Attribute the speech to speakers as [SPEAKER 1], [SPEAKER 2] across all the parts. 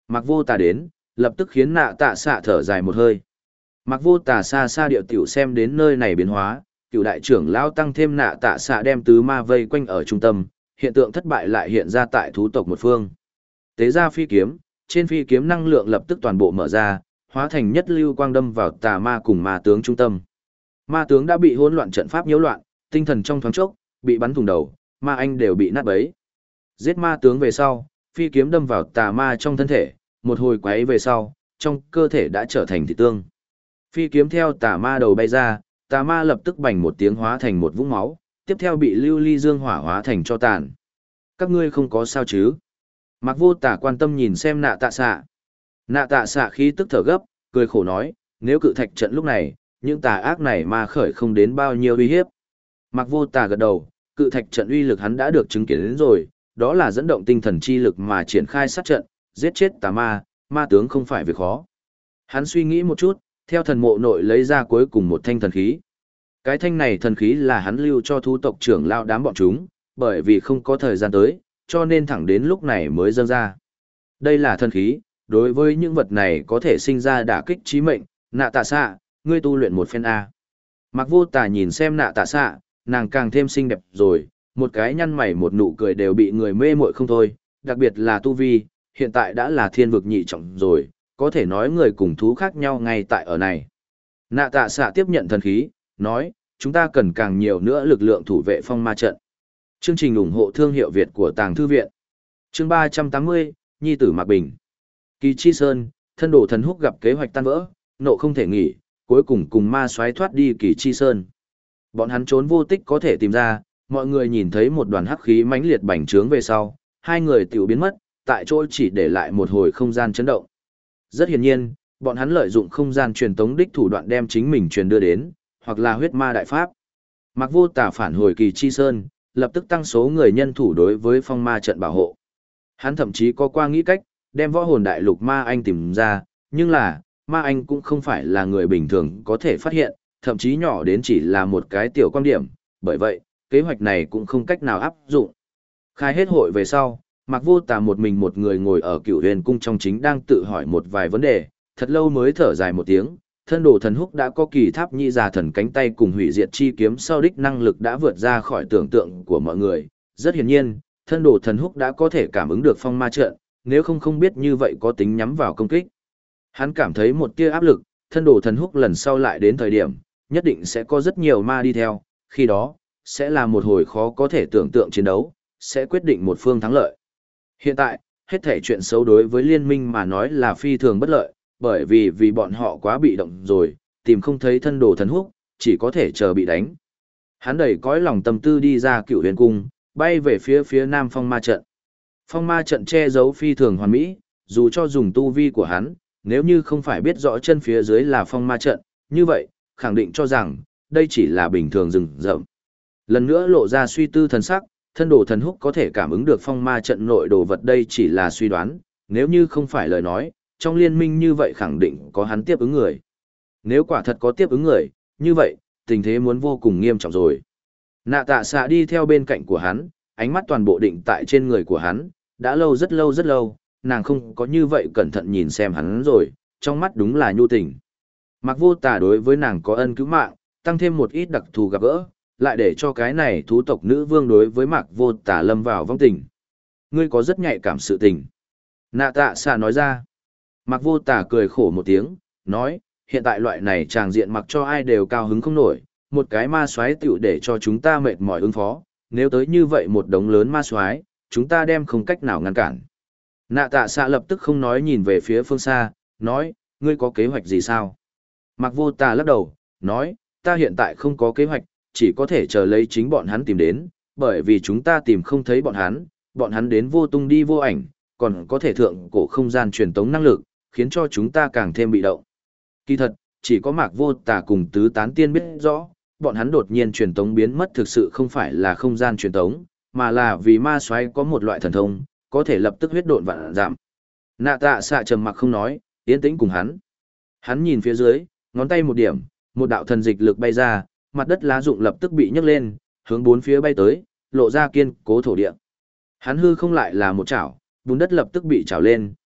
[SPEAKER 1] Mặc vô tà đến, lập tức khiến nạ tạ xạ thở dài một hơi. Mặc vô tà xa xa điệu tiểu xem đến nơi này biến hóa, cựu đại trưởng lão tăng thêm nạ tạ xạ đem tứ ma vây quanh ở trung tâm, hiện tượng thất bại lại hiện ra tại thú tộc một phương. Tế ra phi kiếm, trên phi kiếm năng lượng lập tức toàn bộ mở ra, hóa thành nhất lưu quang đâm vào tà ma cùng ma tướng trung tâm. Ma tướng đã bị hỗn loạn trận pháp nhiễu loạn, tinh thần trong thoáng chốc bị bắn thủng đầu, ma anh đều bị nát bấy. Giết ma tướng về sau, phi kiếm đâm vào tà ma trong thân thể, một hồi quấy về sau, trong cơ thể đã trở thành thịt tương. Phi kiếm theo tà ma đầu bay ra, tà ma lập tức bành một tiếng hóa thành một vũng máu, tiếp theo bị lưu ly dương hỏa hóa thành cho tàn. Các ngươi không có sao chứ? Mặc vô tà quan tâm nhìn xem nạ tạ xạ. Nạ tạ xạ khí tức thở gấp, cười khổ nói, nếu cự thạch trận lúc này, những tà ác này ma khởi không đến bao nhiêu uy hiếp. Mặc vô tà gật đầu, cự thạch trận uy lực hắn đã được chứng kiến đến rồi, đó là dẫn động tinh thần chi lực mà triển khai sát trận, giết chết tà ma, ma tướng không phải việc khó. Hắn suy nghĩ một chút, theo thần mộ nội lấy ra cuối cùng một thanh thần khí. Cái thanh này thần khí là hắn lưu cho thú tộc trưởng lao đám bọn chúng, bởi vì không có thời gian tới, cho nên thẳng đến lúc này mới dâng ra. Đây là thần khí, đối với những vật này có thể sinh ra đả kích chí mệnh, nạ tạ xạ, ngươi tu luyện một phen A. Mặc vô tà nhìn xem nạ tạ xạ, nàng càng thêm xinh đẹp rồi, một cái nhăn mày một nụ cười đều bị người mê muội không thôi, đặc biệt là tu vi, hiện tại đã là thiên vực nhị trọng rồi, có thể nói người cùng thú khác nhau ngay tại ở này. Nạ tạ xạ tiếp nhận thần khí, nói, chúng ta cần càng nhiều nữa lực lượng thủ vệ phong ma trận. Chương trình ủng hộ thương hiệu Việt của Tàng Thư Viện. Chương 380, Nhi tử Mạc Bình. Kỳ Chi Sơn, thân đồ thần húc gặp kế hoạch tan vỡ, nộ không thể nghỉ, cuối cùng cùng ma soái thoát đi Kỳ Chi Sơn. Bọn hắn trốn vô tích có thể tìm ra, mọi người nhìn thấy một đoàn hắc khí mãnh liệt bành trướng về sau, hai người tiểu biến mất, tại chỗ chỉ để lại một hồi không gian chấn động. Rất hiển nhiên, bọn hắn lợi dụng không gian truyền tống đích thủ đoạn đem chính mình truyền đưa đến, hoặc là huyết ma đại pháp. Mặc vô tà phản hồi Kỳ Chi Sơn, lập tức tăng số người nhân thủ đối với phong ma trận bảo hộ. Hắn thậm chí có qua nghĩ cách, đem võ hồn đại lục ma anh tìm ra, nhưng là, ma anh cũng không phải là người bình thường có thể phát hiện, thậm chí nhỏ đến chỉ là một cái tiểu quan điểm, bởi vậy, kế hoạch này cũng không cách nào áp dụng. Khai hết hội về sau, Mạc Vô Tà một mình một người ngồi ở Cửu Huyền cung trong chính đang tự hỏi một vài vấn đề, thật lâu mới thở dài một tiếng, thân đồ thần húc đã có kỳ tháp nhị già thần cánh tay cùng hủy diệt chi kiếm sau đích năng lực đã vượt ra khỏi tưởng tượng của mọi người, rất hiển nhiên, thân đồ thần húc đã có thể cảm ứng được phong ma trận, nếu không biết như vậy có tính nhắm vào công kích. Hắn cảm thấy một tia áp lực, thân đồ thần húc lần sau lại đến thời điểm, nhất định sẽ có rất nhiều ma đi theo, khi đó, sẽ là một hồi khó có thể tưởng tượng chiến đấu, sẽ quyết định một phương thắng lợi. Hiện tại, hết thảy chuyện xấu đối với liên minh mà nói là phi thường bất lợi, bởi vì bọn họ quá bị động rồi, tìm không thấy thân đồ thần húc, chỉ có thể chờ bị đánh. Hắn đẩy cõi lòng tâm tư đi ra Cửu Huyền cung, bay về phía nam phong ma trận. Phong ma trận che giấu phi thường hoàn mỹ, dù cho dùng tu vi của hắn, nếu như không phải biết rõ chân phía dưới là phong ma trận, như vậy, khẳng định cho rằng, đây chỉ là bình thường rừng rậm. Lần nữa lộ ra suy tư thần sắc, thân đồ thần húc có thể cảm ứng được phong ma trận nội đồ vật đây chỉ là suy đoán, nếu như không phải lời nói, trong liên minh như vậy khẳng định có hắn tiếp ứng người. Nếu quả thật có tiếp ứng người, như vậy, tình thế muốn vô cùng nghiêm trọng rồi. Nạ tạ xạ đi theo bên cạnh của hắn, ánh mắt toàn bộ định tại trên người của hắn, đã lâu rất lâu, nàng không có như vậy cẩn thận nhìn xem hắn rồi, trong mắt đúng là nhu tình. Mặc Vô Tà đối với nàng có ân cứu mạng, tăng thêm một ít đặc thù gặp gỡ, lại để cho cái này thú tộc nữ vương đối với Mạc Vô Tà lâm vào vong tình. Ngươi có rất nhạy cảm sự tình. Nạ tạ xạ nói ra. Mạc Vô Tà cười khổ một tiếng, nói, hiện tại loại này tràng diện mặc cho ai đều cao hứng không nổi, một cái ma soái tiểu để cho chúng ta mệt mỏi ứng phó, nếu tới như vậy một đống lớn ma soái, chúng ta đem không cách nào ngăn cản. Nạ tạ xạ lập tức không nói nhìn về phía phương xa, nói, ngươi có kế hoạch gì sao? Mạc Vô Tà lắc đầu, nói, ta hiện tại không có kế hoạch, chỉ có thể chờ lấy chính bọn hắn tìm đến, bởi vì chúng ta tìm không thấy bọn hắn đến vô tung đi vô ảnh, còn có thể thượng cổ không gian truyền tống năng lực, khiến cho chúng ta càng thêm bị động. Kỳ thật, chỉ có Mạc Vô Tà cùng tứ tán tiên biết rõ, bọn hắn đột nhiên truyền tống biến mất thực sự không phải là không gian truyền tống, mà là vì ma soái có một loại thần thông, có thể lập tức huyết độn vạn giảm. Nạ tạ xạ trầm mặc không nói, yên tĩnh cùng hắn. Hắn nhìn phía dưới, ngón tay một điểm, một đạo thần dịch lực bay ra, mặt đất lá rụng lập tức bị nhấc lên, hướng bốn phía bay tới, lộ ra kiên cố thổ địa. Hắn hư không lại là một chảo, bùn đất lập tức bị chảo lên,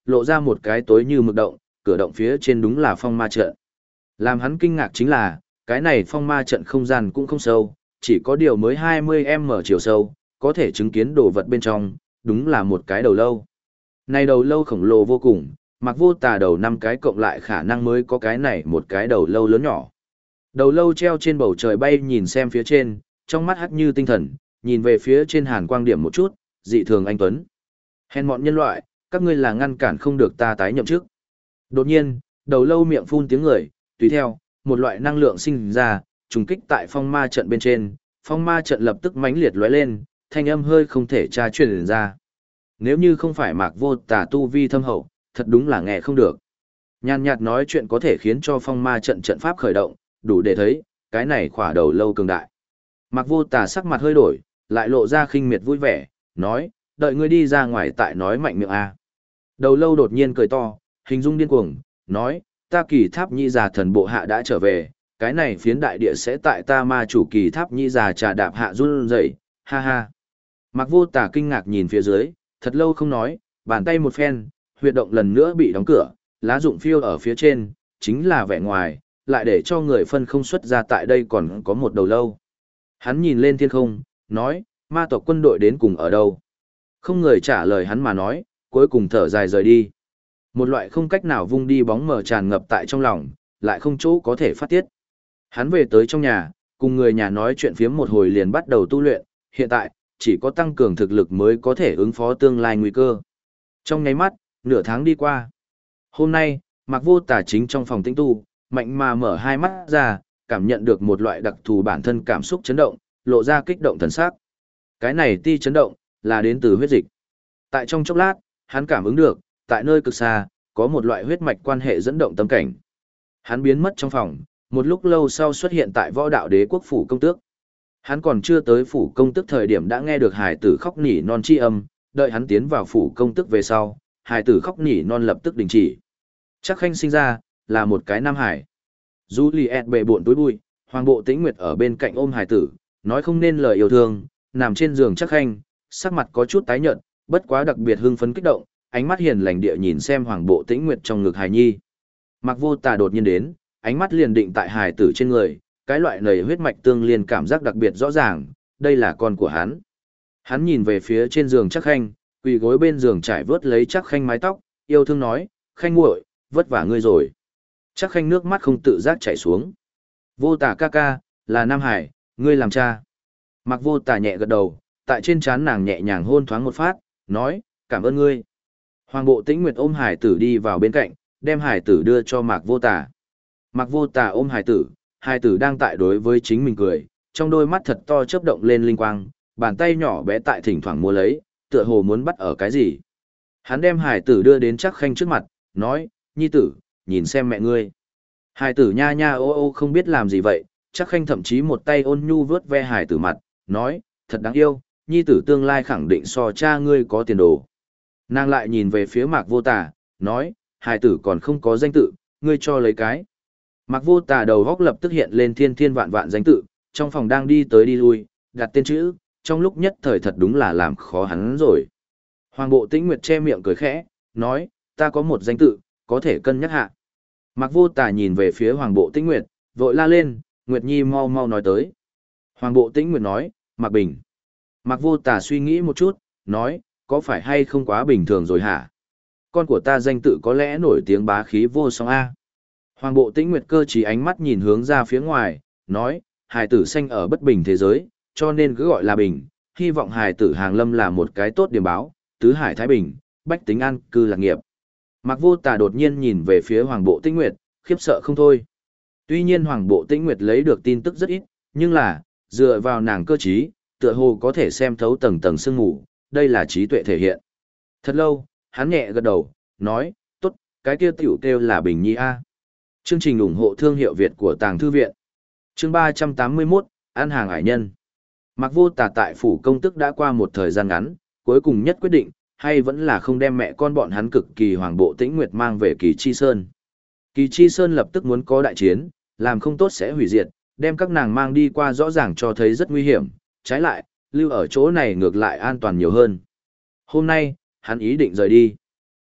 [SPEAKER 1] lộ ra một cái tối như mực động, cửa động phía trên đúng là phong ma trận. Làm hắn kinh ngạc chính là, cái này phong ma trận không gian cũng không sâu, chỉ có điều mới 20m chiều sâu, có thể chứng kiến đồ vật bên trong, đúng là một cái đầu lâu. Này đầu lâu khổng lồ vô cùng, Mạc Vô Tà đầu 5 cái cộng lại khả năng mới có cái này một cái đầu lâu lớn nhỏ. Đầu lâu treo trên bầu trời bay nhìn xem phía trên, trong mắt hắt như tinh thần, nhìn về phía trên hàn quang điểm một chút, dị thường anh tuấn. Hèn mọn nhân loại, các ngươi là ngăn cản không được ta tái nhậm chức. Đột nhiên, đầu lâu miệng phun tiếng người, tùy theo, một loại năng lượng sinh ra, trùng kích tại phong ma trận bên trên, phong ma trận lập tức mãnh liệt lóe lên, thanh âm hơi không thể tra truyền ra. Nếu như không phải Mạc Vô Tà tu vi thâm hậu, thật đúng là nghe không được. Nhàn nhạt nói chuyện có thể khiến cho phong ma trận trận pháp khởi động, đủ để thấy, cái này khỏa đầu lâu cường đại. Mạc Vô Tà sắc mặt hơi đổi, lại lộ ra khinh miệt vui vẻ, nói, đợi ngươi đi ra ngoài tại nói mạnh miệng a. Đầu lâu đột nhiên cười to, hình dung điên cuồng, nói, ta Kỳ Tháp Nhĩ Già thần bộ hạ đã trở về, cái này phiến đại địa sẽ tại ta ma chủ Kỳ Tháp Nhĩ Già trà đạp hạ run rẩy, ha ha. Mạc Vô Tà kinh ngạc nhìn phía dưới, thật lâu không nói, bàn tay một phen, huyệt động lần nữa bị đóng cửa, lá rụng phiêu ở phía trên, chính là vẻ ngoài, lại để cho người phân không xuất ra tại đây còn có một đầu lâu. Hắn nhìn lên thiên không, nói, ma tộc quân đội đến cùng ở đâu? Không người trả lời hắn mà nói, cuối cùng thở dài rời đi. Một loại không cách nào vung đi bóng mờ tràn ngập tại trong lòng, lại không chỗ có thể phát tiết. Hắn về tới trong nhà, cùng người nhà nói chuyện phiếm một hồi liền bắt đầu tu luyện, hiện tại, chỉ có tăng cường thực lực mới có thể ứng phó tương lai nguy cơ. Trong nháy mắt, nửa tháng đi qua. Hôm nay, Mạc Vô Tà chính trong phòng tĩnh tu, mạnh mà mở hai mắt ra, cảm nhận được một loại đặc thù bản thân cảm xúc chấn động, lộ ra kích động thần sắc. Cái này ti chấn động, là đến từ huyết dịch. Tại trong chốc lát, hắn cảm ứng được, tại nơi cực xa, có một loại huyết mạch quan hệ dẫn động tâm cảnh. Hắn biến mất trong phòng, một lúc lâu sau xuất hiện tại Võ Đạo Đế quốc phủ công tước. Hắn còn chưa tới phủ công tước thời điểm đã nghe được hài tử khóc nỉ non chi âm, đợi hắn tiến vào phủ công tước về sau, hài tử khóc nỉ non lập tức đình chỉ. Chắc Khanh sinh ra, là một cái nam hải. Juliet bệ bộn túi bụi, Hoàng Bộ Tĩnh Nguyệt ở bên cạnh ôm hài tử, nói không nên lời yêu thương, nằm trên giường Chắc Khanh, sắc mặt có chút tái nhợt, bất quá đặc biệt hưng phấn kích động, ánh mắt hiền lành địa nhìn xem Hoàng Bộ Tĩnh Nguyệt trong ngực hài nhi. Mạc Vô Tà đột nhiên đến, ánh mắt liền định tại hài tử trên người, cái loại nầy huyết mạch tương liên cảm giác đặc biệt rõ ràng, đây là con của hắn. Hắn nhìn về phía trên giường Chắc Khanh, quỳ gối bên giường trải vớt lấy Chắc Khanh mái tóc, yêu thương nói, Khanh muội, vất vả ngươi rồi. Chắc Khanh nước mắt không tự giác chảy xuống. Vô Tà ca ca, là Nam Hải, ngươi làm cha. Mạc Vô Tà nhẹ gật đầu, tại trên trán nàng nhẹ nhàng hôn thoáng một phát, nói, cảm ơn ngươi. Hoàng Bộ Tĩnh Nguyệt ôm hải tử đi vào bên cạnh, đem hải tử đưa cho Mạc Vô Tà. Mạc Vô Tà ôm hải tử đang tại đối với chính mình cười, trong đôi mắt thật to chớp động lên linh quang, bàn tay nhỏ bé tại thỉnh thoảng mua lấy, tựa hồ muốn bắt ở cái gì. Hắn đem hải tử đưa đến Chắc Khanh trước mặt, nói, nhi tử, nhìn xem mẹ ngươi. Hải tử nha nha ô ô không biết làm gì vậy, Chắc Khanh thậm chí một tay ôn nhu vớt ve hải tử mặt, nói, thật đáng yêu, nhi tử tương lai khẳng định so cha ngươi có tiền đồ. Nàng lại nhìn về phía Mạc Vô Tà, nói, hải tử còn không có danh tự, ngươi cho lấy cái. Mạc Vô Tà đầu góc lập tức hiện lên thiên thiên vạn vạn danh tự, trong phòng đang đi tới đi lui, đặt tên chữ, trong lúc nhất thời thật đúng là làm khó hắn rồi. Hoàng Bộ Tĩnh Nguyệt che miệng cười khẽ, nói, ta có một danh tự, có thể cân nhắc hạ. Mạc Vô Tà nhìn về phía Hoàng Bộ Tĩnh Nguyệt, vội la lên, Nguyệt Nhi mau mau nói tới. Hoàng Bộ Tĩnh Nguyệt nói, Mạc Bình. Mạc Vô Tà suy nghĩ một chút, nói, có phải hay không quá bình thường rồi hả? Con của ta danh tự có lẽ nổi tiếng bá khí vô song A. Hoàng Bộ Tĩnh Nguyệt cơ trí ánh mắt nhìn hướng ra phía ngoài, nói, hài tử sanh ở bất bình thế giới, cho nên cứ gọi là bình, hy vọng hài tử hàng lâm là một cái tốt điểm báo, tứ hải thái bình, bách tính an cư lạc nghiệp. Mạc Vô Tà đột nhiên nhìn về phía Hoàng Bộ Tĩnh Nguyệt, khiếp sợ không thôi. Tuy nhiên Hoàng Bộ Tĩnh Nguyệt lấy được tin tức rất ít, nhưng là, dựa vào nàng cơ trí, tựa hồ có thể xem thấu tầng tầng sương mù, đây là trí tuệ thể hiện. Thật lâu, hắn nhẹ gật đầu, nói, tốt, cái kia tiểu kêu là Bình Nhi A. Chương trình ủng hộ thương hiệu Việt của Tàng Thư Viện. Chương 381, Ăn hàng hải nhân. Mạc Vô Tà tại phủ công tức đã qua một thời gian ngắn, cuối cùng nhất quyết định, hay vẫn là không đem mẹ con bọn hắn cực kỳ Hoàng Bộ Tĩnh Nguyệt mang về Kỳ Chi Sơn. Kỳ Chi Sơn lập tức muốn có đại chiến, làm không tốt sẽ hủy diệt, đem các nàng mang đi qua rõ ràng cho thấy rất nguy hiểm, trái lại, lưu ở chỗ này ngược lại an toàn nhiều hơn. Hôm nay, hắn ý định rời đi.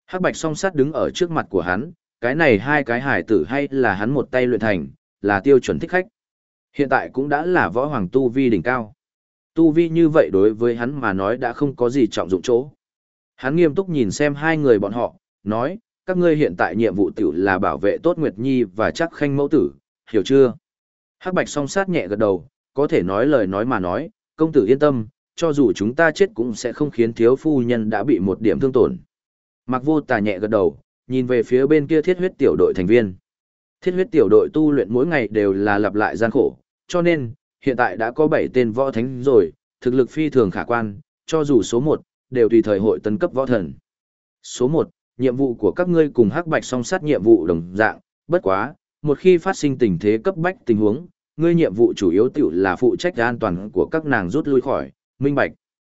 [SPEAKER 1] Hắc bạch song sát đứng ở trước mặt của hắn, cái này hai cái hải tử hay là hắn một tay luyện thành, là tiêu chuẩn thích khách. Hiện tại cũng đã là võ hoàng tu vi đỉnh cao. Tu vi như vậy đối với hắn mà nói đã không có gì trọng dụng chỗ. Hắn nghiêm túc nhìn xem hai người bọn họ, nói, các ngươi hiện tại nhiệm vụ tiểu là bảo vệ tốt Nguyệt Nhi và chắc khanh mẫu tử, hiểu chưa? Hắc bạch song sát nhẹ gật đầu, có thể nói lời nói mà nói, công tử yên tâm, cho dù chúng ta chết cũng sẽ không khiến thiếu phu nhân đã bị một điểm thương tổn. Mạc Vô Tà nhẹ gật đầu, nhìn về phía bên kia thiết huyết tiểu đội thành viên. Thiết huyết tiểu đội tu luyện mỗi ngày đều là lặp lại gian khổ, cho nên, hiện tại đã có 7 tên võ thánh rồi, thực lực phi thường khả quan, cho dù số 1, đều tùy thời hội tấn cấp võ thần. Số 1, nhiệm vụ của các ngươi cùng hắc bạch song sát nhiệm vụ đồng dạng, bất quá, một khi phát sinh tình thế cấp bách tình huống, ngươi nhiệm vụ chủ yếu tiểu là phụ trách an toàn của các nàng rút lui khỏi, minh bạch.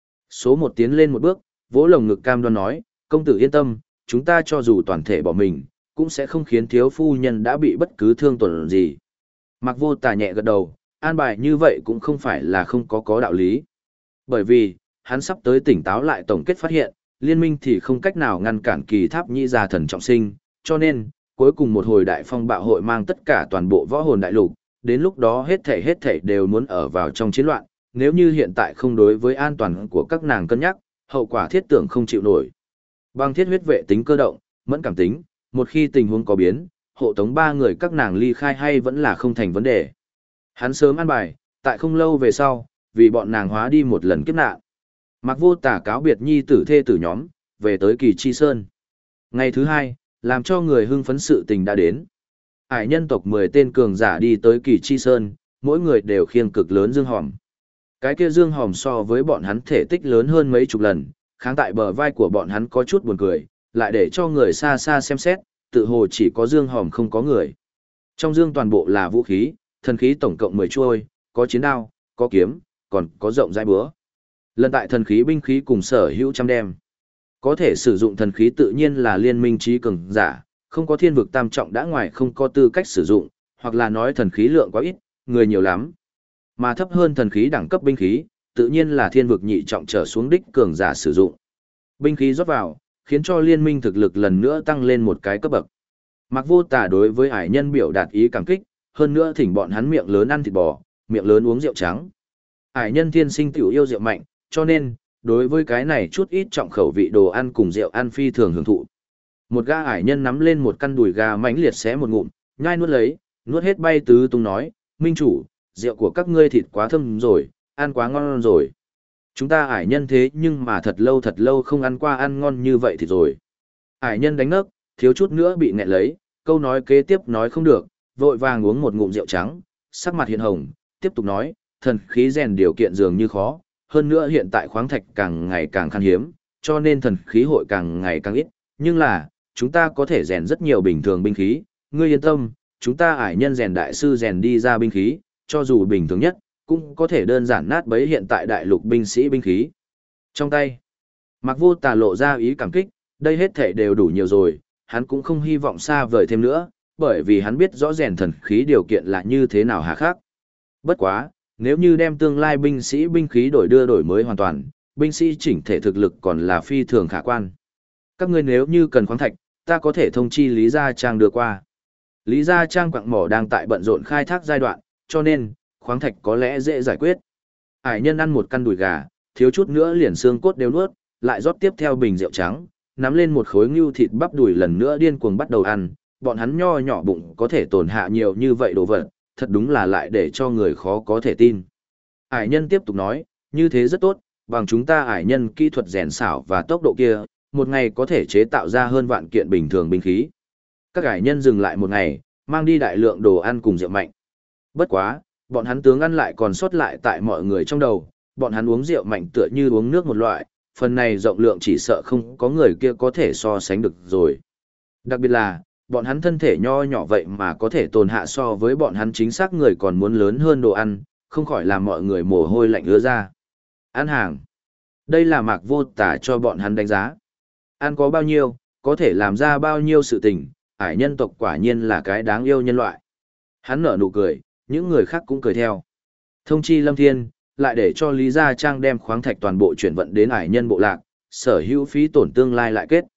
[SPEAKER 1] Số 1 tiến lên một bước, vỗ lồng ngực cam đoan nói, công tử yên tâm, chúng ta cho dù toàn thể bỏ mình, cũng sẽ không khiến thiếu phu nhân đã bị bất cứ thương tổn gì. Mạc Vô Tà nhẹ gật đầu, an bài như vậy cũng không phải là không có đạo lý. Bởi vì, hắn sắp tới tỉnh táo lại tổng kết phát hiện, liên minh thì không cách nào ngăn cản kỳ tháp nhĩ gia thần trọng sinh, cho nên, cuối cùng một hồi đại phong bạo hội mang tất cả toàn bộ võ hồn đại lục, đến lúc đó hết thảy đều muốn ở vào trong chiến loạn, nếu như hiện tại không đối với an toàn của các nàng cân nhắc, hậu quả thiết tưởng không chịu nổi. Bằng thiết huyết vệ tính cơ động, mẫn cảm tính, một khi tình huống có biến, hộ tống 3 người các nàng ly khai hay vẫn là không thành vấn đề. Hắn sớm an bài, tại không lâu về sau, vì bọn nàng hóa đi một lần kiếp nạn. Mạc Vô Tà cáo biệt nhi tử thê tử nhóm, về tới Kỳ Chi Sơn. Ngày thứ 2, làm cho người hưng phấn sự tình đã đến. Ải nhân tộc 10 tên cường giả đi tới Kỳ Chi Sơn, mỗi người đều khiêng cực lớn dương hòm. Cái kia dương hòm so với bọn hắn thể tích lớn hơn mấy chục lần, kháng tại bờ vai của bọn hắn có chút buồn cười, lại để cho người xa xa xem xét, tự hồ chỉ có dương hòm không có người. Trong dương toàn bộ là vũ khí, thần khí tổng cộng 10 chuôi, có chiến đao, có kiếm, còn có rộng rãi búa. Lần tại thần khí binh khí cùng sở hữu trăm đem. Có thể sử dụng thần khí tự nhiên là liên minh trí cường giả, không có thiên vực tam trọng đã ngoài không có tư cách sử dụng, hoặc là nói thần khí lượng quá ít, người nhiều lắm. Mà thấp hơn thần khí đẳng cấp binh khí, tự nhiên là thiên vực nhị trọng trở xuống đích cường giả sử dụng. Binh khí rót vào, khiến cho liên minh thực lực lần nữa tăng lên một cái cấp bậc. Mạc Vô Tà đối với ải nhân biểu đạt ý cảm kích, hơn nữa thỉnh bọn hắn miệng lớn ăn thịt bò, miệng lớn uống rượu trắng. Ải nhân thiên sinh tiểu yêu rượu mạnh, cho nên, đối với cái này chút ít trọng khẩu vị đồ ăn cùng rượu ăn phi thường hưởng thụ. Một gã ải nhân nắm lên một căn đùi gà mãnh liệt xé một ngụm, nhai nuốt lấy, nuốt hết bay tứ tung nói, minh chủ, rượu của các ngươi thịt quá thơm rồi, ăn quá ngon rồi. Chúng ta ải nhân thế nhưng mà thật lâu không ăn qua ăn ngon như vậy thì rồi. Ải nhân đánh ngất, thiếu chút nữa bị nghẹn lấy, câu nói kế tiếp nói không được, vội vàng uống một ngụm rượu trắng, sắc mặt hiện hồng, tiếp tục nói, thần khí rèn điều kiện dường như khó, hơn nữa hiện tại khoáng thạch càng ngày càng khan hiếm, cho nên thần khí hội càng ngày càng ít, nhưng là, chúng ta có thể rèn rất nhiều bình thường binh khí, ngươi yên tâm, chúng ta ải nhân rèn đại sư rèn đi ra binh khí, cho dù bình thường nhất, cũng có thể đơn giản nát bấy hiện tại đại lục binh sĩ binh khí. Trong tay, Mạc Vô Tà lộ ra ý cảm kích, đây hết thể đều đủ nhiều rồi, hắn cũng không hy vọng xa vời thêm nữa, bởi vì hắn biết rõ rèn thần khí điều kiện là như thế nào hà khắc. Bất quá, nếu như đem tương lai binh sĩ binh khí đổi mới hoàn toàn, binh sĩ chỉnh thể thực lực còn là phi thường khả quan. Các ngươi nếu như cần khoáng thạch, ta có thể thông chi Lý Gia Trang đưa qua. Lý Gia Trang quặng mỏ đang tại bận rộn khai thác giai đoạn, cho nên, khoáng thạch có lẽ dễ giải quyết. Hải nhân ăn một căn đùi gà, thiếu chút nữa liền xương cốt đều nuốt, lại rót tiếp theo bình rượu trắng, nắm lên một khối ngưu thịt bắp đùi lần nữa điên cuồng bắt đầu ăn, bọn hắn nho nhỏ bụng có thể tổn hạ nhiều như vậy đồ vật, thật đúng là lại để cho người khó có thể tin. Hải nhân tiếp tục nói, như thế rất tốt, bằng chúng ta hải nhân kỹ thuật rèn xảo và tốc độ kia, một ngày có thể chế tạo ra hơn vạn kiện bình thường binh khí. Các hải nhân dừng lại một ngày, mang đi đại lượng đồ ăn cùng rượu mạnh. Bất quá, bọn hắn tướng ăn lại còn sót lại tại mọi người trong đầu, bọn hắn uống rượu mạnh tựa như uống nước một loại, phần này rộng lượng chỉ sợ không có người kia có thể so sánh được rồi. Đặc biệt là, bọn hắn thân thể nho nhỏ vậy mà có thể tồn hạ so với bọn hắn chính xác người còn muốn lớn hơn đồ ăn, không khỏi làm mọi người mồ hôi lạnh ứa ra. Ăn hàng. Đây là Mạc Vô Tà cho bọn hắn đánh giá. Ăn có bao nhiêu, có thể làm ra bao nhiêu sự tình, ải nhân tộc quả nhiên là cái đáng yêu nhân loại. Hắn nở nụ cười, những người khác cũng cười theo. Thông chi Lâm Thiên, lại để cho Lý Gia Trang đem khoáng thạch toàn bộ chuyển vận đến ải nhân bộ lạc, sở hữu phí tổn tương lai lại kết.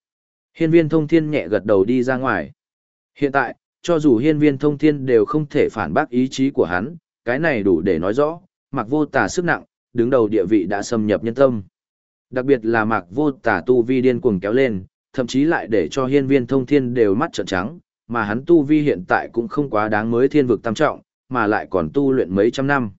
[SPEAKER 1] Hiên viên thông thiên nhẹ gật đầu đi ra ngoài. Hiện tại, cho dù hiên viên thông thiên đều không thể phản bác ý chí của hắn, cái này đủ để nói rõ, Mạc Vô Tà sức nặng, đứng đầu địa vị đã xâm nhập nhân tâm. Đặc biệt là Mạc Vô Tà tu vi điên cuồng kéo lên, thậm chí lại để cho hiên viên thông thiên đều mắt trợn trắng, mà hắn tu vi hiện tại cũng không quá đáng mới thiên vực tam trọng, mà lại còn tu luyện mấy trăm năm.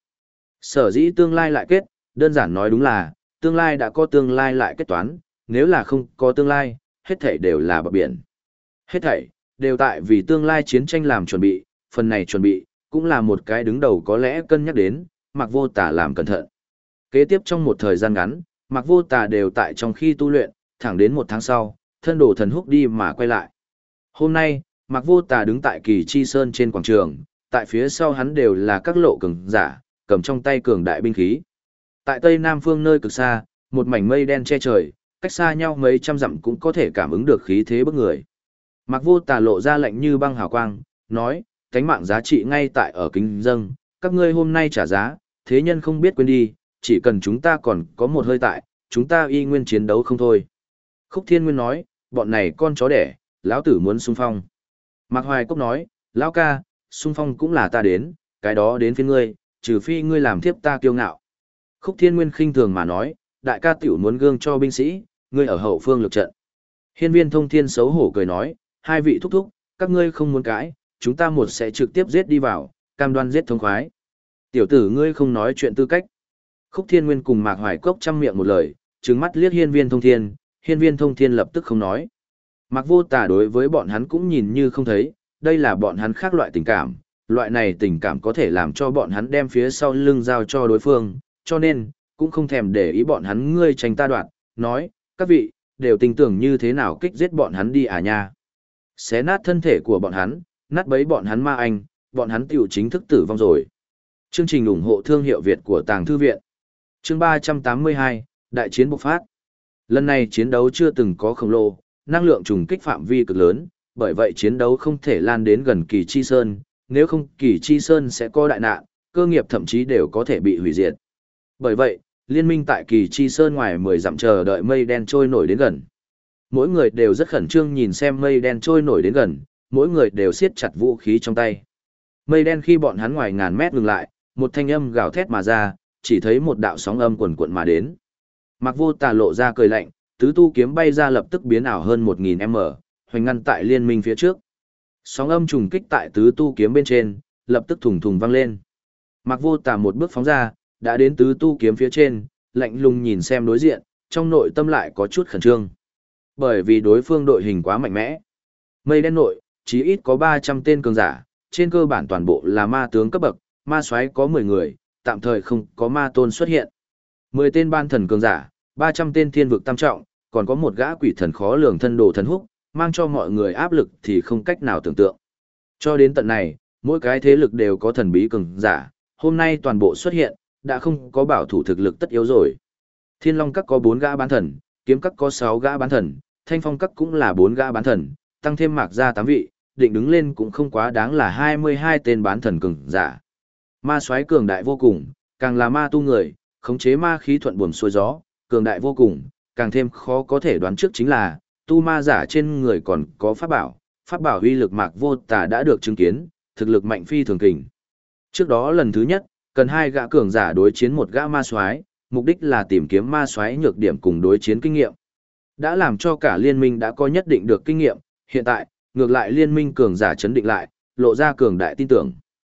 [SPEAKER 1] Sở dĩ tương lai lại kết, đơn giản nói đúng là, tương lai đã có tương lai lại kết toán, nếu là không có tương lai, hết thảy đều là bờ biển. Hết thảy, đều tại vì tương lai chiến tranh làm chuẩn bị, phần này chuẩn bị, cũng là một cái đứng đầu có lẽ cân nhắc đến, Mạc Vô Tà làm cẩn thận. Kế tiếp trong một thời gian ngắn, Mạc Vô Tà đều tại trong khi tu luyện, thẳng đến một tháng sau, thân đồ thần húc đi mà quay lại. Hôm nay, Mạc Vô Tà đứng tại Kỳ Chi Sơn trên quảng trường, tại phía sau hắn đều là các lộ cường giả, cầm trong tay cường đại binh khí. Tại tây nam phương nơi cực xa, một mảnh mây đen che trời, cách xa nhau mấy trăm dặm cũng có thể cảm ứng được khí thế bức người. Mạc Vô Tà lộ ra lạnh như băng hào quang, nói, cánh mạng giá trị ngay tại ở kính dâng, các ngươi hôm nay trả giá, thế nhân không biết quên đi, chỉ cần chúng ta còn có một hơi tại, chúng ta y nguyên chiến đấu không thôi. Khúc Thiên Nguyên nói, bọn này con chó đẻ, lão tử muốn xung phong. Mạc Hoài Cốc nói, lão ca, xung phong cũng là ta đến, cái đó đến phía ngươi, trừ phi ngươi làm thiếp ta kiêu ngạo. Khúc Thiên Nguyên khinh thường mà nói, đại ca tiểu muốn gương cho binh sĩ, ngươi ở hậu phương lực trận. Hiên viên thông thiên xấu hổ cười nói, hai vị thúc thúc, các ngươi không muốn cãi, chúng ta một sẽ trực tiếp giết đi vào, cam đoan giết thống khoái. Tiểu tử ngươi không nói chuyện tư cách. Khúc Thiên Nguyên cùng Mạc Hoài Cốc chăm miệng một lời, trừng mắt liếc hiên viên thông thiên lập tức không nói. Mạc Vô Tà đối với bọn hắn cũng nhìn như không thấy, đây là bọn hắn khác loại tình cảm, loại này tình cảm có thể làm cho bọn hắn đem phía sau lưng giao cho đối phương, cho nên, cũng không thèm để ý bọn hắn ngươi tranh ta đoạt, nói, các vị, đều tin tưởng như thế nào kích giết bọn hắn đi à nha. Xé nát thân thể của bọn hắn, nát bấy bọn hắn ma anh, bọn hắn tiểu chính thức tử vong rồi. Chương trình ủng hộ thương hiệu Việt của Tàng Thư Viện. Chương 382, Đại chiến bộc phát. Lần này chiến đấu chưa từng có khổng lồ, năng lượng trùng kích phạm vi cực lớn, bởi vậy chiến đấu không thể lan đến gần Kỳ Chi Sơn, nếu không Kỳ Chi Sơn sẽ có đại nạn, cơ nghiệp thậm chí đều có thể bị hủy diệt. Bởi vậy, liên minh tại Kỳ Chi Sơn ngoài 10 dặm chờ đợi mây đen trôi nổi đến gần. Mỗi người đều rất khẩn trương nhìn xem mây đen trôi nổi đến gần, mỗi người đều siết chặt vũ khí trong tay. Mây đen khi bọn hắn ngoài ngàn mét ngừng lại, một thanh âm gào thét mà ra, chỉ thấy một đạo sóng âm quần cuộn mà đến. Mạc Vô Tà lộ ra cười lạnh, tứ tu kiếm bay ra lập tức biến ảo hơn 1000m, hoành ngăn tại liên minh phía trước. Sóng âm trùng kích tại tứ tu kiếm bên trên, lập tức thùng thùng vang lên. Mạc Vô Tà một bước phóng ra, đã đến tứ tu kiếm phía trên, lạnh lùng nhìn xem đối diện, trong nội tâm lại có chút khẩn trương. Bởi vì đối phương đội hình quá mạnh mẽ. Mây đen nội, chí ít có 300 tên cường giả, trên cơ bản toàn bộ là ma tướng cấp bậc, ma soái có 10 người, tạm thời không có ma tôn xuất hiện. 10 tên ban thần cường giả, 300 tên thiên vực tam trọng, còn có một gã quỷ thần khó lường thân đồ thần húc, mang cho mọi người áp lực thì không cách nào tưởng tượng. Cho đến tận này, mỗi cái thế lực đều có thần bí cường giả, hôm nay toàn bộ xuất hiện, đã không có bảo thủ thực lực tất yếu rồi. Thiên Long Các có 4 gã bán thần, Kiếm Các có 6 gã bán thần, Thanh Phong Các cũng là 4 gã bán thần, tăng thêm Mạc gia 8 vị, định đứng lên cũng không quá đáng là 22 tên bán thần cường giả. Ma soái cường đại vô cùng, càng là ma tu người, khống chế ma khí thuận buồm xuôi gió, cường đại vô cùng, càng thêm khó có thể đoán trước chính là, tu ma giả trên người còn có pháp bảo uy lực Mạc Vô Tà đã được chứng kiến, thực lực mạnh phi thường kình. Trước đó lần thứ nhất, cần 2 gã cường giả đối chiến một gã ma soái, mục đích là tìm kiếm ma soái nhược điểm cùng đối chiến kinh nghiệm. Đã làm cho cả liên minh đã có nhất định được kinh nghiệm, hiện tại, ngược lại liên minh cường giả chấn định lại, lộ ra cường đại tin tưởng.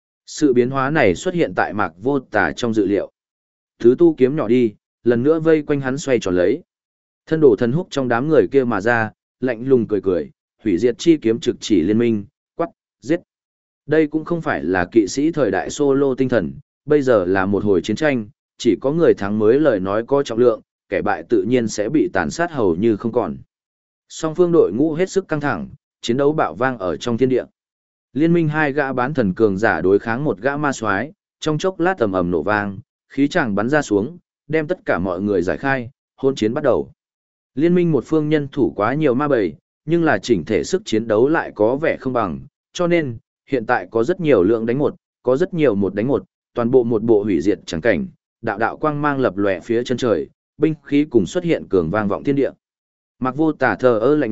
[SPEAKER 1] Sự biến hóa này xuất hiện tại Mạc Vô Tà trong dự liệu. Thứ tu kiếm nhỏ đi, lần nữa vây quanh hắn xoay tròn lấy. Thân đồ thần húc trong đám người kia mà ra, lạnh lùng cười cười, hủy diệt chi kiếm trực chỉ liên minh, quắc, giết. Đây cũng không phải là kỵ sĩ thời đại solo tinh thần, bây giờ là một hồi chiến tranh, chỉ có người thắng mới lời nói có trọng lượng, kẻ bại tự nhiên sẽ bị tàn sát hầu như không còn. Song phương đội ngũ hết sức căng thẳng, chiến đấu bạo vang ở trong thiên địa. Liên minh 2 gã bán thần cường giả đối kháng một gã ma soái, trong chốc lát ầm ầm nổ vang, khí tràng bắn ra xuống, đem tất cả mọi người giải khai, hôn chiến bắt đầu. Liên minh một phương nhân thủ quá nhiều ma bầy, nhưng là chỉnh thể sức chiến đấu lại có vẻ không bằng, cho nên, hiện tại có rất nhiều lượng đánh một, có rất nhiều một đánh một, toàn bộ một bộ hủy diệt chẳng cảnh, đạo đạo quang mang lập lòe phía chân trời, binh khí cùng xuất hiện cường vang vọng thiên địa. Mạc Vô Tà thờ ơ lạnh nhạt,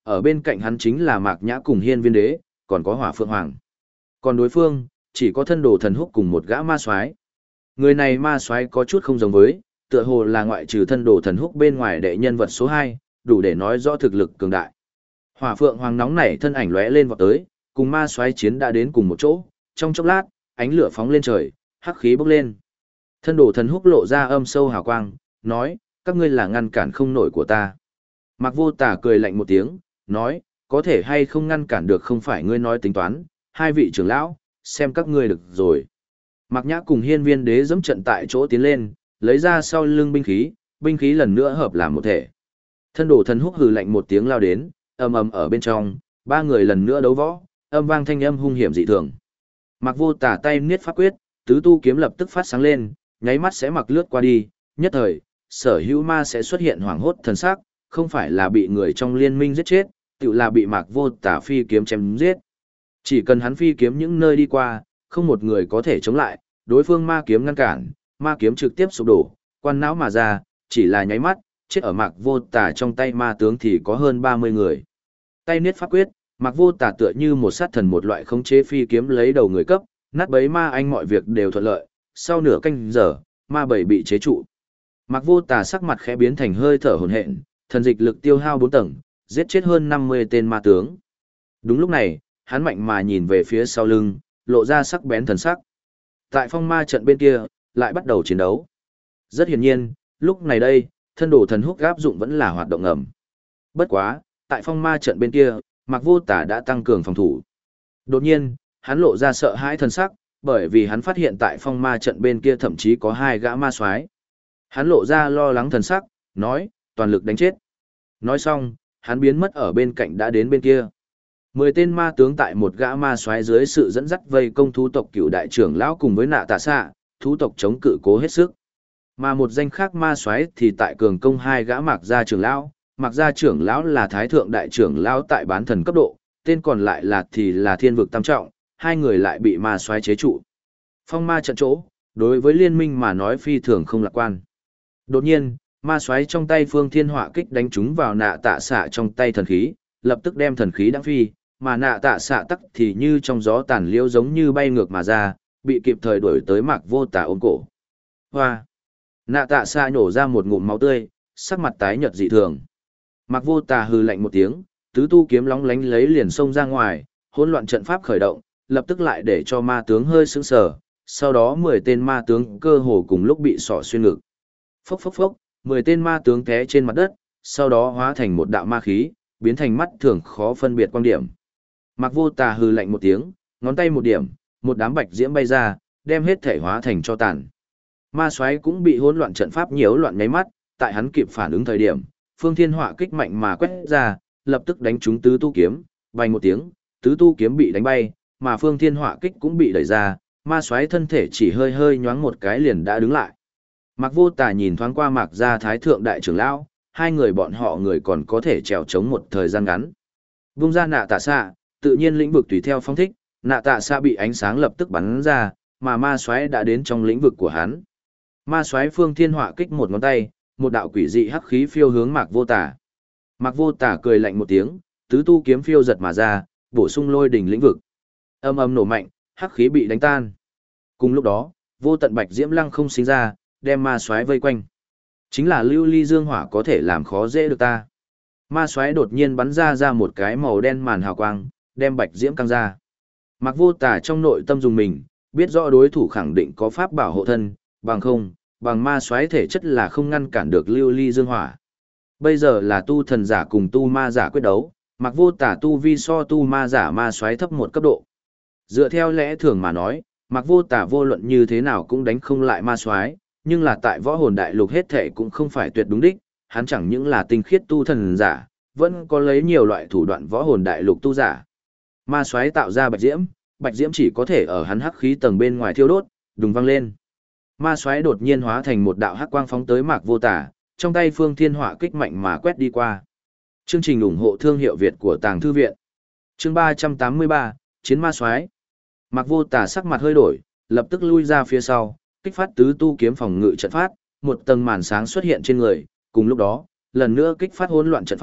[SPEAKER 1] Ở bên cạnh hắn chính là Mạc Nhã cùng Hiên Viên Đế, còn có Hỏa Phượng Hoàng. Còn đối phương, chỉ có thân đồ thần húc cùng một gã ma soái. Người này ma soái có chút không giống với, tựa hồ là ngoại trừ thân đồ thần húc bên ngoài đệ nhân vật số 2, đủ để nói rõ thực lực cường đại. Hỏa Phượng Hoàng nóng nảy thân ảnh lóe lên vọt tới, cùng ma soái chiến đã đến cùng một chỗ, trong chốc lát, ánh lửa phóng lên trời, hắc khí bốc lên. Thân đồ thần húc lộ ra âm sâu hào quang, nói, các ngươi là ngăn cản không nổi của ta. Mạc Vô Tà cười lạnh một tiếng, nói, có thể hay không ngăn cản được không phải ngươi nói tính toán, hai vị trưởng lão, xem các ngươi được rồi. Mạc Nhã cùng Hiên Viên Đế dẫm trận tại chỗ tiến lên, lấy ra sau lưng binh khí lần nữa hợp làm một thể. Thân đồ thần húc hừ lạnh một tiếng lao đến, ầm ầm ở bên trong, ba người lần nữa đấu võ, âm vang thanh âm hung hiểm dị thường. Mạc Vô Tà tay niết pháp quyết, tứ tu kiếm lập tức phát sáng lên, nháy mắt sẽ mặc lướt qua đi, nhất thời, sở hữu ma sẽ xuất hiện hoảng hốt thần sắc, không phải là bị người trong liên minh giết chết, tự là bị Mạc Vô Tà phi kiếm chém giết. Chỉ cần hắn phi kiếm những nơi đi qua, không một người có thể chống lại, đối phương ma kiếm ngăn cản, ma kiếm trực tiếp sụp đổ, quan não mà ra, chỉ là nháy mắt, chết ở Mạc Vô Tà trong tay ma tướng thì có hơn 30 người. Tay niết pháp quyết, Mạc Vô Tà tựa như một sát thần một loại khống chế phi kiếm lấy đầu người cấp, nát bấy ma anh mọi việc đều thuận lợi, sau nửa canh giờ, ma bầy bị chế trụ. Mạc Vô Tà sắc mặt khẽ biến thành hơi thở hổn hển, thần dịch lực tiêu hao 4 tầng, giết chết hơn 50 tên ma tướng. Đúng lúc này, hắn mạnh mà nhìn về phía sau lưng, lộ ra sắc bén thần sắc. Tại phong ma trận bên kia, lại bắt đầu chiến đấu. Rất hiển nhiên, lúc này đây, thân đồ thần húc áp dụng vẫn là hoạt động ngầm. Bất quá, tại phong ma trận bên kia, Mạc Vô Tà đã tăng cường phòng thủ. Đột nhiên, hắn lộ ra sợ hãi thần sắc, bởi vì hắn phát hiện tại phong ma trận bên kia thậm chí có 2 gã ma soái. Hắn lộ ra lo lắng thần sắc, nói, toàn lực đánh chết. Nói xong, hắn biến mất ở bên cạnh đã đến bên kia. 10 tên ma tướng tại một gã ma soái dưới sự dẫn dắt vây công thú tộc cựu đại trưởng lão cùng với nạ tạ xạ, thú tộc chống cự cố hết sức. Mà một danh khác ma soái thì tại cường công 2 gã Mạc gia trưởng lão. Mạc gia trưởng lão là thái thượng đại trưởng lão tại bán thần cấp độ, tên còn lại là thiên vực tam trọng, 2 người lại bị ma soái chế trụ. Phong ma trận chỗ, đối với liên minh mà nói phi thường không lạc quan. Đột nhiên, ma soái trong tay phương thiên họa kích đánh trúng vào nạ tạ xạ trong tay thần khí, lập tức đem thần khí đãng phi, mà nạ tạ xạ tắc thì như trong gió tàn liễu giống như bay ngược mà ra, bị kịp thời đuổi tới Mạc Vô Tà ôm cổ. Hoa! Nạ tạ xạ nhổ ra một ngụm máu tươi, sắc mặt tái nhợt dị thường. Mạc Vô Tà hừ lạnh một tiếng, tứ tu kiếm lóng lánh lấy liền xông ra ngoài, hỗn loạn trận pháp khởi động, lập tức lại để cho ma tướng hơi sững sờ, sau đó 10 tên ma tướng cơ hồ cùng lúc bị xỏ xuyên ngực. Phốc phốc phốc, 10 tên ma tướng té trên mặt đất, sau đó hóa thành một đạo ma khí, biến thành mắt thường khó phân biệt quan điểm. Mạc Vô Tà hừ lạnh một tiếng, ngón tay một điểm, một đám bạch diễm bay ra, đem hết thể hóa thành cho tàn. Ma soái cũng bị hỗn loạn trận pháp nhiễu loạn nháy mắt, tại hắn kịp phản ứng thời điểm, phương thiên họa kích mạnh mà quét ra, lập tức đánh trúng tứ tu kiếm, vang một tiếng, tứ tu kiếm bị đánh bay, mà phương thiên họa kích cũng bị đẩy ra, ma soái thân thể chỉ hơi hơi nhoáng một cái liền đã đứng lại. Mạc Vô Tà nhìn thoáng qua Mạc gia thái thượng đại trưởng lão, 2 người bọn họ người còn có thể trèo chống một thời gian ngắn. Vung ra nạ tạ xạ, tự nhiên lĩnh vực tùy theo phong thích, nạ tạ xạ bị ánh sáng lập tức bắn ra, mà ma soái đã đến trong lĩnh vực của hắn. Ma soái phương thiên họa kích một ngón tay, một đạo quỷ dị hắc khí phiêu hướng Mạc Vô Tà. Mạc Vô Tà cười lạnh một tiếng, tứ tu kiếm phiêu giật mà ra, bổ sung lôi đỉnh lĩnh vực. Âm âm nổ mạnh, hắc khí bị đánh tan. Cùng lúc đó, vô tận bạch diễm lăng không sinh ra, đem ma soái vây quanh. Chính là lưu ly dương hỏa có thể làm khó dễ được ta. Ma soái đột nhiên bắn ra một cái màu đen màn hào quang, đem bạch diễm căng ra. Mạc Vô Tà trong nội tâm dùng mình, biết rõ đối thủ khẳng định có pháp bảo hộ thân, bằng không, bằng ma soái thể chất là không ngăn cản được lưu ly dương hỏa. Bây giờ là tu thần giả cùng tu ma giả quyết đấu, Mạc Vô Tà tu vi so tu ma giả ma soái thấp một cấp độ. Dựa theo lẽ thường mà nói, Mạc Vô Tà vô luận như thế nào cũng đánh không lại ma soái, nhưng là tại võ hồn đại lục hết thể cũng không phải tuyệt đúng đích, hắn chẳng những là tinh khiết tu thần giả, vẫn có lấy nhiều loại thủ đoạn võ hồn đại lục tu giả. Ma soái tạo ra bạch diễm chỉ có thể ở hắn hắc khí tầng bên ngoài thiêu đốt, đùng vang lên. Ma soái đột nhiên hóa thành một đạo hắc quang phóng tới Mạc Vô Tà, trong tay phương thiên họa kích mạnh mà quét đi qua. Chương trình ủng hộ thương hiệu Việt của Tàng Thư Viện. Chương 383, Chiến Ma Soái. Mạc Vô Tà sắc mặt hơi đổi, lập tức lui ra phía sau, kích phát tứ tu kiếm phòng ngự trận pháp, một tầng màn sáng xuất hiện trên người, cùng lúc đó, lần nữa kích phát hỗn loạn trận pháp,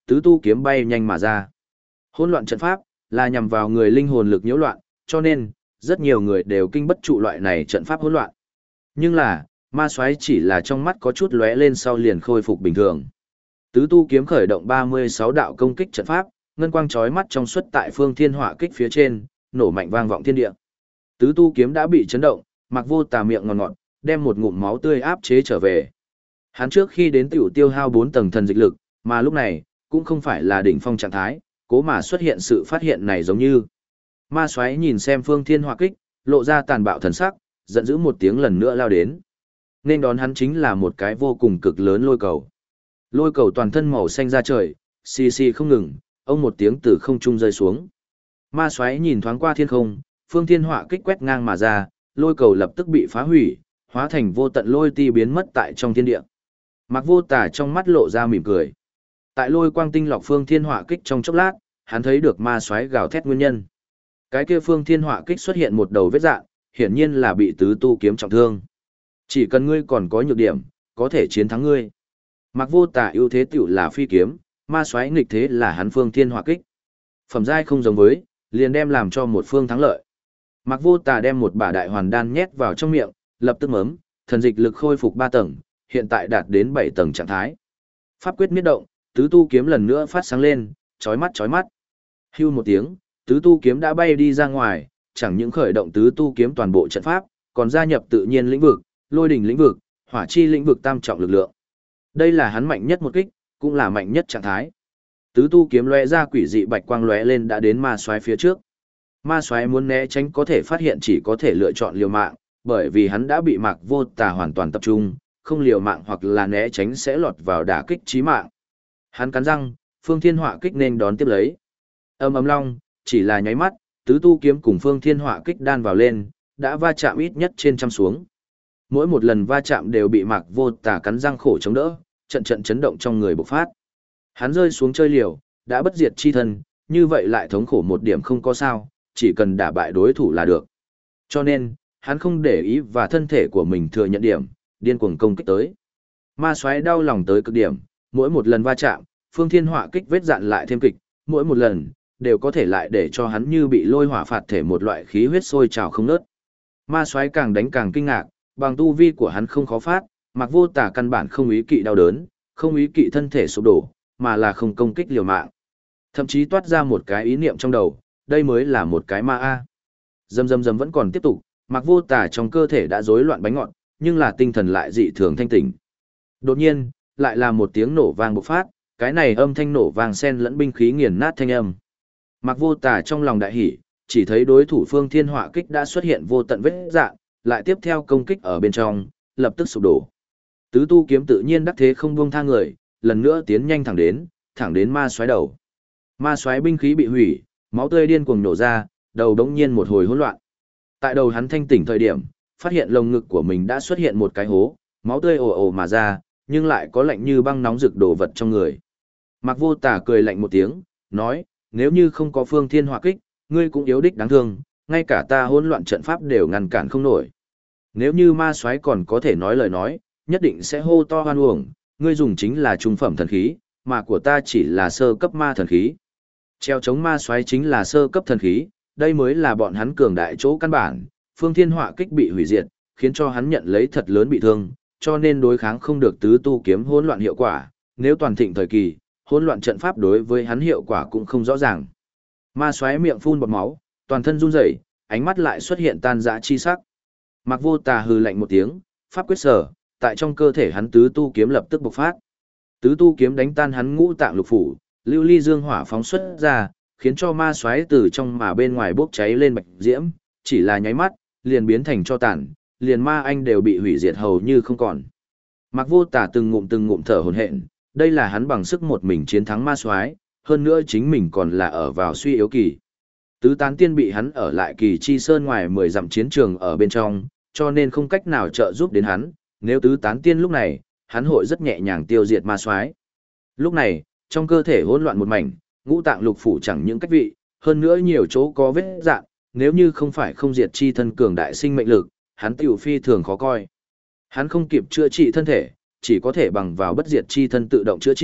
[SPEAKER 1] tứ tu kiếm bay nhanh mà ra. Hỗn loạn trận pháp là nhằm vào người linh hồn lực nhiễu loạn, cho nên rất nhiều người đều kinh bất trụ loại này trận pháp hỗn loạn. Nhưng là, ma soái chỉ là trong mắt có chút lóe lên sau liền khôi phục bình thường. Tứ tu kiếm khởi động 36 đạo công kích trận pháp, ngân quang chói mắt trong suốt tại phương thiên hỏa kích phía trên, nổ mạnh vang vọng thiên địa. Tứ tu kiếm đã bị chấn động, Mạc Vô Tà miệng ngọt ngọt, đem một ngụm máu tươi áp chế trở về. Hắn trước khi đến tiểu tiêu hao 4 tầng thần dịch lực, mà lúc này, cũng không phải là đỉnh phong trạng thái, cố mà xuất hiện sự phát hiện này giống như. Ma soái nhìn xem phương thiên hỏa kích, lộ ra tàn bạo thần sắc, giận dữ một tiếng lần nữa lao đến. Nên đón hắn chính là một cái vô cùng cực lớn lôi cầu. Lôi cầu toàn thân màu xanh ra trời, xì xì không ngừng, ông một tiếng từ không trung rơi xuống. Ma soái nhìn thoáng qua thiên không, phương thiên hỏa kích quét ngang mà ra, lôi cầu lập tức bị phá hủy, hóa thành vô tận lôi ti biến mất tại trong thiên địa. Mạc Vô Tà trong mắt lộ ra mỉm cười. Tại lôi quang tinh lọc phương thiên hỏa kích trong chốc lát, hắn thấy được ma soái gào thét nguyên nhân. Cái kia phương thiên hỏa kích xuất hiện một đầu vết rạn, hiển nhiên là bị tứ tu kiếm trọng thương. Chỉ cần ngươi còn có nhược điểm, có thể chiến thắng ngươi. Mạc Vô Tà ưu thế tiểu là phi kiếm, ma soái nghịch thế là hắn phương thiên hỏa kích. Phẩm giai không giống với, liền đem làm cho một phương thắng lợi. Mạc Vô Tà đem một bả đại hoàn đan nhét vào trong miệng, lập tức mớm, thần dịch lực khôi phục 3 tầng, hiện tại đạt đến 7 tầng trạng thái. Pháp quyết miết động, tứ tu kiếm lần nữa phát sáng lên, chói mắt chói mắt. Hưu một tiếng, tứ tu kiếm đã bay đi ra ngoài, chẳng những khởi động tứ tu kiếm toàn bộ trận pháp, còn gia nhập tự nhiên lĩnh vực, lôi đỉnh lĩnh vực, hỏa chi lĩnh vực tam trọng lực lượng. Đây là hắn mạnh nhất một kích, cũng là mạnh nhất trạng thái. Tứ tu kiếm lóe ra quỷ dị bạch quang lóe lên đã đến ma soái phía trước. Ma soái muốn né tránh có thể phát hiện chỉ có thể lựa chọn liều mạng, bởi vì hắn đã bị Mạc Vô Tà hoàn toàn tập trung, không liều mạng hoặc là né tránh sẽ lọt vào đả kích chí mạng. Hắn cắn răng, phương thiên hỏa kích nên đón tiếp lấy. Âm ầm long, chỉ là nháy mắt, tứ tu kiếm cùng phương thiên hỏa kích đan vào lên, đã va chạm ít nhất trên trăm xuống. Mỗi một lần va chạm đều bị Mạc Vô Tà cắn răng khổ chống đỡ, trận trận chấn động trong người bộc phát. Hắn rơi xuống chơi liều, đã bất diệt chi thân, như vậy lại thống khổ một điểm không có sao, chỉ cần đả bại đối thủ là được. Cho nên, hắn không để ý và thân thể của mình thừa nhận điểm, điên cuồng công kích tới. Ma soái đau lòng tới cực điểm, mỗi một lần va chạm, phương thiên hỏa kích vết dạn lại thêm kịch, mỗi một lần đều có thể lại để cho hắn như bị lôi hỏa phạt thể một loại khí huyết sôi trào không ngớt. Ma soái càng đánh càng kinh ngạc, bằng tu vi của hắn không khó phát, Mạc Vô Tà căn bản không ý kỵ đau đớn, không ý kỵ thân thể sụp đổ, mà là không công kích liều mạng. Thậm chí toát ra một cái ý niệm trong đầu, đây mới là một cái ma a. Dầm dầm dầm vẫn còn tiếp tục, Mạc Vô Tà trong cơ thể đã rối loạn bánh ngọt, nhưng là tinh thần lại dị thường thanh tỉnh. Đột nhiên, lại là một tiếng nổ vang bộc phát, cái này âm thanh nổ vang xen lẫn binh khí nghiền nát thanh âm. Mạc Vô Tà trong lòng đại hỉ, chỉ thấy đối thủ phương thiên hỏa kích đã xuất hiện vô tận vết rạn, lại tiếp theo công kích ở bên trong, lập tức sụp đổ. Tứ tu kiếm tự nhiên đắc thế không buông tha người, lần nữa tiến nhanh thẳng đến ma soái đầu. Ma soái binh khí bị hủy, máu tươi điên cuồng nổ ra, đầu đống nhiên một hồi hỗn loạn. Tại đầu hắn thanh tỉnh thời điểm, phát hiện lồng ngực của mình đã xuất hiện một cái hố, máu tươi ồ ồ mà ra, nhưng lại có lạnh như băng nóng rực đồ vật trong người. Mạc Vô Tà cười lạnh một tiếng, nói, nếu như không có phương thiên hỏa kích, ngươi cũng yếu đích đáng thương, ngay cả ta hỗn loạn trận pháp đều ngăn cản không nổi. Nếu như ma soái còn có thể nói lời nói, nhất định sẽ hô to hoan uổng, ngươi dùng chính là trung phẩm thần khí, mà của ta chỉ là sơ cấp ma thần khí. Treo chống ma soái chính là sơ cấp thần khí, đây mới là bọn hắn cường đại chỗ căn bản, phương thiên hỏa kích bị hủy diệt, khiến cho hắn nhận lấy thật lớn bị thương, cho nên đối kháng không được tứ tu kiếm hỗn loạn hiệu quả, nếu toàn thịnh thời kỳ, hỗn loạn trận pháp đối với hắn hiệu quả cũng không rõ ràng. Ma soái miệng phun bọt máu, toàn thân run rẩy, ánh mắt lại xuất hiện tan rã chi sắc. Mạc Vô Tà hừ lạnh một tiếng, pháp quyết sở, tại trong cơ thể hắn tứ tu kiếm lập tức bộc phát. Tứ tu kiếm đánh tan hắn ngũ tạng lục phủ, lưu ly dương hỏa phóng xuất ra, khiến cho ma soái từ trong mà bên ngoài bốc cháy lên bạch diễm, chỉ là nháy mắt, liền biến thành cho tàn, liền ma anh đều bị hủy diệt hầu như không còn. Mạc Vô Tà từng ngụm thở hổn hển, đây là hắn bằng sức một mình chiến thắng ma soái, hơn nữa chính mình còn là ở vào suy yếu kỳ. Tứ tán tiên bị hắn ở lại Kỳ Chi Sơn ngoài 10 dặm chiến trường ở bên trong, cho nên không cách nào trợ giúp đến hắn, nếu tứ tán tiên lúc này, hắn hội rất nhẹ nhàng tiêu diệt ma soái. Lúc này, trong cơ thể hỗn loạn một mảnh, ngũ tạng lục phủ chẳng những cách vị, hơn nữa nhiều chỗ có vết rạn, nếu như không phải không diệt chi thân cường đại sinh mệnh lực, hắn tiểu phi thường khó coi. Hắn không kịp chữa trị thân thể, chỉ có thể bằng vào bất diệt chi thân tự động chữa trị,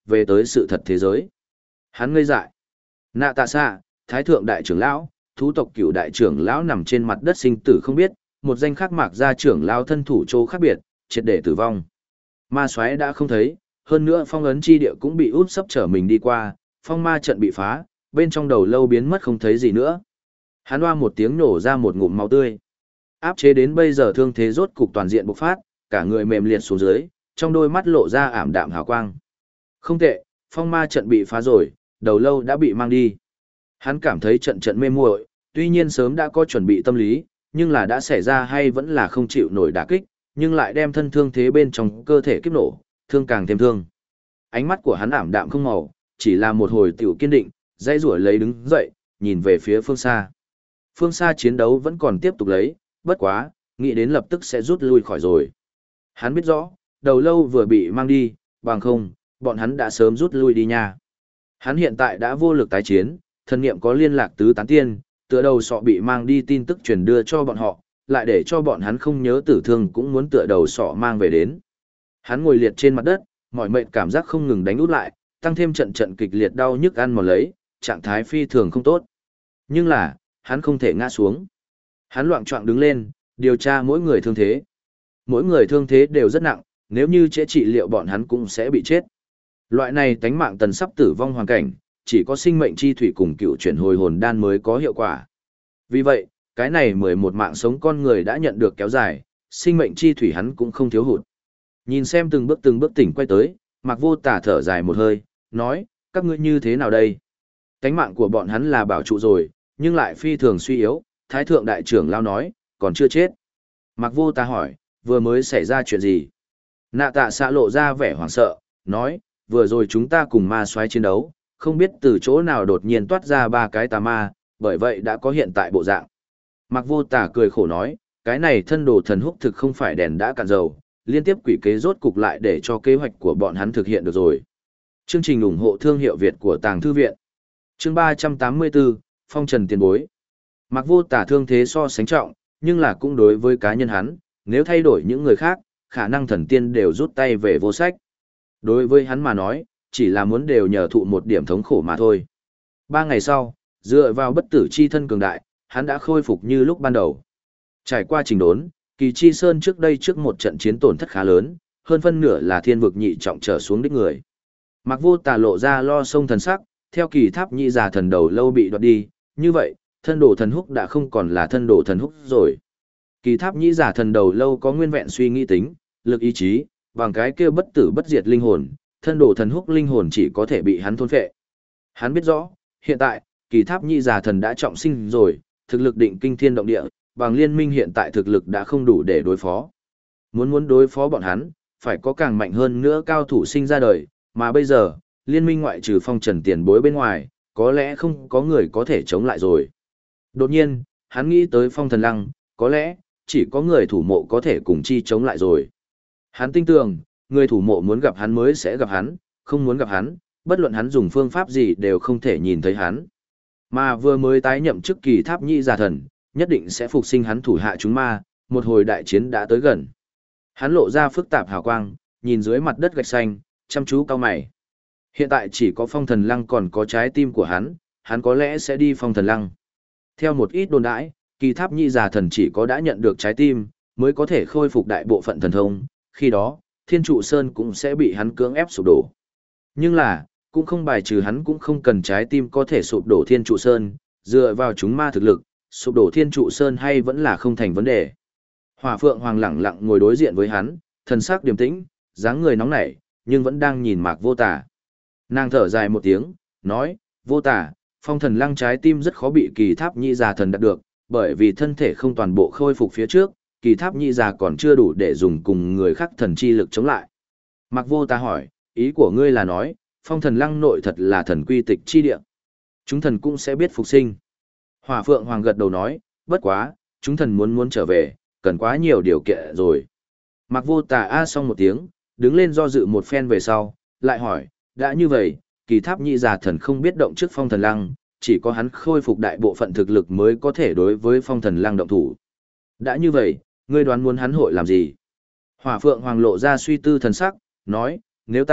[SPEAKER 1] về tới sự thật thế giới. Hắn ngây dại. Nạ tạ xạ, thái thượng đại trưởng lão, thú tộc cửu đại trưởng lão nằm trên mặt đất sinh tử không biết, một danh khắc mạc gia trưởng lão thân thủ chỗ khác biệt, triệt để tử vong. Ma soái đã không thấy, hơn nữa phong ấn chi địa cũng bị út sấp trở mình đi qua, phong ma trận bị phá, bên trong đầu lâu biến mất không thấy gì nữa. Hắn hoa một tiếng nổ ra một ngụm máu tươi. Áp chế đến bây giờ thương thế rốt cục toàn diện bộc phát, cả người mềm liệt xuống dưới, trong đôi mắt lộ ra ảm đạm hào quang. Không tệ, phong ma trận bị phá rồi, đầu lâu đã bị mang đi. Hắn cảm thấy trận trận mê muội, tuy nhiên sớm đã có chuẩn bị tâm lý, nhưng là đã xảy ra hay vẫn là không chịu nổi đả kích, nhưng lại đem thân thương thế bên trong cơ thể kiếp nổ, thương càng thêm thương. Ánh mắt của hắn ảm đạm không màu, chỉ là một hồi tiểu kiên định, dãy rủa lấy đứng dậy, nhìn về phía phương xa. Phương xa chiến đấu vẫn còn tiếp tục lấy, bất quá, nghĩ đến lập tức sẽ rút lui khỏi rồi. Hắn biết rõ, đầu lâu vừa bị mang đi, bằng không, bọn hắn đã sớm rút lui đi nha. Hắn hiện tại đã vô lực tái chiến, thần niệm có liên lạc tứ tán tiên, tựa đầu sọ bị mang đi tin tức truyền đưa cho bọn họ, lại để cho bọn hắn không nhớ tử thương cũng muốn tựa đầu sọ mang về đến. Hắn ngồi liệt trên mặt đất, mỏi mệt cảm giác không ngừng đánh út lại, tăng thêm trận trận kịch liệt đau nhức ăn mòn lấy, trạng thái phi thường không tốt. Nhưng là, hắn không thể ngã xuống. Hắn loạng choạng đứng lên, điều tra mỗi người thương thế. Mỗi người thương thế đều rất nặng, nếu như trễ trị liệu bọn hắn cũng sẽ bị chết. Loại này tánh mạng tần sắp tử vong hoàn cảnh, chỉ có sinh mệnh chi thủy cùng cựu chuyển hồi hồn đan mới có hiệu quả. Vì vậy, cái này 11 mạng sống con người đã nhận được kéo dài, sinh mệnh chi thủy hắn cũng không thiếu hụt. Nhìn xem từng bước tỉnh quay tới, Mạc Vô Tà thở dài một hơi, nói, các ngươi như thế nào đây? Tánh mạng của bọn hắn là bảo trụ rồi, nhưng lại phi thường suy yếu, Thái thượng đại trưởng lao nói, còn chưa chết. Mạc Vô Tà hỏi, vừa mới xảy ra chuyện gì? Nạ tạ xạ lộ ra vẻ hoảng sợ, nói, vừa rồi chúng ta cùng ma soái chiến đấu, không biết từ chỗ nào đột nhiên toát ra 3 cái tà ma, bởi vậy đã có hiện tại bộ dạng. Mạc Vô Tà cười khổ nói, cái này thân đồ thần húc thực không phải đèn đã cạn dầu, liên tiếp quỷ kế rốt cục lại để cho kế hoạch của bọn hắn thực hiện được rồi. Chương trình ủng hộ thương hiệu Việt của Tàng Thư Viện. Chương 384, Phong Trần tiền bối. Mạc Vô Tà thương thế so sánh trọng, nhưng là cũng đối với cá nhân hắn, nếu thay đổi những người khác, khả năng thần tiên đều rút tay về vô sách. Đối với hắn mà nói, chỉ là muốn đều nhờ thụ một điểm thống khổ mà thôi. 3 ngày sau, dựa vào bất tử chi thân cường đại, hắn đã khôi phục như lúc ban đầu. Trải qua trình đốn, Kỳ Chi Sơn trước đây trước một trận chiến tổn thất khá lớn, hơn phân nửa là thiên vực nhị trọng trở xuống đích người. Mạc Vô Tà lộ ra lo sông thần sắc, theo Kỳ Tháp nhị già thần đầu lâu bị đoạt đi, như vậy, thân đồ thần húc đã không còn là thân đồ thần húc rồi. Kỳ Tháp nhị già thần đầu lâu có nguyên vẹn suy nghĩ tính, lực ý chí, bằng cái kia bất tử bất diệt linh hồn, thân đồ thần húc linh hồn chỉ có thể bị hắn thôn phệ. Hắn biết rõ, hiện tại, Kỳ Tháp nhị già thần đã trọng sinh rồi, thực lực định kinh thiên động địa, bằng liên minh hiện tại thực lực đã không đủ để đối phó. Muốn đối phó bọn hắn, phải có càng mạnh hơn nữa cao thủ sinh ra đời, mà bây giờ, liên minh ngoại trừ Phong Trần tiền bối bên ngoài, có lẽ không có người có thể chống lại rồi. Đột nhiên, hắn nghĩ tới Phong Thần Lăng, có lẽ, chỉ có người thủ mộ có thể cùng chi chống lại rồi. Hắn tin tưởng, người thủ mộ muốn gặp hắn mới sẽ gặp hắn, không muốn gặp hắn, bất luận hắn dùng phương pháp gì đều không thể nhìn thấy hắn. Mà vừa mới tái nhậm chức Kỳ Tháp nhị già thần, nhất định sẽ phục sinh hắn thủ hạ chúng ma, một hồi đại chiến đã tới gần. Hắn lộ ra phức tạp hào quang, nhìn dưới mặt đất gạch xanh, chăm chú cao mày. Hiện tại chỉ có Phong Thần Lăng còn có trái tim của hắn có lẽ sẽ đi Phong Thần Lăng. Theo một ít đồn đãi, Kỳ Tháp nhị già thần chỉ có đã nhận được trái tim, mới có thể khôi phục đại bộ phận thần thông, khi đó, Thiên Trụ Sơn cũng sẽ bị hắn cưỡng ép sụp đổ. Nhưng là, cũng không bài trừ hắn cũng không cần trái tim có thể sụp đổ Thiên Trụ Sơn, dựa vào chúng ma thực lực, sụp đổ Thiên Trụ Sơn hay vẫn là không thành vấn đề. Hỏa Phượng Hoàng lẳng lặng ngồi đối diện với hắn, thần sắc điềm tĩnh, dáng người nóng nảy, nhưng vẫn đang nhìn Mạc Vô Tà. Nàng thở dài một tiếng, nói, Vô Tà, Phong Thần Lăng trái tim rất khó bị Kỳ Tháp nhị già thần đạt được, bởi vì thân thể không toàn bộ khôi phục phía trước, Kỳ Tháp nhị già còn chưa đủ để dùng cùng người khác thần chi lực chống lại. Mạc Vô Tà hỏi, ý của ngươi là nói, Phong Thần Lăng nội thật là thần quy tịch chi địa. Chúng thần cũng sẽ biết phục sinh. Hỏa Phượng Hoàng gật đầu nói, bất quá, chúng thần muốn trở về, cần quá nhiều điều kiện rồi. Mạc Vô Tà xong một tiếng, đứng lên do dự một phen về sau, lại hỏi, đã như vậy, Kỳ Tháp nhị già thần không biết động trước Phong Thần Lăng, chỉ có hắn khôi phục đại bộ phận thực lực mới có thể đối với Phong Thần Lăng động thủ. Đã như vậy, ngươi đoán muốn hắn hội làm gì? Hỏa Phượng Hoàng lộ ra suy tư thần sắc, nói, nếu ta,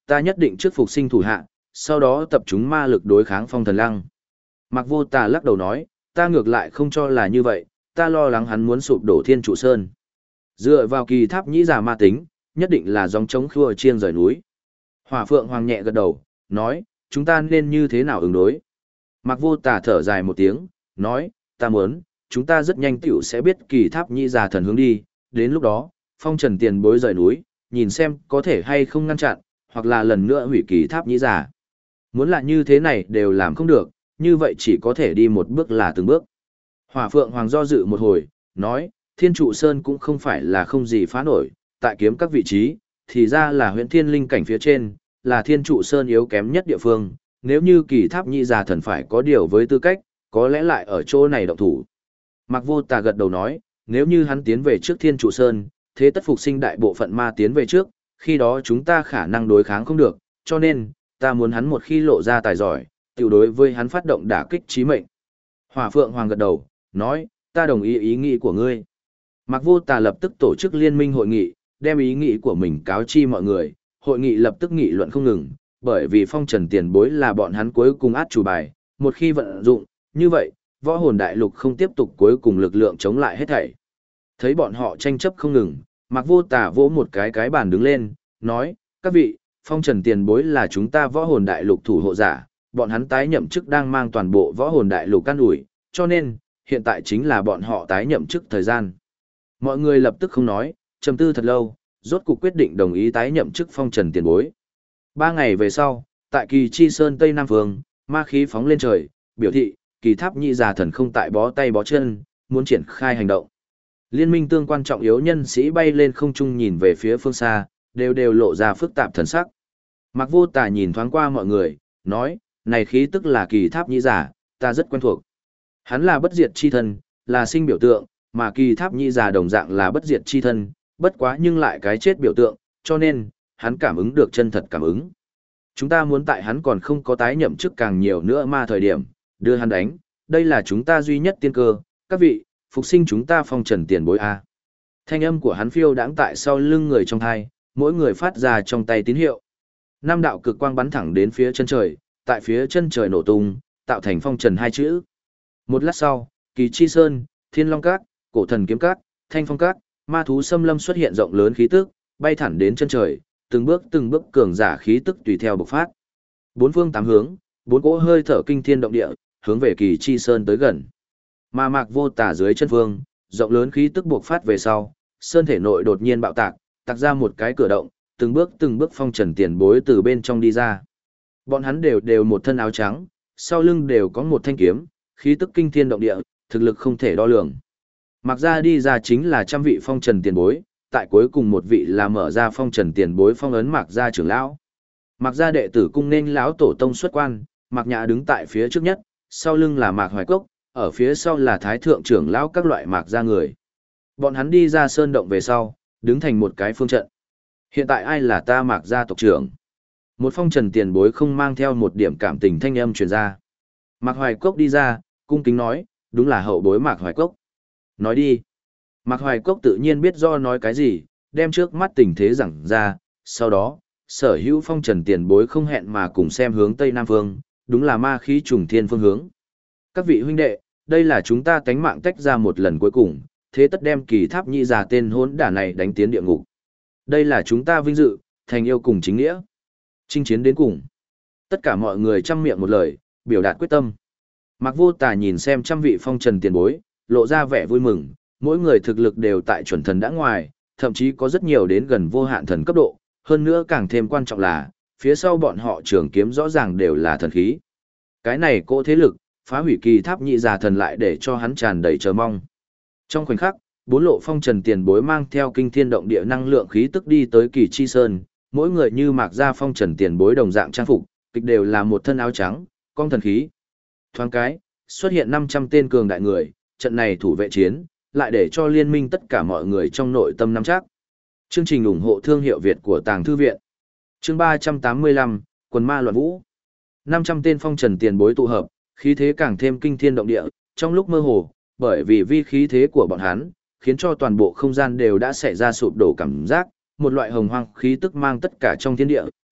[SPEAKER 1] ta nhất định trước phục sinh thủ hạ, sau đó tập trung ma lực đối kháng phong thần lăng. Mạc Vô Tà lắc đầu nói, ta ngược lại không cho là như vậy, ta lo lắng hắn muốn sụp đổ Thiên Trụ Sơn. Dựa vào kỳ tháp nhĩ già ma tính, nhất định là dòng chống khua chiêng rời núi. Hỏa Phượng Hoàng nhẹ gật đầu, nói, chúng ta nên như thế nào ứng đối? Mạc Vô Tà thở dài một tiếng, nói, ta muốn, chúng ta rất nhanh tiểu sẽ biết kỳ tháp nhĩ già thần hướng đi, đến lúc đó, phong trần tiền bối rời núi, nhìn xem có thể hay không ngăn chặn, hoặc là lần nữa hủy kỳ tháp nhĩ già. Muốn là như thế này đều làm không được, như vậy chỉ có thể đi một bước là từng bước. Hỏa Phượng Hoàng do dự một hồi, nói, Thiên Trụ Sơn cũng không phải là không gì phá nổi, tại kiếm các vị trí, thì ra là huyện thiên linh cảnh phía trên, là Thiên Trụ Sơn yếu kém nhất địa phương, nếu như kỳ tháp nhĩ già thần phải có điều với tư cách, có lẽ lại ở chỗ này động thủ. Mạc Vô Tà gật đầu nói, nếu như hắn tiến về trước Thiên Trụ Sơn, thế tất phục sinh đại bộ phận ma tiến về trước, khi đó chúng ta khả năng đối kháng không được, cho nên, ta muốn hắn một khi lộ ra tài giỏi, tiểu đối với hắn phát động đả kích chí mệnh. Hỏa Phượng Hoàng gật đầu, nói, ta đồng ý ý nghĩ của ngươi. Mạc Vô Tà lập tức tổ chức liên minh hội nghị, đem ý nghĩ của mình cáo chi mọi người, hội nghị lập tức nghị luận không ngừng, bởi vì phong trần tiền bối là bọn hắn cuối cùng át chủ bài, một khi vận dụng, như vậy, võ hồn đại lục không tiếp tục cuối cùng lực lượng chống lại hết thảy. Thấy bọn họ tranh chấp không ngừng, Mạc Vô Tà vỗ một cái bàn đứng lên, nói, các vị, phong trần tiền bối là chúng ta võ hồn đại lục thủ hộ giả, bọn hắn tái nhậm chức đang mang toàn bộ võ hồn đại lục can ủi, cho nên, hiện tại chính là bọn họ tái nhậm chức thời gian. Mọi người lập tức không nói, trầm tư thật lâu, rốt cuộc quyết định đồng ý tái nhậm chức phong trần tiền bối. 3 ngày về sau, tại Kỳ Chi Sơn Tây Nam Phương, ma khí phóng lên trời, biểu thị, kỳ tháp nhĩ già thần không tại bó tay bó chân, muốn triển khai hành động. Liên minh tương quan trọng yếu nhân sĩ bay lên không trung nhìn về phía phương xa, đều lộ ra phức tạp thần sắc. Mạc Vô Tà nhìn thoáng qua mọi người, nói, này khí tức là kỳ tháp nhĩ già, ta rất quen thuộc. Hắn là bất diệt chi thân, là sinh biểu tượng, mà kỳ tháp nhĩ già đồng dạng là bất diệt chi thân, bất quá nhưng lại cái chết biểu tượng, cho nên, hắn cảm ứng được chân thật cảm ứng. Chúng ta muốn tại hắn còn không có tái nhậm chức càng nhiều nữa ma thời điểm, đưa hắn đánh, đây là chúng ta duy nhất tiên cơ, các vị, phục sinh chúng ta phong trần tiền bối A. Thanh âm của hắn phiêu đãng tại sau lưng người trong thai, mỗi người phát ra trong tay tín hiệu. 5 đạo cực quang bắn thẳng đến phía chân trời, tại phía chân trời nổ tung, tạo thành phong trần 2 chữ. Một lát sau, Kỳ Chi Sơn, Thiên Long Các, Cổ Thần Kiếm Các, Thanh Phong Các, ma thú xâm lâm xuất hiện rộng lớn khí tức, bay thẳng đến chân trời, từng bước cường giả khí tức tùy theo bộc phát. Bốn phương tám hướng, bốn cỗ hơi thở kinh thiên động địa, hướng về Kỳ Chi Sơn tới gần. Mà Mạc Vô Tà dưới chân phương, rộng lớn khí tức bộc phát về sau, sơn thể nội đột nhiên bạo tạc ra một cái cửa động, từng bước phong trần tiền bối từ bên trong đi ra. Bọn hắn đều một thân áo trắng, sau lưng đều có một thanh kiếm, khí tức kinh thiên động địa, thực lực không thể đo lường. Mạc gia đi ra chính là trăm vị phong trần tiền bối, tại cuối cùng một vị là mở ra phong trần tiền bối phong ấn Mạc gia trưởng lão. Mạc gia đệ tử cung nên lão tổ tông xuất quan, Mạc Nhã đứng tại phía trước nhất, sau lưng là Mạc Hoài Cốc, ở phía sau là thái thượng trưởng lão các loại Mạc gia người. Bọn hắn đi ra sơn động về sau, đứng thành một cái phương trận. Hiện tại ai là ta Mạc gia tộc trưởng? Một phong trần tiền bối không mang theo một điểm cảm tình thanh âm truyền ra. Mạc Hoài Cốc đi ra, cung kính nói, đúng là hậu bối Mạc Hoài Cốc. Nói đi. Mạc Hoài Cốc tự nhiên biết do nói cái gì, đem trước mắt tình thế giảng ra, sau đó, sở hữu phong trần tiền bối không hẹn mà cùng xem hướng Tây Nam Phương, đúng là ma khí trùng thiên phương hướng. Các vị huynh đệ, đây là chúng ta tánh mạng tách ra một lần cuối cùng, thế tất đem kỳ tháp nhĩ già tên hỗn đả này đánh tiến địa ngục. Đây là chúng ta vinh dự, thành yêu cùng chính nghĩa. Chinh chiến đến cùng. Tất cả mọi người trăm miệng một lời, biểu đạt quyết tâm. Mạc Vô Tà nhìn xem trăm vị phong trần tiền bối, lộ ra vẻ vui mừng, mỗi người thực lực đều tại chuẩn thần đã ngoài, thậm chí có rất nhiều đến gần vô hạn thần cấp độ, hơn nữa càng thêm quan trọng là, phía sau bọn họ trường kiếm rõ ràng đều là thần khí. Cái này cỗ thế lực, phá hủy kỳ tháp nhị già thần lại để cho hắn tràn đầy chờ mong. Trong khoảnh khắc, bốn lộ phong trần tiền bối mang theo kinh thiên động địa năng lượng khí tức đi tới Kỳ Chi Sơn, mỗi người như Mạc gia phong trần tiền bối đồng dạng trang phục, kịch đều là một thân áo trắng, con thần khí. Thoáng cái, xuất hiện 500 tên cường đại người, trận này thủ vệ chiến, lại để cho liên minh tất cả mọi người trong nội tâm nắm chắc. Chương trình ủng hộ thương hiệu Việt của Tàng Thư Viện. Chương 385, Quần ma loạn vũ. 500 tên phong trần tiền bối tụ hợp, khí thế càng thêm kinh thiên động địa, trong lúc mơ hồ, bởi vì vi khí thế của bọn hắn, khiến cho toàn bộ không gian đều đã xảy ra sụp đổ cảm giác, một loại hồng hoang khí tức mang tất cả trong thiên địa,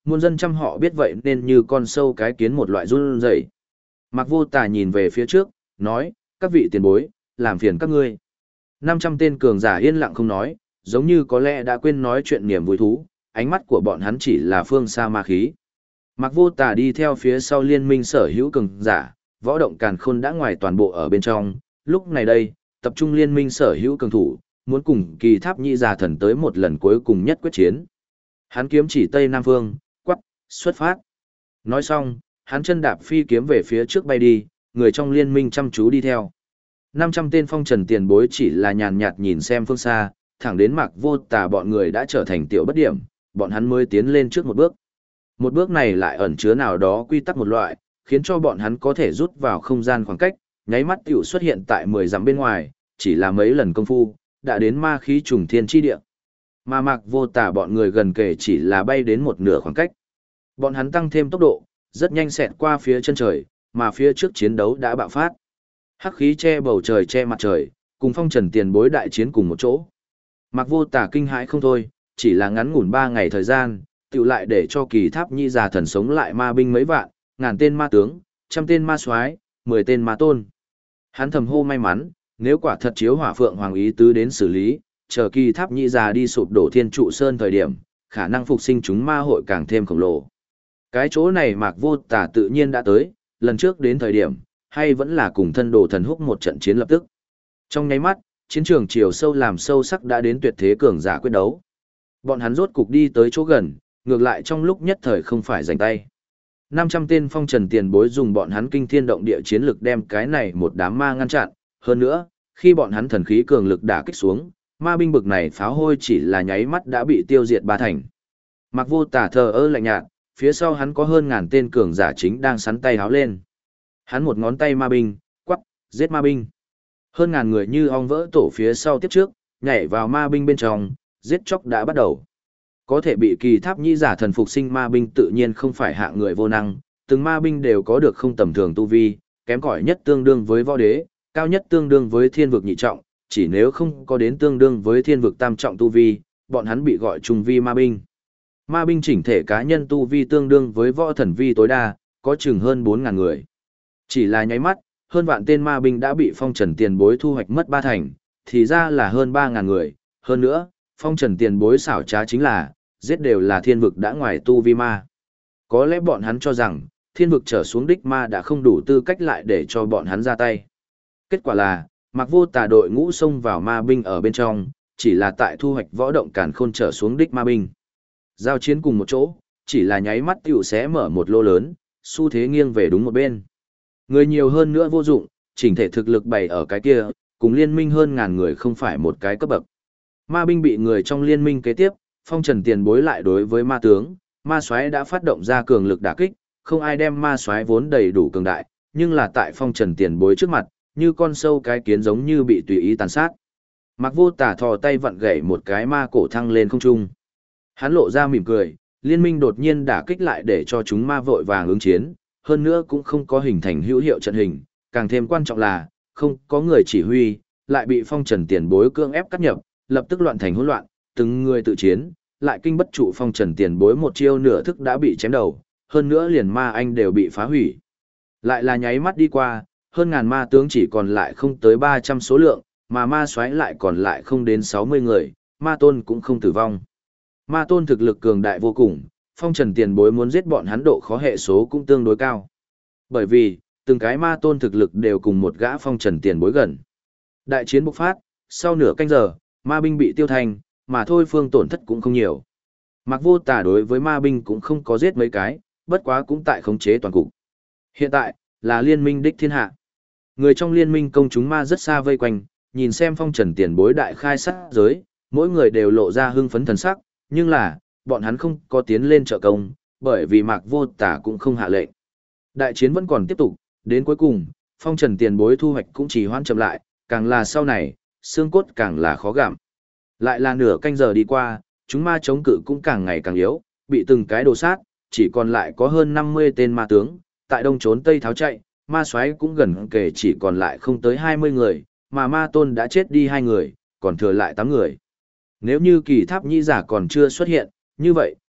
[SPEAKER 1] muôn dân trăm họ biết vậy nên như con sâu cái kiến một loại run rẩy. Mạc Vô Tà nhìn về phía trước, nói, các vị tiền bối, làm phiền các ngươi. 500 tên cường giả yên lặng không nói, giống như có lẽ đã quên nói chuyện niềm vui thú, ánh mắt của bọn hắn chỉ là phương xa ma khí. Mạc Vô Tà đi theo phía sau liên minh sở hữu cường giả, võ động càn khôn đã ngoài toàn bộ ở bên trong, lúc này đây, tập trung liên minh sở hữu cường thủ, muốn cùng Kỳ Tháp Nhĩ Già Thần tới một lần cuối cùng nhất quyết chiến. Hắn kiếm chỉ Tây Nam Phương, quắc, xuất phát. Nói xong, hắn chân đạp phi kiếm về phía trước bay đi, người trong liên minh chăm chú đi theo. 500 tên phong trần tiền bối chỉ là nhàn nhạt nhìn xem phương xa, thẳng đến Mạc Vô Tà bọn người đã trở thành tiểu bất điểm, bọn hắn mới tiến lên trước một bước. Một bước này lại ẩn chứa nào đó quy tắc một loại, khiến cho bọn hắn có thể rút vào không gian khoảng cách, nháy mắt tiểu xuất hiện tại 10 dặm bên ngoài, chỉ là mấy lần công phu, đã đến ma khí trùng thiên chi địa. Mà Mạc Vô Tà bọn người gần kề chỉ là bay đến một nửa khoảng cách. Bọn hắn tăng thêm tốc độ, rất nhanh xẹt qua phía chân trời, mà phía trước chiến đấu đã bạo phát. Hắc khí che bầu trời che mặt trời, cùng phong trần tiền bối đại chiến cùng một chỗ. Mạc Vô Tà kinh hãi không thôi, chỉ là ngắn ngủn 3 ngày thời gian, tiểu lại để cho Kỳ Tháp Nhĩ Già Thần sống lại ma binh mấy vạn, ngàn tên ma tướng, trăm tên ma soái, 10 tên ma tôn. Hắn thầm hô may mắn, nếu quả thật chiếu Hỏa Phượng Hoàng ý tứ đến xử lý, chờ Kỳ Tháp Nhĩ Già đi sụp đổ Thiên Trụ Sơn thời điểm, khả năng phục sinh chúng ma hội càng thêm khổng lồ. Cái chỗ này Mạc Vô Tà tự nhiên đã tới, lần trước đến thời điểm, hay vẫn là cùng thân đồ thần húc một trận chiến lập tức. Trong nháy mắt, chiến trường chiều sâu làm sâu sắc đã đến tuyệt thế cường giả quyết đấu. Bọn hắn rốt cục đi tới chỗ gần, ngược lại trong lúc nhất thời không phải giành tay. 500 tên phong trần tiền bối dùng bọn hắn kinh thiên động địa chiến lực đem cái này một đám ma ngăn chặn, hơn nữa, khi bọn hắn thần khí cường lực đả kích xuống, ma binh bực này pháo hôi chỉ là nháy mắt đã bị tiêu diệt ba thành. Mạc Vô Tà thờ ơ lạnh nhạt, phía sau hắn có hơn ngàn tên cường giả chính đang sắn tay háo lên. Hắn một ngón tay ma binh, quắc, giết ma binh. Hơn ngàn người như ong vỡ tổ phía sau tiếp trước, nhảy vào ma binh bên trong, giết chóc đã bắt đầu. Có thể bị Kỳ Tháp Nhĩ Già Thần phục sinh ma binh tự nhiên không phải hạng người vô năng, từng ma binh đều có được không tầm thường tu vi, kém cỏi nhất tương đương với võ đế, cao nhất tương đương với thiên vực nhị trọng, chỉ nếu không có đến tương đương với thiên vực tam trọng tu vi, bọn hắn bị gọi trung vi ma binh. Ma binh chỉnh thể cá nhân tu vi tương đương với võ thần vi tối đa, có chừng hơn 4.000 người. Chỉ là nháy mắt, hơn vạn tên ma binh đã bị phong trần tiền bối thu hoạch mất ba thành, thì ra là hơn 3.000 người. Hơn nữa, phong trần tiền bối xảo trá chính là, giết đều là thiên vực đã ngoài tu vi ma. Có lẽ bọn hắn cho rằng, thiên vực trở xuống đích ma đã không đủ tư cách lại để cho bọn hắn ra tay. Kết quả là, Mạc Vô Tà đội ngũ xông vào ma binh ở bên trong, chỉ là tại thu hoạch võ động càn khôn trở xuống đích ma binh. Giao chiến cùng một chỗ, chỉ là nháy mắt tiểu sẽ mở một lô lớn, xu thế nghiêng về đúng một bên. Người nhiều hơn nữa vô dụng, chỉnh thể thực lực bày ở cái kia, cùng liên minh hơn ngàn người không phải một cái cấp bậc. Ma binh bị người trong liên minh kế tiếp, phong trần tiền bối lại đối với ma tướng, ma soái đã phát động ra cường lực đả kích, không ai đem ma soái vốn đầy đủ cường đại, nhưng là tại phong trần tiền bối trước mặt, như con sâu cái kiến giống như bị tùy ý tàn sát. Mạc Vô Tà thò tay vặn gãy một cái ma cổ thăng lên không trung. Hắn lộ ra mỉm cười, liên minh đột nhiên đả kích lại để cho chúng ma vội vàng ứng chiến, hơn nữa cũng không có hình thành hữu hiệu trận hình, càng thêm quan trọng là, không có người chỉ huy, lại bị phong trần tiền bối cưỡng ép cắt nhập, lập tức loạn thành hỗn loạn, từng người tự chiến, lại kinh bất trụ phong trần tiền bối một chiêu nửa thức đã bị chém đầu, hơn nữa liền ma anh đều bị phá hủy. Lại là nháy mắt đi qua, hơn ngàn ma tướng chỉ còn lại không tới 300 số lượng, mà ma soái lại còn lại không đến 60 người, ma tôn cũng không tử vong. Ma tôn thực lực cường đại vô cùng, phong trần tiền bối muốn giết bọn hắn độ khó hệ số cũng tương đối cao. Bởi vì, từng cái ma tôn thực lực đều cùng một gã phong trần tiền bối gần. Đại chiến bộc phát, sau nửa canh giờ, ma binh bị tiêu thành, mà thôi phương tổn thất cũng không nhiều. Mạc Vô Tà đối với ma binh cũng không có giết mấy cái, bất quá cũng tại khống chế toàn cục. Hiện tại, là liên minh đích thiên hạ. Người trong liên minh công chúng ma rất xa vây quanh, nhìn xem phong trần tiền bối đại khai sát giới, mỗi người đều lộ ra hưng phấn thần sắc, nhưng là, bọn hắn không có tiến lên trợ công, bởi vì Mạc Vô Tà cũng không hạ lệnh. Đại chiến vẫn còn tiếp tục, đến cuối cùng, phong trần tiền bối thu hoạch cũng chỉ hoãn chậm lại, càng là sau này, xương cốt càng là khó gặm. Lại là nửa canh giờ đi qua, chúng ma chống cự cũng càng ngày càng yếu, bị từng cái đồ sát, chỉ còn lại có hơn 50 tên ma tướng, tại đông trốn tây tháo chạy, ma soái cũng gần kể chỉ còn lại không tới 20 người, mà ma tôn đã chết đi 2 người, còn thừa lại 8 người. Nếu như Kỳ Tháp Nhĩ Giả còn chưa xuất hiện, như vậy,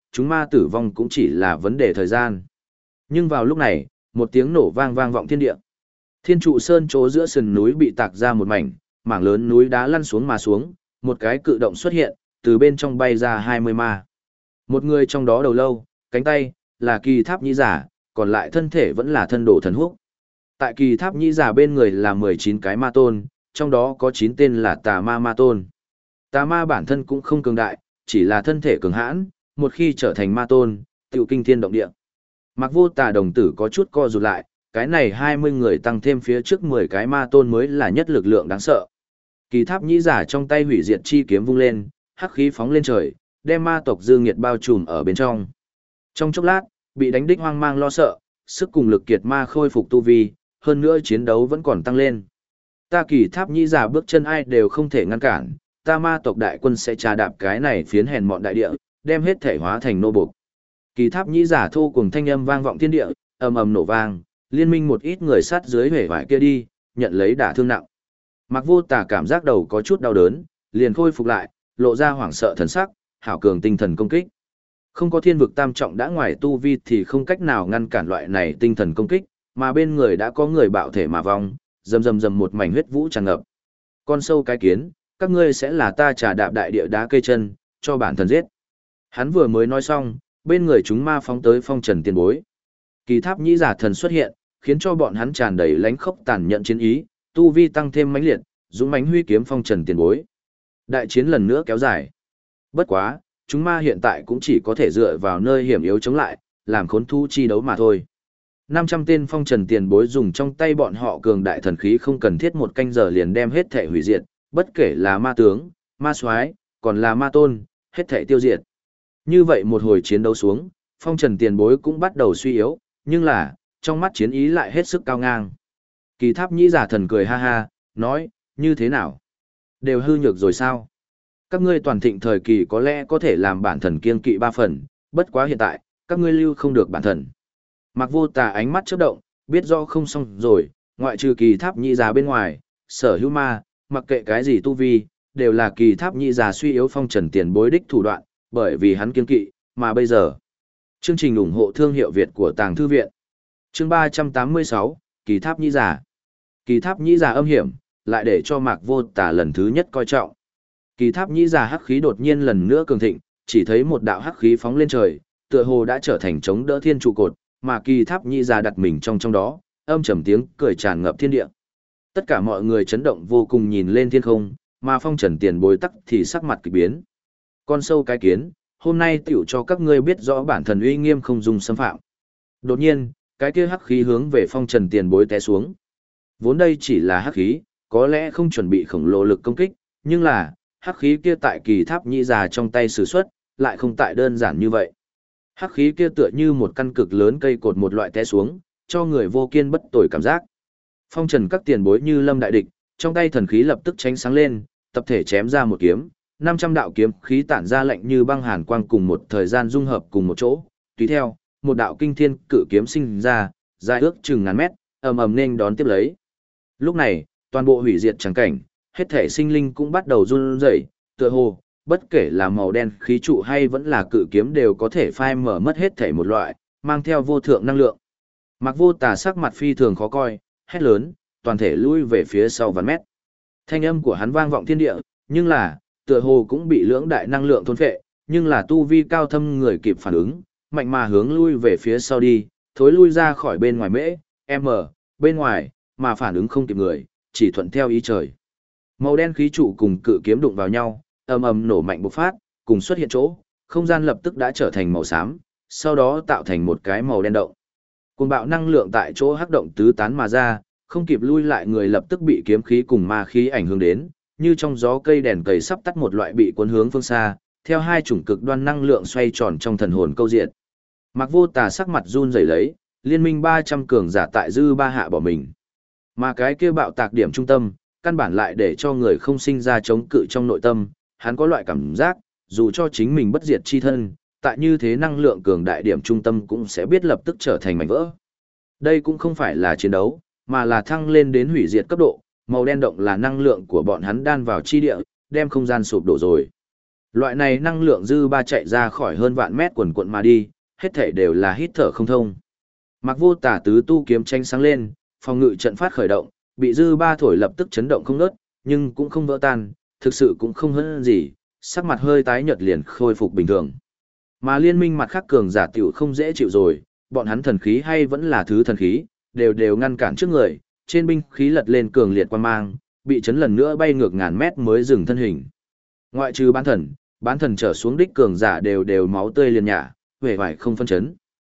[SPEAKER 1] chúng ma tử vong cũng chỉ là vấn đề thời gian. Nhưng vào lúc này, một tiếng nổ vang vang vọng thiên địa. Thiên trụ sơn chỗ giữa sườn núi bị tạc ra một mảng lớn núi đá lăn xuống mà xuống, một cái cự động xuất hiện, từ bên trong bay ra 20 ma. Một người trong đó đầu lâu, cánh tay, là kỳ tháp nhĩ giả, còn lại thân thể vẫn là thân đồ thần húc. Tại kỳ tháp nhĩ giả bên người là 19 cái ma tôn, trong đó có 9 tên là tà ma ma tôn. Tà ma bản thân cũng không cường đại, chỉ là thân thể cường hãn, một khi trở thành ma tôn, tiểu kinh thiên động địa. Mặc vô tà đồng tử có chút co rụt lại, cái này 20 người tăng thêm phía trước 10 cái ma tôn mới là nhất lực lượng đáng sợ. Kỳ tháp nhĩ giả trong tay hủy diệt chi kiếm vung lên, hắc khí phóng lên trời, đem ma tộc dư nghiệt bao trùm ở bên trong. Trong chốc lát, bị đánh đích hoang mang lo sợ, sức cùng lực kiệt ma khôi phục tu vi, hơn nữa chiến đấu vẫn còn tăng lên. Ta kỳ tháp nhĩ giả bước chân ai đều không thể ngăn cản, ta ma tộc đại quân sẽ trà đạp cái này phiến hèn mọn đại địa, đem hết thể hóa thành nô buộc. Kỳ tháp nhĩ giả thô cùng thanh âm vang vọng thiên địa, ầm ầm nổ vang, liên minh một ít người sát dưới hể vải kia đi, nhận lấy đả thương nặng. Mặc vô tà cảm giác đầu có chút đau đớn, liền khôi phục lại, lộ ra hoảng sợ thần sắc, hảo cường tinh thần công kích. Không có thiên vực tam trọng đã ngoài tu vi thì không cách nào ngăn cản loại này tinh thần công kích, mà bên người đã có người bạo thể mà vong, rầm rầm rầm một mảnh huyết vũ tràn ngập. Con sâu cái kiến, các ngươi sẽ là ta trà đạp đại địa đá cây chân, cho bản thân giết. Hắn vừa mới nói xong, bên người chúng ma phóng tới phong trần tiền bối. Kỳ tháp nhĩ giả thần xuất hiện, khiến cho bọn hắn tràn đầy lánh khốc tàn nhẫn chiến ý, tu vi tăng thêm mãnh liệt, dũng mãnh huy kiếm phong trần tiền bối. Đại chiến lần nữa kéo dài. Bất quá, chúng ma hiện tại cũng chỉ có thể dựa vào nơi hiểm yếu chống lại, làm khốn thu chi đấu mà thôi. 500 tên phong trần tiền bối dùng trong tay bọn họ cường đại thần khí không cần thiết một canh giờ liền đem hết thể hủy diệt, bất kể là ma tướng, ma soái, còn là ma tôn, hết thể tiêu diệt. Như vậy một hồi chiến đấu xuống, phong trần tiền bối cũng bắt đầu suy yếu, nhưng là, trong mắt chiến ý lại hết sức cao ngang. Kỳ tháp nhĩ giả thần cười ha ha, nói, như thế nào? Đều hư nhược rồi sao? Các ngươi toàn thịnh thời kỳ có lẽ có thể làm bản thần kiên kỵ 3 phần, bất quá hiện tại, các ngươi lưu không được bản thần. Mặc vô tà ánh mắt chớp động, biết rõ không xong rồi, ngoại trừ kỳ tháp nhĩ giả bên ngoài, sở hữu ma, mặc kệ cái gì tu vi, đều là kỳ tháp nhĩ giả suy yếu phong trần tiền bối đích thủ đoạn, bởi vì hắn kiên kỵ, mà bây giờ. Chương trình ủng hộ thương hiệu Việt của Tàng Thư Viện. Chương 386, Kỳ tháp nhĩ giả. Kỳ tháp nhĩ giả âm hiểm, lại để cho Mạc Vô Tà lần thứ nhất coi trọng. Kỳ tháp nhĩ giả hắc khí đột nhiên lần nữa cường thịnh, chỉ thấy một đạo hắc khí phóng lên trời, tựa hồ đã trở thành chống đỡ thiên trụ cột, mà kỳ tháp nhĩ giả đặt mình trong đó, âm trầm tiếng cười tràn ngập thiên địa. Tất cả mọi người chấn động vô cùng nhìn lên thiên không, mà phong trần tiền bối tắc thì sắc mặt kỳ biến. Con sâu cái kiến, hôm nay tiểu cho các ngươi biết rõ bản thần uy nghiêm không dùng xâm phạm. Đột nhiên, cái kia hắc khí hướng về phong trần tiền bối té xuống. Vốn đây chỉ là hắc khí, có lẽ không chuẩn bị khổng lồ lực công kích, nhưng là, hắc khí kia tại kỳ tháp nhĩ giả trong tay sử xuất, lại không tại đơn giản như vậy. Hắc khí kia tựa như một căn cực lớn cây cột một loại té xuống, cho người vô kiên bất tồi cảm giác. Phong trần các tiền bối như lâm đại địch, trong tay thần khí lập tức tránh sáng lên, tập thể chém ra một kiếm, 500 đạo kiếm khí tản ra lạnh như băng hàn quang cùng một thời gian dung hợp cùng một chỗ, tùy theo, một đạo kinh thiên cự kiếm sinh ra, dài ước chừng ngàn mét, ầm ầm nên đón tiếp lấy. Lúc này, toàn bộ hủy diệt trắng cảnh, hết thể sinh linh cũng bắt đầu run rẩy, tựa hồ, bất kể là màu đen khí trụ hay vẫn là cự kiếm đều có thể phai mở mất hết thể một loại, mang theo vô thượng năng lượng. Mặc Vô Tà sắc mặt phi thường khó coi, hét lớn, toàn thể lui về phía sau vạn mét. Thanh âm của hắn vang vọng thiên địa, nhưng là, tựa hồ cũng bị lưỡng đại năng lượng thôn phệ, nhưng là tu vi cao thâm người kịp phản ứng, mạnh mà hướng lui về phía sau đi, thối lui ra khỏi bên ngoài mễ, bên ngoài, mà phản ứng không kịp người, chỉ thuận theo ý trời. Màu đen khí trụ cùng cự kiếm đụng vào nhau, ầm ầm nổ mạnh bộc phát, cùng xuất hiện chỗ, không gian lập tức đã trở thành màu xám, sau đó tạo thành một cái màu đen động. Cuồng bạo năng lượng tại chỗ hắc động tứ tán mà ra, không kịp lui lại người lập tức bị kiếm khí cùng ma khí ảnh hưởng đến, như trong gió cây đèn cầy sắp tắt một loại bị cuốn hướng phương xa, theo hai chủng cực đoan năng lượng xoay tròn trong thần hồn câu diện. Mặc Vô Tà sắc mặt run rẩy lấy, liên minh 300 cường giả tại dư ba hạ bỏ mình. Mà cái kia bạo tạc điểm trung tâm, căn bản lại để cho người không sinh ra chống cự trong nội tâm, hắn có loại cảm giác, dù cho chính mình bất diệt chi thân, tại như thế năng lượng cường đại điểm trung tâm cũng sẽ biết lập tức trở thành mảnh vỡ. Đây cũng không phải là chiến đấu, mà là thăng lên đến hủy diệt cấp độ, màu đen động là năng lượng của bọn hắn đan vào chi địa, đem không gian sụp đổ rồi. Loại này năng lượng dư ba chạy ra khỏi hơn vạn mét quần quận mà đi, hết thảy đều là hít thở không thông. Mặc Vô Tà tứ tu kiếm tranh sáng lên, phòng ngự trận phát khởi động, bị dư ba thổi lập tức chấn động không ngớt, nhưng cũng không vỡ tan, thực sự cũng không hơn gì, sắc mặt hơi tái nhợt liền khôi phục bình thường. Mà liên minh mặt khác cường giả tiểu không dễ chịu rồi, bọn hắn thần khí hay vẫn là thứ thần khí, đều ngăn cản trước người, trên binh khí lật lên cường liệt quan mang, bị chấn lần nữa bay ngược ngàn mét mới dừng thân hình. Ngoại trừ bán thần trở xuống đích cường giả đều máu tươi liền nhả, vẻ vải không phân chấn.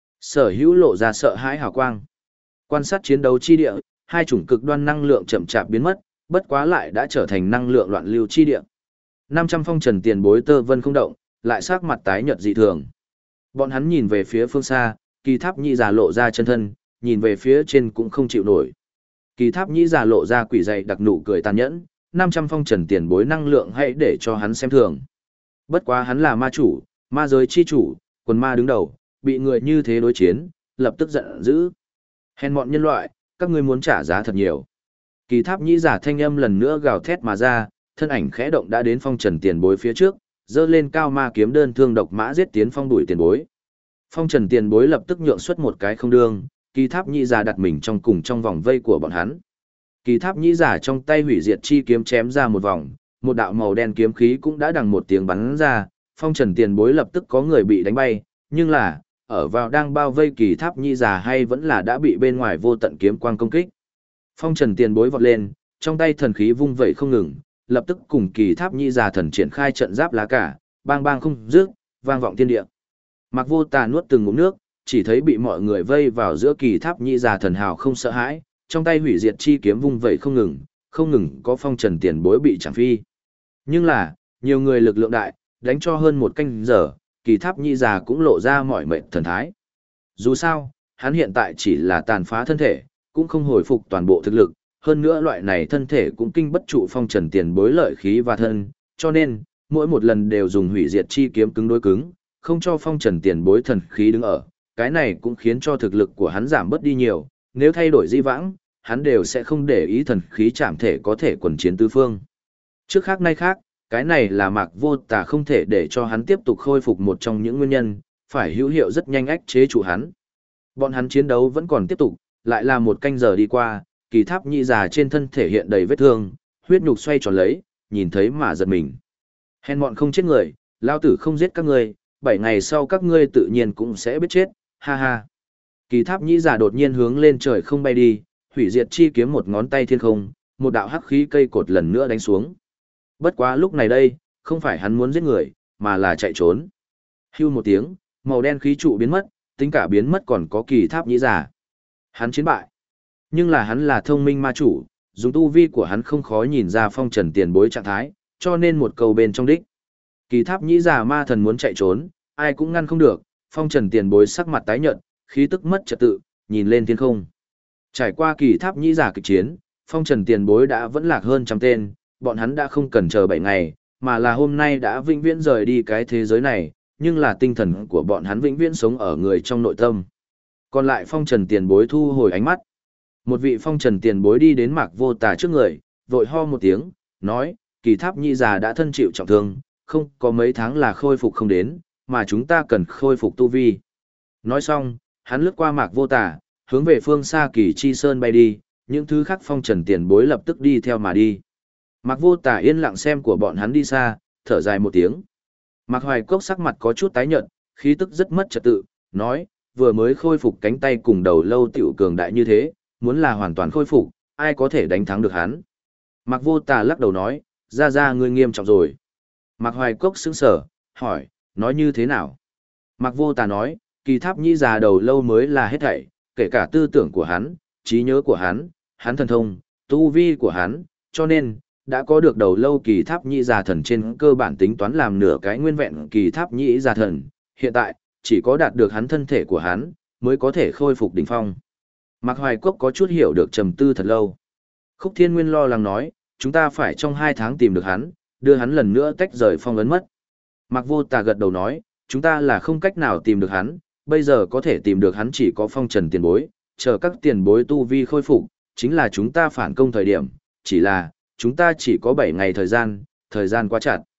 [SPEAKER 1] Sở hữu lộ ra sợ hãi hào quang. Quan sát chiến đấu chi địa, hai chủng cực đoan năng lượng chậm chạp biến mất, bất quá lại đã trở thành năng lượng loạn lưu chi địa. 500 phong trần tiền bối tơ vân không động, lại sắc mặt tái nhợt dị thường. Bọn hắn nhìn về phía phương xa, Kỳ Tháp Nhĩ già lộ ra chân thân, nhìn về phía trên cũng không chịu nổi. Kỳ Tháp Nhĩ già lộ ra quỷ dày đặc nụ cười tàn nhẫn, 500 phong trần tiền bối năng lượng hãy để cho hắn xem thường. Bất quá hắn là ma chủ, ma giới chi chủ, quần ma đứng đầu, bị người như thế đối chiến, lập tức giận dữ. Hèn mọn nhân loại, các ngươi muốn trả giá thật nhiều. Kỳ Tháp Nhĩ giả thanh âm lần nữa gào thét mà ra, thân ảnh khẽ động đã đến phong trần tiền bối phía trước, giơ lên cao ma kiếm đơn thương độc mã giết tiến phong đuổi tiền bối. Phong trần tiền bối lập tức nhượng xuất một cái không đương, Kỳ Tháp Nhĩ giả đặt mình trong vòng vây của bọn hắn. Kỳ Tháp Nhĩ giả trong tay hủy diệt chi kiếm chém ra một vòng, một đạo màu đen kiếm khí cũng đã đằng một tiếng bắn ra, phong trần tiền bối lập tức có người bị đánh bay, nhưng là, ở vào đang bao vây Kỳ Tháp Nhĩ giả hay vẫn là đã bị bên ngoài vô tận kiếm quang công kích. Phong trần tiền bối vọt lên, trong tay thần khí vung vẩy không ngừng, lập tức cùng Kỳ Tháp Nhĩ già thần triển khai trận giáp lá cả, bang bang không dứt, vang vọng thiên địa. Mặc Vô Tà nuốt từng ngụm nước, chỉ thấy bị mọi người vây vào giữa Kỳ Tháp Nhĩ già thần hào không sợ hãi, trong tay hủy diệt chi kiếm vung vẩy không ngừng có phong trần tiền bối bị chẳng phi. Nhưng là, nhiều người lực lượng đại, đánh cho hơn một canh giờ, Kỳ Tháp Nhĩ già cũng lộ ra mọi mệnh thần thái. Dù sao, hắn hiện tại chỉ là tàn phá thân thể, cũng không hồi phục toàn bộ thực lực, hơn nữa loại này thân thể cũng kinh bất trụ phong trần tiền bối lợi khí và thân, cho nên, mỗi một lần đều dùng hủy diệt chi kiếm cứng đối cứng, không cho phong trần tiền bối thần khí đứng ở, cái này cũng khiến cho thực lực của hắn giảm bớt đi nhiều, nếu thay đổi di vãng, hắn đều sẽ không để ý thần khí chạm thể có thể quần chiến tứ phương. Trước khác nay khác, cái này là Mạc Vô Tà không thể để cho hắn tiếp tục khôi phục một trong những nguyên nhân, phải hữu hiệu rất nhanh ách chế trụ hắn. Bọn hắn chiến đấu vẫn còn tiếp tục, lại là một canh giờ đi qua, Kỳ Tháp Nhĩ già trên thân thể hiện đầy vết thương, huyết nhục xoay tròn lấy, nhìn thấy mà giật mình. Hèn mọn không chết người, lao tử không giết các ngươi, 7 ngày sau các ngươi tự nhiên cũng sẽ biết chết, ha ha. Kỳ Tháp Nhĩ già đột nhiên hướng lên trời không bay đi, hủy diệt chi kiếm một ngón tay thiên không, một đạo hắc khí cây cột lần nữa đánh xuống. Bất quá lúc này đây, không phải hắn muốn giết người, mà là chạy trốn. Hưu một tiếng, màu đen khí trụ biến mất, tính cả biến mất còn có Kỳ Tháp Nhĩ già. Hắn chiến bại. Nhưng là hắn là thông minh ma chủ, dùng tu vi của hắn không khó nhìn ra phong trần tiền bối trạng thái, cho nên một câu bên trong đích. Kỳ Tháp Nhĩ già ma thần muốn chạy trốn, ai cũng ngăn không được, phong trần tiền bối sắc mặt tái nhợt, khí tức mất trật tự, nhìn lên thiên không. Trải qua Kỳ Tháp Nhĩ già kịch chiến, phong trần tiền bối đã vẫn lạc hơn trăm tên, bọn hắn đã không cần chờ 7 ngày, mà là hôm nay đã vĩnh viễn rời đi cái thế giới này, nhưng là tinh thần của bọn hắn vĩnh viễn sống ở người trong nội tâm. Còn lại phong trần tiền bối thu hồi ánh mắt. Một vị phong trần tiền bối đi đến Mạc Vô Tà trước người, vội ho một tiếng, nói, Kỳ Tháp Nhĩ già đã thân chịu trọng thương, không có mấy tháng là khôi phục không đến, mà chúng ta cần khôi phục tu vi. Nói xong, hắn lướt qua Mạc Vô Tà, hướng về phương xa Kỳ Chi Sơn bay đi, những thứ khác phong trần tiền bối lập tức đi theo mà đi. Mạc Vô Tà yên lặng xem của bọn hắn đi xa, thở dài một tiếng. Mạc Hoài Cốc sắc mặt có chút tái nhợt, khí tức rất mất trật tự, nói, vừa mới khôi phục cánh tay cùng đầu lâu tiểu cường đại như thế, muốn là hoàn toàn khôi phục, ai có thể đánh thắng được hắn. Mạc Vô Tà lắc đầu nói, ra ngươi nghiêm trọng rồi. Mạc Hoài Cốc sững sờ, hỏi, nói như thế nào? Mạc Vô Tà nói, Kỳ Tháp Nhĩ già đầu lâu mới là hết thảy, kể cả tư tưởng của hắn, trí nhớ của hắn thần thông, tu vi của hắn, cho nên, đã có được đầu lâu Kỳ Tháp Nhĩ già thần trên cơ bản tính toán làm nửa cái nguyên vẹn Kỳ Tháp Nhĩ già thần, hiện tại, chỉ có đạt được hắn thân thể của hắn, mới có thể khôi phục đỉnh phong. Mạc Hoài Cốc có chút hiểu được trầm tư thật lâu. Khúc Thiên Nguyên lo lắng nói, chúng ta phải trong 2 tháng tìm được hắn, đưa hắn lần nữa tách rời phong ấn mất. Mạc Vô Tà gật đầu nói, chúng ta là không cách nào tìm được hắn, bây giờ có thể tìm được hắn chỉ có phong trần tiền bối, chờ các tiền bối tu vi khôi phục, chính là chúng ta phản công thời điểm, chỉ là, chúng ta chỉ có 7 ngày thời gian quá chặt.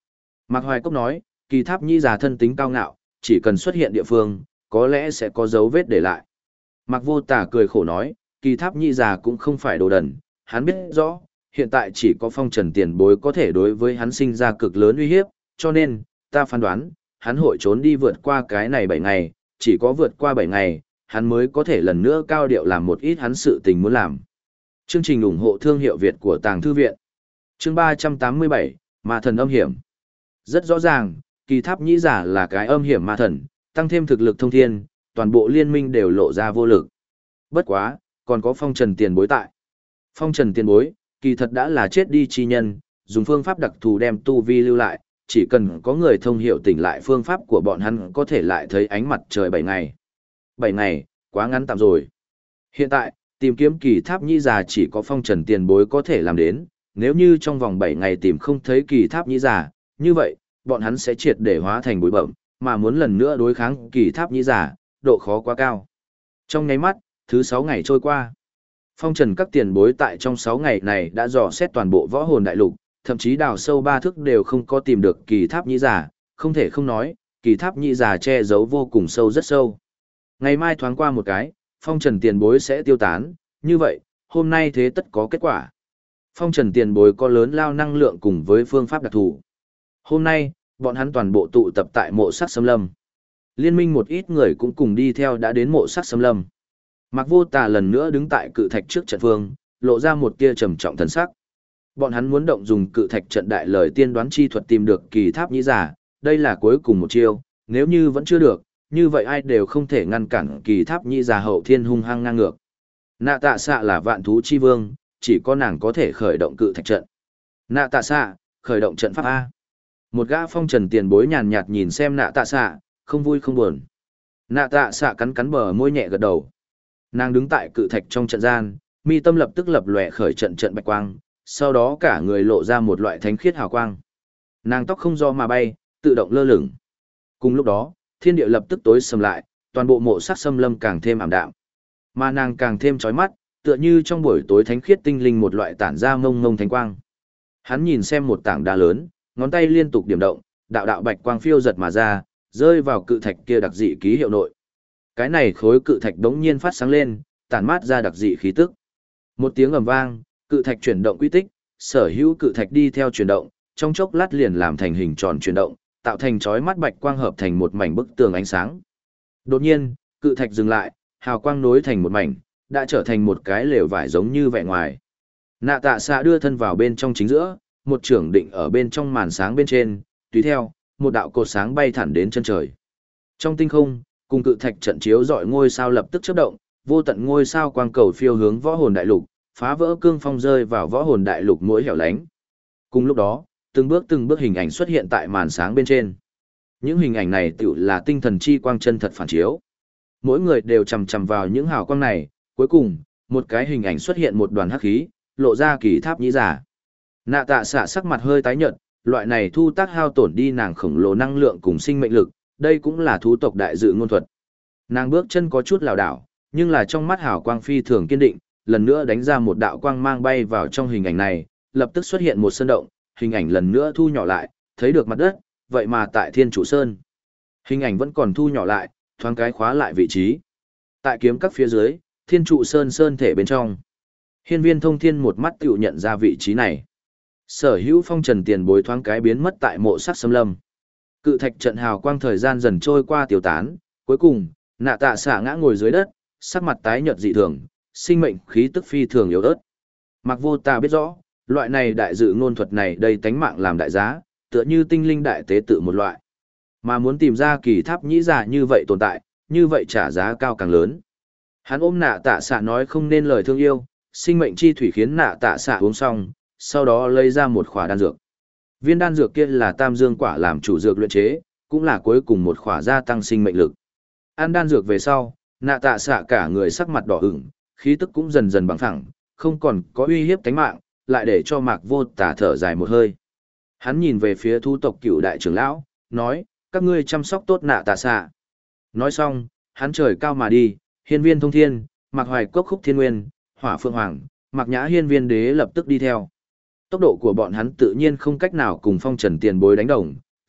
[SPEAKER 1] Mạc Hoài Cốc nói, Kỳ Tháp Nhĩ già thân tính cao ngạo, chỉ cần xuất hiện địa phương, có lẽ sẽ có dấu vết để lại. Mạc Vô Tà cười khổ nói, Kỳ Tháp Nhĩ già cũng không phải đồ đần, hắn biết rõ, hiện tại chỉ có Phong Trần tiền bối có thể đối với hắn sinh ra cực lớn uy hiếp, cho nên, ta phán đoán, hắn hội trốn đi vượt qua cái này 7 ngày, chỉ có vượt qua 7 ngày, hắn mới có thể lần nữa cao điệu làm một ít hắn sự tình muốn làm. Chương trình ủng hộ thương hiệu Việt của Tàng Thư Viện. Chương 387, Ma thần âm hiểm. Rất rõ ràng, Kỳ Tháp Nhĩ giả là cái âm hiểm ma thần, tăng thêm thực lực thông thiên, toàn bộ liên minh đều lộ ra vô lực. Bất quá, còn có Phong Trần tiền bối tại. Phong Trần tiền bối, kỳ thật đã là chết đi chi nhân, dùng phương pháp đặc thù đem tu vi lưu lại, chỉ cần có người thông hiểu tỉnh lại phương pháp của bọn hắn có thể lại thấy ánh mặt trời 7 ngày. 7 ngày, quá ngắn tạm rồi. Hiện tại, tìm kiếm Kỳ Tháp Nhĩ già chỉ có Phong Trần tiền bối có thể làm đến, nếu như trong vòng 7 ngày tìm không thấy Kỳ Tháp Nhĩ già, như vậy, bọn hắn sẽ triệt để hóa thành bụi bậm, mà muốn lần nữa đối kháng Kỳ Tháp Nhĩ già, độ khó quá cao. Trong nháy mắt, thứ 6 ngày trôi qua. Phong Trần các tiền bối tại trong 6 ngày này đã dò xét toàn bộ võ hồn đại lục, thậm chí đào sâu 3 thước đều không có tìm được Kỳ Tháp Nhĩ già, không thể không nói, Kỳ Tháp Nhĩ già che giấu vô cùng sâu rất sâu. Ngày mai thoáng qua một cái, Phong Trần tiền bối sẽ tiêu tán, như vậy, hôm nay thế tất có kết quả. Phong Trần tiền bối có lớn lao năng lượng cùng với phương pháp đặc thù. Hôm nay, bọn hắn toàn bộ tụ tập tại mộ sắc xâm lâm. Liên minh một ít người cũng cùng đi theo đã đến mộ sắc xâm lâm. Mạc Vô Tà lần nữa đứng tại cự thạch trước trận phương, lộ ra một tia trầm trọng thần sắc. Bọn hắn muốn động dùng cự thạch trận đại lời tiên đoán chi thuật tìm được Kỳ Tháp Nhĩ già, đây là cuối cùng một chiêu, nếu như vẫn chưa được, như vậy ai đều không thể ngăn cản Kỳ Tháp Nhĩ già hậu thiên hung hăng ngang ngược. Nạ Tạ Xạ là vạn thú chi vương, chỉ có nàng có thể khởi động cự thạch trận. Nạ Tạ Xạ, khởi động trận pháp A. Một gã Phong Trần tiền bối nhàn nhạt nhìn xem Nạ Tạ Xạ, không vui không buồn. Nạ Tạ Xạ cắn cắn bờ môi nhẹ gật đầu. Nàng đứng tại cự thạch trong trận gian, mi tâm lập tức lập lòe khởi trận trận bạch quang, sau đó cả người lộ ra một loại thánh khiết hào quang. Nàng tóc không do mà bay, tự động lơ lửng. Cùng lúc đó, thiên địa lập tức tối sầm lại, toàn bộ mộ sắc xâm lâm càng thêm ảm đạm. Mà nàng càng thêm chói mắt, tựa như trong buổi tối thánh khiết tinh linh một loại tản ra mông mông thánh quang. Hắn nhìn xem một tảng đá lớn, ngón tay liên tục điểm động, đạo đạo bạch quang phiêu giật mà ra, rơi vào cự thạch kia đặc dị ký hiệu nội. Cái này khối cự thạch đống nhiên phát sáng lên, tản mát ra đặc dị khí tức. Một tiếng ầm vang, cự thạch chuyển động quy tích, sở hữu cự thạch đi theo chuyển động, trong chốc lát liền làm thành hình tròn chuyển động, tạo thành chói mắt bạch quang hợp thành một mảnh bức tường ánh sáng. Đột nhiên, cự thạch dừng lại, hào quang nối thành một mảnh, đã trở thành một cái lều vải giống như vẻ ngoài. Nạ Tạ Xạ đưa thân vào bên trong chính giữa, một trưởng định ở bên trong màn sáng bên trên, tùy theo, một đạo cột sáng bay thẳng đến chân trời. Trong tinh không, cùng cự thạch trận chiếu rọi ngôi sao lập tức chớp động, vô tận ngôi sao quang cầu phiêu hướng võ hồn đại lục, phá vỡ cương phong rơi vào võ hồn đại lục mỗi hẻo lánh. Cùng lúc đó, từng bước hình ảnh xuất hiện tại màn sáng bên trên. Những hình ảnh này tựu là tinh thần chi quang chân thật phản chiếu. Mỗi người đều chằm chằm vào những hào quang này, cuối cùng, một cái hình ảnh xuất hiện một đoàn hắc khí, lộ ra Kỳ Tháp Nhĩ già. Nạ Tạ Xạ sắc mặt hơi tái nhợt, loại này thu tác hao tổn đi nàng khổng lồ năng lượng cùng sinh mệnh lực, đây cũng là thú tộc đại dự ngôn thuật. Nàng bước chân có chút lảo đảo, nhưng là trong mắt hào quang phi thường kiên định, lần nữa đánh ra một đạo quang mang bay vào trong hình ảnh này, lập tức xuất hiện một sơn động, hình ảnh lần nữa thu nhỏ lại, thấy được mặt đất, vậy mà tại Thiên Trụ Sơn. Hình ảnh vẫn còn thu nhỏ lại, thoáng cái khóa lại vị trí. Tại kiếm các phía dưới, Thiên Trụ Sơn sơn thể bên trong. Hiên Viên Thông Thiên một mắt tiểu nhận ra vị trí này. Sở hữu Phong Trần tiền bối thoáng cái biến mất tại mộ sắc xâm lâm. Cự thạch trận hào quang thời gian dần trôi qua tiêu tán, cuối cùng, Nạ Tạ Xạ ngã ngồi dưới đất, sắc mặt tái nhợt dị thường, sinh mệnh khí tức phi thường yếu ớt. Mạc Vô Tà biết rõ, loại này đại dự ngôn thuật này đầy tánh mạng làm đại giá, tựa như tinh linh đại tế tự một loại. Mà muốn tìm ra Kỳ Tháp Nhĩ già như vậy tồn tại, như vậy trả giá cao càng lớn. Hắn ôm Nạ Tạ Xạ nói không nên lời thương yêu, sinh mệnh chi thủy khiến Nạ Tạ Xạ uống xong, sau đó lấy ra một khỏa đan dược. Viên đan dược kia là Tam Dương quả làm chủ dược luyện chế, cũng là cuối cùng một khỏa gia tăng sinh mệnh lực. Ăn đan dược về sau, Nạ Tạ Xạ cả người sắc mặt đỏ ửng, khí tức cũng dần dần bằng phẳng, không còn có uy hiếp tánh mạng, lại để cho Mạc Vô Tà thở dài một hơi. Hắn nhìn về phía thu tộc Cựu đại trưởng lão, nói, các ngươi chăm sóc tốt Nạ Tạ Xạ. Nói xong, hắn trời cao mà đi, Hiên Viên Thông Thiên, Mạc Hoài Cốc Khúc Thiên Nguyên, Hỏa Phượng Hoàng, Mạc Nhã Hiên Viên Đế lập tức đi theo. Tốc độ của bọn hắn tự nhiên không cách nào cùng Phong Trần tiền bối đánh đồng,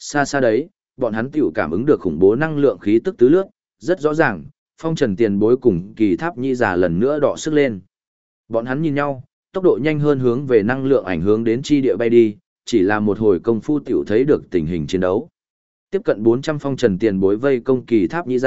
[SPEAKER 1] xa xa đấy, bọn hắn tiểu cảm ứng được khủng bố năng lượng khí tức tứ lướt, rất rõ ràng, phong trần tiền bối cùng kỳ tháp nhĩ già lần nữa đọ sức lên. Bọn hắn nhìn nhau, tốc độ nhanh hơn hướng về năng lượng ảnh hướng đến chi địa bay đi, chỉ là một hồi công phu tiểu thấy được tình hình chiến đấu. Tiếp cận 400 phong trần tiền bối vây công kỳ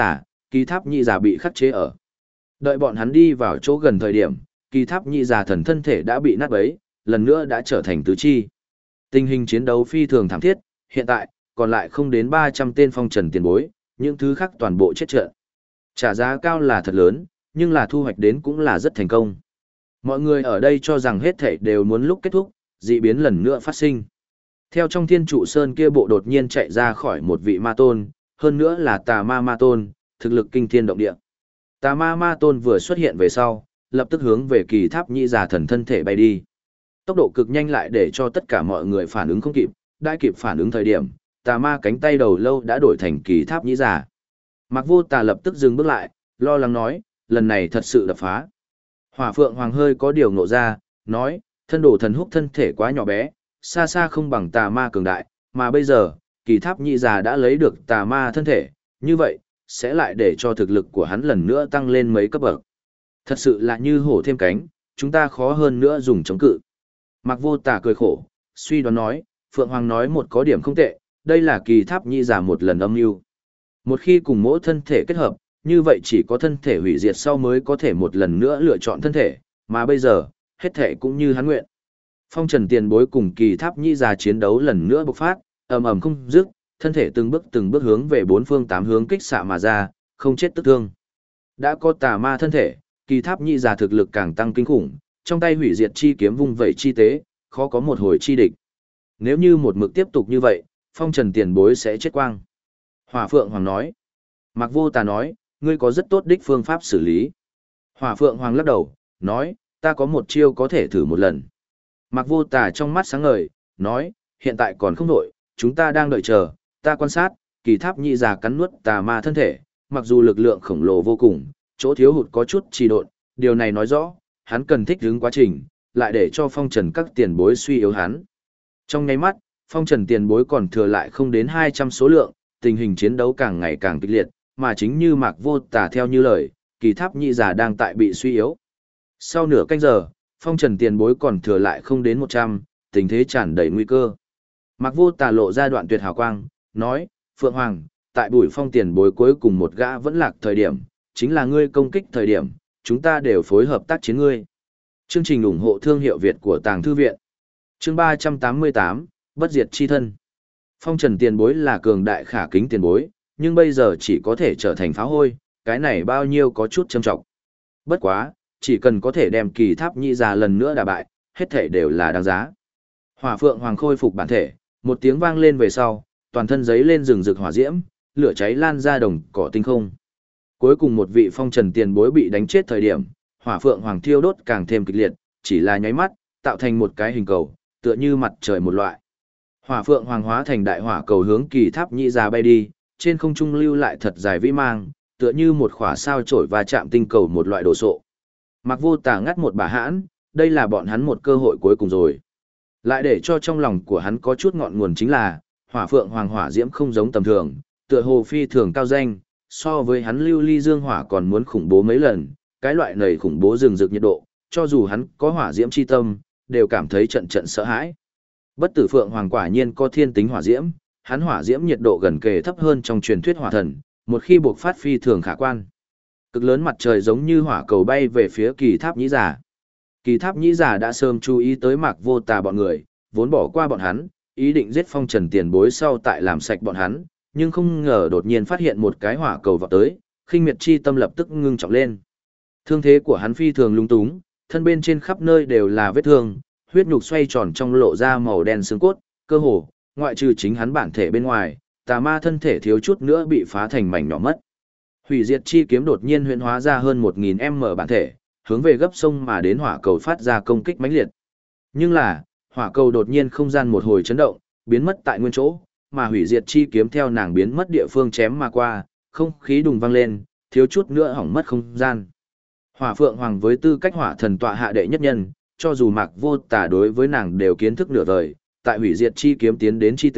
[SPEAKER 1] tháp nhĩ già bị khắc chế ở. Đợi bọn hắn đi vào chỗ gần thời điểm, kỳ tháp nhĩ già thần thân thể đã bị nát bấy, lần nữa đã trở thành tứ chi. Tình hình chiến đấu phi thường thảm thiết, hiện tại, còn lại không đến 300 tên phong trần tiền bối, những thứ khác toàn bộ chết trận. Trả giá cao là thật lớn, nhưng là thu hoạch đến cũng là rất thành công. Mọi người ở đây cho rằng hết thảy đều muốn lúc kết thúc, dị biến lần nữa phát sinh. Theo trong thiên trụ sơn kia bộ đột nhiên chạy ra khỏi một vị ma tôn, hơn nữa là tà ma ma tôn, thực lực kinh thiên động địa. Tà ma ma tôn vừa xuất hiện về sau, lập tức hướng về kỳ tháp nhĩ già thần thân thể bay đi. Tốc độ cực nhanh lại để cho tất cả mọi người phản ứng không kịp, đã kịp phản ứng thời điểm, tà ma cánh tay đầu lâu đã đổi thành kỳ tháp nhĩ già. Mạc Vô Tà lập tức dừng bước lại, lo lắng nói, lần này thật sự đập phá. Hỏa Phượng Hoàng hơi có điều ngộ ra, nói, thân đồ thần húc thân thể quá nhỏ bé, xa xa không bằng tà ma cường đại, mà bây giờ, kỳ tháp nhĩ già đã lấy được tà ma thân thể, như vậy, sẽ lại để cho thực lực của hắn lần nữa tăng lên mấy cấp bậc. Thật sự là như hổ thêm cánh, chúng ta khó hơn nữa dùng chống cự. Mạc Vô Tà cười khổ, suy đoán nói, Phượng Hoàng nói một có điểm không tệ, đây là kỳ tháp nhĩ già một lần âm mưu. Một khi cùng mỗi thân thể kết hợp, như vậy chỉ có thân thể hủy diệt sau mới có thể một lần nữa lựa chọn thân thể, mà bây giờ, hết thể cũng như hắn nguyện. Phong trần tiền bối cùng kỳ tháp nhĩ già chiến đấu lần nữa bộc phát, ầm ầm không dứt, thân thể từng bước hướng về bốn phương tám hướng kích xạ mà ra, không chết tức thương. Đã có tà ma thân thể, kỳ tháp nhĩ già thực lực càng tăng kinh khủng, trong tay hủy diệt chi kiếm vung vẩy chi tế, khó có một hồi chi địch. Nếu như một mực tiếp tục như vậy, phong trần tiền bối sẽ chết quang. Hỏa Phượng Hoàng nói. Mạc Vô Tà nói, ngươi có rất tốt đích phương pháp xử lý. Hỏa Phượng Hoàng lắc đầu, nói, ta có một chiêu có thể thử một lần. Mạc Vô Tà trong mắt sáng ngời, nói, hiện tại còn không đổi, chúng ta đang đợi chờ, ta quan sát, kỳ tháp nhĩ già cắn nuốt tà ma thân thể, mặc dù lực lượng khổng lồ vô cùng, chỗ thiếu hụt có chút trì độn, điều này nói rõ, hắn cần thích ứng quá trình, lại để cho phong trần các tiền bối suy yếu hắn. Trong nháy mắt, phong trần tiền bối còn thừa lại không đến 200 số lượng, tình hình chiến đấu càng ngày càng kịch liệt, mà chính như Mạc Vô Tà theo như lời, kỳ tháp nhĩ già đang tại bị suy yếu. Sau nửa canh giờ, phong trần tiền bối còn thừa lại không đến 100, tình thế tràn đầy nguy cơ. Mạc Vô Tà lộ ra đoạn tuyệt hào quang, nói, Phượng Hoàng, tại bùi phong tiền bối cuối cùng một gã vẫn lạc thời điểm, chính là ngươi công kích thời điểm, chúng ta đều phối hợp tác chiến ngươi. Chương trình ủng hộ thương hiệu Việt của Tàng Thư Viện. Chương 388, Bất diệt chi thân. Phong trần tiền bối là cường đại khả kính tiền bối, nhưng bây giờ chỉ có thể trở thành pháo hôi, cái này bao nhiêu có chút châm trọng. Bất quá, chỉ cần có thể đem kỳ tháp nhĩ già lần nữa đả bại, hết thể đều là đáng giá. Hỏa Phượng Hoàng khôi phục bản thể, một tiếng vang lên về sau, toàn thân giấy lên rừng rực hỏa diễm, lửa cháy lan ra đồng cỏ tinh không. Cuối cùng một vị phong trần tiền bối bị đánh chết thời điểm, Hỏa Phượng Hoàng thiêu đốt càng thêm kịch liệt, chỉ là nháy mắt, tạo thành một cái hình cầu, tựa như mặt trời một loại. Hỏa Phượng Hoàng hóa thành đại hỏa cầu hướng kỳ tháp nhĩ già bay đi, trên không trung lưu lại thật dài vĩ mang, tựa như một khỏa sao chổi và chạm tinh cầu một loại đồ sộ. Mạc Vô Tà ngắt một bà hãn, đây là bọn hắn một cơ hội cuối cùng rồi. Lại để cho trong lòng của hắn có chút ngọn nguồn chính là, Hỏa Phượng Hoàng hỏa diễm không giống tầm thường, tựa hồ phi thường cao danh, so với hắn lưu ly dương hỏa còn muốn khủng bố mấy lần, cái loại này khủng bố rừng rực nhiệt độ, cho dù hắn có hỏa diễm chi tâm, đều cảm thấy trận trận sợ hãi. Bất tử Phượng Hoàng quả nhiên có thiên tính hỏa diễm, hắn hỏa diễm nhiệt độ gần kề thấp hơn trong truyền thuyết hỏa thần, một khi bộc phát phi thường khả quan. Cực lớn mặt trời giống như hỏa cầu bay về phía kỳ tháp nhĩ già. Kỳ tháp nhĩ già đã sớm chú ý tới Mạc Vô Tà bọn người, vốn bỏ qua bọn hắn, ý định giết phong trần tiền bối sau tại làm sạch bọn hắn, nhưng không ngờ đột nhiên phát hiện một cái hỏa cầu vọt tới, khinh miệt chi tâm lập tức ngưng trọng lên. Thương thế của hắn phi thường lung túng, thân bên trên khắp nơi đều là vết thương, huyết nhục xoay tròn trong lộ ra màu đen xương cốt, cơ hồ, ngoại trừ chính hắn bản thể bên ngoài, tà ma thân thể thiếu chút nữa bị phá thành mảnh nhỏ mất. Hủy diệt chi kiếm đột nhiên huyễn hóa ra hơn 1000m bản thể, hướng về gấp sông mà đến hỏa cầu phát ra công kích mãnh liệt. Nhưng là, hỏa cầu đột nhiên không gian một hồi chấn động, biến mất tại nguyên chỗ, mà hủy diệt chi kiếm theo nàng biến mất địa phương chém mà qua, không khí đùng vang lên, thiếu chút nữa hỏng mất không gian. Hỏa Phượng Hoàng với tư cách hỏa thần tọa hạ đệ nhất nhân, cho dù Mạc Vô Tà đối với nàng đều kiến thức nửa vời, tại hủy diệt chi kiếm tiến đến chi tế,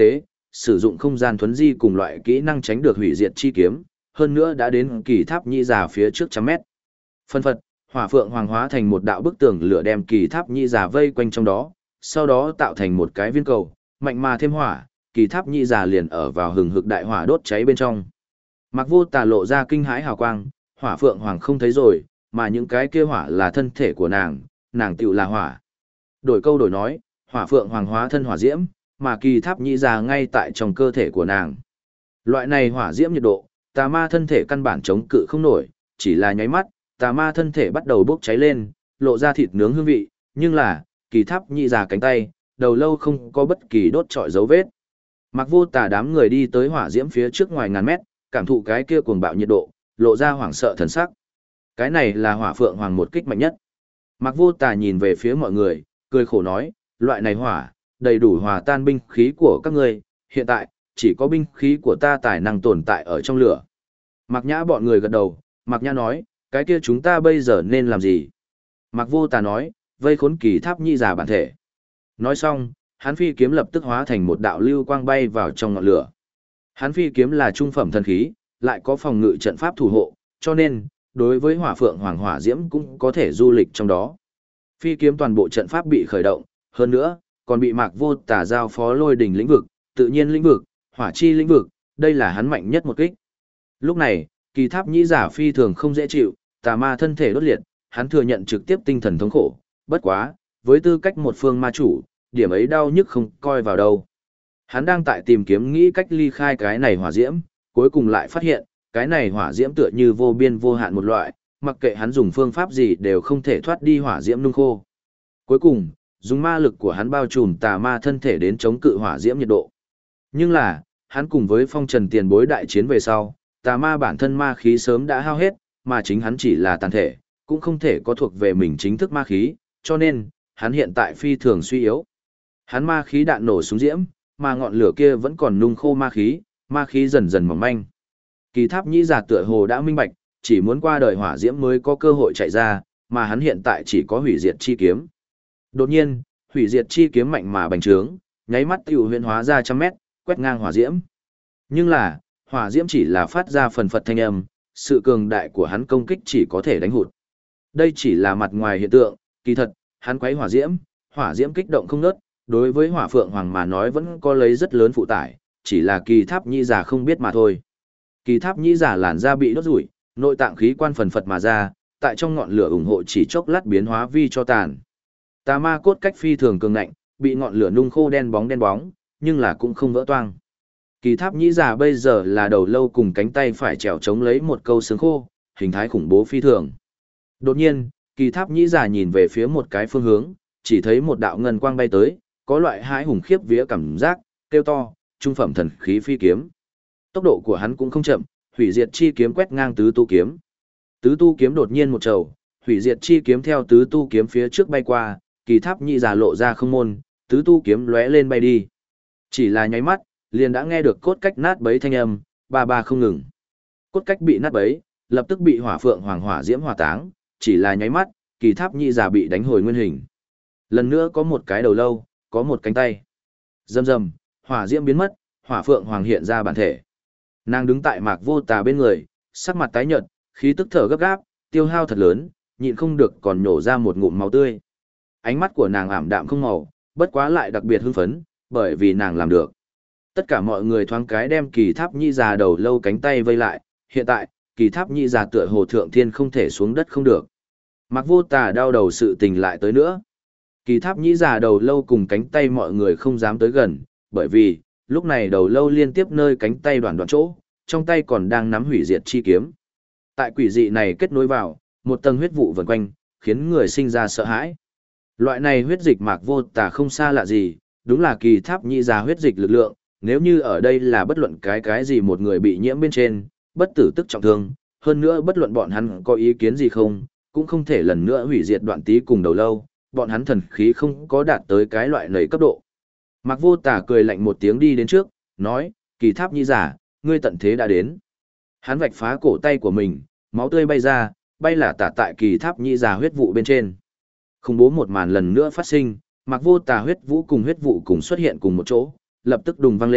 [SPEAKER 1] sử dụng không gian thuấn di cùng loại kỹ năng tránh được hủy diệt chi kiếm, hơn nữa đã đến kỳ tháp nhĩ già phía trước trăm mét. Phân phật, hỏa phượng hoàng hóa thành một đạo bức tường lửa đem kỳ tháp nhĩ già vây quanh trong đó, sau đó tạo thành một cái viên cầu, mạnh mà thêm hỏa, kỳ tháp nhĩ già liền ở vào hừng hực đại hỏa đốt cháy bên trong. Mạc Vô Tà lộ ra kinh hãi hào quang, hỏa phượng hoàng không thấy rồi, mà những cái kia hỏa là thân thể của nàng tựu là hỏa. Đổi câu đổi nói, hỏa phượng hoàng hóa thân hỏa diễm, mà kỳ tháp nhĩ già ngay tại trong cơ thể của nàng. Loại này hỏa diễm nhiệt độ, tà ma thân thể căn bản chống cự không nổi, chỉ là nháy mắt, tà ma thân thể bắt đầu bốc cháy lên, lộ ra thịt nướng hương vị, nhưng là, kỳ tháp nhĩ già cánh tay, đầu lâu không có bất kỳ đốt trọi dấu vết. Mạc Vô Tà đám người đi tới hỏa diễm phía trước ngoài ngàn mét, cảm thụ cái kia cuồng bạo nhiệt độ, lộ ra hoảng sợ thần sắc. Cái này là hỏa phượng hoàng một kích mạnh nhất. Mạc Vô Tà nhìn về phía mọi người, cười khổ nói, loại này hỏa, đầy đủ hòa tan binh khí của các ngươi, hiện tại, chỉ có binh khí của ta tài năng tồn tại ở trong lửa. Mạc Nhã bọn người gật đầu, Mạc Nhã nói, cái kia chúng ta bây giờ nên làm gì? Mạc Vô Tà nói, vây khốn kỳ tháp nhĩ già bản thể. Nói xong, hắn phi kiếm lập tức hóa thành một đạo lưu quang bay vào trong ngọn lửa. Hắn phi kiếm là trung phẩm thần khí, lại có phòng ngự trận pháp thủ hộ, cho nên, đối với hỏa phượng hoàng hỏa diễm cũng có thể du lịch trong đó. Phi kiếm toàn bộ trận pháp bị khởi động, hơn nữa, còn bị Mạc Vô Tà giao phó lôi đỉnh lĩnh vực, tự nhiên lĩnh vực, hỏa chi lĩnh vực, đây là hắn mạnh nhất một kích. Lúc này, kỳ tháp nhĩ giả phi thường không dễ chịu, tà ma thân thể đốt liệt, hắn thừa nhận trực tiếp tinh thần thống khổ, bất quá, với tư cách một phương ma chủ, điểm ấy đau nhức không coi vào đâu. Hắn đang tại tìm kiếm nghĩ cách ly khai cái này hỏa diễm, cuối cùng lại phát hiện, cái này hỏa diễm tựa như vô biên vô hạn một loại, mặc kệ hắn dùng phương pháp gì đều không thể thoát đi hỏa diễm nung khô. Cuối cùng, dùng ma lực của hắn bao trùm tà ma thân thể đến chống cự hỏa diễm nhiệt độ. Nhưng là, hắn cùng với phong trần tiền bối đại chiến về sau, tà ma bản thân ma khí sớm đã hao hết, mà chính hắn chỉ là tàn thể, cũng không thể có thuộc về mình chính thức ma khí, cho nên, hắn hiện tại phi thường suy yếu. Hắn ma khí đạn nổ xuống diễm, mà ngọn lửa kia vẫn còn nung khô ma khí dần dần mỏng manh. Kỳ tháp nhĩ giả tựa hồ đã minh bạch, chỉ muốn qua đời hỏa diễm mới có cơ hội chạy ra, mà hắn hiện tại chỉ có hủy diệt chi kiếm. Đột nhiên, hủy diệt chi kiếm mạnh mà bành trướng, nháy mắt tiểu huyễn hóa ra trăm mét, quét ngang hỏa diễm. Nhưng là, hỏa diễm chỉ là phát ra phần phật thanh âm, sự cường đại của hắn công kích chỉ có thể đánh hụt. Đây chỉ là mặt ngoài hiện tượng, kỳ thật, hắn quấy hỏa diễm kích động không ngớt, đối với hỏa phượng hoàng mà nói vẫn có lấy rất lớn phụ tải, chỉ là kỳ tháp nhĩ giả không biết mà thôi. Kỳ tháp nhĩ giả làn da bị đốt rủi, nội tạng khí quan phần phật mà ra, tại trong ngọn lửa ủng hộ chỉ chốc lát biến hóa vi cho tàn. Tà ma cốt cách phi thường cường ngạnh, bị ngọn lửa nung khô đen bóng, nhưng là cũng không vỡ toang. Kỳ tháp nhĩ giả bây giờ là đầu lâu cùng cánh tay phải trèo chống lấy một câu xương khô, hình thái khủng bố phi thường. Đột nhiên, kỳ tháp nhĩ giả nhìn về phía một cái phương hướng, chỉ thấy một đạo ngân quang bay tới, có loại hãi hùng khiếp vía cảm giác, kêu to, trung phẩm thần khí phi kiếm. Tốc độ của hắn cũng không chậm, hủy diệt chi kiếm quét ngang tứ tu kiếm. Tứ tu kiếm đột nhiên một trầu, hủy diệt chi kiếm theo tứ tu kiếm phía trước bay qua, kỳ tháp nhĩ giả lộ ra không môn, tứ tu kiếm lóe lên bay đi. Chỉ là nháy mắt, liền đã nghe được cốt cách nát bấy thanh âm, ba không ngừng. Cốt cách bị nát bấy, lập tức bị hỏa phượng hoàng hỏa diễm hỏa táng, chỉ là nháy mắt, kỳ tháp nhĩ giả bị đánh hồi nguyên hình. Lần nữa có một cái đầu lâu, có một cánh tay. Rầm rầm, hỏa diễm biến mất, hỏa phượng hoàng hiện ra bản thể. Nàng đứng tại Mạc Vô Tà bên người, sắc mặt tái nhợt, khí tức thở gấp gáp, tiêu hao thật lớn, nhịn không được còn nhổ ra một ngụm máu tươi. Ánh mắt của nàng ảm đạm không màu, bất quá lại đặc biệt hưng phấn, bởi vì nàng làm được. Tất cả mọi người thoáng cái đem kỳ tháp nhĩ già đầu lâu cánh tay vây lại, hiện tại, kỳ tháp nhĩ già tựa hồ thượng thiên không thể xuống đất không được. Mạc Vô Tà đau đầu sự tình lại tới nữa. Kỳ tháp nhĩ già đầu lâu cùng cánh tay mọi người không dám tới gần, bởi vì, lúc này đầu lâu liên tiếp nơi cánh tay đoạn chỗ, trong tay còn đang nắm hủy diệt chi kiếm. Tại quỷ dị này kết nối vào, một tầng huyết vụ vần quanh, khiến người sinh ra sợ hãi. Loại này huyết dịch Mạc Vô Tà không xa lạ gì, đúng là kỳ tháp nhĩ già huyết dịch lực lượng, nếu như ở đây là bất luận cái gì một người bị nhiễm bên trên, bất tử tức trọng thương, hơn nữa bất luận bọn hắn có ý kiến gì không, cũng không thể lần nữa hủy diệt đoạn tí cùng đầu lâu, bọn hắn thần khí không có đạt tới cái loại nầy cấp độ. Mạc Vô Tà cười lạnh một tiếng đi đến trước, nói, kỳ tháp nhĩ giả, ngươi tận thế đã đến. Hắn vạch phá cổ tay của mình, máu tươi bay ra, bay là tả tại kỳ tháp nhĩ giả huyết vụ bên trên. Khủng bố một màn lần nữa phát sinh, Mạc Vô Tà huyết vũ cùng huyết vụ cùng xuất hiện cùng một chỗ, lập tức đùng vang lên,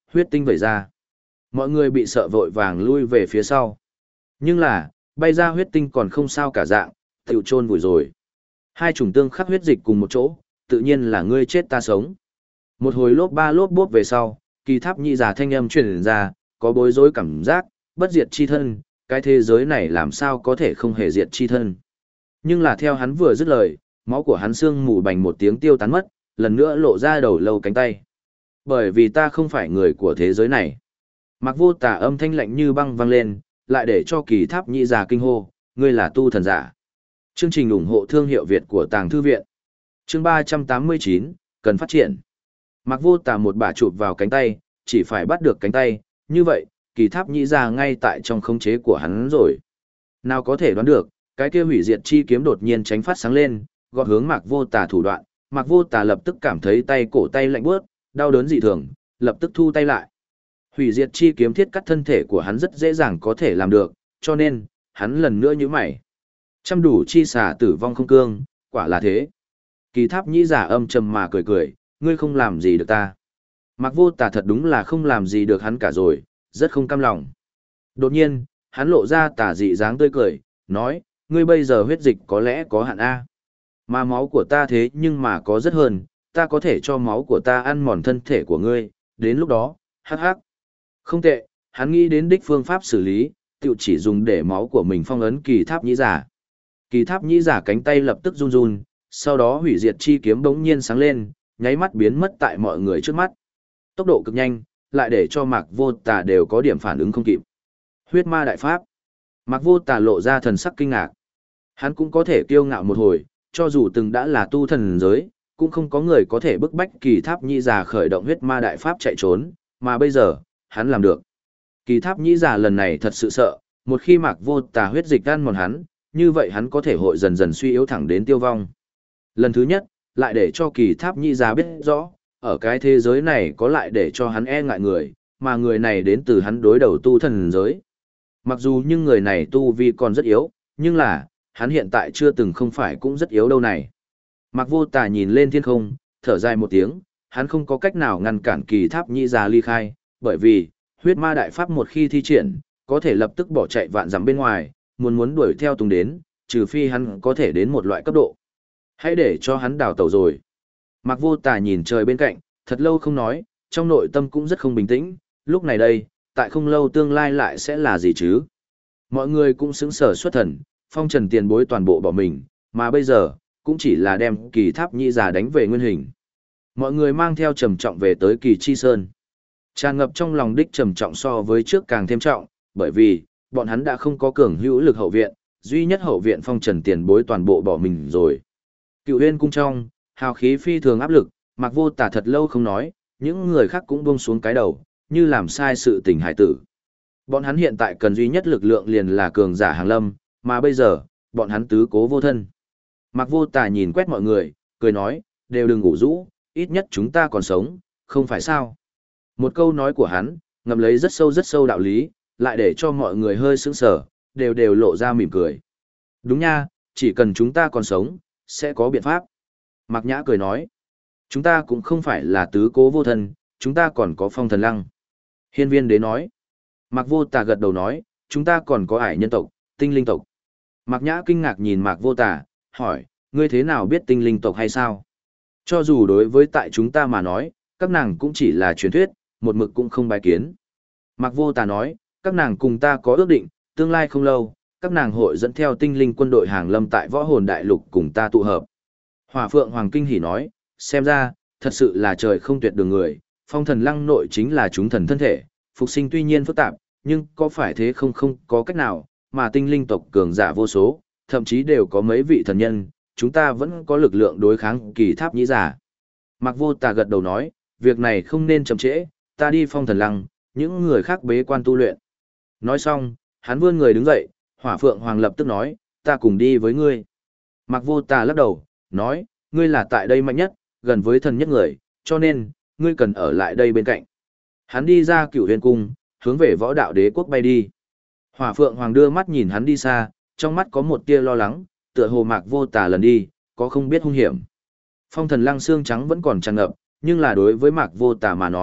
[SPEAKER 1] huyết tinh vẩy ra. Mọi người bị sợ vội vàng lui về phía sau. Nhưng là, bay ra huyết tinh còn không sao cả dạng, tiểu chôn vùi rồi. Hai chủng tương khắc huyết dịch cùng một chỗ, tự nhiên là ngươi chết ta sống. Một hồi lốp ba lốp bốp về sau, Kỳ Tháp Nhị Già thanh âm truyền ra, có bối rối cảm giác, bất diệt chi thân, cái thế giới này làm sao có thể không hề diệt chi thân. Nhưng là theo hắn vừa dứt lời, máu của hắn xương mù bành một tiếng tiêu tán mất, lần nữa lộ ra đầu lâu cánh tay. Bởi vì ta không phải người của thế giới này. Mặc Vô Tà âm thanh lạnh như băng vang lên, lại để cho Kỳ Tháp Nhị Già kinh hô, ngươi là tu thần giả. Chương trình ủng hộ thương hiệu Việt của Tàng Thư Viện. Chương 389, cần phát triển. Mặc Vô Tà một bả chụp vào cánh tay, chỉ phải bắt được cánh tay, như vậy, Kỳ Tháp Nhị Già ngay tại trong khống chế của hắn rồi. Nào có thể đoán được, cái kia hủy diệt chi kiếm đột nhiên tránh phát sáng lên, gọt hướng Mạc Vô Tà thủ đoạn, Mạc Vô Tà lập tức cảm thấy cổ tay lạnh buốt, đau đớn dị thường, lập tức thu tay lại. Hủy diệt chi kiếm thiết cắt thân thể của hắn rất dễ dàng có thể làm được, cho nên, hắn lần nữa nhíu mày. Trăm đủ chi xà tử vong không cương, quả là thế. Kỳ Tháp Nhĩ Giả âm trầm mà cười cười, ngươi không làm gì được ta. Mạc Vô Tà thật đúng là không làm gì được hắn cả rồi, rất không cam lòng. Đột nhiên, hắn lộ ra tà dị dáng tươi cười, nói, ngươi bây giờ huyết dịch có lẽ có hạn A. Mà máu của ta thế nhưng mà có rất hơn, ta có thể cho máu của ta ăn mòn thân thể của ngươi, đến lúc đó, hắc hắc. Không tệ, hắn nghĩ đến đích phương pháp xử lý, tự chỉ dùng để máu của mình phong ấn Kỳ Tháp Nhĩ Giả. Kỳ Tháp Nhĩ Giả cánh tay lập tức run run, sau đó hủy diệt chi kiếm bỗng nhiên sáng lên, nháy mắt biến mất tại mọi người trước mắt. Tốc độ cực nhanh, lại để cho Mạc Vô Tà đều có điểm phản ứng không kịp. Huyết ma đại pháp. Mạc Vô Tà lộ ra thần sắc kinh ngạc. Hắn cũng có thể kiêu ngạo một hồi, cho dù từng đã là tu thần giới, cũng không có người có thể bức bách Kỳ Tháp Nhĩ Giả khởi động huyết ma đại pháp chạy trốn, mà bây giờ, hắn làm được. Kỳ Tháp Nhĩ Giả lần này thật sự sợ, một khi Mạc Vô Tà huyết dịch ăn mòn hắn, như vậy hắn có thể hội dần dần suy yếu thẳng đến tiêu vong. Lần thứ nhất, lại để cho Kỳ Tháp Nhĩ Giả biết rõ, ở cái thế giới này có lại để cho hắn e ngại người, mà người này đến từ hắn đối đầu tu thần giới. Mặc dù nhưng người này tu vi còn rất yếu, nhưng là, hắn hiện tại chưa từng không phải cũng rất yếu đâu này. Mạc Vô Tà nhìn lên thiên không, thở dài một tiếng, hắn không có cách nào ngăn cản Kỳ Tháp Nhĩ Giả ly khai, bởi vì, huyết ma đại pháp một khi thi triển, có thể lập tức bỏ chạy vạn dặm bên ngoài, muốn đuổi theo Tùng đến, trừ phi hắn có thể đến một loại cấp độ. Hãy để cho hắn đào tẩu rồi. Mạc Vô Tà nhìn trời bên cạnh, thật lâu không nói, trong nội tâm cũng rất không bình tĩnh, lúc này đây, tại không lâu tương lai lại sẽ là gì chứ? Mọi người cũng sững sờ xuất thần, phong trần tiền bối toàn bộ bỏ mình, mà bây giờ, cũng chỉ là đem Kỳ Tháp Nhĩ Giả đánh về nguyên hình. Mọi người mang theo trầm trọng về tới Kỳ Chi Sơn. Tràn ngập trong lòng đích trầm trọng so với trước càng thêm trọng, bởi vì, bọn hắn đã không có cường hữu lực hậu viện, duy nhất hậu viện phong trần tiền bối toàn bộ bỏ mình rồi. Cựu Huyên cung trong, hào khí phi thường áp lực, Mạc Vô Tà thật lâu không nói, những người khác cũng buông xuống cái đầu, như làm sai sự tình hải tử. Bọn hắn hiện tại cần duy nhất lực lượng liền là cường giả hàng lâm, mà bây giờ, bọn hắn tứ cố vô thân. Mạc Vô Tà nhìn quét mọi người, cười nói, đều đừng ngủ rũ, ít nhất chúng ta còn sống, không phải sao. Một câu nói của hắn, ngầm lấy rất sâu đạo lý, lại để cho mọi người hơi sững sờ, đều lộ ra mỉm cười. Đúng nha, chỉ cần chúng ta còn sống, sẽ có biện pháp. Mạc Nhã cười nói, chúng ta cũng không phải là tứ cố vô thân, chúng ta còn có Phong Thần Lăng. Hiên Viên Đế nói, Mạc Vô Tà gật đầu nói, chúng ta còn có ải nhân tộc, tinh linh tộc. Mạc Nhã kinh ngạc nhìn Mạc Vô Tà, hỏi, ngươi thế nào biết tinh linh tộc hay sao? Cho dù đối với tại chúng ta mà nói, các nàng cũng chỉ là truyền thuyết, một mực cũng không bài kiến. Mạc Vô Tà nói, các nàng cùng ta có ước định, tương lai không lâu, các nàng hội dẫn theo tinh linh quân đội hàng lâm tại Võ Hồn Đại Lục cùng ta tụ hợp. Hỏa Phượng Hoàng kinh hỉ nói, xem ra, thật sự là trời không tuyệt đường người, Phong Thần Lăng nội chính là chúng thần thân thể, phục sinh tuy nhiên phức tạp, nhưng có phải thế không có cách nào, mà tinh linh tộc cường giả vô số, thậm chí đều có mấy vị thần nhân, chúng ta vẫn có lực lượng đối kháng Kỳ Tháp Nhĩ Giả. Mạc Vô Tà gật đầu nói, việc này không nên chậm trễ, ta đi Phong Thần Lăng, những người khác bế quan tu luyện. Nói xong, hắn vươn người đứng dậy, Hỏa Phượng Hoàng lập tức nói, ta cùng đi với ngươi. Mạc Vô Tà lắc đầu, nói, ngươi là tại đây mạnh nhất, gần với thần nhất người, cho nên, ngươi cần ở lại đây bên cạnh. Hắn đi ra Cửu Huyền cung, hướng về Võ Đạo Đế quốc bay đi. Hỏa Phượng Hoàng đưa mắt nhìn hắn đi xa, trong mắt có một tia lo lắng, tựa hồ Mạc Vô Tà lần đi, có không biết hung hiểm. Phong Thần Lăng xương trắng vẫn còn tràn ngập, nhưng là đối với Mạc Vô Tà mà nói,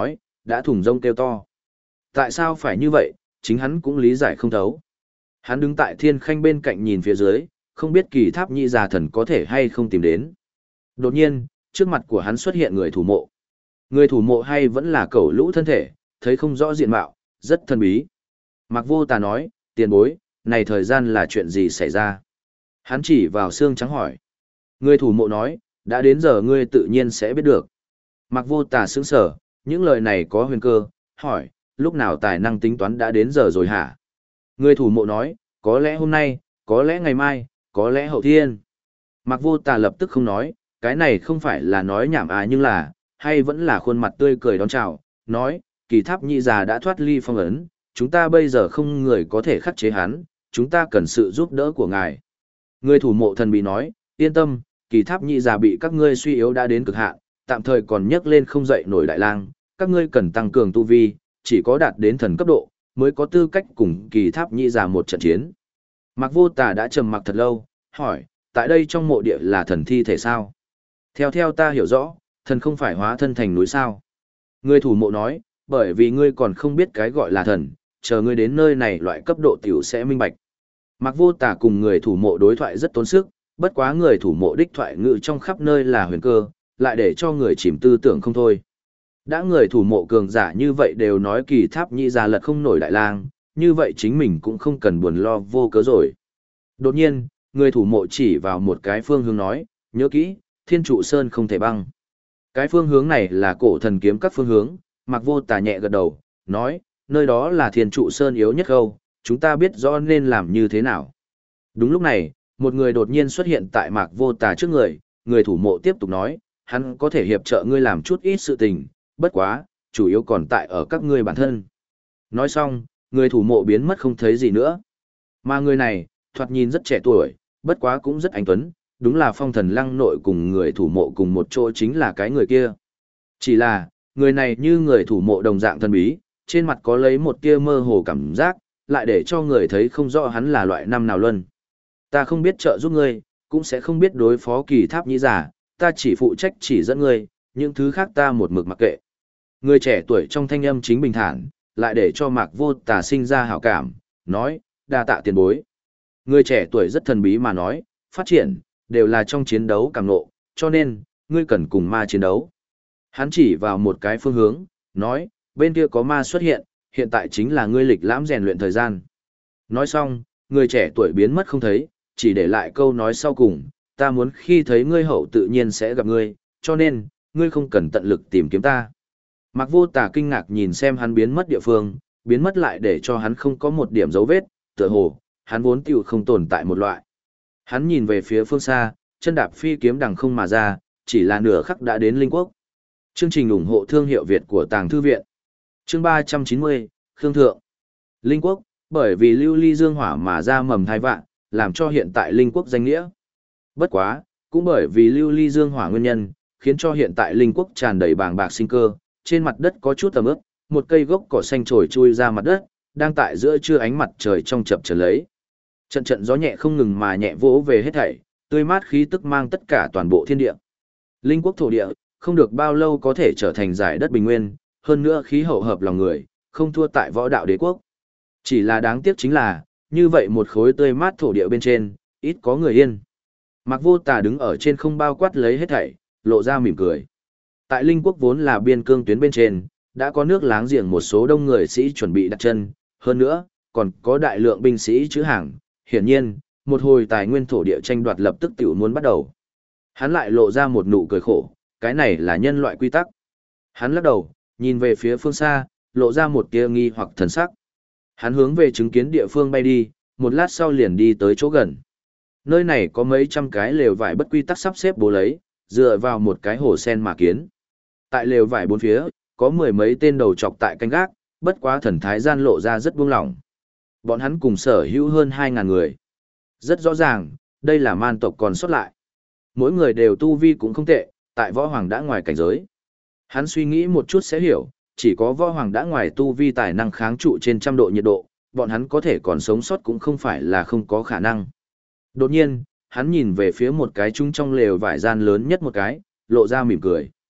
[SPEAKER 1] đã thủng rông kêu to. Tại sao phải như vậy, chính hắn cũng lý giải không thấu. Hắn đứng tại thiên khanh bên cạnh nhìn phía dưới, không biết kỳ tháp nhị già thần có thể hay không tìm đến. Đột nhiên, trước mặt của hắn xuất hiện người thủ mộ. Người thủ mộ hay vẫn là cẩu lũ thân thể, thấy không rõ diện mạo, rất thần bí. Mạc Vô Tà nói, tiền bối, này thời gian là chuyện gì xảy ra? Hắn chỉ vào xương trắng hỏi. Người thủ mộ nói, đã đến giờ ngươi tự nhiên sẽ biết được. Mạc Vô Tà sững sờ, những lời này có huyền cơ, hỏi, lúc nào tài năng tính toán đã đến giờ rồi hả? Người thủ mộ nói, có lẽ hôm nay, có lẽ ngày mai, có lẽ hậu thiên. Mạc Vô Tà lập tức không nói, cái này không phải là nói nhảm nhưng là, hay vẫn là khuôn mặt tươi cười đón chào, nói, kỳ tháp nhị già đã thoát ly phong ấn, chúng ta bây giờ không người có thể khắc chế hắn, chúng ta cần sự giúp đỡ của ngài. Người thủ mộ thần bí nói, yên tâm, kỳ tháp nhị già bị các ngươi suy yếu đã đến cực hạn, tạm thời còn nhấc lên không dậy nổi đại lang, các ngươi cần tăng cường tu vi, chỉ có đạt đến thần cấp độ, mới có tư cách cùng kỳ tháp nhị già một trận chiến. Mạc Vô Tà đã trầm mặc thật lâu, hỏi, tại đây trong mộ địa là thần thi thể sao? Theo ta hiểu rõ, thần không phải hóa thân thành núi sao. Người thủ mộ nói, bởi vì ngươi còn không biết cái gọi là thần, chờ ngươi đến nơi này loại cấp độ tiểu sẽ minh bạch. Mạc Vô Tà cùng người thủ mộ đối thoại rất tốn sức, bất quá người thủ mộ đích thoại ngự trong khắp nơi là huyền cơ, lại để cho người chìm tư tưởng không thôi. Đã người thủ mộ cường giả như vậy đều nói kỳ tháp nhị già lật không nổi đại lang, như vậy chính mình cũng không cần buồn lo vô cớ rồi. Đột nhiên, người thủ mộ chỉ vào một cái phương hướng nói, nhớ kỹ, Thiên Trụ Sơn không thể băng. Cái phương hướng này là cổ thần kiếm các phương hướng, Mạc Vô Tà nhẹ gật đầu, nói, nơi đó là Thiên Trụ Sơn yếu nhất khâu, chúng ta biết rõ nên làm như thế nào. Đúng lúc này, một người đột nhiên xuất hiện tại Mạc Vô Tà trước người, người thủ mộ tiếp tục nói, hắn có thể hiệp trợ ngươi làm chút ít sự tình, bất quá, chủ yếu còn tại ở các ngươi bản thân. Nói xong, người thủ mộ biến mất không thấy gì nữa. Mà người này, thoạt nhìn rất trẻ tuổi, bất quá cũng rất anh tuấn, đúng là Phong Thần Lăng nội cùng người thủ mộ cùng một chỗ chính là cái người kia. Chỉ là, người này như người thủ mộ đồng dạng thần bí, trên mặt có lấy một tia mơ hồ cảm giác, lại để cho người thấy không rõ hắn là loại năm nào luân. Ta không biết trợ giúp ngươi, cũng sẽ không biết đối phó kỳ tháp nhĩ giả, ta chỉ phụ trách chỉ dẫn ngươi, những thứ khác ta một mực mặc kệ. Người trẻ tuổi trong thanh âm chính bình thản, lại để cho Mạc Vô Tà sinh ra hảo cảm, nói, đa tạ tiền bối. Người trẻ tuổi rất thần bí mà nói, phát triển, đều là trong chiến đấu càng nộ, cho nên, ngươi cần cùng ma chiến đấu. Hắn chỉ vào một cái phương hướng, nói, bên kia có ma xuất hiện, hiện tại chính là ngươi lịch lãm rèn luyện thời gian. Nói xong, người trẻ tuổi biến mất không thấy, chỉ để lại câu nói sau cùng, ta muốn khi thấy ngươi hậu tự nhiên sẽ gặp ngươi, cho nên, ngươi không cần tận lực tìm kiếm ta. Mạc Vô Tà kinh ngạc nhìn xem hắn biến mất địa phương, biến mất lại để cho hắn không có một điểm dấu vết, tựa hồ, hắn vốn tiểu không tồn tại một loại. Hắn nhìn về phía phương xa, chân đạp phi kiếm đằng không mà ra, chỉ là nửa khắc đã đến Linh Quốc. Chương trình ủng hộ thương hiệu Việt của Tàng Thư Viện. Chương 390, Khương Thượng. Linh Quốc, bởi vì lưu ly dương hỏa mà ra mầm thai vạn, làm cho hiện tại Linh Quốc danh nghĩa. Bất quá, cũng bởi vì lưu ly dương hỏa nguyên nhân, khiến cho hiện tại Linh Quốc tràn đầy bàng bạc sinh cơ, trên mặt đất có chút tầm ướp, một cây gốc cỏ xanh trồi chui ra mặt đất, đang tại giữa trưa ánh mặt trời trong chập chờn lấy. Trận trận gió nhẹ không ngừng mà nhẹ vỗ về hết thảy, tươi mát khí tức mang tất cả toàn bộ thiên địa. Linh Quốc thổ địa, không được bao lâu có thể trở thành giải đất bình nguyên, hơn nữa khí hậu hợp lòng người, không thua tại Võ Đạo Đế quốc. Chỉ là đáng tiếc chính là, như vậy một khối tươi mát thổ địa bên trên, ít có người yên. Mạc Vô Tà đứng ở trên không bao quát lấy hết thảy, lộ ra mỉm cười. Tại Linh Quốc vốn là biên cương tuyến bên trên, đã có nước láng giềng một số đông người sĩ chuẩn bị đặt chân, hơn nữa, còn có đại lượng binh sĩ chữ hàng. Hiển nhiên, một hồi tài nguyên thổ địa tranh đoạt lập tức tiểu muốn bắt đầu. Hắn lại lộ ra một nụ cười khổ, cái này là nhân loại quy tắc. Hắn lắc đầu, nhìn về phía phương xa, lộ ra một tia nghi hoặc thần sắc. Hắn hướng về chứng kiến địa phương bay đi, một lát sau liền đi tới chỗ gần. Nơi này có mấy trăm cái lều vải bất quy tắc sắp xếp bố lấy, dựa vào một cái hồ sen mà kiến. Tại lều vải bốn phía, có mười mấy tên đầu trọc tại canh gác, bất quá thần thái gian lộ ra rất buông lỏng. Bọn hắn cùng sở hữu hơn 2.000 người. Rất rõ ràng, đây là man tộc còn sót lại. Mỗi người đều tu vi cũng không tệ, tại võ hoàng đã ngoài cảnh giới. Hắn suy nghĩ một chút sẽ hiểu, chỉ có võ hoàng đã ngoài tu vi tài năng kháng trụ trên 100 độ nhiệt độ, bọn hắn có thể còn sống sót cũng không phải là không có khả năng. Đột nhiên, hắn nhìn về phía một cái chung trong lều vải gian lớn nhất một cái, lộ ra mỉm cười.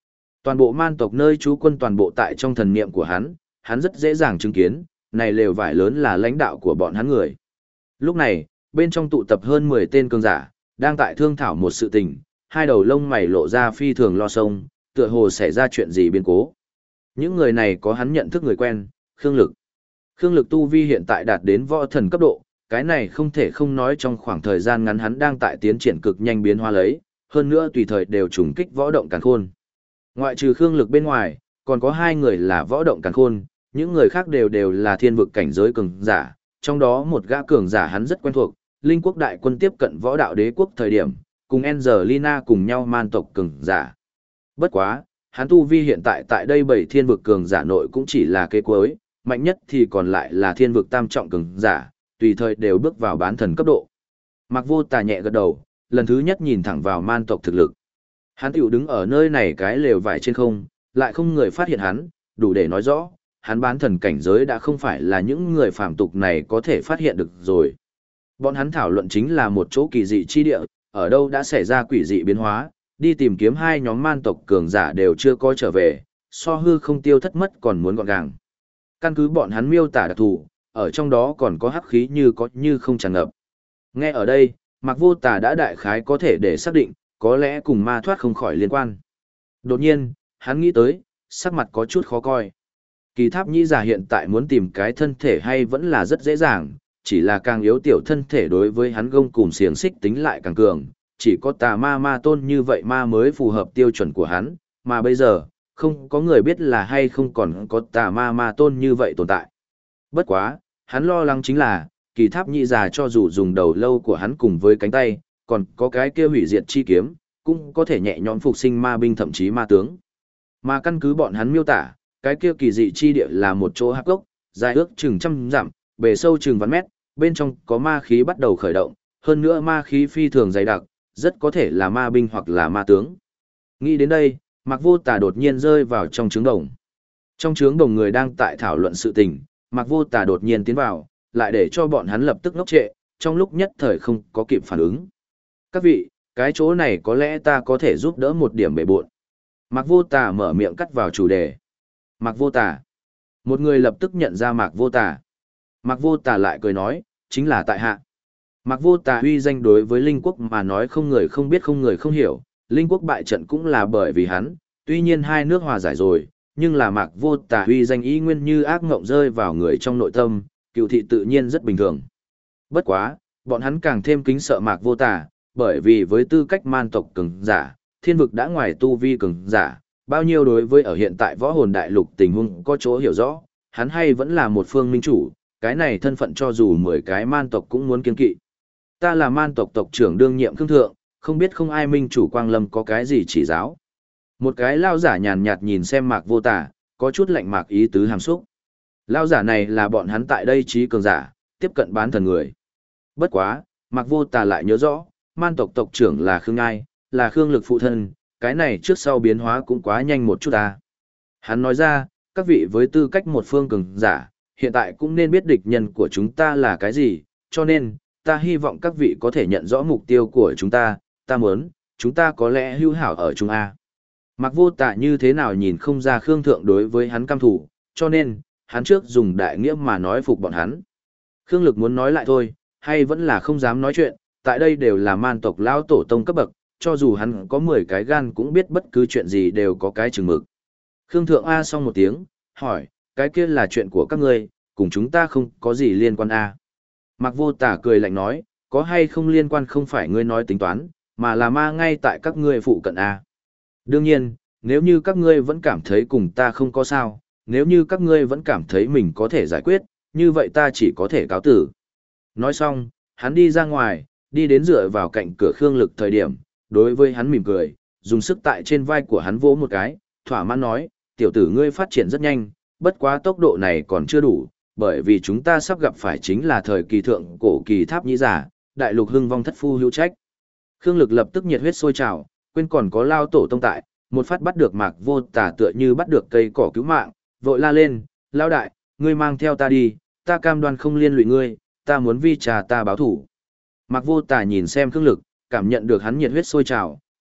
[SPEAKER 1] Toàn bộ man tộc nơi trú quân toàn bộ tại trong thần niệm của hắn rất dễ dàng chứng kiến, này lều vải lớn là lãnh đạo của bọn hắn người. Lúc này, bên trong tụ tập hơn 10 tên cường giả, đang tại thương thảo một sự tình, hai đầu lông mày lộ ra phi thường lo sông, tựa hồ xảy ra chuyện gì biến cố. Những người này có hắn nhận thức người quen, Khương Lực. Khương Lực tu vi hiện tại đạt đến võ thần cấp độ, cái này không thể không nói trong khoảng thời gian ngắn hắn đang tại tiến triển cực nhanh biến hóa lấy, hơn nữa tùy thời đều trùng kích võ động càn khôn. Ngoại trừ Khương Lực bên ngoài, còn có hai người là võ động càn khôn, những người khác đều là thiên vực cảnh giới cường giả, trong đó một gã cường giả hắn rất quen thuộc, Linh quốc đại quân tiếp cận võ đạo đế quốc thời điểm, cùng Angelina cùng nhau man tộc cường giả. Bất quá, hắn tu vi hiện tại tại đây bảy thiên vực cường giả nội cũng chỉ là kế cuối, mạnh nhất thì còn lại là thiên vực tam trọng cường giả, tùy thời đều bước vào bán thần cấp độ. Mạc Vô Tà nhẹ gật đầu, lần thứ nhất nhìn thẳng vào man tộc thực lực. Hắn tiểu đứng ở nơi này cái lều vải trên không, lại không người phát hiện hắn, đủ để nói rõ, hắn bán thần cảnh giới đã không phải là những người phàm tục này có thể phát hiện được rồi. Bọn hắn thảo luận chính là một chỗ kỳ dị chi địa, ở đâu đã xảy ra quỷ dị biến hóa, đi tìm kiếm hai nhóm man tộc cường giả đều chưa có trở về, so hư không tiêu thất mất còn muốn gọn gàng. Căn cứ bọn hắn miêu tả đặc thù, ở trong đó còn có hắc khí như có như không tràn ngập. Nghe ở đây, Mạc Vô Tà đã đại khái có thể để xác định, có lẽ cùng ma thoát không khỏi liên quan. Đột nhiên, hắn nghĩ tới, sắc mặt có chút khó coi. Kỳ Tháp Nhĩ Già hiện tại muốn tìm cái thân thể hay vẫn là rất dễ dàng, chỉ là càng yếu tiểu thân thể đối với hắn gông cùng xiềng xích tính lại càng cường, chỉ có tà ma ma tôn như vậy ma mới phù hợp tiêu chuẩn của hắn, mà bây giờ, không có người biết là hay không còn có tà ma ma tôn như vậy tồn tại. Bất quá, hắn lo lắng chính là, Kỳ Tháp Nhĩ Già cho dù dùng đầu lâu của hắn cùng với cánh tay, còn có cái kia hủy diệt chi kiếm, cũng có thể nhẹ nhõm phục sinh ma binh thậm chí ma tướng. Mà căn cứ bọn hắn miêu tả, cái kia kỳ dị chi địa là một chỗ hạp gốc, dài ước chừng trăm dặm, bề sâu chừng vạn mét, bên trong có ma khí bắt đầu khởi động, hơn nữa ma khí phi thường dày đặc, rất có thể là ma binh hoặc là ma tướng. Nghĩ đến đây, Mạc Vô Tà đột nhiên rơi vào trong trướng đồng. Trong trướng đồng người đang tại thảo luận sự tình, Mạc Vô Tà đột nhiên tiến vào, lại để cho bọn hắn lập tức ngốc trệ, trong lúc nhất thời không có kịp phản ứng. Các vị, cái chỗ này có lẽ ta có thể giúp đỡ một điểm bề bộn. Mạc Vô Tà mở miệng cắt vào chủ đề. Mạc Vô Tà. Một người lập tức nhận ra Mạc Vô Tà. Mạc Vô Tà lại cười nói, chính là tại hạ. Mạc Vô Tà uy danh đối với Linh quốc mà nói không người không biết không người không hiểu, Linh quốc bại trận cũng là bởi vì hắn, tuy nhiên hai nước hòa giải rồi, nhưng là Mạc Vô Tà uy danh ý nguyên như ác ngộng rơi vào người trong nội tâm, cựu thị tự nhiên rất bình thường. Bất quá, bọn hắn càng thêm kính sợ Mạc Vô Tà, bởi vì với tư cách man tộc cường giả, thiên vực đã ngoài tu vi cường giả, bao nhiêu đối với ở hiện tại võ hồn đại lục tình huống có chỗ hiểu rõ, hắn hay vẫn là một phương minh chủ, cái này thân phận cho dù 10 cái man tộc cũng muốn kiên kỵ. Ta là man tộc tộc trưởng đương nhiệm Khương Thượng, không biết không ai minh chủ Quang Lâm có cái gì chỉ giáo. Một cái lao giả nhàn nhạt nhìn xem Mạc Vô Tà, có chút lạnh mạc ý tứ hàm xúc. Lao giả này là bọn hắn tại đây trí cường giả, tiếp cận bán thần người. Bất quá, Mạc Vô Tà lại nhớ rõ, man tộc tộc trưởng là Khương Ngai, là Khương Lực phụ thân, cái này trước sau biến hóa cũng quá nhanh một chút ta. Hắn nói ra, các vị với tư cách một phương cường giả, hiện tại cũng nên biết địch nhân của chúng ta là cái gì, cho nên, ta hy vọng các vị có thể nhận rõ mục tiêu của chúng ta muốn, chúng ta có lẽ hữu hảo ở Trung A. Mạc Vô Tà như thế nào nhìn không ra Khương Thượng đối với hắn căm thủ, cho nên, hắn trước dùng đại nghĩa mà nói phục bọn hắn. Khương Lực muốn nói lại thôi, hay vẫn là không dám nói chuyện, tại đây đều là man tộc lão tổ tông cấp bậc, cho dù hắn có 10 cái gan cũng biết bất cứ chuyện gì đều có cái chừng mực. Khương Thượng A xong một tiếng, hỏi, cái kia là chuyện của các ngươi, cùng chúng ta không có gì liên quan A. Mạc Vô Tà cười lạnh nói, có hay không liên quan không phải ngươi nói tính toán, mà là ma ngay tại các ngươi phụ cận A. Đương nhiên, nếu như các ngươi vẫn cảm thấy cùng ta không có sao, nếu như các ngươi vẫn cảm thấy mình có thể giải quyết, như vậy ta chỉ có thể cáo tử. Nói xong, hắn đi ra ngoài, đi đến dựa vào cạnh cửa Khương Lực thời điểm, đối với hắn mỉm cười, dùng sức tại trên vai của hắn vỗ một cái, thỏa mãn nói, tiểu tử ngươi phát triển rất nhanh, bất quá tốc độ này còn chưa đủ, bởi vì chúng ta sắp gặp phải chính là thời kỳ thượng cổ Kỳ Tháp Nhĩ Già, đại lục hưng vong thất phu hữu trách. Khương Lực lập tức nhiệt huyết sôi trào, quên còn có lao tổ tông tại, một phát bắt được Mạc Vô Tà tựa như bắt được cây cỏ cứu mạng, vội la lên, lao đại, ngươi mang theo ta đi, ta cam đoan không liên lụy ngươi, ta muốn vi trà ta báo thủ. Mạc Vô Tà nhìn xem Khương Lực, cảm nhận được hắn nhiệt huyết sôi trào,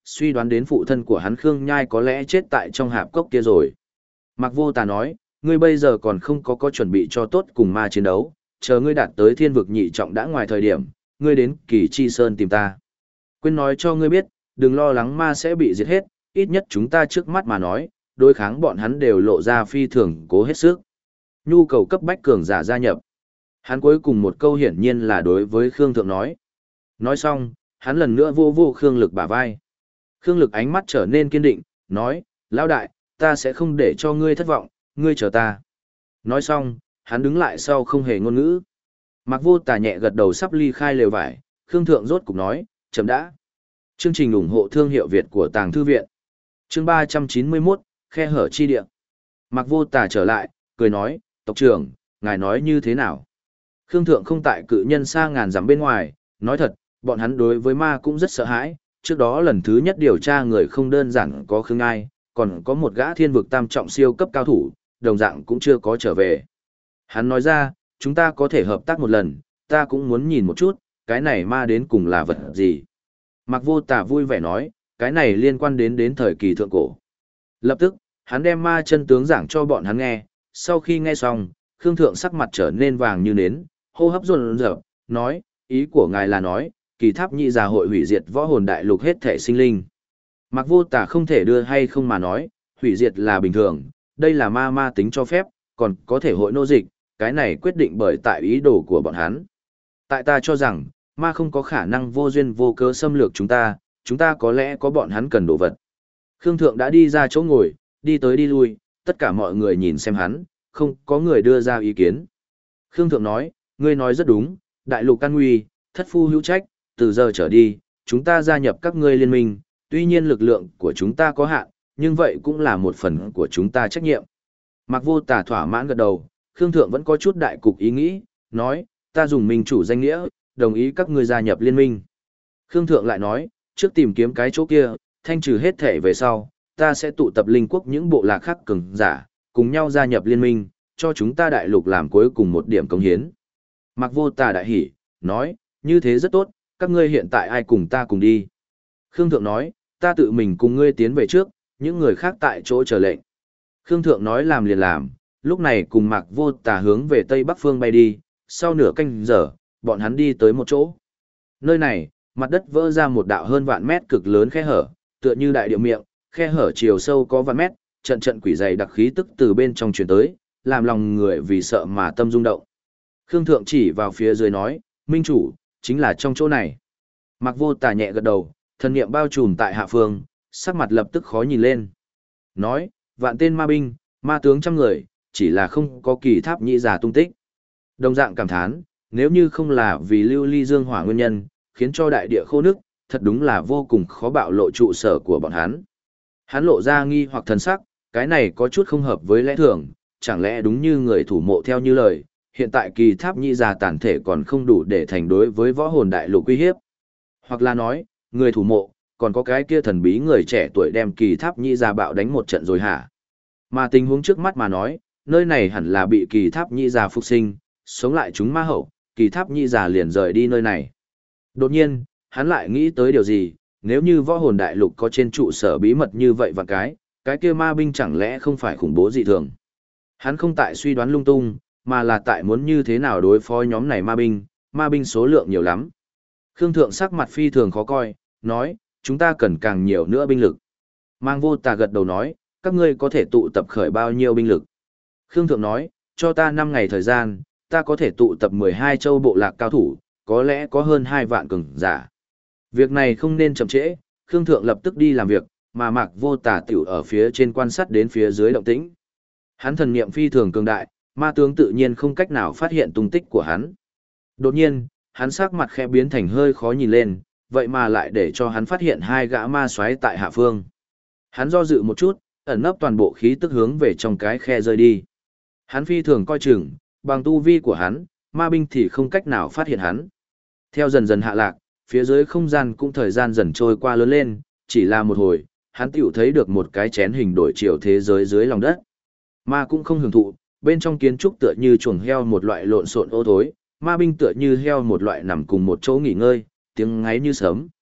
[SPEAKER 1] suy đoán đến phụ thân của hắn Khương Nhai có lẽ chết tại trong hạp cốc kia rồi. Mạc Vô Tà nói, ngươi bây giờ còn không có chuẩn bị cho tốt cùng ma chiến đấu, chờ ngươi đạt tới thiên vực nhị trọng đã ngoài thời điểm, ngươi đến Kỳ Chi Sơn tìm ta. Quên nói cho ngươi biết, đừng lo lắng ma sẽ bị diệt hết, ít nhất chúng ta trước mắt mà nói, đối kháng bọn hắn đều lộ ra phi thường cố hết sức. Nhu cầu cấp bách cường giả gia nhập. Hắn cuối cùng một câu hiển nhiên là đối với Khương Thượng nói. Nói xong, hắn lần nữa vô vô Khương Lực bả vai. Khương Lực ánh mắt trở nên kiên định, nói, lão đại, ta sẽ không để cho ngươi thất vọng, ngươi chờ ta. Nói xong, hắn đứng lại sau không hề ngôn ngữ. Mạc Vô Tà nhẹ gật đầu sắp ly khai lều vải, Khương Thượng rốt cục nói, chấm đã. Chương trình ủng hộ thương hiệu Việt của Tàng Thư Viện. Chương 391, khe hở chi địa. Mạc Vô Tà trở lại, cười nói, tộc trưởng, ngài nói như thế nào? Khương Thượng không tại cự nhân xa ngàn dặm bên ngoài, nói thật, bọn hắn đối với ma cũng rất sợ hãi, trước đó lần thứ nhất điều tra người không đơn giản có Khương Ai, còn có một gã thiên vực tam trọng siêu cấp cao thủ, đồng dạng cũng chưa có trở về. Hắn nói ra, chúng ta có thể hợp tác một lần, ta cũng muốn nhìn một chút, cái này ma đến cùng là vật gì. Mạc Vô Tà vui vẻ nói, cái này liên quan đến thời kỳ thượng cổ. Lập tức, hắn đem ma chân tướng giảng cho bọn hắn nghe, sau khi nghe xong, Khương Thượng sắc mặt trở nên vàng như nến, hô hấp run rợn, nói, ý của ngài là nói, Kỳ Tháp Nhị Già hội hủy diệt võ hồn đại lục hết thể sinh linh. Mạc Vô Tà không thể đưa hay không mà nói, hủy diệt là bình thường, đây là ma tính cho phép, còn có thể hội nô dịch, cái này quyết định bởi tại ý đồ của bọn hắn. Tại ta cho rằng, ma không có khả năng vô duyên vô cớ xâm lược chúng ta có lẽ có bọn hắn cần đồ vật. Khương Thượng đã đi ra chỗ ngồi, đi tới đi lui, tất cả mọi người nhìn xem hắn, không có người đưa ra ý kiến. Khương Thượng nói, ngươi nói rất đúng, đại lục căn nguy, thất phu hữu trách, từ giờ trở đi, chúng ta gia nhập các ngươi liên minh, tuy nhiên lực lượng của chúng ta có hạn, nhưng vậy cũng là một phần của chúng ta trách nhiệm. Mạc Vô Tà thỏa mãn gật đầu, Khương Thượng vẫn có chút đại cục ý nghĩ, nói, ta dùng minh chủ danh nghĩa, đồng ý các ngươi gia nhập liên minh. Khương Thượng lại nói, trước tìm kiếm cái chỗ kia, thanh trừ hết thể về sau, ta sẽ tụ tập linh quốc những bộ lạc khác cường giả, cùng nhau gia nhập liên minh, cho chúng ta đại lục làm cuối cùng một điểm cống hiến. Mạc Vô Tà đại hỉ, nói, như thế rất tốt, các ngươi hiện tại ai cùng ta cùng đi. Khương Thượng nói, ta tự mình cùng ngươi tiến về trước, những người khác tại chỗ chờ lệnh. Khương Thượng nói làm liền làm, lúc này cùng Mạc Vô Tà hướng về tây bắc phương bay đi, sau nửa canh giờ, bọn hắn đi tới một chỗ. Nơi này, mặt đất vỡ ra một đạo hơn vạn mét cực lớn khe hở, tựa như đại địa miệng, khe hở chiều sâu có vạn mét, trận trận quỷ dày đặc khí tức từ bên trong truyền tới, làm lòng người vì sợ mà tâm rung động. Khương Thượng chỉ vào phía dưới nói, minh chủ, chính là trong chỗ này. Mạc Vô Tà nhẹ gật đầu, thần niệm bao trùm tại hạ phương, sắc mặt lập tức khó nhìn lên. Nói, vạn tên ma binh, ma tướng trăm người, chỉ là không có Kỳ Tháp Nhị Già tung tích. Đồng dạng cảm thán, nếu như không là vì lưu ly dương hỏa nguyên nhân, khiến cho đại địa khô nước, thật đúng là vô cùng khó bạo lộ trụ sở của bọn hắn. Hắn lộ ra nghi hoặc thần sắc, cái này có chút không hợp với lẽ thường, chẳng lẽ đúng như người thủ mộ theo như lời, hiện tại Kỳ Tháp Nhị Già tàn thể còn không đủ để thành đối với võ hồn đại lục uy hiếp. Hoặc là nói, người thủ mộ, còn có cái kia thần bí người trẻ tuổi đem Kỳ Tháp Nhị Già bạo đánh một trận rồi hả? Mà tình huống trước mắt mà nói, nơi này hẳn là bị Kỳ Tháp Nhị Già phục sinh, sống lại chúng ma hậu, Kỳ Tháp Nhị Già liền rời đi nơi này. Đột nhiên, hắn lại nghĩ tới điều gì, nếu như võ hồn đại lục có trên trụ sở bí mật như vậy và cái kia ma binh chẳng lẽ không phải khủng bố dị thường. Hắn không tại suy đoán lung tung, mà là tại muốn như thế nào đối phó nhóm này ma binh số lượng nhiều lắm. Khương Thượng sắc mặt phi thường khó coi, nói, chúng ta cần càng nhiều nữa binh lực. Mang Vô Tà gật đầu nói, các ngươi có thể tụ tập khởi bao nhiêu binh lực. Khương Thượng nói, cho ta 5 ngày thời gian, ta có thể tụ tập 12 châu bộ lạc cao thủ, có lẽ có hơn 2 vạn cường giả. Việc này không nên chậm trễ, Khương Thượng lập tức đi làm việc, mà Mạc Vô Tà tiểu ở phía trên quan sát đến phía dưới động tĩnh. Hắn thần niệm phi thường cường đại, ma tướng tự nhiên không cách nào phát hiện tung tích của hắn. Đột nhiên, hắn sắc mặt khẽ biến thành hơi khó nhìn lên, vậy mà lại để cho hắn phát hiện 2 gã ma xoáy tại hạ phương. Hắn do dự một chút, ẩn nấp toàn bộ khí tức hướng về trong cái khe rơi đi. Hắn phi thường coi chừng, bằng tu vi của hắn, ma binh thì không cách nào phát hiện hắn. Theo dần dần hạ lạc, phía dưới không gian cũng thời gian dần trôi qua lớn lên, chỉ là một hồi, hắn tiểu thấy được một cái chén hình đổi chiều thế giới dưới lòng đất. Ma cũng không hưởng thụ, bên trong kiến trúc tựa như chuồng heo một loại lộn xộn ô thối, ma binh tựa như heo một loại nằm cùng một chỗ nghỉ ngơi, tiếng ngáy như sớm.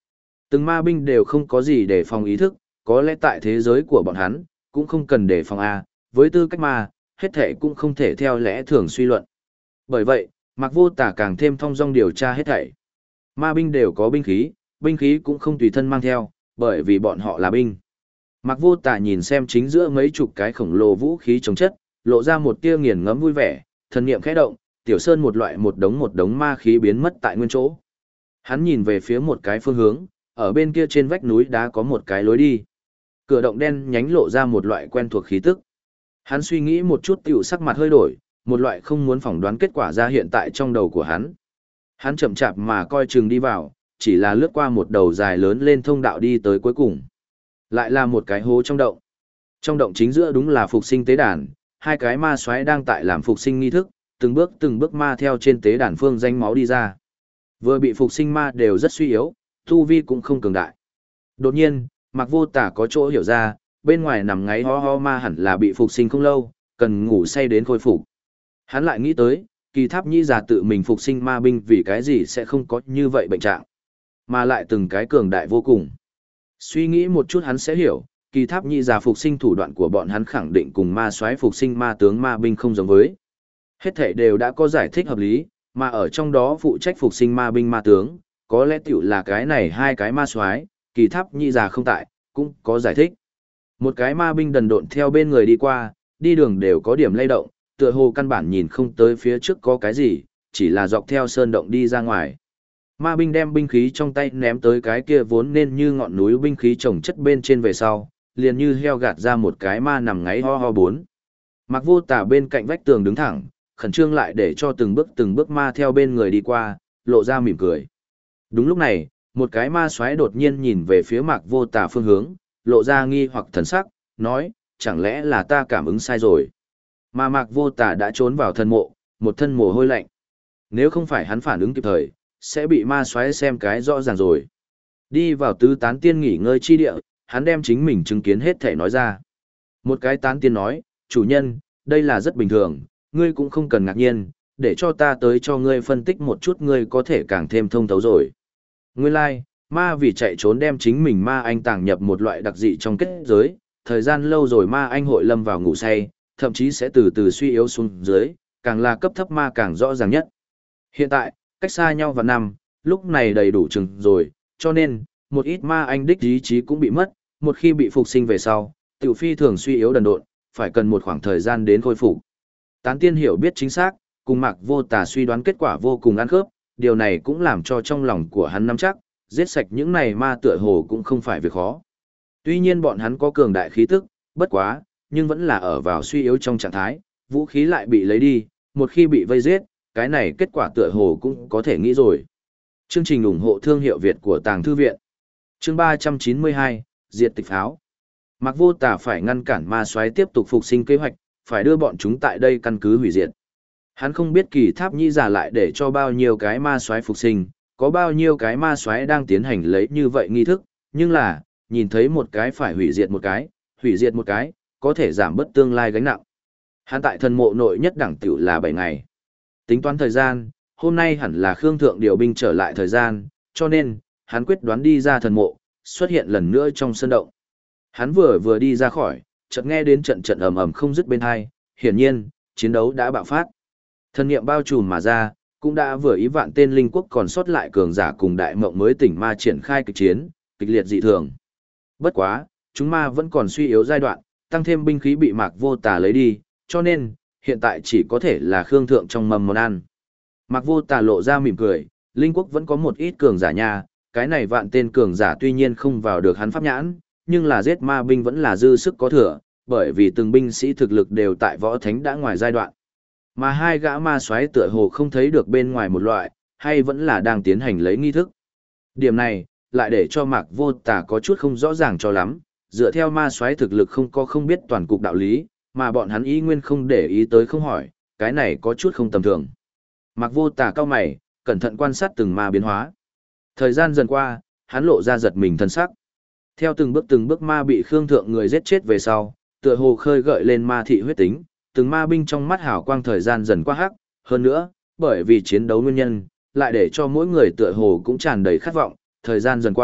[SPEAKER 1] Từng ma binh đều không có gì để phòng ý thức, có lẽ tại thế giới của bọn hắn, cũng không cần đề phòng A, với tư cách ma, hết thể cũng không thể theo lẽ thường suy luận. Bởi vậy, Mạc Vô Tà càng thêm thong dong điều tra hết thảy. Ma binh đều có binh khí cũng không tùy thân mang theo, bởi vì bọn họ là binh. Mạc Vô Tà nhìn xem chính giữa mấy chục cái khổng lồ vũ khí chống chất, lộ ra một tia nghiền ngẫm vui vẻ, thần niệm khẽ động, tiểu sơn một đống ma khí biến mất tại nguyên chỗ. Hắn nhìn về phía một cái phương hướng, ở bên kia trên vách núi đá có một cái lối đi. Cửa động đen nhánh lộ ra một loại quen thuộc khí tức. Hắn suy nghĩ một chút tiểu sắc mặt hơi đổi, một loại không muốn phỏng đoán kết quả ra hiện tại trong đầu của hắn. Hắn chậm chạp mà coi chừng đi vào, chỉ là lướt qua một đầu dài lớn lên thông đạo đi tới cuối cùng. Lại là một cái hố trong động. Trong động chính giữa đúng là phục sinh tế đàn, hai cái ma soái đang tại làm phục sinh nghi thức, từng bước ma theo trên tế đàn phương danh máu đi ra. Vừa bị phục sinh ma đều rất suy yếu, tu vi cũng không cường đại. Đột nhiên, Mạc Vô Tà có chỗ hiểu ra, bên ngoài nằm ngáy ho ho ma hẳn là bị phục sinh không lâu, cần ngủ say đến khôi phục. Hắn lại nghĩ tới, Kỳ Tháp Nhĩ già tự mình phục sinh ma binh vì cái gì sẽ không có như vậy bệnh trạng, mà lại từng cái cường đại vô cùng. Suy nghĩ một chút hắn sẽ hiểu, Kỳ Tháp Nhĩ già phục sinh thủ đoạn của bọn hắn khẳng định cùng ma soái phục sinh ma tướng ma binh không giống với. Hết thảy đều đã có giải thích hợp lý, mà ở trong đó phụ trách phục sinh ma binh ma tướng, có lẽ tiểu là cái này hai cái ma soái, Kỳ Tháp Nhĩ già không tại, cũng có giải thích. Một cái ma binh đần độn theo bên người đi qua, đi đường đều có điểm lay động, tựa hồ căn bản nhìn không tới phía trước có cái gì, chỉ là dọc theo sơn động đi ra ngoài. Ma binh đem binh khí trong tay ném tới cái kia vốn nên như ngọn núi binh khí chồng chất bên trên về sau, liền như heo gạt ra một cái ma nằm ngáy ho ho bốn. Mạc Vô Tà bên cạnh vách tường đứng thẳng, khẩn trương lại để cho từng bước ma theo bên người đi qua, lộ ra mỉm cười. Đúng lúc này, một cái ma xoáy đột nhiên nhìn về phía Mạc Vô Tà phương hướng, lộ ra nghi hoặc thần sắc, nói, chẳng lẽ là ta cảm ứng sai rồi. Mà Mạc Vô Tà đã trốn vào thần mộ, một thân mồ hôi lạnh. Nếu không phải hắn phản ứng kịp thời, sẽ bị ma xoáy xem cái rõ ràng rồi. Đi vào tứ tán tiên nghỉ ngơi chi địa, hắn đem chính mình chứng kiến hết thể nói ra. Một cái tán tiên nói, chủ nhân, đây là rất bình thường, ngươi cũng không cần ngạc nhiên, để cho ta tới cho ngươi phân tích một chút ngươi có thể càng thêm thông thấu rồi. Nguyên lai, like, ma vì chạy trốn đem chính mình ma anh tàng nhập một loại đặc dị trong kết giới, thời gian lâu rồi ma anh hội lâm vào ngủ say, thậm chí sẽ từ từ suy yếu xuống dưới, càng là cấp thấp ma càng rõ ràng nhất. Hiện tại, cách xa nhau và năm, lúc này đầy đủ chừng rồi, cho nên, một ít ma anh đích ý chí cũng bị mất, một khi bị phục sinh về sau, tiểu phi thường suy yếu đần độn, phải cần một khoảng thời gian đến khôi phục. Tán tiên hiểu biết chính xác, cùng Mạc Vô Tà suy đoán kết quả vô cùng ăn khớp, điều này cũng làm cho trong lòng của hắn nắm chắc, giết sạch những này ma tựa hồ cũng không phải việc khó. Tuy nhiên bọn hắn có cường đại khí tức, bất quá, nhưng vẫn là ở vào suy yếu trong trạng thái, vũ khí lại bị lấy đi, một khi bị vây giết, cái này kết quả tựa hồ cũng có thể nghĩ rồi. Chương trình ủng hộ thương hiệu Việt của Tàng Thư Viện. Chương 392, Diệt tịch pháo. Mạc Vô Tà phải ngăn cản ma soái tiếp tục phục sinh kế hoạch, phải đưa bọn chúng tại đây căn cứ hủy diệt. Hắn không biết Kỳ Tháp Nhĩ giả lại để cho bao nhiêu cái ma soái phục sinh, có bao nhiêu cái ma soái đang tiến hành lấy như vậy nghi thức, nhưng là, nhìn thấy một cái phải hủy diệt một cái, có thể giảm bớt tương lai gánh nặng. Hắn tại thần mộ nội nhất đẳng tiểu là 7 ngày. Tính toán thời gian, hôm nay hẳn là Khương Thượng điều binh trở lại thời gian, cho nên, hắn quyết đoán đi ra thần mộ, xuất hiện lần nữa trong sơn động. Hắn vừa đi ra khỏi, chợt nghe đến trận ầm ầm không dứt bên hai, hiển nhiên, chiến đấu đã bạo phát. Thần niệm bao trùm mà ra, cũng đã vừa ý vạn tên linh quốc còn sót lại cường giả cùng đại mộng mới tỉnh ma triển khai kịch chiến, kịch liệt dị thường. Bất quá, chúng ma vẫn còn suy yếu giai đoạn, tăng thêm binh khí bị Mạc Vô Tà lấy đi, cho nên, hiện tại chỉ có thể là Khương Thượng trong mâm món ăn. Mạc Vô Tà lộ ra mỉm cười, linh quốc vẫn có một ít cường giả nha, cái này vạn tên cường giả tuy nhiên không vào được hắn pháp nhãn, nhưng là giết ma binh vẫn là dư sức có thừa, bởi vì từng binh sĩ thực lực đều tại võ thánh đã ngoài giai đoạn. Mà hai gã ma soái tựa hồ không thấy được bên ngoài một loại, hay vẫn là đang tiến hành lấy nghi thức. Điểm này, lại để cho Mạc Vô Tà có chút không rõ ràng cho lắm, dựa theo ma soái thực lực không biết toàn cục đạo lý, mà bọn hắn ý nguyên không để ý tới không hỏi, cái này có chút không tầm thường. Mạc Vô Tà cau mày, cẩn thận quan sát từng ma biến hóa. Thời gian dần qua, hắn lộ ra giật mình thân sắc. Theo từng bước ma bị Khương Thượng người giết chết về sau, tựa hồ khơi gợi lên ma thị huyết tính, từng ma binh trong mắt hào quang thời gian dần qua hắc, hơn nữa, bởi vì chiến đấu nguyên nhân, lại để cho mỗi người tựa hồ cũng tràn đầy khát vọng, thời gian dần qua,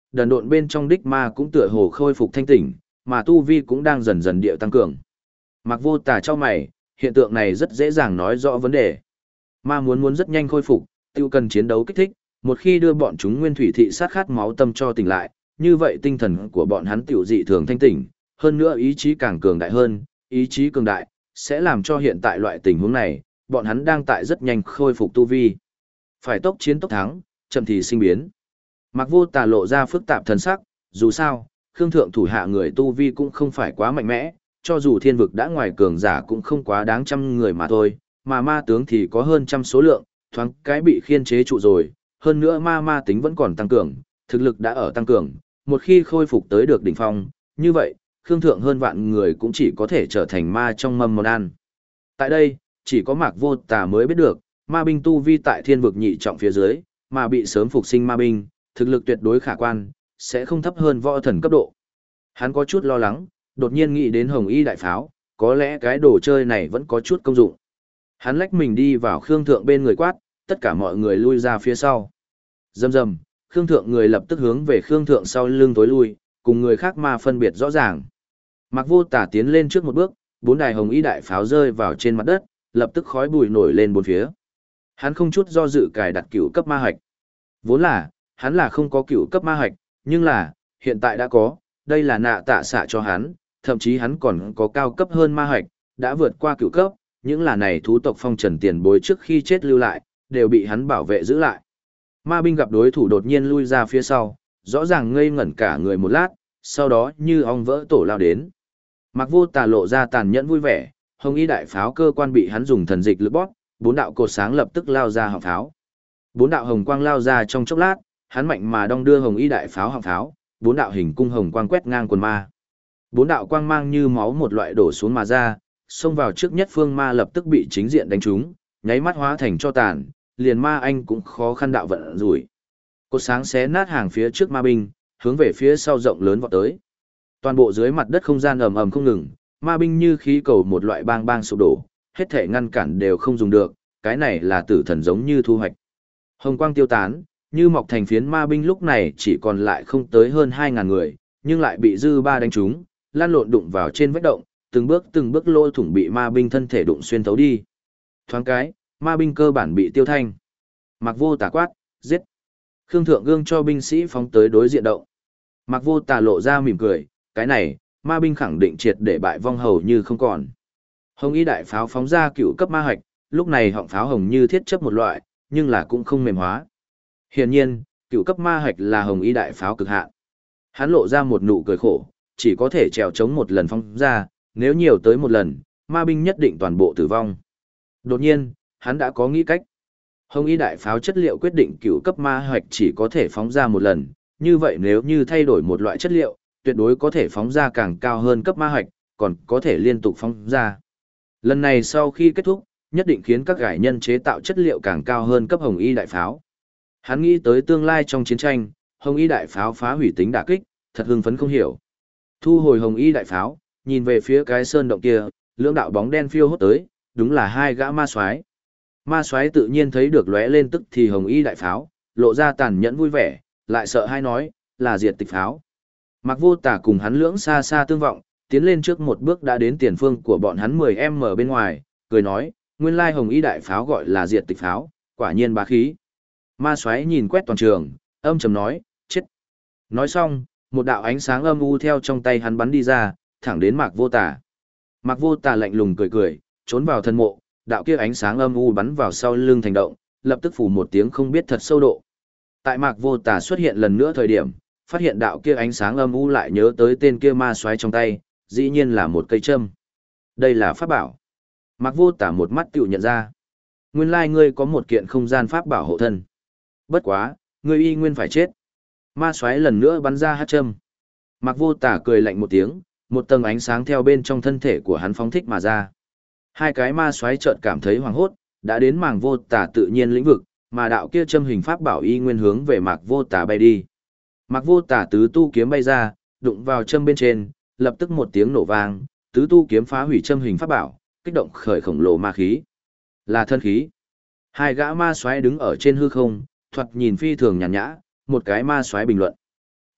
[SPEAKER 1] đần độn bên trong đích ma cũng tựa hồ khôi phục thanh tỉnh, mà tu vi cũng đang dần dần điệu tăng cường. Mặc Vô Tà cho mày, hiện tượng này rất dễ dàng nói rõ vấn đề. Ma muốn rất nhanh khôi phục, tiêu cần chiến đấu kích thích, một khi đưa bọn chúng nguyên thủy thị sát khát máu tâm cho tỉnh lại, như vậy tinh thần của bọn hắn tiểu dị thường thanh tỉnh, hơn nữa ý chí càng cường đại hơn, ý chí cường đại sẽ làm cho hiện tại loại tình huống này, bọn hắn đang tại rất nhanh khôi phục tu vi. Phải tốc chiến tốc thắng, chậm thì sinh biến. Mặc Vô Tà lộ ra phức tạp thần sắc, dù sao, Khương Thượng thủ hạ người tu vi cũng không phải quá mạnh mẽ, cho dù thiên vực đã ngoài cường giả cũng không quá đáng trăm người mà thôi, mà ma tướng thì có hơn trăm số lượng, thoáng cái bị khiên chế trụ rồi, hơn nữa ma tính vẫn còn tăng cường, thực lực đã ở tăng cường, một khi khôi phục tới được đỉnh phong, như vậy, Khương Thượng hơn vạn người cũng chỉ có thể trở thành ma trong mâm món ăn. Tại đây, chỉ có Mạc Vô Tà mới biết được, ma binh tu vi tại thiên vực nhị trọng phía dưới, mà bị sớm phục sinh ma binh, thực lực tuyệt đối khả quan, sẽ không thấp hơn võ thần cấp độ. Hắn có chút lo lắng, đột nhiên nghĩ đến Hồng Y đại pháo, có lẽ cái đồ chơi này vẫn có chút công dụng. Hắn lách mình đi vào Khương Thượng bên người quát, tất cả mọi người lui ra phía sau. Rầm rầm, Khương Thượng người lập tức hướng về Khương Thượng sau lưng tối lui, cùng người khác ma phân biệt rõ ràng. Mạc Vô Tà tiến lên trước một bước, 4 đài Hồng Y đại pháo rơi vào trên mặt đất, lập tức khói bụi nổi lên bốn phía. Hắn không chút do dự cài đặt cửu cấp ma hạch. Vốn là, hắn là không có cửu cấp ma hạch, nhưng là, hiện tại đã có, đây là nạ tạ xạ cho hắn, thậm chí hắn còn có cao cấp hơn ma hạch, đã vượt qua cửu cấp, những là này thú tộc phong trần tiền bối trước khi chết lưu lại, đều bị hắn bảo vệ giữ lại. Ma binh gặp đối thủ đột nhiên lui ra phía sau, rõ ràng ngây ngẩn cả người một lát, sau đó như ong vỡ tổ lao đến. Mạc Vô Tà lộ ra tàn nhẫn vui vẻ, Hồng Y đại pháo cơ quan bị hắn dùng thần dịch lực bóp, 4 đạo cột sáng lập tức lao ra họng pháo. 4 đạo hồng quang lao ra trong chốc lát, hắn mạnh mà đong đưa Hồng Y đại pháo họng pháo, 4 đạo hình cung hồng quang quét ngang quần ma. 4 đạo quang mang như máu một loại đổ xuống mà ra, xông vào trước nhất phương ma lập tức bị chính diện đánh trúng, nháy mắt hóa thành cho tàn, liền ma anh cũng khó khăn đạo vận rủi. Cột sáng xé nát hàng phía trước ma binh, hướng về phía sau rộng lớn vọt tới. Toàn bộ dưới mặt đất không gian ầm ầm không ngừng, ma binh như khí cầu một loại bang bang sụp đổ, hết thể ngăn cản đều không dùng được, cái này là tử thần giống như thu hoạch. Hồng quang tiêu tán, như mọc thành phiến ma binh lúc này chỉ còn lại không tới hơn 2.000 người, nhưng lại bị dư ba đánh trúng, lan lộn đụng vào trên vách động, từng bước lỗ thủng bị ma binh thân thể đụng xuyên thấu đi. Thoáng cái, ma binh cơ bản bị tiêu thanh. Mạc Vô Tà quát, giết. Khương Thượng gương cho binh sĩ phóng tới đối diện động. Mạc Vô Tà lộ ra mỉm cười, cái này, ma binh khẳng định triệt để bại vong hầu như không còn. Hồng Y đại pháo phóng ra cựu cấp ma hạch, lúc này họng pháo hồng như thiết chấp một loại, nhưng là cũng không mềm hóa. Hiển nhiên, cựu cấp ma hạch là Hồng Y đại pháo cực hạn. Hắn lộ ra một nụ cười khổ, chỉ có thể trèo chống một lần phóng ra, nếu nhiều tới một lần, ma binh nhất định toàn bộ tử vong. Đột nhiên, hắn đã có nghĩ cách. Hồng Y đại pháo chất liệu quyết định cựu cấp ma hạch chỉ có thể phóng ra một lần, như vậy nếu như thay đổi một loại chất liệu, tuyệt đối có thể phóng ra càng cao hơn cấp ma hạch, còn có thể liên tục phóng ra. Lần này sau khi kết thúc, nhất định khiến các gải nhân chế tạo chất liệu càng cao hơn cấp Hồng Y đại pháo. Hắn nghĩ tới tương lai trong chiến tranh, Hồng Y đại pháo phá hủy tính đả kích, thật hưng phấn không hiểu. Thu hồi Hồng Y đại pháo, nhìn về phía cái sơn động kia, lưỡng đạo bóng đen phiêu hốt tới, đúng là 2 gã ma soái. Ma soái tự nhiên thấy được lóe lên tức thì Hồng Y đại pháo, lộ ra tàn nhẫn vui vẻ, lại sợ hai nói, là diệt tịch pháo. Mạc Vô Tà cùng hắn lưỡng xa xa tương vọng, tiến lên trước một bước đã đến tiền phương của bọn hắn 10m bên ngoài, cười nói, nguyên lai Hồng Y đại pháo gọi là diệt tịch pháo, quả nhiên bá khí. Ma soái nhìn quét toàn trường, âm trầm nói, chết. Nói xong, một đạo ánh sáng âm u theo trong tay hắn bắn đi ra, thẳng đến Mạc Vô Tà. Mạc Vô Tà lạnh lùng cười cười, trốn vào thân mộ, đạo kia ánh sáng âm u bắn vào sau lưng thành động, lập tức phủ một tiếng không biết thật sâu độ. Tại Mạc Vô Tà xuất hiện lần nữa thời điểm, phát hiện đạo kia ánh sáng âm u lại nhớ tới tên kia ma soái trong tay, dĩ nhiên là một cây châm. Đây là pháp bảo. Mạc Vô Tà một mắt tiểu nhận ra. Nguyên lai ngươi có một kiện không gian pháp bảo hộ thân. Bất quá, ngươi y nguyên phải chết. Ma soái lần nữa bắn ra hát châm. Mạc Vô Tà cười lạnh một tiếng, một tầng ánh sáng theo bên trong thân thể của hắn phóng thích mà ra. Hai cái ma soái chợt cảm thấy hoảng hốt, đã đến Mạc Vô Tà tự nhiên lĩnh vực, mà đạo kia châm hình pháp bảo y nguyên hướng về Mạc Vô Tà bay đi. Mạc Vô Tà tứ tu kiếm bay ra, đụng vào châm bên trên, lập tức một tiếng nổ vang, tứ tu kiếm phá hủy châm hình pháp bảo, kích động khởi khổng lồ ma khí. Là thân khí. Hai gã ma soái đứng ở trên hư không, thoạt nhìn phi thường nhàn nhã, một cái ma soái bình luận.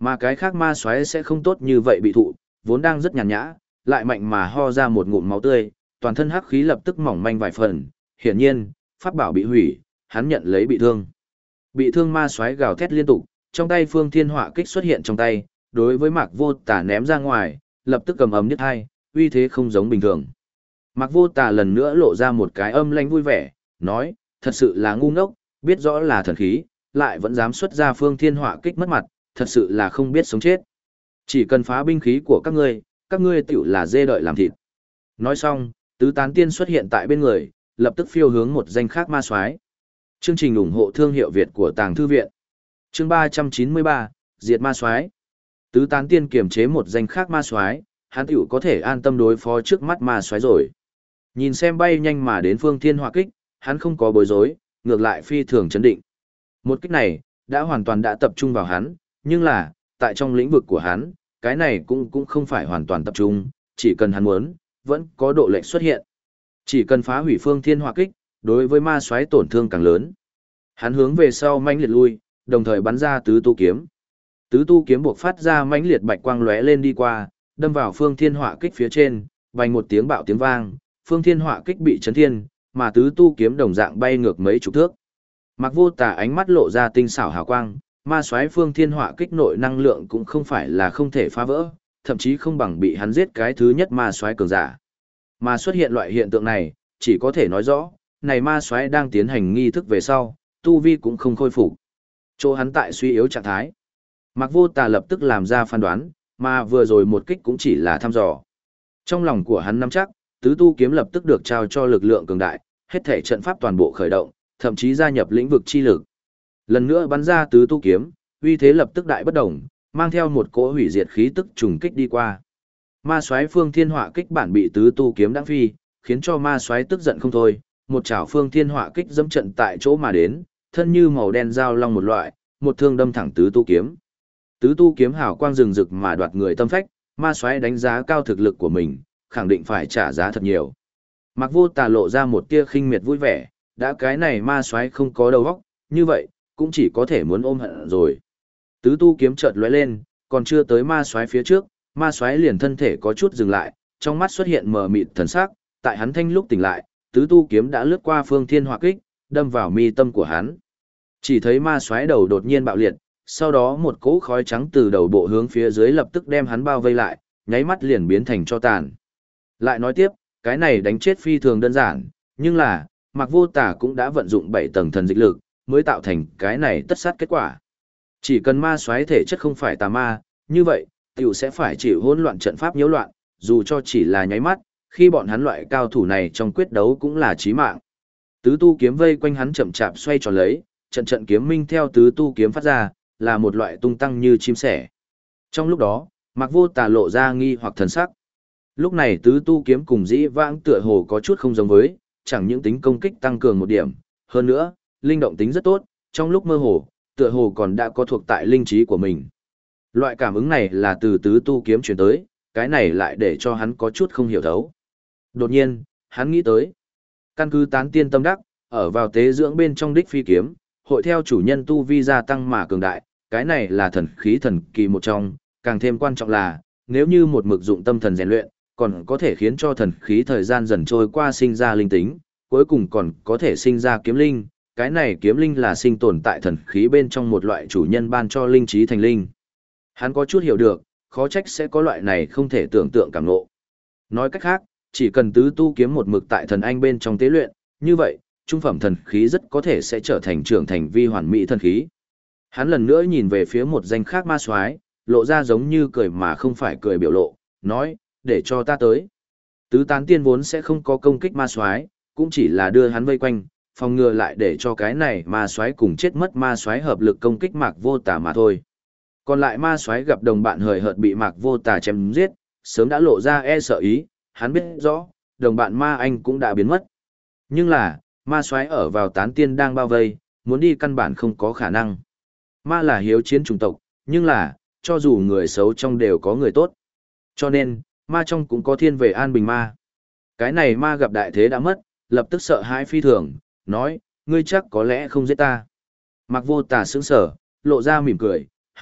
[SPEAKER 1] Mà cái khác ma xoáy sẽ không tốt như vậy bị thụ, vốn đang rất nhàn nhã, lại mạnh mà ho ra một ngụm máu tươi, toàn thân hắc khí lập tức mỏng manh vài phần, hiển nhiên, pháp bảo bị hủy, hắn nhận lấy bị thương. Bị thương ma xoáy gào thét liên tục, trong tay Phương Thiên Họa kích xuất hiện trong tay, đối với Mạc Vô Tà ném ra ngoài, lập tức cầm ầm nhất hai, uy thế không giống bình thường. Mạc Vô Tà lần nữa lộ ra một cái âm lãnh vui vẻ, nói, thật sự là ngu ngốc, biết rõ là thần khí, lại vẫn dám xuất ra Phương Thiên Họa kích mất mặt, thật sự là không biết sống chết. Chỉ cần phá binh khí của các ngươi tiểu là dê đợi làm thịt. Nói xong, tứ tán tiên xuất hiện tại bên người, lập tức phiêu hướng một danh khác ma soái. Chương trình ủng hộ thương hiệu Việt của Tàng Thư Viện. Chương 393, Diệt ma soái. Tứ tán tiên kiềm chế một danh khác ma soái, hắn tiểu có thể an tâm đối phó trước mắt ma soái rồi. Nhìn xem bay nhanh mà đến Phương Thiên Họa kích, hắn không có bối rối, ngược lại phi thường chấn định. Một kích này, đã hoàn toàn đã tập trung vào hắn, nhưng là, tại trong lĩnh vực của hắn, cái này cũng không phải hoàn toàn tập trung, chỉ cần hắn muốn, vẫn có độ lệch xuất hiện. Chỉ cần phá hủy Phương Thiên Họa kích, đối với ma soái tổn thương càng lớn. Hắn hướng về sau mãnh liệt lui, đồng thời bắn ra tứ tu kiếm. Tứ tu kiếm buộc phát ra mãnh liệt bạch quang lóe lên đi qua, đâm vào Phương Thiên Họa kích phía trên, vang một tiếng bạo tiếng vang, Phương Thiên Họa kích bị chấn thiên, mà tứ tu kiếm đồng dạng bay ngược mấy chục thước. Mạc Vô Tà ánh mắt lộ ra tinh xảo hào quang, ma soái Phương Thiên Họa kích nội năng lượng cũng không phải là không thể phá vỡ, thậm chí không bằng bị hắn giết cái thứ nhất ma soái cường giả. Mà xuất hiện loại hiện tượng này, chỉ có thể nói rõ, này ma soái đang tiến hành nghi thức về sau, tu vi cũng không khôi phục. Chỗ hắn tại suy yếu trạng thái. Mạc Vô Tà lập tức làm ra phán đoán, mà vừa rồi một kích cũng chỉ là thăm dò. Trong lòng của hắn nắm chắc, tứ tu kiếm lập tức được trao cho lực lượng cường đại, hết thể trận pháp toàn bộ khởi động, thậm chí gia nhập lĩnh vực chi lực. Lần nữa bắn ra tứ tu kiếm, uy thế lập tức đại bất động, mang theo một cỗ hủy diệt khí tức trùng kích đi qua. Ma soái Phương Thiên Họa kích bản bị tứ tu kiếm đãng phi, khiến cho ma soái tức giận không thôi, một chảo Phương Thiên Họa kích dẫm trận tại chỗ mà đến, thân như màu đen dao long một loại, một thương đâm thẳng tứ tu kiếm. Tứ tu kiếm hào quang rừng rực mà đoạt người tâm phách, ma soái đánh giá cao thực lực của mình, khẳng định phải trả giá thật nhiều. Mạc Vô Tà lộ ra một tia khinh miệt vui vẻ, đã cái này ma soái không có đầu óc, như vậy, cũng chỉ có thể muốn ôm hận rồi. Tứ tu kiếm chợt lóe lên, còn chưa tới ma soái phía trước, ma soái liền thân thể có chút dừng lại, trong mắt xuất hiện mờ mịt thần sắc, tại hắn thanh lúc tỉnh lại, tứ tu kiếm đã lướt qua Phương Thiên Họa kích, đâm vào mi tâm của hắn. Chỉ thấy ma soái đầu đột nhiên bạo liệt, sau đó một cỗ khói trắng từ đầu bộ hướng phía dưới lập tức đem hắn bao vây lại, nháy mắt liền biến thành tro tàn. Lại nói tiếp, cái này đánh chết phi thường đơn giản, nhưng là, Mạc Vô Tà cũng đã vận dụng 7 tầng thần dịch lực, mới tạo thành cái này tất sát kết quả. Chỉ cần ma soái thể chất không phải tà ma, như vậy, tiểu sẽ phải chịu hỗn loạn trận pháp nhiễu loạn, dù cho chỉ là nháy mắt, khi bọn hắn loại cao thủ này trong quyết đấu cũng là chí mạng. Tứ tu kiếm vây quanh hắn chậm chạp xoay tròn lấy, trận trận kiếm minh theo tứ tu kiếm phát ra, là một loại tung tăng như chim sẻ. Trong lúc đó, Mạc Vô Tà lộ ra nghi hoặc thần sắc. Lúc này tứ tu kiếm cùng dĩ vãng tựa hồ có chút không giống với, chẳng những tính công kích tăng cường một điểm, hơn nữa, linh động tính rất tốt, trong lúc mơ hồ, tựa hồ còn đã có thuộc tại linh trí của mình. Loại cảm ứng này là từ tứ tu kiếm truyền tới, cái này lại để cho hắn có chút không hiểu thấu. Đột nhiên, hắn nghĩ tới, căn cứ tán tiên tâm đắc, ở vào tế dưỡng bên trong đích phi kiếm, hội theo chủ nhân tu vi gia tăng mà cường đại, cái này là thần khí thần kỳ một trong, càng thêm quan trọng là, nếu như một mực dụng tâm thần rèn luyện, còn có thể khiến cho thần khí thời gian dần trôi qua sinh ra linh tính, cuối cùng còn có thể sinh ra kiếm linh, cái này kiếm linh là sinh tồn tại thần khí bên trong một loại chủ nhân ban cho linh trí thành linh. Hắn có chút hiểu được, khó trách sẽ có loại này không thể tưởng tượng cảm ngộ. Nói cách khác, chỉ cần tứ tu kiếm một mực tại thần anh bên trong tế luyện, như vậy, trung phẩm thần khí rất có thể sẽ trở thành trưởng thành vi hoàn mỹ thần khí. Hắn lần nữa nhìn về phía một danh khác ma soái, lộ ra giống như cười mà không phải cười biểu lộ, nói, để cho ta tới. Tứ tán tiên vốn sẽ không có công kích ma soái, cũng chỉ là đưa hắn vây quanh, phòng ngừa lại để cho cái này ma soái cùng chết mất ma soái hợp lực công kích Mạc Vô Tà mà thôi. Còn lại ma soái gặp đồng bạn hời hợt bị Mạc Vô Tà chém giết, sớm đã lộ ra e sợ ý, hắn biết rõ, đồng bạn ma anh cũng đã biến mất. Nhưng là, ma soái ở vào tán tiên đang bao vây, muốn đi căn bản không có khả năng. Ma là hiếu chiến chủng tộc, nhưng là, cho dù người xấu trong đều có người tốt. Cho nên, ma trong cũng có thiên về an bình ma. Cái này ma gặp đại thế đã mất, lập tức sợ hãi phi thường, nói, ngươi chắc có lẽ không giết ta. Mạc Vô Tà sững sờ, lộ ra mỉm cười, hỏi,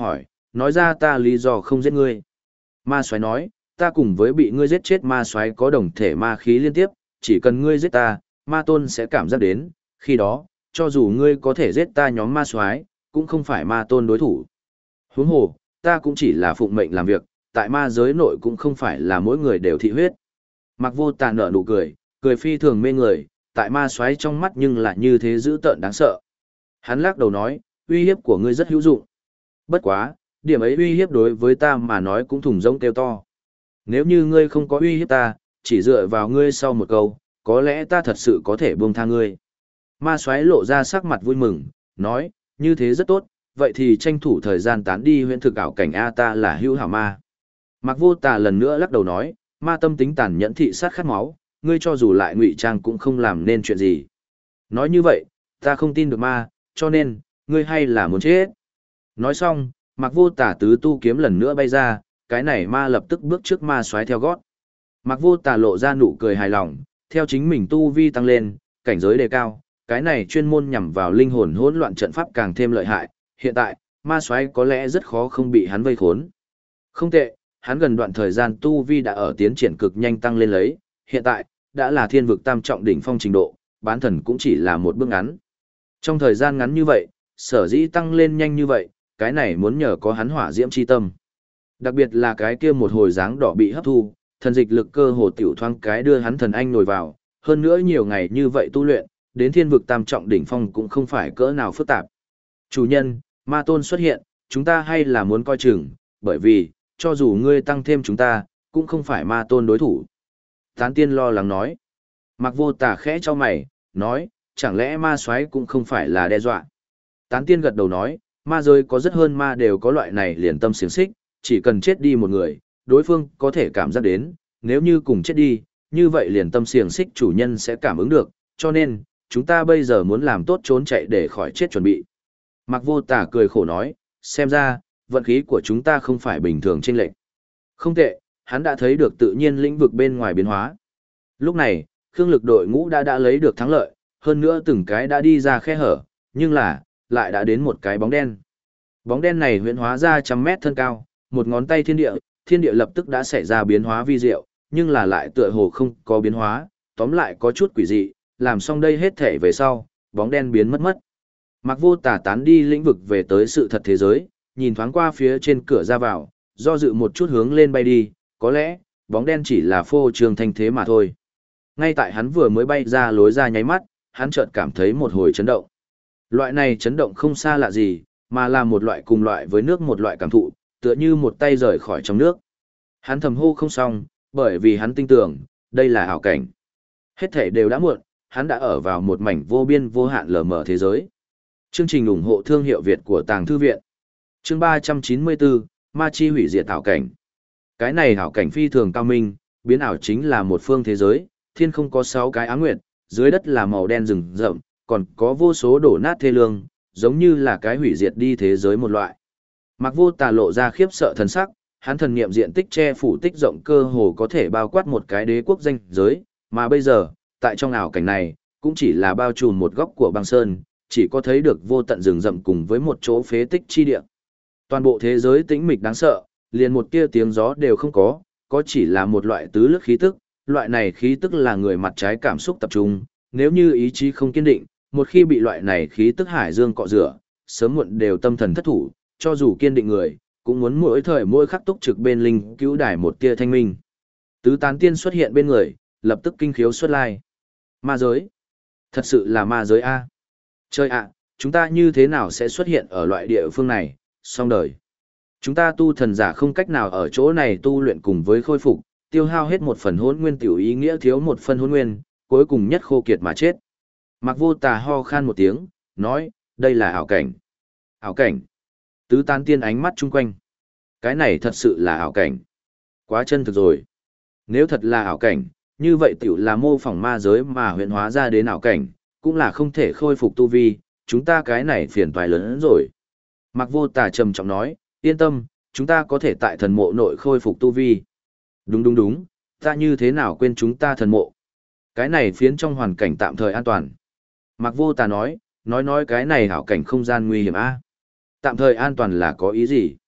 [SPEAKER 1] nói ra ta lý do không giết ngươi. Ma soái nói, ta cùng với bị ngươi giết chết ma soái có đồng thể ma khí liên tiếp, chỉ cần ngươi giết ta, ma tôn sẽ cảm giác đến, khi đó, cho dù ngươi có thể giết ta nhóm ma soái, cũng không phải ma tôn đối thủ. Huống hồ, ta cũng chỉ là phụng mệnh làm việc, tại ma giới nội cũng không phải là mỗi người đều thị huyết. Mặc Vô Tà nở nụ cười, cười phi thường mê người, tại ma soái trong mắt nhưng lại như thế dữ tợn đáng sợ. Hắn lắc đầu nói, uy hiếp của ngươi rất hữu dụng. Bất quá, điểm ấy uy hiếp đối với ta mà nói cũng thùng rỗng kêu to. Nếu như ngươi không có uy hiếp ta, chỉ dựa vào ngươi sau một câu, có lẽ ta thật sự có thể buông tha ngươi. Ma soái lộ ra sắc mặt vui mừng, nói, như thế rất tốt, vậy thì tranh thủ thời gian tán đi huyễn thực ảo cảnh A ta là hữu hảo ma. Mặc Vô Tà lần nữa lắc đầu nói, ma tâm tính tàn nhẫn thị sát khát máu, ngươi cho dù lại ngụy trang cũng không làm nên chuyện gì. Nói như vậy, ta không tin được ma, cho nên, ngươi hay là muốn chết. Nói xong, Mặc Vô Tà tứ tu kiếm lần nữa bay ra, cái này ma lập tức bước trước ma xoáy theo gót. Mặc Vô Tà lộ ra nụ cười hài lòng, theo chính mình tu vi tăng lên, cảnh giới đề cao, cái này chuyên môn nhằm vào linh hồn hỗn loạn trận pháp càng thêm lợi hại, hiện tại, ma xoáy có lẽ rất khó không bị hắn vây khốn. Không tệ, hắn gần đoạn thời gian tu vi đã ở tiến triển cực nhanh tăng lên lấy, hiện tại, đã là thiên vực tam trọng đỉnh phong trình độ, bán thần cũng chỉ là một bước ngắn. Trong thời gian ngắn như vậy, sở dĩ tăng lên nhanh như vậy, cái này muốn nhờ có hắn hỏa diễm chi tâm. Đặc biệt là cái kia một hồi dáng đỏ bị hấp thu, thần dịch lực cơ hồ tiểu thoáng cái đưa hắn thần anh nổi vào, hơn nữa nhiều ngày như vậy tu luyện, đến thiên vực tam trọng đỉnh phong cũng không phải cỡ nào phức tạp. Chủ nhân, ma tôn xuất hiện, chúng ta hay là muốn coi chừng, bởi vì, cho dù ngươi tăng thêm chúng ta, cũng không phải ma tôn đối thủ. Tán tiên lo lắng nói. Mặc Vô Tà khẽ cho mày, nói, chẳng lẽ ma soái cũng không phải là đe dọa. Tán tiên gật đầu nói, ma giới có rất hơn ma đều có loại này liền tâm xiềng xích, chỉ cần chết đi một người, đối phương có thể cảm giác đến, nếu như cùng chết đi, như vậy liền tâm xiềng xích chủ nhân sẽ cảm ứng được, cho nên, chúng ta bây giờ muốn làm tốt trốn chạy để khỏi chết chuẩn bị. Mặc Vô Tà cười khổ nói, xem ra, vận khí của chúng ta không phải bình thường chênh lệch. Không tệ, hắn đã thấy được tự nhiên lĩnh vực bên ngoài biến hóa. Lúc này, Khương Lực đội ngũ đã lấy được thắng lợi, hơn nữa từng cái đã đi ra khe hở, nhưng là, lại đã đến một cái bóng đen. Bóng đen này huyễn hóa ra trăm mét thân cao, một ngón tay thiên địa lập tức đã xảy ra biến hóa vi diệu, nhưng là lại tựa hồ không có biến hóa, tóm lại có chút quỷ dị, làm xong đây hết thể về sau, bóng đen biến mất. Mặc Vô Tà tán đi lĩnh vực về tới sự thật thế giới, nhìn thoáng qua phía trên cửa ra vào, do dự một chút hướng lên bay đi, có lẽ, bóng đen chỉ là phô trương thanh thế mà thôi. Ngay tại hắn vừa mới bay ra lối ra nháy mắt, hắn chợt cảm thấy một hồi chấn động. Loại này chấn động không xa lạ gì, mà là một loại cùng loại với nước một loại cảm thụ, tựa như một tay rời khỏi trong nước. Hắn thầm hô không xong, bởi vì hắn tin tưởng, đây là ảo cảnh. Hết thể đều đã muộn, hắn đã ở vào một mảnh vô biên vô hạn lờ mờ thế giới. Chương trình ủng hộ thương hiệu Việt của Tàng Thư Viện. Chương 394, Ma Chi hủy diệt ảo cảnh. Cái này ảo cảnh phi thường cao minh, biến ảo chính là một phương thế giới, thiên không có 6 cái áng nguyệt, dưới đất là màu đen rừng rậm, còn có vô số đổ nát thê lương, giống như là cái hủy diệt đi thế giới một loại. Mặc Vô Tà lộ ra khiếp sợ thần sắc, hắn thần niệm diện tích che phủ tích rộng cơ hồ có thể bao quát một cái đế quốc danh giới, mà bây giờ, tại trong ảo cảnh này, cũng chỉ là bao trùm một góc của băng sơn, chỉ có thấy được vô tận rừng rậm cùng với một chỗ phế tích chi địa. Toàn bộ thế giới tĩnh mịch đáng sợ, liền một tia tiếng gió đều không có chỉ là một loại tứ lức khí tức, loại này khí tức là người mặt trái cảm xúc tập trung, nếu như ý chí không kiên định, một khi bị loại này khí tức hải dương cọ rửa, sớm muộn đều tâm thần thất thủ, cho dù kiên định người, cũng muốn mỗi thời mỗi khắc túc trực bên linh cứu đài một tia thanh minh. Tứ tán tiên xuất hiện bên người, lập tức kinh khiếu xuất lai. Ma giới. Thật sự là ma giới A. Trời ạ, chúng ta như thế nào sẽ xuất hiện ở loại địa phương này, xong đời. Chúng ta tu thần giả không cách nào ở chỗ này tu luyện cùng với khôi phục, tiêu hao hết một phần hỗn nguyên tiểu ý nghĩa thiếu một phần hỗn nguyên, cuối cùng nhất khô kiệt mà chết. Mặc Vô Tà ho khan một tiếng, nói, đây là ảo cảnh. Ảo cảnh. Tứ tán tiên ánh mắt chung quanh. Cái này thật sự là ảo cảnh. Quá chân thực rồi. Nếu thật là ảo cảnh, như vậy tiểu là mô phỏng ma giới mà huyện hóa ra đến ảo cảnh, cũng là không thể khôi phục tu vi, chúng ta cái này phiền toái lớn hơn rồi. Mặc Vô Tà trầm trọng nói, yên tâm, chúng ta có thể tại thần mộ nội khôi phục tu vi. Đúng, ta như thế nào quên chúng ta thần mộ. Cái này phiến trong hoàn cảnh tạm thời an toàn. Mặc Vô Tà nói cái này hảo cảnh không gian nguy hiểm a. Tạm thời an toàn là có ý gì?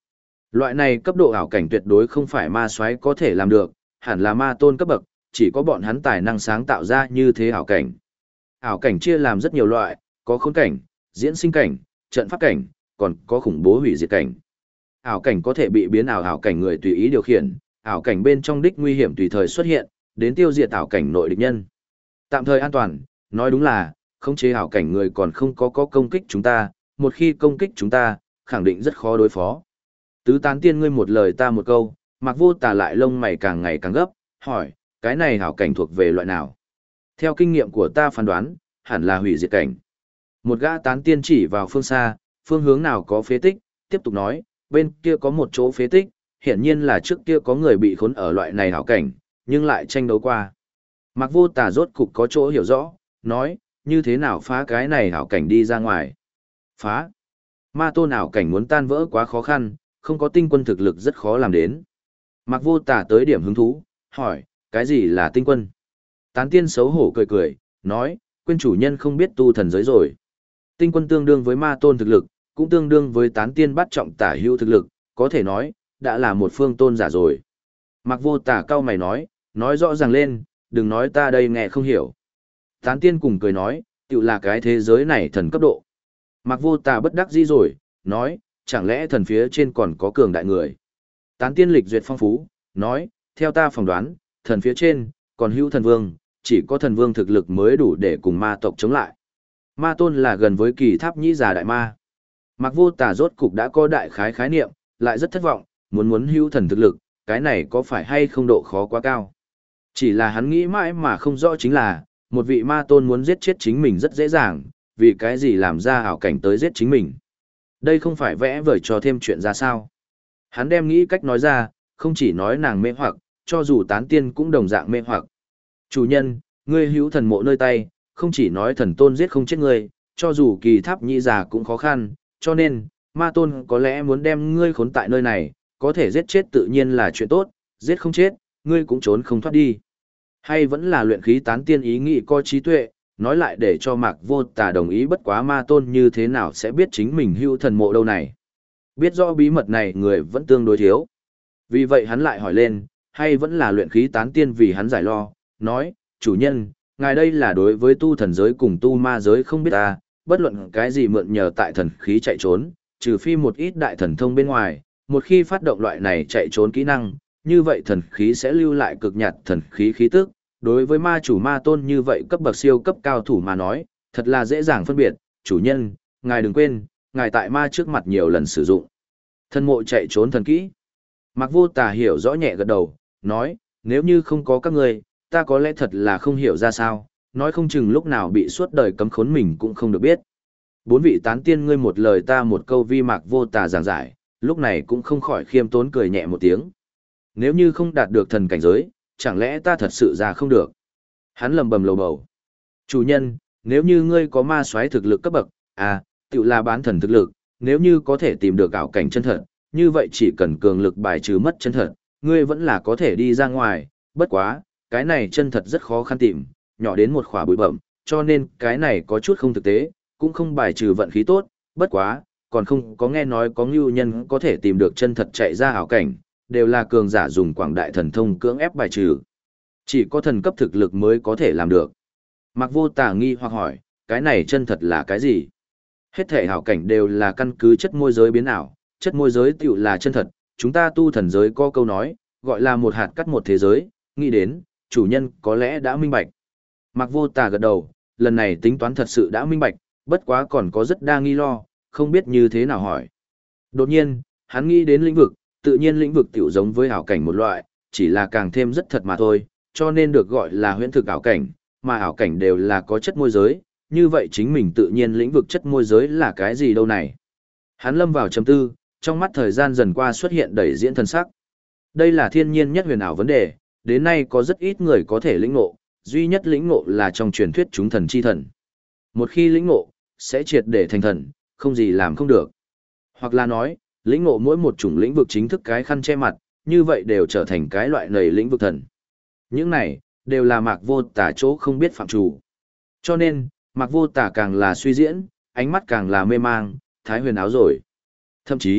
[SPEAKER 1] Loại này cấp độ ảo cảnh tuyệt đối không phải ma soái có thể làm được, hẳn là ma tôn cấp bậc, chỉ có bọn hắn tài năng sáng tạo ra như thế ảo cảnh. Ảo cảnh chia làm rất nhiều loại, có khốn cảnh, diễn sinh cảnh, trận pháp cảnh, còn có khủng bố hủy diệt cảnh. Ảo cảnh có thể bị biến ảo ảo cảnh người tùy ý điều khiển, ảo cảnh bên trong đích nguy hiểm tùy thời xuất hiện, đến tiêu diệt ảo cảnh nội địch nhân. Tạm thời an toàn, nói đúng là, khống chế ảo cảnh người còn không có công kích chúng ta, một khi công kích chúng ta, khẳng định rất khó đối phó. Tứ tán tiên ngươi một lời ta một câu, Mạc Vô Tà lại lông mày càng ngày càng gấp, hỏi, cái này ảo cảnh thuộc về loại nào? Theo kinh nghiệm của ta phán đoán, hẳn là hủy diệt cảnh. Một gã tán tiên chỉ vào phương xa, phương hướng nào có phế tích, tiếp tục nói, bên kia có một chỗ phế tích, hiển nhiên là trước kia có người bị khốn ở loại này ảo cảnh, nhưng lại tranh đấu qua. Mạc Vô Tà rốt cục có chỗ hiểu rõ, nói, như thế nào phá cái này ảo cảnh đi ra ngoài? Phá. Ma tôn ảo cảnh muốn tan vỡ quá khó khăn, không có tinh quân thực lực rất khó làm đến. Mạc Vô Tà tới điểm hứng thú, hỏi, cái gì là tinh quân? Tán tiên xấu hổ cười cười, nói, quên chủ nhân không biết tu thần giới rồi. Tinh quân tương đương với ma tôn thực lực, cũng tương đương với tán tiên bắt trọng tả hữu thực lực, có thể nói, đã là một phương tôn giả rồi. Mạc Vô Tà cau mày nói rõ ràng lên, đừng nói ta đây nghe không hiểu. Tán tiên cùng cười nói, tự là cái thế giới này thần cấp độ. Mạc Vô Tà bất đắc dĩ rồi, nói, chẳng lẽ thần phía trên còn có cường đại người. Tán tiên lịch duyệt phong phú, nói, theo ta phỏng đoán, thần phía trên, còn hữu thần vương, chỉ có thần vương thực lực mới đủ để cùng ma tộc chống lại. Ma tôn là gần với kỳ tháp nhĩ già đại ma. Mạc Vô Tà rốt cục đã có đại khái khái niệm, lại rất thất vọng, muốn hữu thần thực lực, cái này có phải hay không độ khó quá cao. Chỉ là hắn nghĩ mãi mà không rõ chính là, một vị ma tôn muốn giết chết chính mình rất dễ dàng, vì cái gì làm ra ảo cảnh tới giết chính mình. Đây không phải vẽ vời cho thêm chuyện ra sao. Hắn đem nghĩ cách nói ra, không chỉ nói nàng mê hoặc, cho dù tán tiên cũng đồng dạng mê hoặc. Chủ nhân, ngươi hữu thần mộ nơi tay, không chỉ nói thần tôn giết không chết ngươi, cho dù kỳ tháp nhĩ già cũng khó khăn, cho nên, ma tôn có lẽ muốn đem ngươi khốn tại nơi này, có thể giết chết tự nhiên là chuyện tốt, giết không chết, ngươi cũng trốn không thoát đi. Hay vẫn là luyện khí tán tiên ý nghĩ có trí tuệ, nói lại để cho Mạc Vô Tà đồng ý, bất quá ma tôn như thế nào sẽ biết chính mình hữu thần mộ đâu này. Biết rõ bí mật này người vẫn tương đối thiếu. Vì vậy hắn lại hỏi lên, hay vẫn là luyện khí tán tiên vì hắn giải lo, nói, chủ nhân, ngài đây là đối với tu thần giới cùng tu ma giới không biết ta, bất luận cái gì mượn nhờ tại thần khí chạy trốn, trừ phi một ít đại thần thông bên ngoài, một khi phát động loại này chạy trốn kỹ năng, như vậy thần khí sẽ lưu lại cực nhạt thần khí khí tức. Đối với ma chủ ma tôn như vậy cấp bậc siêu cấp cao thủ mà nói, thật là dễ dàng phân biệt, chủ nhân, ngài đừng quên, ngài tại ma trước mặt nhiều lần sử dụng. Thần mộ chạy trốn thần kỹ. Mạc Vô Tà hiểu rõ nhẹ gật đầu, nói, nếu như không có các ngươi, ta có lẽ thật là không hiểu ra sao, nói không chừng lúc nào bị suốt đời cấm khốn mình cũng không được biết. Bốn vị tán tiên ngươi một lời ta một câu vi Mạc Vô Tà giảng giải, lúc này cũng không khỏi khiêm tốn cười nhẹ một tiếng. Nếu như không đạt được thần cảnh giới, chẳng lẽ ta thật sự ra không được? Hắn lầm bầm lầu bầu. Chủ nhân, nếu như ngươi có ma soái thực lực cấp bậc, tự là bán thần thực lực, nếu như có thể tìm được ảo cảnh chân thật, như vậy chỉ cần cường lực bài trừ mất chân thật, ngươi vẫn là có thể đi ra ngoài, bất quá, cái này chân thật rất khó khăn tìm, nhỏ đến một khỏa bụi bậm, cho nên cái này có chút không thực tế, cũng không bài trừ vận khí tốt, bất quá, còn không có nghe nói có ngưu nhân có thể tìm được chân thật chạy ra ảo cảnh, đều là cường giả dùng quảng đại thần thông cưỡng ép bài trừ. Chỉ có thần cấp thực lực mới có thể làm được. Mạc Vô Tà nghi hoặc hỏi, cái này chân thật là cái gì? Hết thể ảo cảnh đều là căn cứ chất môi giới biến ảo, chất môi giới tựu là chân thật, chúng ta tu thần giới có câu nói, gọi là một hạt cắt một thế giới, nghĩ đến, chủ nhân có lẽ đã minh bạch. Mạc Vô Tà gật đầu, lần này tính toán thật sự đã minh bạch, bất quá còn có rất đa nghi lo, không biết như thế nào hỏi. Đột nhiên, hắn nghĩ đến lĩnh vực, tự nhiên lĩnh vực tiểu giống với ảo cảnh một loại, chỉ là càng thêm rất thật mà thôi, cho nên được gọi là huyễn thực ảo cảnh, mà ảo cảnh đều là có chất môi giới, như vậy chính mình tự nhiên lĩnh vực chất môi giới là cái gì đâu này. Hắn lâm vào trầm tư, trong mắt thời gian dần qua xuất hiện đầy diễn thần sắc. Đây là thiên nhiên nhất huyền ảo vấn đề, đến nay có rất ít người có thể lĩnh ngộ, duy nhất lĩnh ngộ là trong truyền thuyết chúng thần chi thần. Một khi lĩnh ngộ, sẽ triệt để thành thần, không gì làm không được. Hoặc là nói, lĩnh ngộ mỗi một chủng lĩnh vực chính thức cái khăn che mặt, như vậy đều trở thành cái loại nầy lĩnh vực thần. Những này, đều là Mạc Vô Tà chỗ không biết phạm chủ. Cho nên, Mạc Vô Tà càng là suy diễn, ánh mắt càng là mê mang, thái huyền áo rồi. Thậm chí,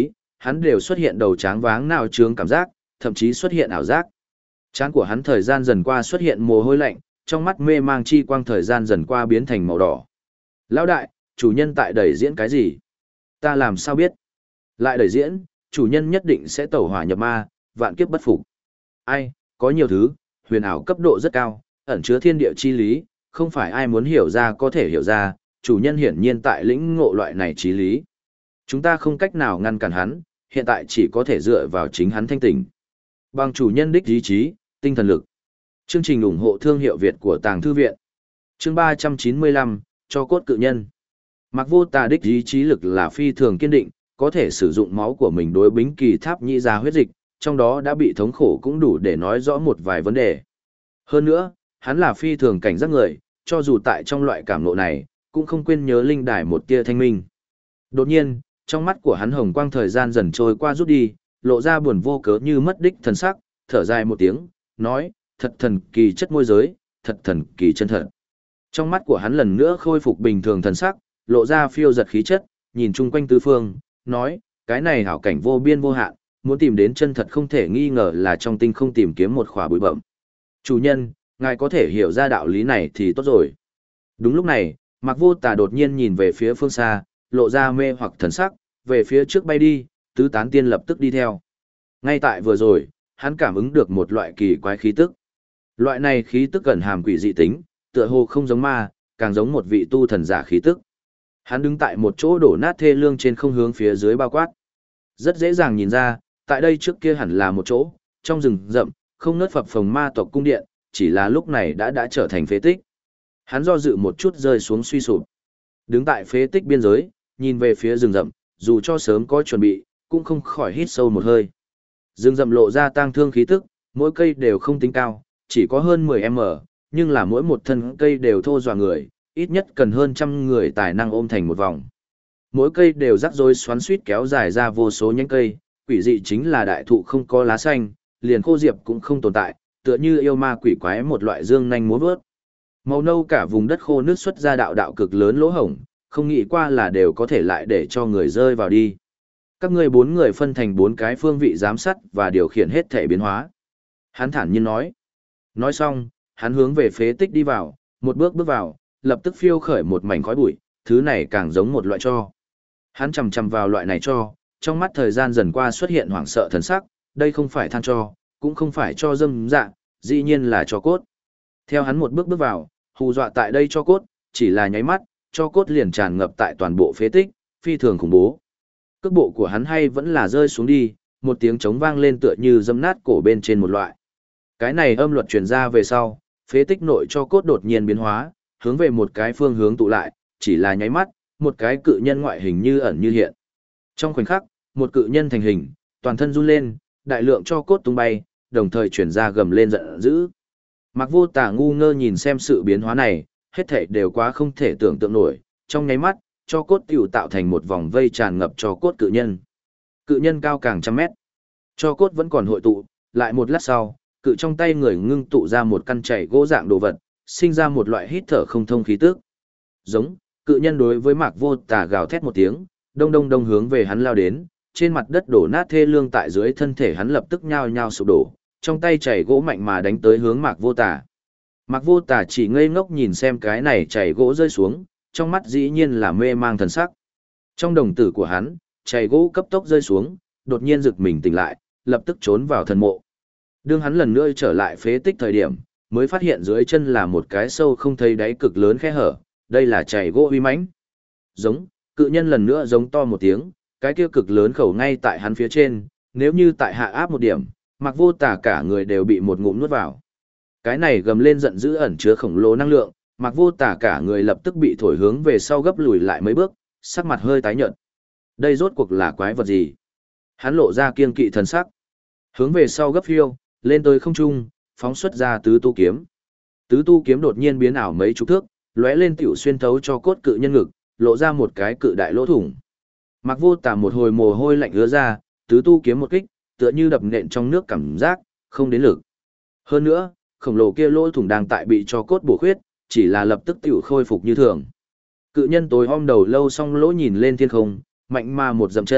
[SPEAKER 1] hắn đều xuất hiện đầu tráng váng nào trướng cảm giác, thậm chí xuất hiện ảo giác. Trán của hắn thời gian dần qua xuất hiện mồ hôi lạnh, trong mắt mê mang chi quang thời gian dần qua biến thành màu đỏ. Lão đại, chủ nhân tại đẩy diễn cái gì? Ta làm sao biết? Lại đẩy diễn, chủ nhân nhất định sẽ tẩu hỏa nhập ma, vạn kiếp bất phục. Ai, có nhiều thứ, huyền ảo cấp độ rất cao, ẩn chứa thiên địa chi lý, không phải ai muốn hiểu ra có thể hiểu ra, chủ nhân hiển nhiên tại lĩnh ngộ loại này trí lý. Chúng ta không cách nào ngăn cản hắn, hiện tại chỉ có thể dựa vào chính hắn thanh tỉnh. Bằng chủ nhân đích ý chí, tinh thần lực. Chương trình ủng hộ thương hiệu Việt của Tàng Thư Viện. Chương 395, cho cốt cự nhân. Mặc vô tà đích ý chí lực là phi thường kiên định, có thể sử dụng máu của mình đối bính kỳ tháp nhĩ ra huyết dịch, trong đó đã bị thống khổ cũng đủ để nói rõ một vài vấn đề. Hơn nữa, hắn là phi thường cảnh giác người, cho dù tại trong loại cảm ngộ này, cũng không quên nhớ linh đài một tia thanh minh. Đột nhiên, trong mắt của hắn hồng quang thời gian dần trôi qua rút đi, lộ ra buồn vô cớ như mất đích thần sắc, thở dài một tiếng, nói, thật thần kỳ chất môi giới, thật thần kỳ chân thật. Trong mắt của hắn lần nữa khôi phục bình thường thần sắc, lộ ra phiêu giật khí chất, nhìn chung quanh tứ phương, nói, cái này hảo cảnh vô biên vô hạn, muốn tìm đến chân thật không thể nghi ngờ là trong tinh không tìm kiếm một khỏa bụi bậm. Chủ nhân, ngài có thể hiểu ra đạo lý này thì tốt rồi. Đúng lúc này, Mạc Vô Tà đột nhiên nhìn về phía phương xa, lộ ra mê hoặc thần sắc, về phía trước bay đi, tứ tán tiên lập tức đi theo. Ngay tại vừa rồi, hắn cảm ứng được một loại kỳ quái khí tức. Loại này khí tức gần hàm quỷ dị tính, tựa hồ không giống ma, càng giống một vị tu thần giả khí tức. Hắn đứng tại một chỗ đổ nát thê lương trên không hướng phía dưới bao quát. Rất dễ dàng nhìn ra, tại đây trước kia hẳn là một chỗ, trong rừng rậm, không nớt phập phồng ma tộc cung điện, chỉ là lúc này đã trở thành phế tích. Hắn do dự một chút rơi xuống suy sụp. Đứng tại phế tích biên giới, nhìn về phía rừng rậm, dù cho sớm có chuẩn bị, cũng không khỏi hít sâu một hơi. Rừng rậm lộ ra tang thương khí tức, mỗi cây đều không tính cao, chỉ có hơn 10m, nhưng là mỗi một thân cây đều thô dọa người, ít nhất cần hơn 100 người tài năng ôm thành một vòng. Mỗi cây đều rắc rối xoắn xuýt kéo dài ra vô số nhánh cây, quỷ dị chính là đại thụ không có lá xanh, liền khô diệp cũng không tồn tại, tựa như yêu ma quỷ quái một loại dương nhanh múa vớt. Màu nâu cả vùng đất khô nước xuất ra đạo đạo cực lớn lỗ hổng, không nghĩ qua là đều có thể lại để cho người rơi vào đi. Các ngươi 4 người phân thành 4 cái phương vị giám sát và điều khiển hết thể biến hóa. Hắn thản nhiên nói. Nói xong, hắn hướng về phế tích đi vào, một bước bước vào, lập tức phiêu khởi một mảnh khói bụi, thứ này càng giống một loại tro. Hắn chầm chầm vào loại này tro, trong mắt thời gian dần qua xuất hiện hoảng sợ thần sắc, đây không phải than tro, cũng không phải tro dâm dạ, dĩ nhiên là tro cốt. Theo hắn một bước bước vào, hù dọa tại đây tro cốt, chỉ là nháy mắt, tro cốt liền tràn ngập tại toàn bộ phế tích, phi thường khủng bố. Cước bộ của hắn hay vẫn là rơi xuống đi, một tiếng trống vang lên tựa như dâm nát cổ bên trên một loại. Cái này âm luật truyền ra về sau, phế tích nội tro cốt đột nhiên biến hóa, hướng về một cái phương hướng tụ lại, chỉ là nháy mắt, một cái cự nhân ngoại hình như ẩn như hiện. Trong khoảnh khắc, một cự nhân thành hình, toàn thân run lên, đại lượng tro cốt tung bay, đồng thời truyền ra gầm lên giận dữ. Mạc Vô Tà ngu ngơ nhìn xem sự biến hóa này, hết thảy đều quá không thể tưởng tượng nổi, trong nháy mắt, tro cốt tiểu tạo thành một vòng vây tràn ngập tro cốt cự nhân. Cự nhân cao càng trăm mét. Tro cốt vẫn còn hội tụ, lại một lát sau, cự trong tay người ngưng tụ ra một căn chảy gỗ dạng đồ vật, sinh ra một loại hít thở không thông khí tức. Giống, cự nhân đối với Mạc Vô Tà gào thét một tiếng, đông đông đông hướng về hắn lao đến, trên mặt đất đổ nát thê lương tại dưới thân thể hắn lập tức nhao nhao sụp đổ, trong tay chảy gỗ mạnh mà đánh tới hướng Mạc Vô Tà. Mạc Vô Tà chỉ ngây ngốc nhìn xem cái này chảy gỗ rơi xuống, trong mắt dĩ nhiên là mê mang thần sắc. Trong đồng tử của hắn, chảy gỗ cấp tốc rơi xuống, đột nhiên giật mình tỉnh lại, lập tức trốn vào thần mộ. Đương hắn lần nữa trở lại phế tích thời điểm, mới phát hiện dưới chân là một cái sâu không thấy đáy cực lớn khe hở, đây là chảy gỗ uy mãnh. Giống, cự nhân lần nữa giống to một tiếng, cái kia cực lớn khẩu ngay tại hắn phía trên, nếu như tại hạ áp một điểm, Mạc Vô Tà cả người đều bị một ngụm nuốt vào. Cái này gầm lên giận dữ ẩn chứa khổng lồ năng lượng, Mạc Vô Tà cả người lập tức bị thổi hướng về sau gấp lùi lại mấy bước, sắc mặt hơi tái nhợt. Đây rốt cuộc là quái vật gì? Hắn lộ ra kiên kỵ thần sắc, hướng về sau gấp phiêu, lên tới không trung, phóng xuất ra tứ tu kiếm. Tứ tu kiếm đột nhiên biến ảo mấy chục thước, lóe lên tiểu xuyên thấu cho cốt cự nhân ngực, lộ ra một cái cự đại lỗ thủng. Mạc Vô Tà một hồi mồ hôi lạnh ứa ra, tứ tu kiếm một kích, tựa như đập nện trong nước cảm giác, không đến lực. Hơn nữa, khổng lồ kia lỗ thủng đang tại bị cho cốt bổ khuyết, chỉ là lập tức tiểu khôi phục như thường. Cự nhân tối om đầu lâu song lỗ nhìn lên thiên không, mạnh mà một dậm chân,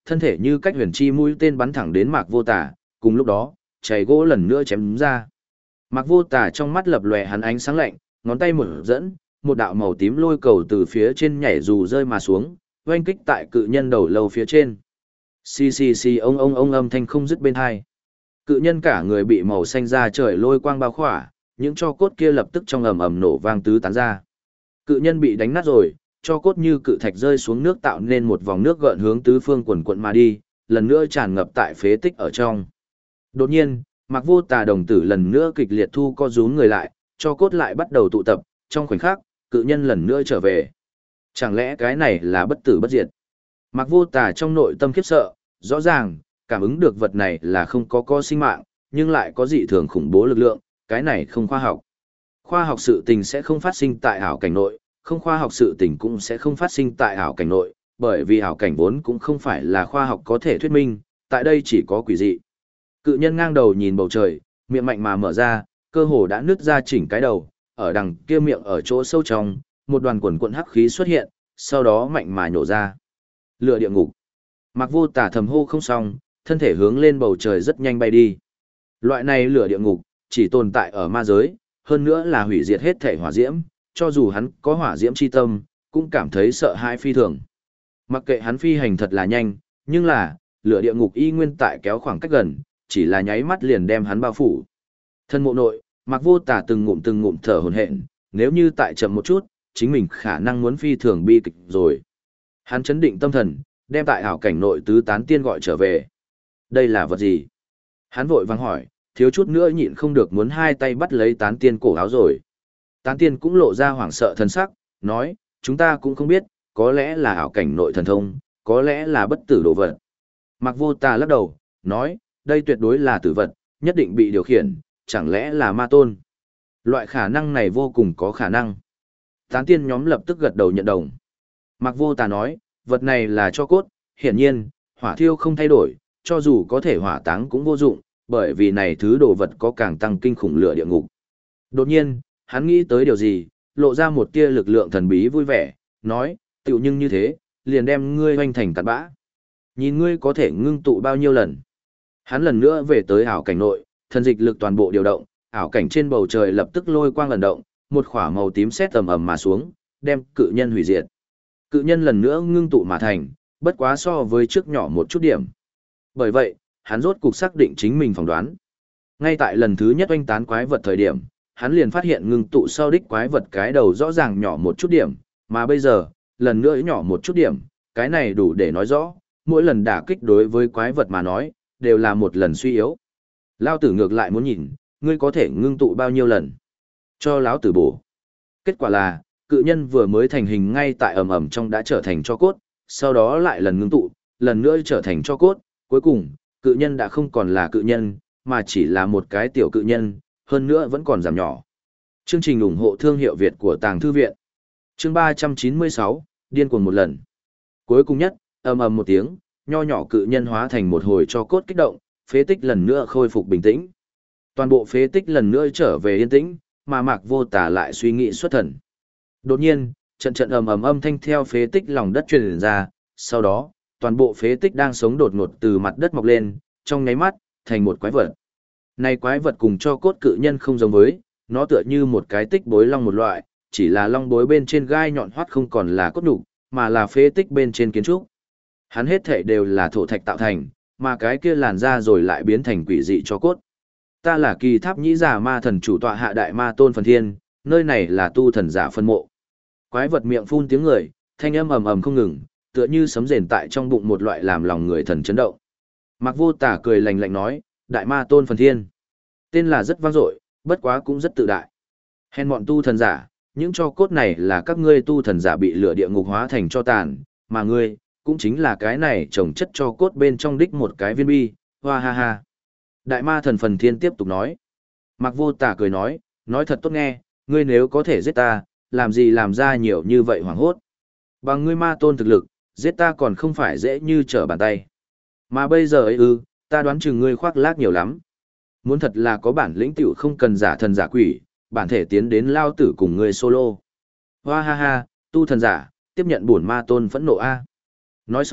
[SPEAKER 1] thân thể như cách huyền chi mũi tên bắn thẳng đến Mạc Vô Tà, cùng lúc đó, chảy gỗ lần nữa chém ra. Mạc Vô Tà trong mắt lập lòe hắn ánh sáng lạnh, ngón tay mở dẫn, một đạo màu tím lôi cầu từ phía trên nhảy dù rơi mà xuống, oanh kích tại cự nhân đầu lâu phía trên. Xì xì xì ông âm thanh không dứt bên hai. Cự nhân cả người bị màu xanh da trời lôi quang bao khỏa, những tro cốt kia lập tức trong ầm ầm nổ vang tứ tán ra. Cự nhân bị đánh nát rồi, tro cốt như cự thạch rơi xuống nước tạo nên một vòng nước gợn hướng tứ phương quần quận mà đi, lần nữa tràn ngập tại phế tích ở trong. Đột nhiên, Mạc Vô Tà đồng tử lần nữa kịch liệt thu co rúm người lại, tro cốt lại bắt đầu tụ tập, trong khoảnh khắc, cự nhân lần nữa trở về. Chẳng lẽ cái này là bất tử bất diệt? Mạc Vô Tà trong nội tâm khiếp sợ, rõ ràng, cảm ứng được vật này là không có sinh mạng, nhưng lại có dị thường khủng bố lực lượng, cái này không khoa học. Khoa học sự tình sẽ không phát sinh tại ảo cảnh nội, không khoa học sự tình cũng sẽ không phát sinh tại ảo cảnh nội, bởi vì ảo cảnh vốn cũng không phải là khoa học có thể thuyết minh, tại đây chỉ có quỷ dị. Cự nhân ngang đầu nhìn bầu trời, miệng mạnh mà mở ra, cơ hồ đã nứt ra chỉnh cái đầu, ở đằng kia miệng ở chỗ sâu trong, một đoàn quần quần hắc khí xuất hiện, sau đó mạnh mà nhổ ra. Lửa địa ngục. Mạc Vô Tà thầm hô không xong, thân thể hướng lên bầu trời rất nhanh bay đi. Loại này lửa địa ngục, chỉ tồn tại ở ma giới, hơn nữa là hủy diệt hết thể hỏa diễm, cho dù hắn có hỏa diễm chi tâm, cũng cảm thấy sợ hãi phi thường. Mặc kệ hắn phi hành thật là nhanh, nhưng là, lửa địa ngục y nguyên tại kéo khoảng cách gần, chỉ là nháy mắt liền đem hắn bao phủ. Thân mộ nội, Mạc Vô Tà từng ngụm thở hổn hển, nếu như tại chậm một chút, chính mình khả năng muốn phi thường bi kịch rồi. Hắn chấn định tâm thần, đem tại ảo cảnh nội tứ tán tiên gọi trở về. Đây là vật gì? Hắn vội vàng hỏi, thiếu chút nữa nhịn không được muốn hai tay bắt lấy tán tiên cổ áo rồi. Tán tiên cũng lộ ra hoảng sợ thần sắc, nói, chúng ta cũng không biết, có lẽ là ảo cảnh nội thần thông, có lẽ là bất tử đồ vật. Mạc Vô Tà lắc đầu, nói, đây tuyệt đối là tử vật, nhất định bị điều khiển, chẳng lẽ là ma tôn. Loại khả năng này vô cùng có khả năng. Tán tiên nhóm lập tức gật đầu nhận đồng. Mạc Vô Tà nói, vật này là tro cốt, hiển nhiên, hỏa thiêu không thay đổi, cho dù có thể hỏa táng cũng vô dụng, bởi vì này thứ đồ vật có càng tăng kinh khủng lửa địa ngục. Đột nhiên, hắn nghĩ tới điều gì, lộ ra một tia lực lượng thần bí vui vẻ, nói, tiểu nhưng như thế, liền đem ngươi hoành thành cát bã. Nhìn ngươi có thể ngưng tụ bao nhiêu lần. Hắn lần nữa về tới ảo cảnh nội, thần dịch lực toàn bộ điều động, ảo cảnh trên bầu trời lập tức lôi quang ẩn động, một khỏa màu tím sét ầm ầm mà xuống, đem cự nhân hủy diệt. Cự nhân lần nữa ngưng tụ mà thành, bất quá so với trước nhỏ một chút điểm. Bởi vậy, hắn rốt cục xác định chính mình phỏng đoán. Ngay tại lần thứ nhất oanh tán quái vật thời điểm, hắn liền phát hiện ngưng tụ sau đích quái vật cái đầu rõ ràng nhỏ một chút điểm, mà bây giờ, lần nữa nhỏ một chút điểm, cái này đủ để nói rõ, mỗi lần đả kích đối với quái vật mà nói, đều là một lần suy yếu. Lao tử ngược lại muốn nhìn, ngươi có thể ngưng tụ bao nhiêu lần. Cho lão tử bổ. Kết quả là, cự nhân vừa mới thành hình ngay tại ầm ầm trong đã trở thành tro cốt, sau đó lại lần ngưng tụ, lần nữa trở thành tro cốt, cuối cùng, cự nhân đã không còn là cự nhân, mà chỉ là một cái tiểu cự nhân, hơn nữa vẫn còn giảm nhỏ. Chương trình ủng hộ thương hiệu Việt của Tàng Thư Viện. Chương 396, điên cuồng một lần. Cuối cùng nhất, ầm ầm một tiếng, nho nhỏ cự nhân hóa thành một hồi tro cốt kích động, phế tích lần nữa khôi phục bình tĩnh. Toàn bộ phế tích lần nữa trở về yên tĩnh, mà Mạc Vô Tà lại suy nghĩ xuất thần. Đột nhiên, trận ầm ầm âm thanh theo phế tích lòng đất truyền ra, sau đó, toàn bộ phế tích đang sống đột ngột từ mặt đất mọc lên, trong nháy mắt, thành một quái vật. Này quái vật cùng cho cốt cự nhân không giống với, nó tựa như một cái tích bối long một loại, chỉ là long bối bên trên gai nhọn hoắt không còn là cốt nhục, mà là phế tích bên trên kiến trúc. Hắn hết thảy đều là thổ thạch tạo thành, mà cái kia làn ra rồi lại biến thành quỷ dị cho cốt. Ta là Kỳ Tháp Nhĩ Giả Ma Thần chủ tọa hạ đại ma tôn phần thiên, nơi này là tu thần giả phân mộ. Quái vật miệng phun tiếng người, thanh âm ầm ầm không ngừng, tựa như sấm rền tại trong bụng một loại làm lòng người thần chấn động. Mạc Vô Tà cười lạnh lạnh nói, đại ma tôn phần thiên. Tên là rất vang dội, bất quá cũng rất tự đại. Hèn bọn tu thần giả, những cho cốt này là các ngươi tu thần giả bị lửa địa ngục hóa thành cho tàn, mà ngươi, cũng chính là cái này trồng chất cho cốt bên trong đích một cái viên bi, hoa ha ha. Đại ma thần phần thiên tiếp tục nói. Mạc Vô Tà cười nói thật tốt nghe, ngươi nếu có thể giết ta, làm gì làm ra nhiều như vậy hoảng hốt. Bằng ngươi ma tôn thực lực, giết ta còn không phải dễ như trở bàn tay. Mà bây giờ ấy ta đoán chừng ngươi khoác lác nhiều lắm. Muốn thật là có bản lĩnh tiểu không cần giả thần giả quỷ, bản thể tiến đến lao tử cùng ngươi solo. Hoa ha ha, tu thần giả, tiếp nhận bổn ma tôn phẫn nộ a. Nói xong,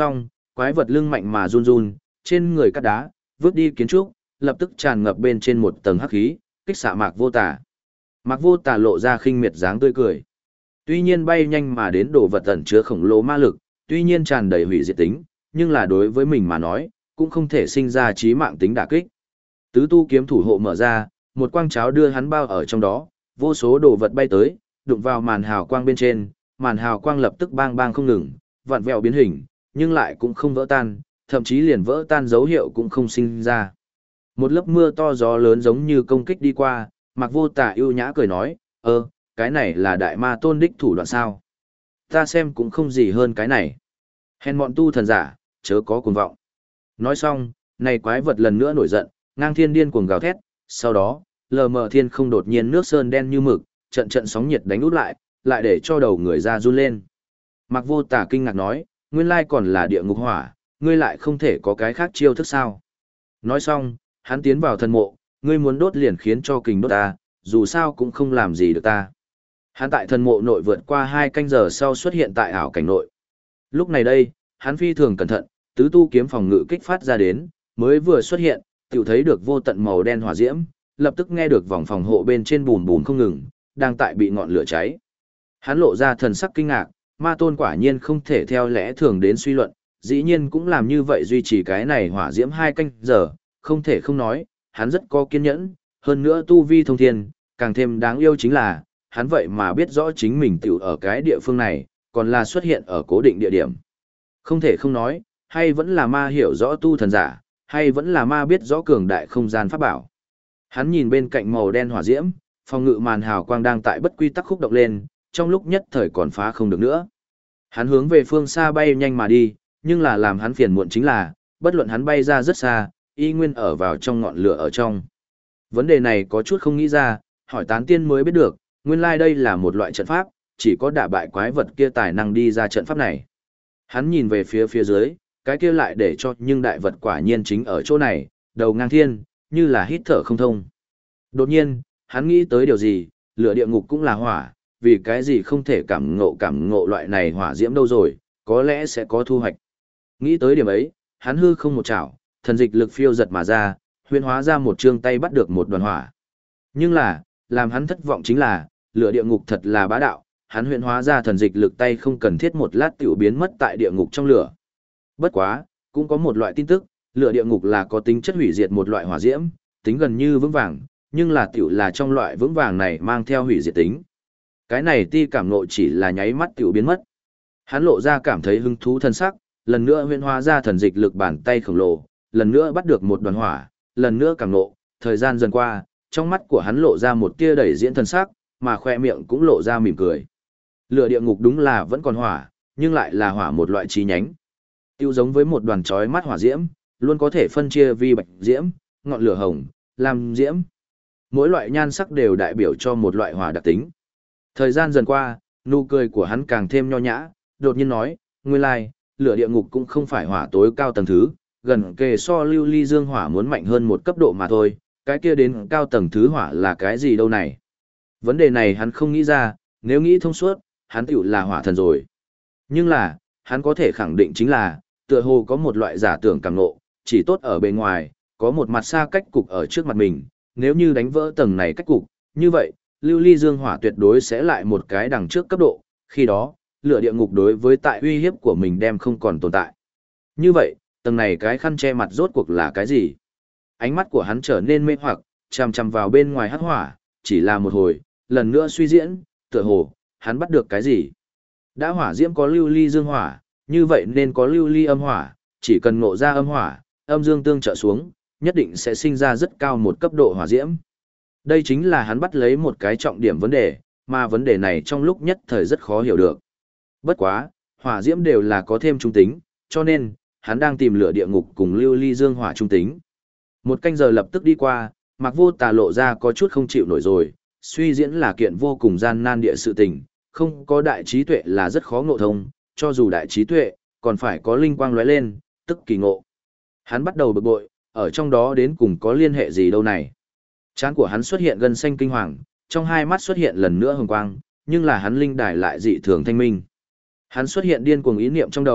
[SPEAKER 1] quái vật lưng mạnh mà run run, trên người cắt đá, vứt đi kiến trúc, lập tức tràn ngập bên trên một tầng hắc khí, kích xạ Mạc Vô Tà. Mạc Vô Tà lộ ra khinh miệt dáng tươi cười. Tuy nhiên bay nhanh mà đến đồ vật ẩn chứa khổng lồ ma lực, tuy nhiên tràn đầy hủy diệt tính, nhưng là đối với mình mà nói, cũng không thể sinh ra chí mạng tính đả kích. Tứ tu kiếm thủ hộ mở ra, một quang cháo đưa hắn bao ở trong đó, vô số đồ vật bay tới, đụng vào màn hào quang bên trên, màn hào quang lập tức bang bang không ngừng, vặn vẹo biến hình, nhưng lại cũng không vỡ tan, thậm chí liền vỡ tan dấu hiệu cũng không sinh ra. Một lớp mưa to gió lớn giống như công kích đi qua, Mạc Vô Tà ưu nhã cười nói, cái này là đại ma tôn đích thủ đoạn sao? Ta xem cũng không gì hơn cái này. Hèn mọn tu thần giả, chớ có cuồng vọng. Nói xong, này quái vật lần nữa nổi giận, ngang thiên điên cuồng gào thét, sau đó, lờ mờ thiên không đột nhiên nước sơn đen như mực, trận trận sóng nhiệt đánh út lại để cho đầu người ra run lên. Mạc Vô Tà kinh ngạc nói, nguyên lai còn là địa ngục hỏa, ngươi lại không thể có cái khác chiêu thức sao? Nói xong, hắn tiến vào thần mộ, ngươi muốn đốt liền khiến cho kình đốt ta, dù sao cũng không làm gì được ta. Hắn tại thần mộ nội vượt qua 2 canh giờ sau xuất hiện tại ảo cảnh nội. Lúc này đây, hắn phi thường cẩn thận, tứ tu kiếm phòng ngự kích phát ra đến, mới vừa xuất hiện, tiểu thấy được vô tận màu đen hỏa diễm, lập tức nghe được vòng phòng hộ bên trên bùn bùn không ngừng, đang tại bị ngọn lửa cháy. Hắn lộ ra thần sắc kinh ngạc, ma tôn quả nhiên không thể theo lẽ thường đến suy luận, dĩ nhiên cũng làm như vậy duy trì cái này hỏa diễm 2 canh giờ, không thể không nói, hắn rất có kiên nhẫn, hơn nữa tu vi thông thiên, càng thêm đáng yêu chính là, hắn vậy mà biết rõ chính mình tiểu ở cái địa phương này, còn là xuất hiện ở cố định địa điểm. Không thể không nói, hay vẫn là ma hiểu rõ tu thần giả, hay vẫn là ma biết rõ cường đại không gian pháp bảo. Hắn nhìn bên cạnh màu đen hỏa diễm, phòng ngự màn hào quang đang tại bất quy tắc khúc động lên, trong lúc nhất thời còn phá không được nữa. Hắn hướng về phương xa bay nhanh mà đi, nhưng là làm hắn phiền muộn chính là, bất luận hắn bay ra rất xa, y nguyên ở vào trong ngọn lửa ở trong. Vấn đề này có chút không nghĩ ra, hỏi tán tiên mới biết được, nguyên lai đây là một loại trận pháp, chỉ có đả bại quái vật kia tài năng đi ra trận pháp này. Hắn nhìn về phía dưới, cái kia lại để cho nhưng đại vật quả nhiên chính ở chỗ này, đầu ngang thiên, như là hít thở không thông. Đột nhiên, hắn nghĩ tới điều gì, lửa địa ngục cũng là hỏa, vì cái gì không thể cảm ngộ loại này hỏa diễm đâu rồi, có lẽ sẽ có thu hoạch. Nghĩ tới điểm ấy, hắn hư không một chảo, thần dịch lực phiêu giật mà ra, huyễn hóa ra một chương tay bắt được một đoàn hỏa. Nhưng là, làm hắn thất vọng chính là, lửa địa ngục thật là bá đạo, hắn huyễn hóa ra thần dịch lực tay không cần thiết một lát tiểu biến mất tại địa ngục trong lửa. Bất quá, cũng có một loại tin tức, lửa địa ngục là có tính chất hủy diệt một loại hỏa diễm, tính gần như vững vàng, nhưng là tiểu là trong loại vững vàng này mang theo hủy diệt tính. Cái này ti cảm ngộ chỉ là nháy mắt tiểu biến mất. Hắn lộ ra cảm thấy hứng thú thân sắc, lần nữa huyễn hóa ra thần dịch lực bàn tay khổng lồ, lần nữa bắt được một đoàn hỏa, lần nữa cảm ngộ, thời gian dần qua, trong mắt của hắn lộ ra một tia đẩy diễn thân sắc, mà khoe miệng cũng lộ ra mỉm cười. Lửa địa ngục đúng là vẫn còn hỏa, nhưng lại là hỏa một loại chi nhánh. Tiêu giống với một đoàn chói mắt hỏa diễm, luôn có thể phân chia vi bạch diễm, ngọn lửa hồng, lam diễm. Mỗi loại nhan sắc đều đại biểu cho một loại hỏa đặc tính. Thời gian dần qua, nụ cười của hắn càng thêm nho nhã, đột nhiên nói, nguyên lai, lửa địa ngục cũng không phải hỏa tối cao tầng thứ, gần kề so lưu ly dương hỏa muốn mạnh hơn một cấp độ mà thôi, cái kia đến cao tầng thứ hỏa là cái gì đâu này. Vấn đề này hắn không nghĩ ra, nếu nghĩ thông suốt, hắn tiểu là hỏa thần rồi. Nhưng là, hắn có thể khẳng định chính là, tựa hồ có một loại giả tưởng cảm ngộ, chỉ tốt ở bề ngoài, có một mặt xa cách cục ở trước mặt mình, nếu như đánh vỡ tầng này cách cục, như vậy, lưu ly dương hỏa tuyệt đối sẽ lại một cái đằng trước cấp độ, khi đó, lửa địa ngục đối với tại uy hiếp của mình đem không còn tồn tại. Như vậy, tầng này cái khăn che mặt rốt cuộc là cái gì? Ánh mắt của hắn trở nên mê hoặc, chằm chằm vào bên ngoài hắc hỏa, chỉ là một hồi, lần nữa suy diễn, tựa hồ, hắn bắt được cái gì? Đã hỏa diễm có lưu ly dương hỏa, như vậy nên có lưu ly âm hỏa, chỉ cần ngộ ra âm hỏa, âm dương tương trợ xuống, nhất định sẽ sinh ra rất cao một cấp độ hỏa diễm. Đây chính là hắn bắt lấy một cái trọng điểm vấn đề, mà vấn đề này trong lúc nhất thời rất khó hiểu được. Bất quá, hỏa diễm đều là có thêm trung tính, cho nên, hắn đang tìm lửa địa ngục cùng lưu ly dương hỏa trung tính. Một canh giờ lập tức đi qua, Mạc Vô Tà lộ ra có chút không chịu nổi rồi, suy diễn là kiện vô cùng gian nan địa sự tình, không có đại trí tuệ là rất khó ngộ thông, cho dù đại trí tuệ, còn phải có linh quang lóe lên, tức kỳ ngộ. Hắn bắt đầu bực bội, ở trong đó đến cùng có liên hệ gì đâu này. Trán của hắn xuất hiện gân xanh kinh hoàng, trong hai mắt xuất hiện lần nữa hồng quang, nhưng là hắn linh đài lại dị thường thanh minh. Hắn xuất hiện điên cuồng ý niệm trong đầu,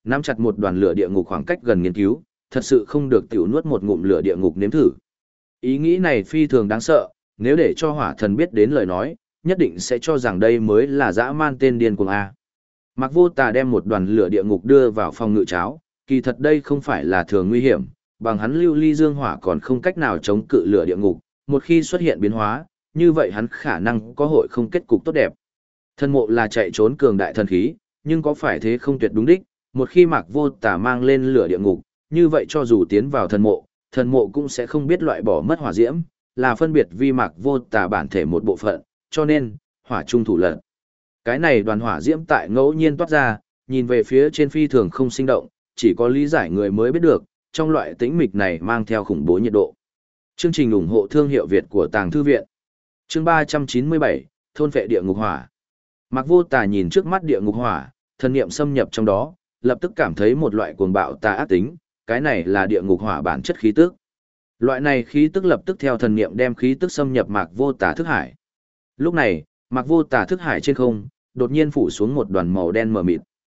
[SPEAKER 1] nắm chặt một đoàn lửa địa ngục khoảng cách gần nghiên cứu, thật sự không được tiểu nuốt một ngụm lửa địa ngục nếm thử. Ý nghĩ này phi thường đáng sợ, nếu để cho hỏa thần biết đến lời nói, nhất định sẽ cho rằng đây mới là dã man tên điên cuồng A. Mạc Vô Tà đem một đoàn lửa địa ngục đưa vào phòng ngự cháo, kỳ thật đây không phải là thường nguy hiểm, bằng hắn lưu ly dương hỏa còn không cách nào chống cự lửa địa ngục, một khi xuất hiện biến hóa, như vậy hắn khả năng có hội không kết cục tốt đẹp. Thần mộ là chạy trốn cường đại thần khí, nhưng có phải thế không tuyệt đúng đích, một khi Mạc Vô Tà mang lên lửa địa ngục, như vậy cho dù tiến vào thần mộ cũng sẽ không biết loại bỏ mất hỏa diễm, là phân biệt vi Mạc Vô Tà bản thể một bộ phận, cho nên, hỏa trung thủ lận. Cái này đoàn hỏa diễm tại ngẫu nhiên toát ra, nhìn về phía trên phi thường không sinh động, chỉ có lý giải người mới biết được, trong loại tĩnh mịch này mang theo khủng bố nhiệt độ. Chương trình ủng hộ thương hiệu Việt của Tàng Thư Viện. Chương 397, Thôn Phệ Địa Ngục Hỏa. Mạc Vô Tà nhìn trước mắt địa ngục hỏa, thần niệm xâm nhập trong đó, lập tức cảm thấy một loại cuồng bạo tà ác tính, cái này là địa ngục hỏa bản chất khí tức. Loại này khí tức lập tức theo thần niệm đem khí tức xâm nhập Mạc Vô Tà thức hải. Lúc này, Mạc Vô Tà thức hải trên không, đột nhiên phủ xuống một đoàn màu đen mờ mịt.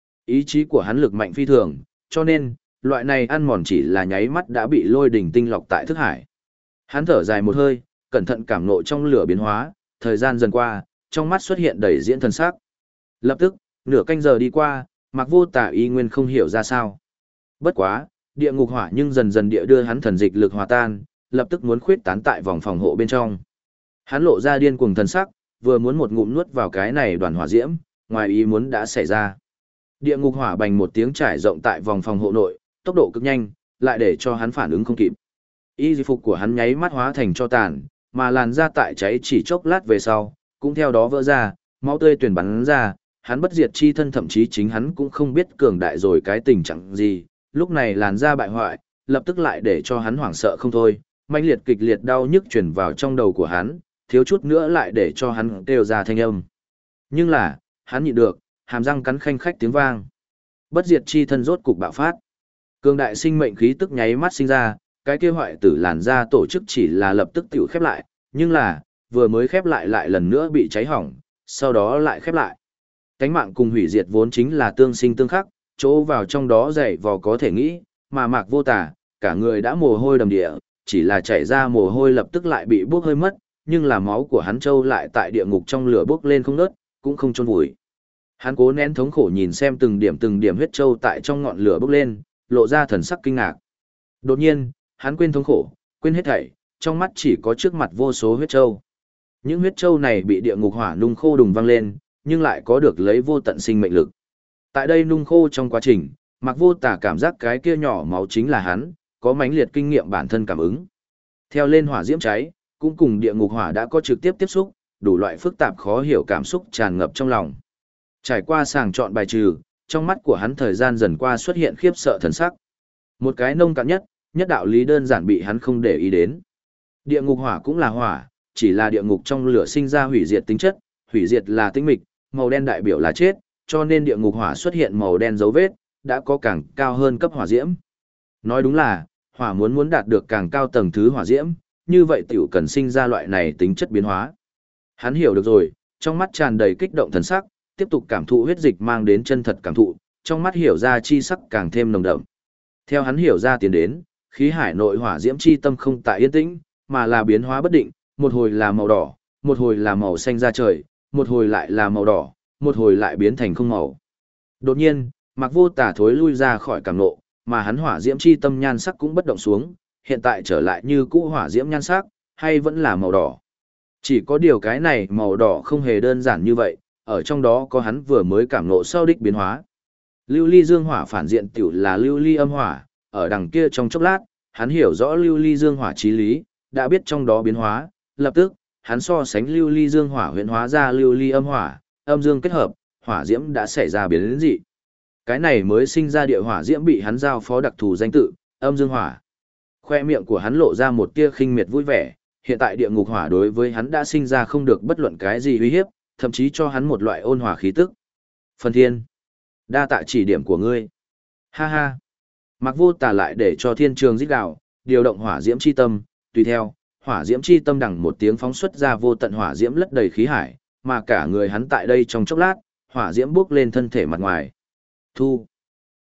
[SPEAKER 1] Ý chí của hắn lực mạnh phi thường, cho nên, loại này ăn mòn chỉ là nháy mắt đã bị lôi đỉnh tinh lọc tại thức hải. Hắn thở dài một hơi, cẩn thận cảm ngộ trong lửa biến hóa, thời gian dần qua, trong mắt xuất hiện đầy diễn thần sắc. Lập tức, nửa canh giờ đi qua, Mạc Vô Tà y nguyên không hiểu ra sao. Bất quá, địa ngục hỏa nhưng dần dần địa đưa hắn thần dịch lực hòa tan, lập tức muốn khuyết tán tại vòng phòng hộ bên trong. Hắn lộ ra điên cuồng thần sắc, vừa muốn một ngụm nuốt vào cái này đoàn hỏa diễm, ngoài ý muốn đã xảy ra. Địa ngục hỏa bành một tiếng trải rộng tại vòng phòng hộ nội, tốc độ cực nhanh, lại để cho hắn phản ứng không kịp. Y phục của hắn nháy mắt hóa thành tro tàn, mà làn da tại cháy chỉ chốc lát về sau, cũng theo đó vỡ ra, máu tươi tuyền bắn ra, hắn bất diệt chi thân thậm chí chính hắn cũng không biết cường đại rồi cái tình trạng gì, lúc này làn da bại hoại, lập tức lại để cho hắn hoảng sợ không thôi, mãnh liệt kịch liệt đau nhức truyền vào trong đầu của hắn, thiếu chút nữa lại để cho hắn kêu ra thanh âm. Nhưng là, hắn nhịn được, hàm răng cắn khanh khách tiếng vang. Bất diệt chi thân rốt cục bạo phát. Cường đại sinh mệnh khí tức nháy mắt sinh ra, cái kia hoại tử làn da tổ chức chỉ là lập tức tiểu khép lại, nhưng là, vừa mới khép lại lại lần nữa bị cháy hỏng, sau đó lại khép lại. Cánh mạng cùng hủy diệt vốn chính là tương sinh tương khắc, chỗ vào trong đó dày vò có thể nghĩ, mà Mạc Vô Tà, cả người đã mồ hôi đầm địa, chỉ là chảy ra mồ hôi lập tức lại bị bốc hơi mất, nhưng là máu của hắn trâu lại tại địa ngục trong lửa bốc lên không ngớt, cũng không chôn vùi. Hắn cố nén thống khổ nhìn xem từng điểm huyết trâu tại trong ngọn lửa bốc lên, lộ ra thần sắc kinh ngạc. Đột nhiên, hắn quên thống khổ, quên hết thảy, trong mắt chỉ có trước mặt vô số huyết trâu. Những huyết trâu này bị địa ngục hỏa nung khô đùng văng lên, nhưng lại có được lấy vô tận sinh mệnh lực. Tại đây nung khô trong quá trình, Mạc Vô Tà cảm giác cái kia nhỏ máu chính là hắn, có mãnh liệt kinh nghiệm bản thân cảm ứng. Theo lên hỏa diễm cháy, cũng cùng địa ngục hỏa đã có trực tiếp tiếp xúc, đủ loại phức tạp khó hiểu cảm xúc tràn ngập trong lòng. Trải qua sàng chọn bài trừ, trong mắt của hắn thời gian dần qua xuất hiện khiếp sợ thần sắc. Một cái nông cạn nhất đạo lý đơn giản bị hắn không để ý đến. Địa ngục hỏa cũng là hỏa, chỉ là địa ngục trong lửa sinh ra hủy diệt tính chất, hủy diệt là tĩnh mịch, màu đen đại biểu là chết, cho nên địa ngục hỏa xuất hiện màu đen dấu vết, đã có càng cao hơn cấp hỏa diễm. Nói đúng là, hỏa muốn đạt được càng cao tầng thứ hỏa diễm, như vậy tiểu cần sinh ra loại này tính chất biến hóa. Hắn hiểu được rồi, trong mắt tràn đầy kích động thần sắc, tiếp tục cảm thụ huyết dịch mang đến chân thật cảm thụ, trong mắt hiểu ra chi sắc càng thêm nồng đậm. Theo hắn hiểu ra tiến đến, khí hải nội hỏa diễm chi tâm không tại yên tĩnh, mà là biến hóa bất định, một hồi là màu đỏ, một hồi là màu xanh da trời, một hồi lại là màu đỏ, một hồi lại biến thành không màu. Đột nhiên, Mạc Vô Tà thối lui ra khỏi cảm nộ, mà hắn hỏa diễm chi tâm nhan sắc cũng bất động xuống, hiện tại trở lại như cũ hỏa diễm nhan sắc, hay vẫn là màu đỏ. Chỉ có điều cái này màu đỏ không hề đơn giản như vậy, ở trong đó có hắn vừa mới cảm nộ sau đích biến hóa. Lưu ly dương hỏa phản diện tiểu là lưu ly âm hỏa, ở đằng kia trong chốc lát, hắn hiểu rõ lưu ly dương hỏa chí lý, đã biết trong đó biến hóa, lập tức, hắn so sánh lưu ly dương hỏa huyễn hóa ra lưu ly âm hỏa, âm dương kết hợp, hỏa diễm đã xảy ra biến dị. Cái này mới sinh ra địa hỏa diễm bị hắn giao phó đặc thù danh tự, âm dương hỏa. Khoe miệng của hắn lộ ra một tia khinh miệt vui vẻ, hiện tại địa ngục hỏa đối với hắn đã sinh ra không được bất luận cái gì uy hiếp, thậm chí cho hắn một loại ôn hòa khí tức. Phần thiên, đa tạ chỉ điểm của ngươi. Ha ha. Mạc Vô Tà lại để cho thiên trường rít gào, điều động hỏa diễm chi tâm, tùy theo, hỏa diễm chi tâm đằng một tiếng phóng xuất ra vô tận hỏa diễm lất đầy khí hải, mà cả người hắn tại đây trong chốc lát, hỏa diễm bước lên thân thể mặt ngoài. Thu.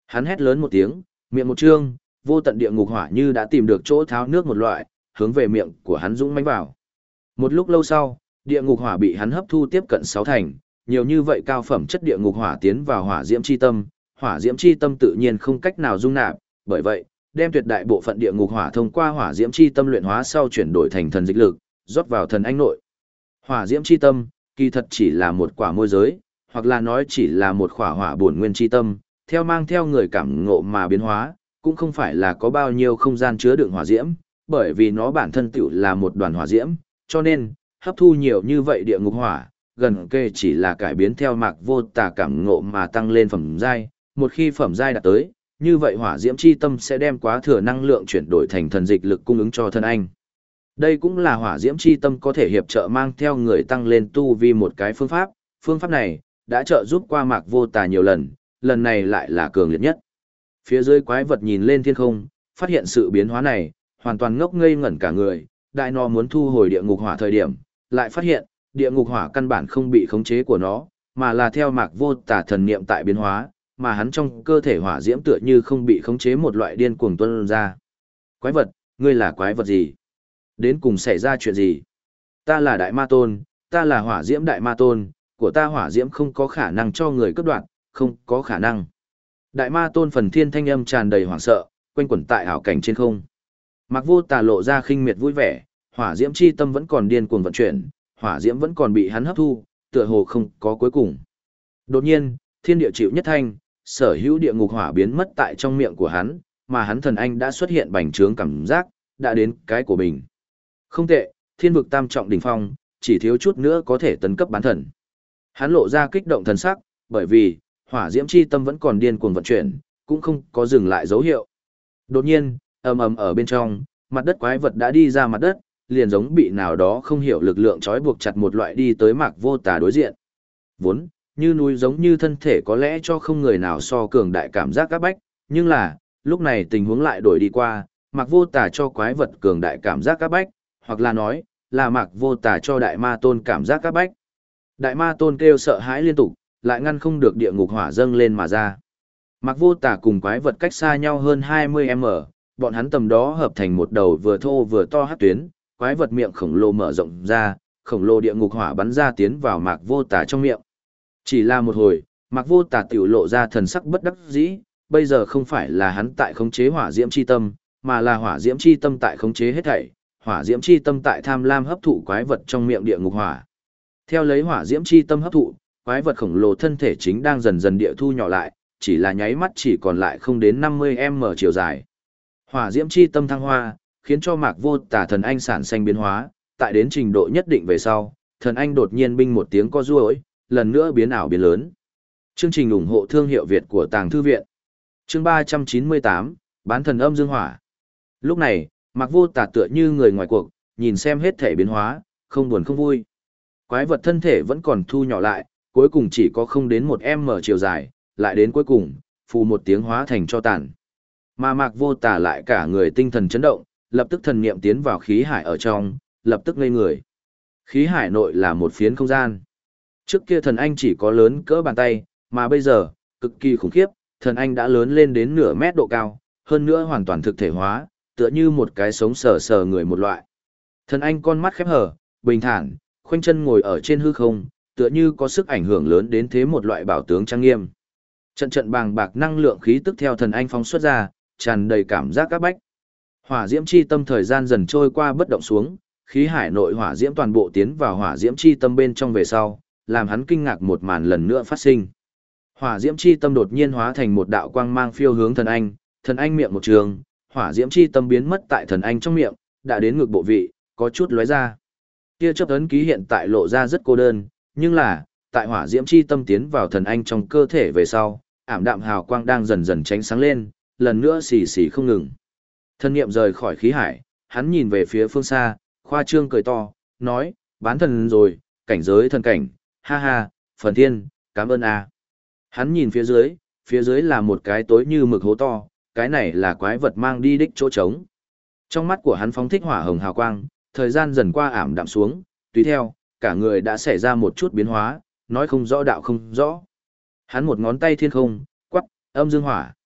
[SPEAKER 1] Hắn hét lớn một tiếng, miệng một trương, vô tận địa ngục hỏa như đã tìm được chỗ tháo nước một loại, hướng về miệng của hắn dũng mãnh vào. Một lúc lâu sau, địa ngục hỏa bị hắn hấp thu tiếp cận 6 thành, nhiều như vậy cao phẩm chất địa ngục hỏa tiến vào hỏa diễm chi tâm, hỏa diễm chi tâm tự nhiên không cách nào dung nạp, bởi vậy, đem tuyệt đại bộ phận địa ngục hỏa thông qua hỏa diễm chi tâm luyện hóa sau chuyển đổi thành thần dịch lực, rót vào thần anh nội. Hỏa diễm chi tâm, kỳ thật chỉ là một quả môi giới, hoặc là nói chỉ là một khỏa hỏa bổn nguyên chi tâm, theo mang theo người cảm ngộ mà biến hóa, cũng không phải là có bao nhiêu không gian chứa đựng hỏa diễm, bởi vì nó bản thân tựu là một đoàn hỏa diễm, cho nên, hấp thu nhiều như vậy địa ngục hỏa, gần kề chỉ là cải biến theo mạc vô tà cảm ngộ mà tăng lên phẩm giai, một khi phẩm giai đạt tới, như vậy hỏa diễm chi tâm sẽ đem quá thừa năng lượng chuyển đổi thành thần dịch lực cung ứng cho thân anh. Đây cũng là hỏa diễm chi tâm có thể hiệp trợ mang theo người tăng lên tu vi một cái phương pháp này đã trợ giúp qua mạc vô tà nhiều lần, lần này lại là cường liệt nhất. Phía dưới quái vật nhìn lên thiên không, phát hiện sự biến hóa này, hoàn toàn ngốc ngây ngẩn cả người, đại nó muốn thu hồi địa ngục hỏa thời điểm, lại phát hiện, địa ngục hỏa căn bản không bị khống chế của nó, mà là theo mạc vô tà thần niệm tại biến hóa, mà hắn trong cơ thể hỏa diễm tựa như không bị khống chế một loại điên cuồng tuôn ra. Quái vật, ngươi là quái vật gì? Đến cùng xảy ra chuyện gì? Ta là đại ma tôn, ta là hỏa diễm đại ma tôn, của ta hỏa diễm không có khả năng cho người cướp đoạt, không có khả năng. Đại ma tôn phần thiên thanh âm tràn đầy hoảng sợ, quanh quẩn tại ảo cảnh trên không. Mạc vô tà lộ ra khinh miệt vui vẻ, hỏa diễm chi tâm vẫn còn điên cuồng vận chuyển, hỏa diễm vẫn còn bị hắn hấp thu, tựa hồ không có cuối cùng. Đột nhiên, thiên địa chịu nhất thanh, sở hữu địa ngục hỏa biến mất tại trong miệng của hắn, mà hắn thần anh đã xuất hiện bành trướng cảm giác, đã đến cái của mình. Không tệ, thiên vực tam trọng đỉnh phong, chỉ thiếu chút nữa có thể tấn cấp bán thần. Hắn lộ ra kích động thần sắc, bởi vì, hỏa diễm chi tâm vẫn còn điên cuồng vận chuyển, cũng không có dừng lại dấu hiệu. Đột nhiên, ầm ầm ở bên trong, mặt đất quái vật đã đi ra mặt đất, liền giống bị nào đó không hiểu lực lượng trói buộc chặt một loại đi tới mạc vô tà đối diện. Vốn, như núi giống như thân thể có lẽ cho không người nào so cường đại cảm giác các bách, nhưng là, lúc này tình huống lại đổi đi qua, mạc vô tà cho quái vật cường đại cảm giác các bách, hoặc là nói, là mạc vô tà cho đại ma tôn cảm giác các bách. Đại ma tôn kêu sợ hãi liên tục, lại ngăn không được địa ngục hỏa dâng lên mà ra. Mạc vô tà cùng quái vật cách xa nhau hơn 20m, bọn hắn tầm đó hợp thành một đầu vừa thô vừa to hắc tuyến, quái vật miệng khổng lồ mở rộng ra, khổng lồ địa ngục hỏa bắn ra tiến vào mạc vô tà trong miệng. Chỉ là một hồi, mạc vô tà tiểu lộ ra thần sắc bất đắc dĩ, bây giờ không phải là hắn tại khống chế hỏa diễm chi tâm, mà là hỏa diễm chi tâm tại khống chế hết thảy, hỏa diễm chi tâm tại tham lam hấp thụ quái vật trong miệng địa ngục hỏa. Theo lấy hỏa diễm chi tâm hấp thụ, quái vật khổng lồ thân thể chính đang dần dần địa thu nhỏ lại, chỉ là nháy mắt chỉ còn lại không đến 50m chiều dài. Hỏa diễm chi tâm thăng hoa, khiến cho mạc vô tà thần anh sản sinh biến hóa, tại đến trình độ nhất định về sau, thần anh đột nhiên binh một tiếng co duỗi, lần nữa biến ảo biến lớn. Chương trình ủng hộ thương hiệu Việt của Tàng Thư Viện. Chương 398, bán thần âm dương hỏa. Lúc này, mạc vô tà tựa như người ngoài cuộc, nhìn xem hết thể biến hóa, không buồn không vui. Quái vật thân thể vẫn còn thu nhỏ lại, cuối cùng chỉ có không đến 1m chiều dài, lại đến cuối cùng, phù một tiếng hóa thành cho tàn. Mà mạc vô tà lại cả người tinh thần chấn động, lập tức thần niệm tiến vào khí hải ở trong, lập tức ngây người. Khí hải nội là một phiến không gian. Trước kia thần anh chỉ có lớn cỡ bàn tay, mà bây giờ, cực kỳ khủng khiếp, thần anh đã lớn lên đến nửa mét độ cao, hơn nữa hoàn toàn thực thể hóa, tựa như một cái sống sờ sờ người một loại. Thần anh con mắt khép hờ, bình thản, khoanh chân ngồi ở trên hư không, tựa như có sức ảnh hưởng lớn đến thế một loại bảo tướng trang nghiêm. Trận trận bàng bạc năng lượng khí tức theo thần anh phóng xuất ra, tràn đầy cảm giác các bách. Hỏa diễm chi tâm thời gian dần trôi qua bất động xuống, khí hải nội hỏa diễm toàn bộ tiến vào hỏa diễm chi tâm bên trong về sau, làm hắn kinh ngạc một màn lần nữa phát sinh. Hỏa diễm chi tâm đột nhiên hóa thành một đạo quang mang phiêu hướng thần anh miệng một trường, hỏa diễm chi tâm biến mất tại thần anh trong miệng, đã đến ngực bộ vị, có chút lóe ra. Kia chớp ấn ký hiện tại lộ ra rất cô đơn, nhưng là, tại hỏa diễm chi tâm tiến vào thần anh trong cơ thể về sau, ảm đạm hào quang đang dần dần tránh sáng lên, lần nữa xì xì không ngừng. Thân niệm rời khỏi khí hải, hắn nhìn về phía phương xa, khoa trương cười to, nói, bán thần rồi, cảnh giới thần cảnh, ha ha, phần thiên, cảm ơn a. Hắn nhìn phía dưới là một cái tối như mực hố to, cái này là quái vật mang đi đích chỗ trống. Trong mắt của hắn phóng thích hỏa hồng hào quang, thời gian dần qua ảm đạm xuống, tùy theo, cả người đã xảy ra một chút biến hóa, nói không rõ đạo không rõ. Hắn một ngón tay thiên không, quắc, âm dương hỏa.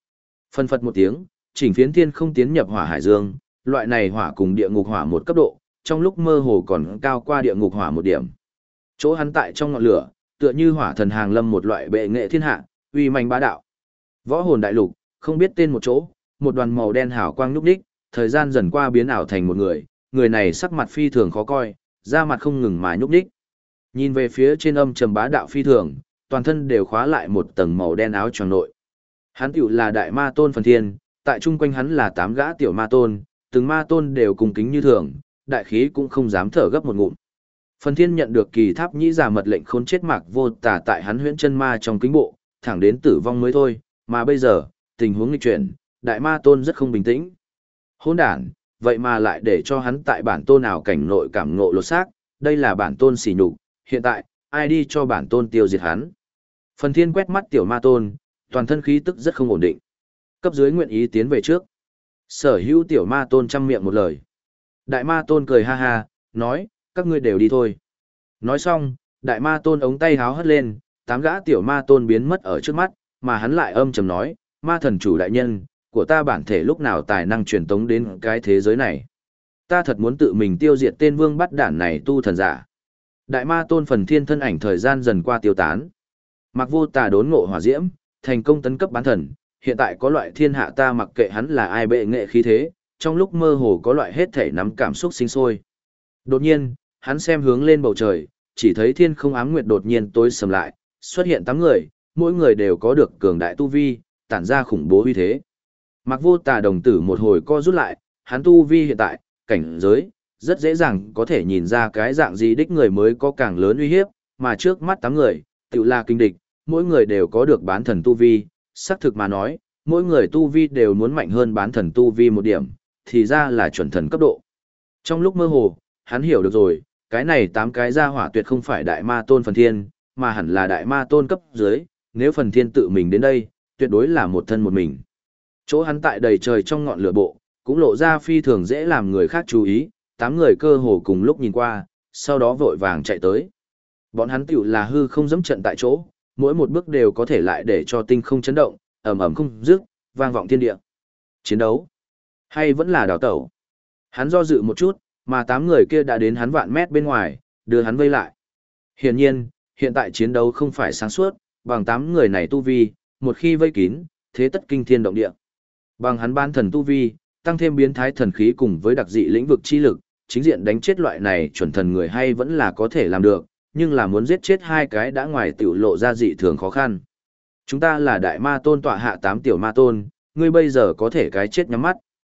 [SPEAKER 1] Phân phật một tiếng, chỉnh phiến thiên không tiến nhập hỏa hải dương, loại này hỏa cùng địa ngục hỏa một cấp độ, trong lúc mơ hồ còn cao qua địa ngục hỏa một điểm. Chỗ hắn tại trong ngọn lửa, tựa như hỏa thần hàng lâm một loại bệ nghệ thiên hạ, uy mạnh bá đạo. Võ hồn đại lục, không biết tên một chỗ, một đoàn màu đen hào quang nhúc nhích, thời gian dần qua biến ảo thành một người này sắc mặt phi thường khó coi, da mặt không ngừng mà nhúc nhích. Nhìn về phía trên âm trầm bá đạo phi thường, toàn thân đều khóa lại một tầng màu đen áo choàng nội. Hắn tiểu là đại ma tôn Phần Thiên, tại chung quanh hắn là 8 gã tiểu ma tôn, từng ma tôn đều cùng kính như thường, đại khí cũng không dám thở gấp một ngụm. Phần Thiên nhận được kỳ tháp nhĩ giả mật lệnh khốn chết Mạc Vô Tà tại hắn huyễn chân ma trong kính bộ, thẳng đến tử vong mới thôi, mà bây giờ, tình huống nghịch chuyển, đại ma tôn rất không bình tĩnh. Hỗn đản, vậy mà lại để cho hắn tại bản tôn ảo cảnh nội cảm ngộ lột xác, đây là bản tôn sỉ nhục, hiện tại, ai đi cho bản tôn tiêu diệt hắn. Phần Thiên quét mắt tiểu ma tôn, toàn thân khí tức rất không ổn định. Cấp dưới nguyện ý tiến về trước. Sở hữu tiểu ma tôn chăm miệng một lời. Đại ma tôn cười ha ha, nói, các ngươi đều đi thôi. Nói xong, đại ma tôn ống tay háo hất lên, 8 gã tiểu ma tôn biến mất ở trước mắt, mà hắn lại âm trầm nói, ma thần chủ đại nhân, của ta bản thể lúc nào tài năng truyền tống đến cái thế giới này. Ta thật muốn tự mình tiêu diệt tên vương bắt đản này tu thần giả. Đại ma tôn Phần Thiên thân ảnh thời gian dần qua tiêu tán. Mạc Vô Tà đốn ngộ hỏa diễm, thành công tấn cấp bán thần, hiện tại có loại thiên hạ ta mặc kệ hắn là ai bệ nghệ khí thế, trong lúc mơ hồ có loại hết thể nắm cảm xúc sinh sôi. Đột nhiên, hắn xem hướng lên bầu trời, chỉ thấy thiên không ám nguyệt đột nhiên tối sầm lại, xuất hiện 8 người, mỗi người đều có được cường đại tu vi, tản ra khủng bố uy thế. Mạc Vô Tà đồng tử một hồi co rút lại, hắn tu vi hiện tại, cảnh giới, rất dễ dàng có thể nhìn ra cái dạng gì đích người mới có càng lớn uy hiếp, mà trước mắt 8 người, tự là kinh địch, mỗi người đều có được bán thần tu vi, xác thực mà nói, mỗi người tu vi đều muốn mạnh hơn bán thần tu vi một điểm, thì ra là chuẩn thần cấp độ. Trong lúc mơ hồ, hắn hiểu được rồi, cái này 8 cái gia hỏa tuyệt không phải đại ma tôn Phần Thiên, mà hẳn là đại ma tôn cấp dưới, nếu Phần Thiên tự mình đến đây, tuyệt đối là một thân một mình. Chỗ hắn tại đầy trời trong ngọn lửa bộ, cũng lộ ra phi thường dễ làm người khác chú ý, 8 người cơ hồ cùng lúc nhìn qua, sau đó vội vàng chạy tới. Bọn hắn tiểu là hư không dẫm trận tại chỗ, mỗi một bước đều có thể lại để cho tinh không chấn động, ầm ầm không dứt, vang vọng thiên địa. Chiến đấu, hay vẫn là đào tẩu? Hắn do dự một chút, mà 8 người kia đã đến hắn vạn mét bên ngoài, đưa hắn vây lại. Hiển nhiên, hiện tại chiến đấu không phải sáng suốt, bằng 8 người này tu vi, một khi vây kín, thế tất kinh thiên động địa. Bằng hắn ban thần tu vi, tăng thêm biến thái thần khí cùng với đặc dị lĩnh vực chi lực, chính diện đánh chết loại này chuẩn thần người hay vẫn là có thể làm được, nhưng là muốn giết chết 2 cái đã ngoài tiểu lộ ra dị thường khó khăn. Chúng ta là đại ma tôn tọa hạ 8 tiểu ma tôn, ngươi bây giờ có thể cái chết nhắm mắt.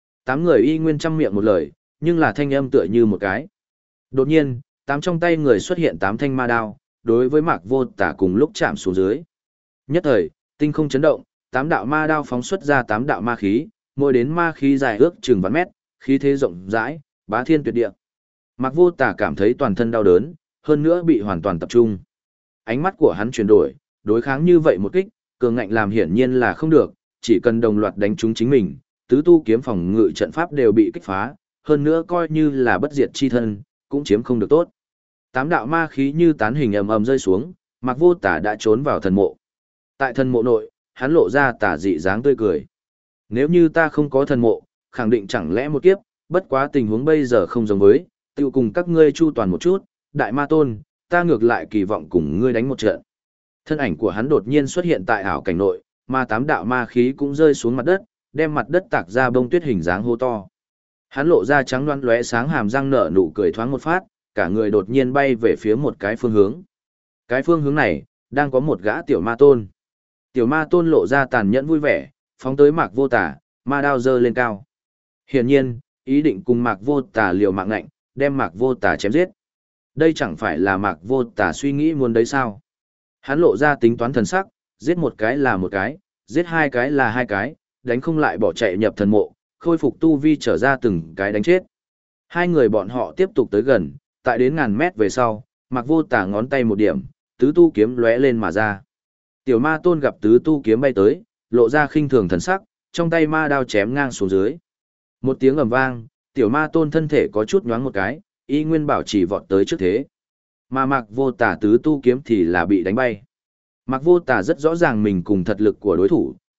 [SPEAKER 1] 8 người y nguyên trăm miệng một lời, nhưng là thanh âm tựa như một cái. Đột nhiên, 8 trong tay người xuất hiện 8 thanh ma đao, đối với Mạc Vô Tà cùng lúc chạm xuống dưới. Nhất thời, tinh không chấn động, 8 đạo ma đao phóng xuất ra 8 đạo ma khí, mỗi đến ma khí dài ước chừng vạn mét, khí thế rộng rãi, bá thiên tuyệt địa. Mạc Vô Tà cảm thấy toàn thân đau đớn, hơn nữa bị hoàn toàn tập trung. Ánh mắt của hắn chuyển đổi, đối kháng như vậy một kích, cường ngạnh làm hiển nhiên là không được, chỉ cần đồng loạt đánh trúng chính mình, tứ tu kiếm phòng ngự trận pháp đều bị kích phá, hơn nữa coi như là bất diệt chi thân, cũng chiếm không được tốt. 8 đạo ma khí như tán hình ầm ầm rơi xuống, Mạc Vô Tà đã trốn vào thần mộ. Tại thần mộ nội, hắn lộ ra tà dị dáng tươi cười. Nếu như ta không có thần mộ, khẳng định chẳng lẽ một kiếp, bất quá tình huống bây giờ không giống với, tiêu cùng các ngươi chu toàn một chút, đại ma tôn, ta ngược lại kỳ vọng cùng ngươi đánh một trận. Thân ảnh của hắn đột nhiên xuất hiện tại ảo cảnh nội, mà 8 đạo ma khí cũng rơi xuống mặt đất, đem mặt đất tạc ra bông tuyết hình dáng hô to. Hắn lộ ra trắng đoán lóe sáng hàm răng nở nụ cười thoáng một phát, cả người đột nhiên bay về phía một cái phương hướng. Cái phương hướng này, đang có một gã tiểu ma tôn. Tiểu ma tôn lộ ra tàn nhẫn vui vẻ, phóng tới Mạc Vô Tà, ma đao giơ lên cao. Hiển nhiên, ý định cùng Mạc Vô Tà liều mạng ngạnh, đem Mạc Vô Tà chém giết. Đây chẳng phải là Mạc Vô Tà suy nghĩ muốn đấy sao? Hắn lộ ra tính toán thần sắc, giết một cái là một cái, giết 2 cái là 2 cái, đánh không lại bỏ chạy nhập thần mộ, khôi phục tu vi trở ra từng cái đánh chết. 2 người bọn họ tiếp tục tới gần, tại đến ngàn mét về sau, Mạc Vô Tà ngón tay một điểm, tứ tu kiếm lóe lên mà ra. Tiểu ma tôn gặp tứ tu kiếm bay tới, lộ ra khinh thường thần sắc, trong tay ma đao chém ngang xuống dưới. Một tiếng ầm vang, tiểu ma tôn thân thể có chút nhoáng một cái, y nguyên bảo chỉ vọt tới trước thế. Mà Mạc Vô Tà tứ tu kiếm thì là bị đánh bay. Mạc Vô Tà rất rõ ràng mình cùng thật lực của đối thủ,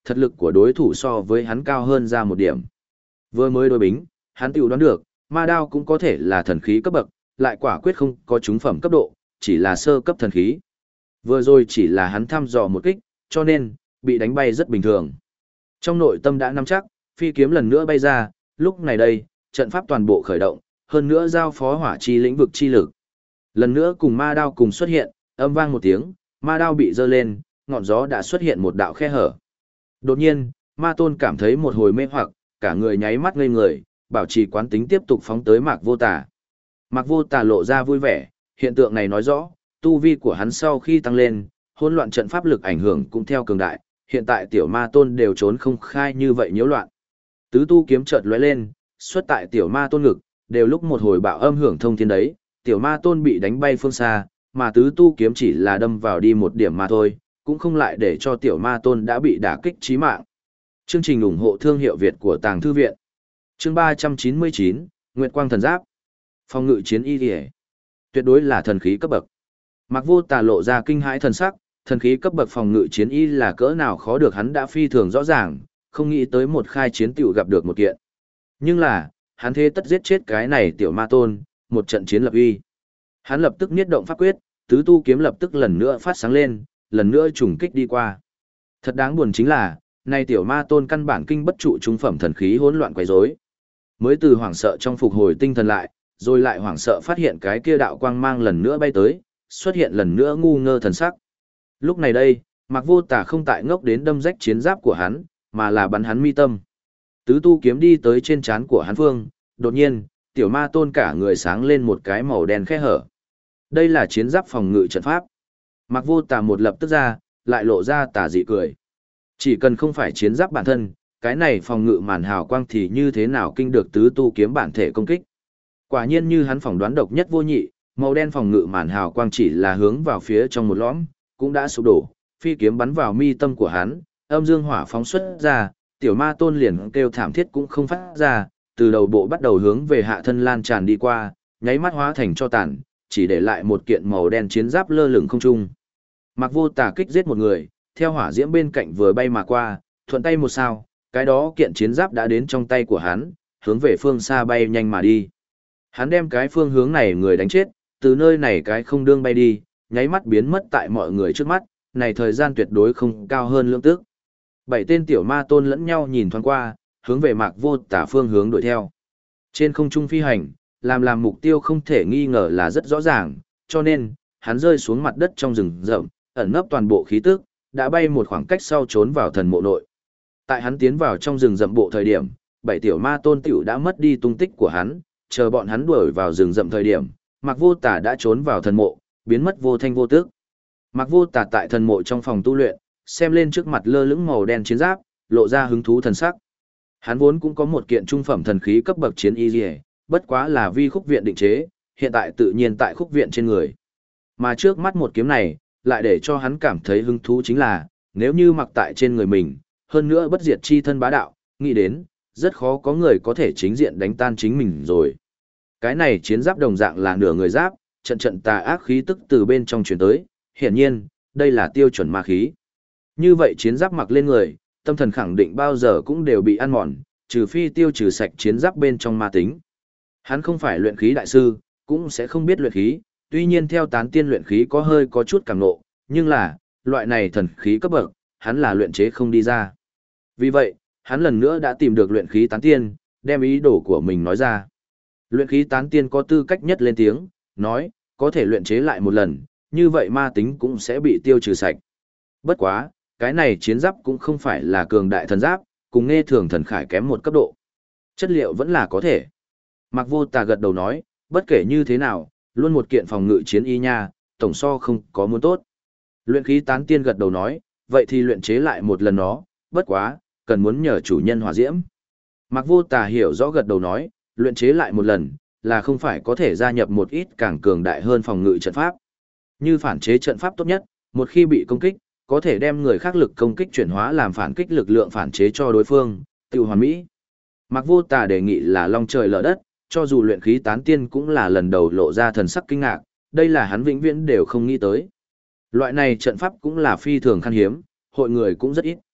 [SPEAKER 1] thực lực của đối thủ so với hắn cao hơn ra một điểm. Vừa mới đối bính, hắn tiểu đoán được, ma đao cũng có thể là thần khí cấp bậc, lại quả quyết không có trúng phẩm cấp độ, chỉ là sơ cấp thần khí. Vừa rồi chỉ là hắn thăm dò một kích, cho nên, bị đánh bay rất bình thường. Trong nội tâm đã nắm chắc, phi kiếm lần nữa bay ra, lúc này đây, trận pháp toàn bộ khởi động, hơn nữa giao phó hỏa chi lĩnh vực chi lực. Lần nữa cùng ma đao cùng xuất hiện, âm vang một tiếng, ma đao bị giơ lên, ngọn gió đã xuất hiện một đạo khe hở. Đột nhiên, ma tôn cảm thấy một hồi mê hoặc, cả người nháy mắt ngây người, bảo trì quán tính tiếp tục phóng tới Mạc Vô Tà. Mạc Vô Tà lộ ra vui vẻ, hiện tượng này nói rõ, tu vi của hắn sau khi tăng lên, hỗn loạn trận pháp lực ảnh hưởng cũng theo cường đại, hiện tại tiểu ma tôn đều trốn không khai như vậy nhiễu loạn. Tứ tu kiếm chợt lóe lên, xuất tại tiểu ma tôn ngực, đều lúc một hồi bạo âm hưởng thông thiên đấy, tiểu ma tôn bị đánh bay phương xa, mà tứ tu kiếm chỉ là đâm vào đi một điểm mà thôi, cũng không lại để cho tiểu ma tôn đã bị đả kích chí mạng. Chương trình ủng hộ thương hiệu Việt của Tàng Thư Viện. Chương 399, Nguyệt Quang Thần Giáp. Phòng ngự chiến y liễu. Tuyệt đối là thần khí cấp bậc. Mạc Vô Tà lộ ra kinh hãi thần sắc, thần khí cấp bậc phòng ngự chiến y là cỡ nào khó được hắn đã phi thường rõ ràng, không nghĩ tới một khai chiến tiểu gặp được một kiện. Nhưng là, hắn thế tất giết chết cái này tiểu ma tôn, một trận chiến lập uy. Hắn lập tức niết động pháp quyết, tứ tu kiếm lập tức lần nữa phát sáng lên, lần nữa trùng kích đi qua. Thật đáng buồn chính là, nay tiểu ma tôn căn bản kinh bất trụ trung phẩm thần khí hỗn loạn quấy rối. Mới từ hoảng sợ trong phục hồi tinh thần lại, rồi lại hoảng sợ phát hiện cái kia đạo quang mang lần nữa bay tới, xuất hiện lần nữa ngu ngơ thần sắc. Lúc này đây, Mạc Vô Tà không tại ngốc đến đâm rách chiến giáp của hắn, mà là bắn hắn mi tâm. Tứ tu kiếm đi tới trên trán của hắn phương, đột nhiên, tiểu ma tôn cả người sáng lên một cái màu đen khe hở. Đây là chiến giáp phòng ngự trận pháp. Mạc Vô Tà một lập tức ra, lại lộ ra tà dị cười. Chỉ cần không phải chiến giáp bản thân, cái này phòng ngự màn hào quang thì như thế nào kinh được tứ tu kiếm bản thể công kích. Quả nhiên như hắn phỏng đoán độc nhất vô nhị, màu đen phòng ngự màn hào quang chỉ là hướng vào phía trong một lõm, cũng đã sụp đổ, phi kiếm bắn vào mi tâm của hắn, âm dương hỏa phóng xuất ra, tiểu ma tôn liền kêu thảm thiết cũng không phát ra, từ đầu bộ bắt đầu hướng về hạ thân lan tràn đi qua, nháy mắt hóa thành cho tàn, chỉ để lại một kiện màu đen chiến giáp lơ lửng không trung. Mạc Vô Tà kích giết một người, theo hỏa diễm bên cạnh vừa bay mà qua, thuận tay một sao, cái đó kiện chiến giáp đã đến trong tay của hắn, hướng về phương xa bay nhanh mà đi. Hắn đem cái phương hướng này người đánh chết, từ nơi này cái không đương bay đi, nháy mắt biến mất tại mọi người trước mắt, này thời gian tuyệt đối không cao hơn lưỡng tức. 7 tên tiểu ma tôn lẫn nhau nhìn thoáng qua, hướng về Mạc Vô Tà phương hướng đuổi theo. Trên không trung phi hành, làm mục tiêu không thể nghi ngờ là rất rõ ràng, cho nên, hắn rơi xuống mặt đất trong rừng rậm, ẩn nấp toàn bộ khí tức, đã bay một khoảng cách sau trốn vào thần mộ nội. Tại hắn tiến vào trong rừng rậm bộ thời điểm, 7 tiểu ma tôn tiểu đã mất đi tung tích của hắn, chờ bọn hắn đuổi vào rừng rậm thời điểm, Mạc Vô Tà đã trốn vào thần mộ, biến mất vô thanh vô tức. Mạc Vô Tà tại thần mộ trong phòng tu luyện, xem lên trước mặt lơ lửng màu đen chiến giáp, lộ ra hứng thú thần sắc. Hắn vốn cũng có một kiện trung phẩm thần khí cấp bậc chiến y liễu, bất quá là vi khúc viện định chế, hiện tại tự nhiên tại khúc viện trên người. Mà trước mắt một kiếm này, lại để cho hắn cảm thấy hứng thú chính là, nếu như mặc tại trên người mình, hơn nữa bất diệt chi thân bá đạo, nghĩ đến, rất khó có người có thể chính diện đánh tan chính mình rồi. Cái này chiến giáp đồng dạng là nửa người giáp, trận trận tà ác khí tức từ bên trong truyền tới, hiển nhiên, đây là tiêu chuẩn ma khí. Như vậy chiến giáp mặc lên người, tâm thần khẳng định bao giờ cũng đều bị ăn mòn, trừ phi tiêu trừ sạch chiến giáp bên trong ma tính. Hắn không phải luyện khí đại sư, cũng sẽ không biết luyện khí, tuy nhiên theo tán tiên luyện khí có chút cảm ngộ, nhưng là, loại này thần khí cấp bậc, hắn là luyện chế không đi ra. Vì vậy, hắn lần nữa đã tìm được luyện khí tán tiên, đem ý đồ của mình nói ra. Luyện khí tán tiên có tư cách nhất lên tiếng, nói, có thể luyện chế lại một lần, như vậy ma tính cũng sẽ bị tiêu trừ sạch. Bất quá, cái này chiến giáp cũng không phải là cường đại thần giáp, cùng nghe thường thần khải kém một cấp độ. Chất liệu vẫn là có thể. Mạc Vô Tà gật đầu nói, bất kể như thế nào, luôn một kiện phòng ngự chiến y nha, tổng so không có muốn tốt. Luyện khí tán tiên gật đầu nói, vậy thì luyện chế lại một lần nó, bất quá, cần muốn nhờ chủ nhân hỏa diễm. Mạc Vô Tà hiểu rõ gật đầu nói, luyện chế lại một lần, là không phải có thể gia nhập một ít càng cường đại hơn phòng ngự trận pháp. Như phản chế trận pháp tốt nhất, một khi bị công kích, có thể đem người khác lực công kích chuyển hóa làm phản kích lực lượng phản chế cho đối phương, tiêu hoàn mỹ. Mạc Vô Tà đề nghị là long trời lở đất, cho dù luyện khí tán tiên cũng là lần đầu lộ ra thần sắc kinh ngạc, đây là hắn vĩnh viễn đều không nghĩ tới. Loại này trận pháp cũng là phi thường khan hiếm, hội người cũng rất ít.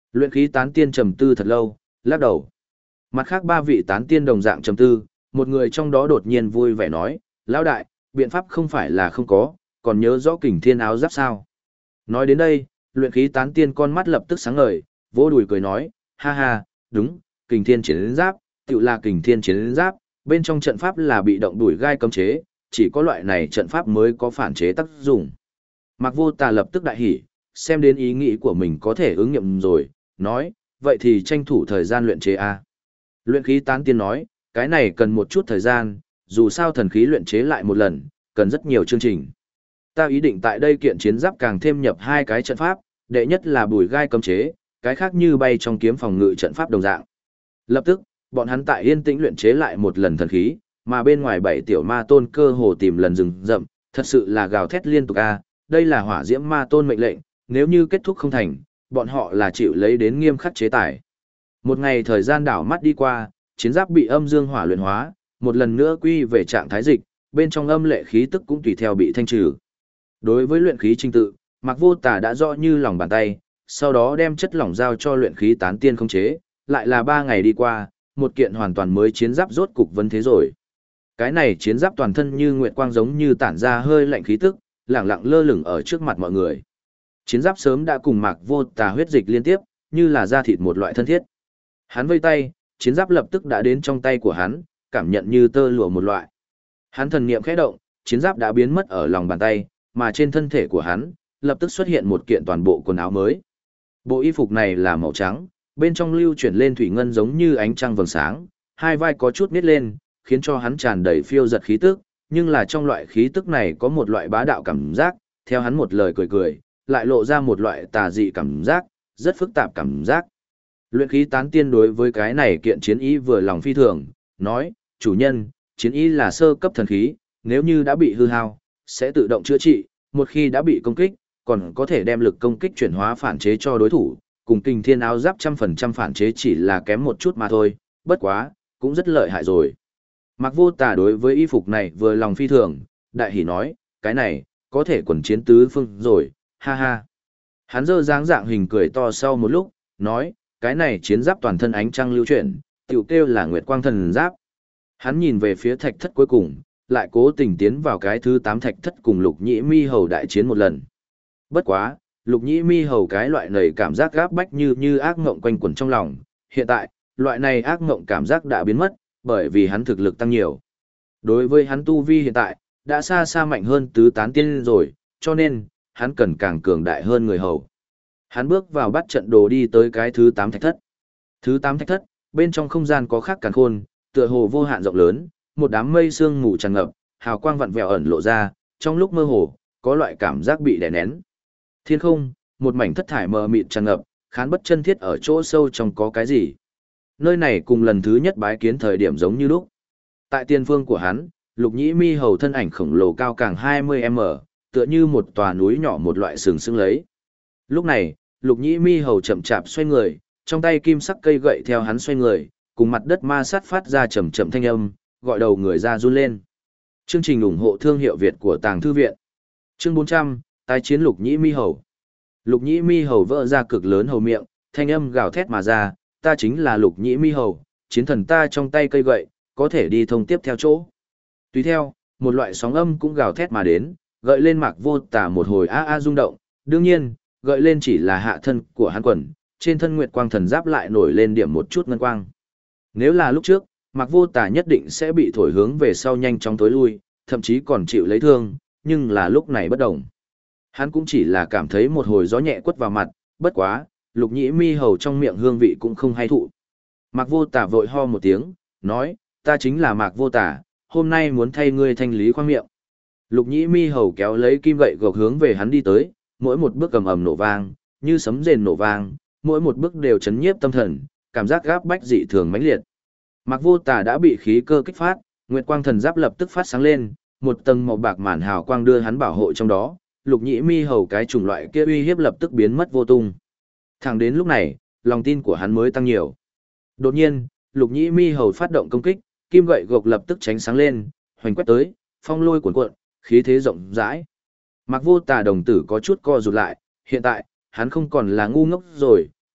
[SPEAKER 1] Luyện khí tán tiên trầm tư thật lâu, lắc đầu. Mặt khác ba vị tán tiên đồng dạng trầm tư, một người trong đó đột nhiên vui vẻ nói, lão đại, biện pháp không phải là không có, còn nhớ rõ kình thiên áo giáp sao. Nói đến đây, luyện khí tán tiên con mắt lập tức sáng ngời, vỗ đùi cười nói, ha ha, đúng, kình thiên chiến giáp, tự là kình thiên chiến giáp, bên trong trận pháp là bị động đuổi gai cấm chế, chỉ có loại này trận pháp mới có phản chế tác dụng. Mạc Vô Tà lập tức đại hỉ, xem đến ý nghĩ của mình có thể ứng nghiệm rồi, nói, vậy thì tranh thủ thời gian luyện chế a. Luyện khí tán tiên nói, cái này cần một chút thời gian, dù sao thần khí luyện chế lại một lần, cần rất nhiều chương trình. Ta ý định tại đây kiện chiến giáp càng thêm nhập hai cái trận pháp, đệ nhất là bùi gai cấm chế, cái khác như bay trong kiếm phòng ngự trận pháp đồng dạng. Lập tức, bọn hắn tại yên tĩnh luyện chế lại một lần thần khí, mà bên ngoài bảy tiểu ma tôn cơ hồ tìm lần rừng rậm, thật sự là gào thét liên tục a, đây là hỏa diễm ma tôn mệnh lệnh, nếu như kết thúc không thành, bọn họ là chịu lấy đến nghiêm khắc chế tài. Một ngày thời gian đảo mắt đi qua, chiến giáp bị âm dương hỏa luyện hóa, một lần nữa quy về trạng thái dịch, bên trong âm lệ khí tức cũng tùy theo bị thanh trừ. Đối với luyện khí trình tự, Mạc Vô Tà đã rõ như lòng bàn tay, sau đó đem chất lỏng giao cho luyện khí tán tiên khống chế, lại là 3 ngày đi qua, một kiện hoàn toàn mới chiến giáp rốt cục vấn thế rồi. Cái này chiến giáp toàn thân như nguyệt quang giống như tản ra hơi lạnh khí tức, lẳng lặng lơ lửng ở trước mặt mọi người. Chiến giáp sớm đã cùng Mạc Vô Tà huyết dịch liên tiếp, như là da thịt một loại thân thiết. Hắn vây tay, chiến giáp lập tức đã đến trong tay của hắn, cảm nhận như tơ lụa một loại. Hắn thần niệm khẽ động, chiến giáp đã biến mất ở lòng bàn tay, mà trên thân thể của hắn, lập tức xuất hiện một kiện toàn bộ quần áo mới. Bộ y phục này là màu trắng, bên trong lưu chuyển lên thủy ngân giống như ánh trăng vầng sáng, hai vai có chút nít lên, khiến cho hắn tràn đầy phiêu giật khí tức, nhưng là trong loại khí tức này có một loại bá đạo cảm giác, theo hắn một lời cười cười, lại lộ ra một loại tà dị cảm giác, rất phức tạp cảm giác. Luyện khí tán tiên đối với cái này kiện chiến ý vừa lòng phi thường, nói, chủ nhân, chiến ý là sơ cấp thần khí, nếu như đã bị hư hao, sẽ tự động chữa trị, một khi đã bị công kích, còn có thể đem lực công kích chuyển hóa phản chế cho đối thủ, cùng kình thiên áo giáp 100% phản chế chỉ là kém một chút mà thôi, bất quá, cũng rất lợi hại rồi. Mạc Vô Tà đối với y phục này vừa lòng phi thường, đại hỉ nói, cái này, có thể quần chiến tứ phương rồi, ha ha. Hắn giơ dáng dạng hình cười to sau một lúc, nói, cái này chiến giáp toàn thân ánh trăng lưu chuyển, tiểu kêu là Nguyệt Quang Thần Giáp. Hắn nhìn về phía thạch thất cuối cùng, lại cố tình tiến vào cái thứ 8 thạch thất cùng Lục Nhĩ Mi Hầu đại chiến một lần. Bất quá, Lục Nhĩ Mi Hầu cái loại này cảm giác gáp bách như ác ngộng quanh quẩn trong lòng, hiện tại, loại này ác ngộng cảm giác đã biến mất, bởi vì hắn thực lực tăng nhiều. Đối với hắn tu vi hiện tại, đã xa xa mạnh hơn tứ tán tiên rồi, cho nên, hắn cần càng cường đại hơn người hầu. Hắn bước vào bắt trận đồ đi tới cái thứ 8 thạch thất. Thứ 8 thạch thất, bên trong không gian có khác càn khôn, tựa hồ vô hạn rộng lớn, một đám mây sương mù tràn ngập, hào quang vặn vẹo ẩn lộ ra, trong lúc mơ hồ, có loại cảm giác bị đè nén. Thiên không, một mảnh thất thải mờ mịt tràn ngập, khán bất chân thiết ở chỗ sâu trong có cái gì. Nơi này cùng lần thứ nhất bái kiến thời điểm giống như lúc. Tại tiền phương của hắn, Lục Nhĩ Mi Hầu thân ảnh khổng lồ cao càng 20m, tựa như một tòa núi nhỏ một loại sừng sững lấy. Lúc này, Lục Nhĩ Mi Hầu chậm chạp xoay người, trong tay kim sắc cây gậy theo hắn xoay người, cùng mặt đất ma sát phát ra chậm chậm thanh âm, gọi đầu người ra run lên. Chương trình ủng hộ thương hiệu Việt của Tàng Thư Viện. Chương 400, tái chiến Lục Nhĩ Mi Hầu. Lục Nhĩ Mi Hầu vỡ ra cực lớn hầu miệng, thanh âm gào thét mà ra, ta chính là Lục Nhĩ Mi Hầu, chiến thần ta trong tay cây gậy, có thể đi thông tiếp theo chỗ. Tùy theo, một loại sóng âm cũng gào thét mà đến, gợi lên Mạc Vô Tà một hồi rung động, đương nhiên, gợi lên chỉ là hạ thân của hắn quần, trên thân Nguyệt Quang Thần Giáp lại nổi lên điểm một chút ngân quang. Nếu là lúc trước, Mạc Vô Tà nhất định sẽ bị thổi hướng về sau nhanh chóng tối lui, thậm chí còn chịu lấy thương, nhưng là lúc này bất động. Hắn cũng chỉ là cảm thấy một hồi gió nhẹ quất vào mặt, bất quá, Lục Nhĩ Mi Hầu trong miệng hương vị cũng không hay thụ. Mạc Vô Tà vội ho một tiếng, nói, ta chính là Mạc Vô Tà, hôm nay muốn thay ngươi thanh lý khoang miệng. Lục Nhĩ Mi Hầu kéo lấy kim gậy gộc hướng về hắn đi tới, mỗi một bước ầm ầm nổ vang, như sấm rền nổ vang, mỗi một bước đều chấn nhiếp tâm thần, cảm giác gáp bách dị thường mãnh liệt. Mạc Vô Tà đã bị khí cơ kích phát, Nguyệt Quang Thần Giáp lập tức phát sáng lên, một tầng màu bạc màn hào quang đưa hắn bảo hộ trong đó, Lục Nhĩ Mi Hầu cái chủng loại kia uy hiếp lập tức biến mất vô tung. Thẳng đến lúc này, lòng tin của hắn mới tăng nhiều. Đột nhiên, Lục Nhĩ Mi Hầu phát động công kích, kim gậy gộc lập tức tránh sáng lên, hoành quét tới, phong lôi cuồn cuộn, khí thế rộng rãi. Mạc Vô Tà đồng tử có chút co rụt lại, hiện tại, hắn không còn là ngu ngốc rồi,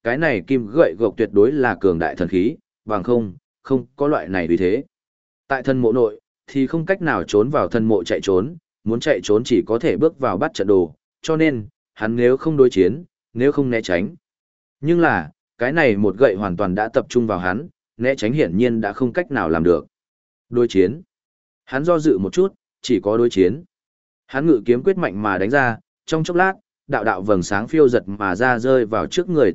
[SPEAKER 1] cái này kim gậy gộc tuyệt đối là cường đại thần khí, bằng không có loại này vì thế. Tại thần mộ nội, thì không cách nào trốn vào thần mộ chạy trốn, muốn chạy trốn chỉ có thể bước vào bắt trận đồ, cho nên, hắn nếu không đối chiến, nếu không né tránh. Nhưng là, cái này một gậy hoàn toàn đã tập trung vào hắn, né tránh hiển nhiên đã không cách nào làm được. Đối chiến. Hắn do dự một chút, chỉ có đối chiến. Hắn ngự kiếm quyết mạnh mà đánh ra, trong chốc lát, đạo đạo vầng sáng phiêu giật mà ra rơi vào trước người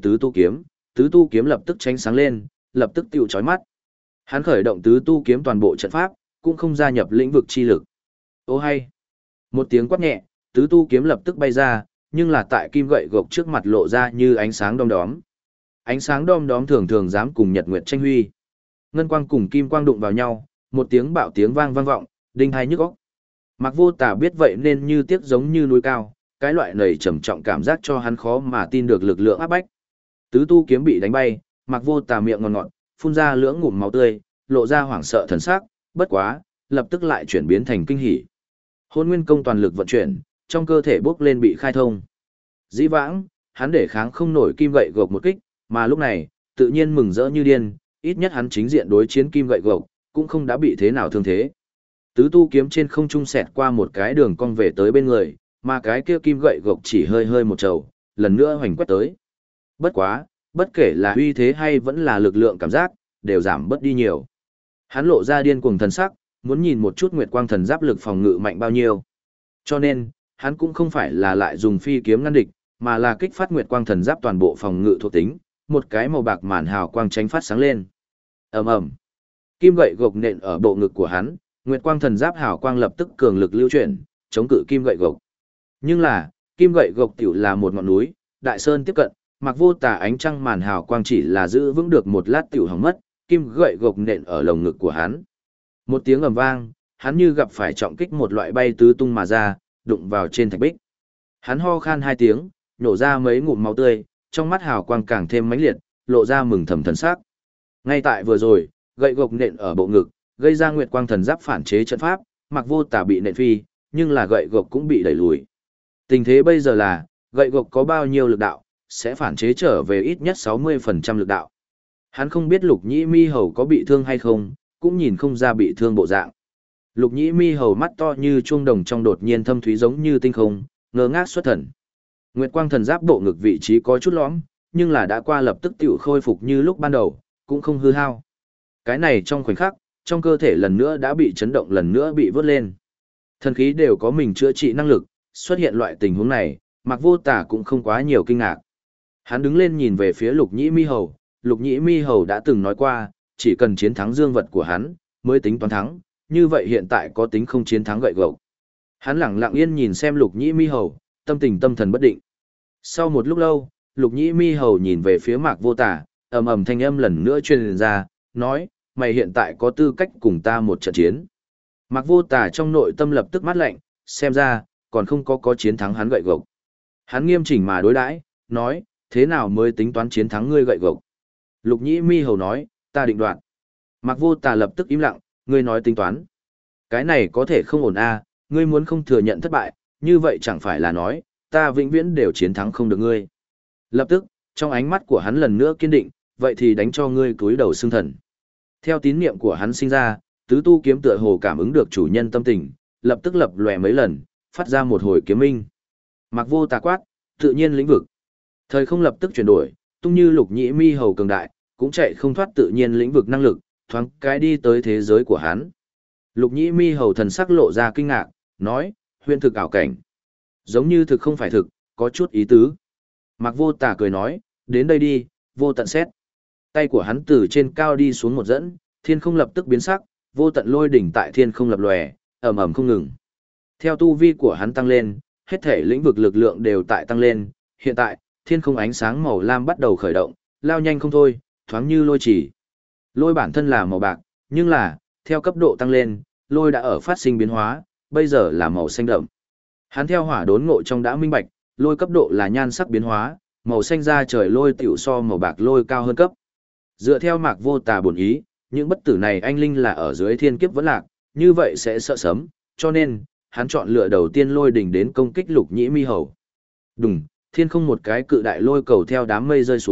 [SPEAKER 1] tứ tu kiếm lập tức tránh sáng lên, lập tức tiêu chói mắt. Hắn khởi động tứ tu kiếm toàn bộ trận pháp, cũng không gia nhập lĩnh vực chi lực. Ô hay! Một tiếng quát nhẹ, tứ tu kiếm lập tức bay ra, nhưng là tại kim gậy gộc trước mặt lộ ra như ánh sáng đom đóm. Ánh sáng đom đóm thường thường dám cùng nhật nguyệt tranh huy. Ngân quang cùng kim quang đụng vào nhau, một tiếng bạo tiếng vang vang vọng, đinh hai nhức óc. Mạc Vô Tà biết vậy nên như tiếc giống như núi cao, cái loại nầy trầm trọng cảm giác cho hắn khó mà tin được lực lượng áp bách. Tứ tu kiếm bị đánh bay, Mạc Vô Tà miệng ngọt ngọt, phun ra lưỡng ngụm máu tươi, lộ ra hoảng sợ thần sắc, bất quá, lập tức lại chuyển biến thành kinh hỉ. Hôn nguyên công toàn lực vận chuyển, trong cơ thể bốc lên bị khai thông. Dĩ vãng, hắn để kháng không nổi kim gậy gộc một kích, mà lúc này, tự nhiên mừng rỡ như điên, ít nhất hắn chính diện đối chiến kim gậy gộc, cũng không đã bị thế nào thương thế. Tứ tu kiếm trên không trung xẹt qua một cái đường cong về tới bên người, mà cái kia kim gậy gộc chỉ hơi hơi một trầu, lần nữa hoành quét tới. Bất quá, bất kể là uy thế hay vẫn là lực lượng cảm giác, đều giảm bớt đi nhiều. Hắn lộ ra điên cuồng thần sắc, muốn nhìn một chút Nguyệt Quang thần giáp lực phòng ngự mạnh bao nhiêu. Cho nên, hắn cũng không phải là lại dùng phi kiếm ngăn địch, mà là kích phát Nguyệt Quang thần giáp toàn bộ phòng ngự thuộc tính, một cái màu bạc màn hào quang tránh phát sáng lên. Ầm ầm. Kim gậy gộc nện ở bộ ngực của hắn, Nguyệt Quang thần giáp hào quang lập tức cường lực lưu chuyển, chống cự kim gậy gộc. Nhưng là, kim gậy gộc tiểu là một ngọn núi, đại sơn tiếp cận, Mạc Vô Tà ánh trăng màn hào quang chỉ là giữ vững được một lát tiểu hỏng mất, kim gậy gộc nện ở lồng ngực của hắn. Một tiếng ầm vang, hắn như gặp phải trọng kích một loại bay tứ tung mà ra, đụng vào trên thạch bích. Hắn ho khan hai tiếng, nhổ ra mấy ngụm máu tươi, trong mắt hào quang càng thêm mãnh liệt, lộ ra mừng thầm thần sắc. Ngay tại vừa rồi, gậy gộc nện ở bộ ngực, gây ra Nguyệt Quang thần giáp phản chế trận pháp, Mạc Vô Tà bị nện phi, nhưng là gậy gộc cũng bị đẩy lùi. Tình thế bây giờ là, gậy gộc có bao nhiêu lực đạo, sẽ phản chế trở về ít nhất 60% lực đạo. Hắn không biết Lục Nhĩ Mi Hầu có bị thương hay không, cũng nhìn không ra bị thương bộ dạng. Lục Nhĩ Mi Hầu mắt to như chuông đồng trong đột nhiên thâm thúy giống như tinh không, ngơ ngác xuất thần. Nguyệt Quang thần giáp bộ ngực vị trí có chút lõm, nhưng là đã qua lập tức tiểu khôi phục như lúc ban đầu, cũng không hư hao. Cái này trong khoảnh khắc, trong cơ thể lần nữa đã bị chấn động lần nữa bị vớt lên. Thần khí đều có mình chữa trị năng lực, xuất hiện loại tình huống này, Mạc Vô Tà cũng không quá nhiều kinh ngạc. Hắn đứng lên nhìn về phía Lục Nhĩ Mi Hầu, Lục Nhĩ Mi Hầu đã từng nói qua, chỉ cần chiến thắng dương vật của hắn, mới tính toán thắng, như vậy hiện tại có tính không chiến thắng gậy gộc. Hắn lặng lặng yên nhìn xem Lục Nhĩ Mi Hầu, tâm tình tâm thần bất định. Sau một lúc lâu, Lục Nhĩ Mi Hầu nhìn về phía Mạc Vô Tà, ầm ầm thanh âm lần nữa truyền ra, nói, mày hiện tại có tư cách cùng ta một trận chiến. Mạc Vô Tà trong nội tâm lập tức mát lạnh, xem ra, còn không có chiến thắng hắn gậy gộc. Hắn nghiêm chỉnh mà đối đãi, nói, thế nào mới tính toán chiến thắng ngươi gậy gộc? Lục Nhĩ Mi Hầu nói, ta định đoạt. Mạc Vô Tà lập tức im lặng, ngươi nói tính toán. Cái này có thể không ổn a, ngươi muốn không thừa nhận thất bại, như vậy chẳng phải là nói, ta vĩnh viễn đều chiến thắng không được ngươi. Lập tức, trong ánh mắt của hắn lần nữa kiên định, vậy thì đánh cho ngươi cúi đầu xương thần. Theo tín niệm của hắn sinh ra, tứ tu kiếm tựa hồ cảm ứng được chủ nhân tâm tình, lập tức lập lòe mấy lần, phát ra một hồi kiếm minh. Mạc Vô Tà quát, tự nhiên lĩnh vực. Thời không lập tức chuyển đổi, tung như Lục Nhĩ Mi Hầu cường đại, cũng chạy không thoát tự nhiên lĩnh vực năng lực, thoáng cái đi tới thế giới của hắn. Lục Nhĩ Mi Hầu thần sắc lộ ra kinh ngạc, nói, huyền thực ảo cảnh. Giống như thực không phải thực, có chút ý tứ. Mạc Vô Tà cười nói, đến đây đi, vô tận xét. Tay của hắn từ trên cao đi xuống một dẫn, thiên không lập tức biến sắc, vô tận lôi đỉnh tại thiên không lập lòe, ầm ầm không ngừng. Theo tu vi của hắn tăng lên, hết thể lĩnh vực lực lượng đều tại tăng lên, hiện tại, thiên không ánh sáng màu lam bắt đầu khởi động, lao nhanh không thôi, thoáng như lôi chỉ. Lôi bản thân là màu bạc, nhưng là, theo cấp độ tăng lên, lôi đã ở phát sinh biến hóa, bây giờ là màu xanh đậm. Hắn theo hỏa đốn ngộ trong đã minh bạch, lôi cấp độ là nhan sắc biến hóa, màu xanh ra trời lôi tiểu so màu bạc lôi cao hơn cấp. Dựa theo Mạc Vô Tà bổn ý, những bất tử này anh linh là ở dưới thiên kiếp vẫn lạc, như vậy sẽ sợ sấm, cho nên, hắn chọn lựa đầu tiên lôi đỉnh đến công kích Lục Nhĩ Mi Hầu. Đùng, thiên không một cái cự đại lôi cầu theo đám mây rơi xuống,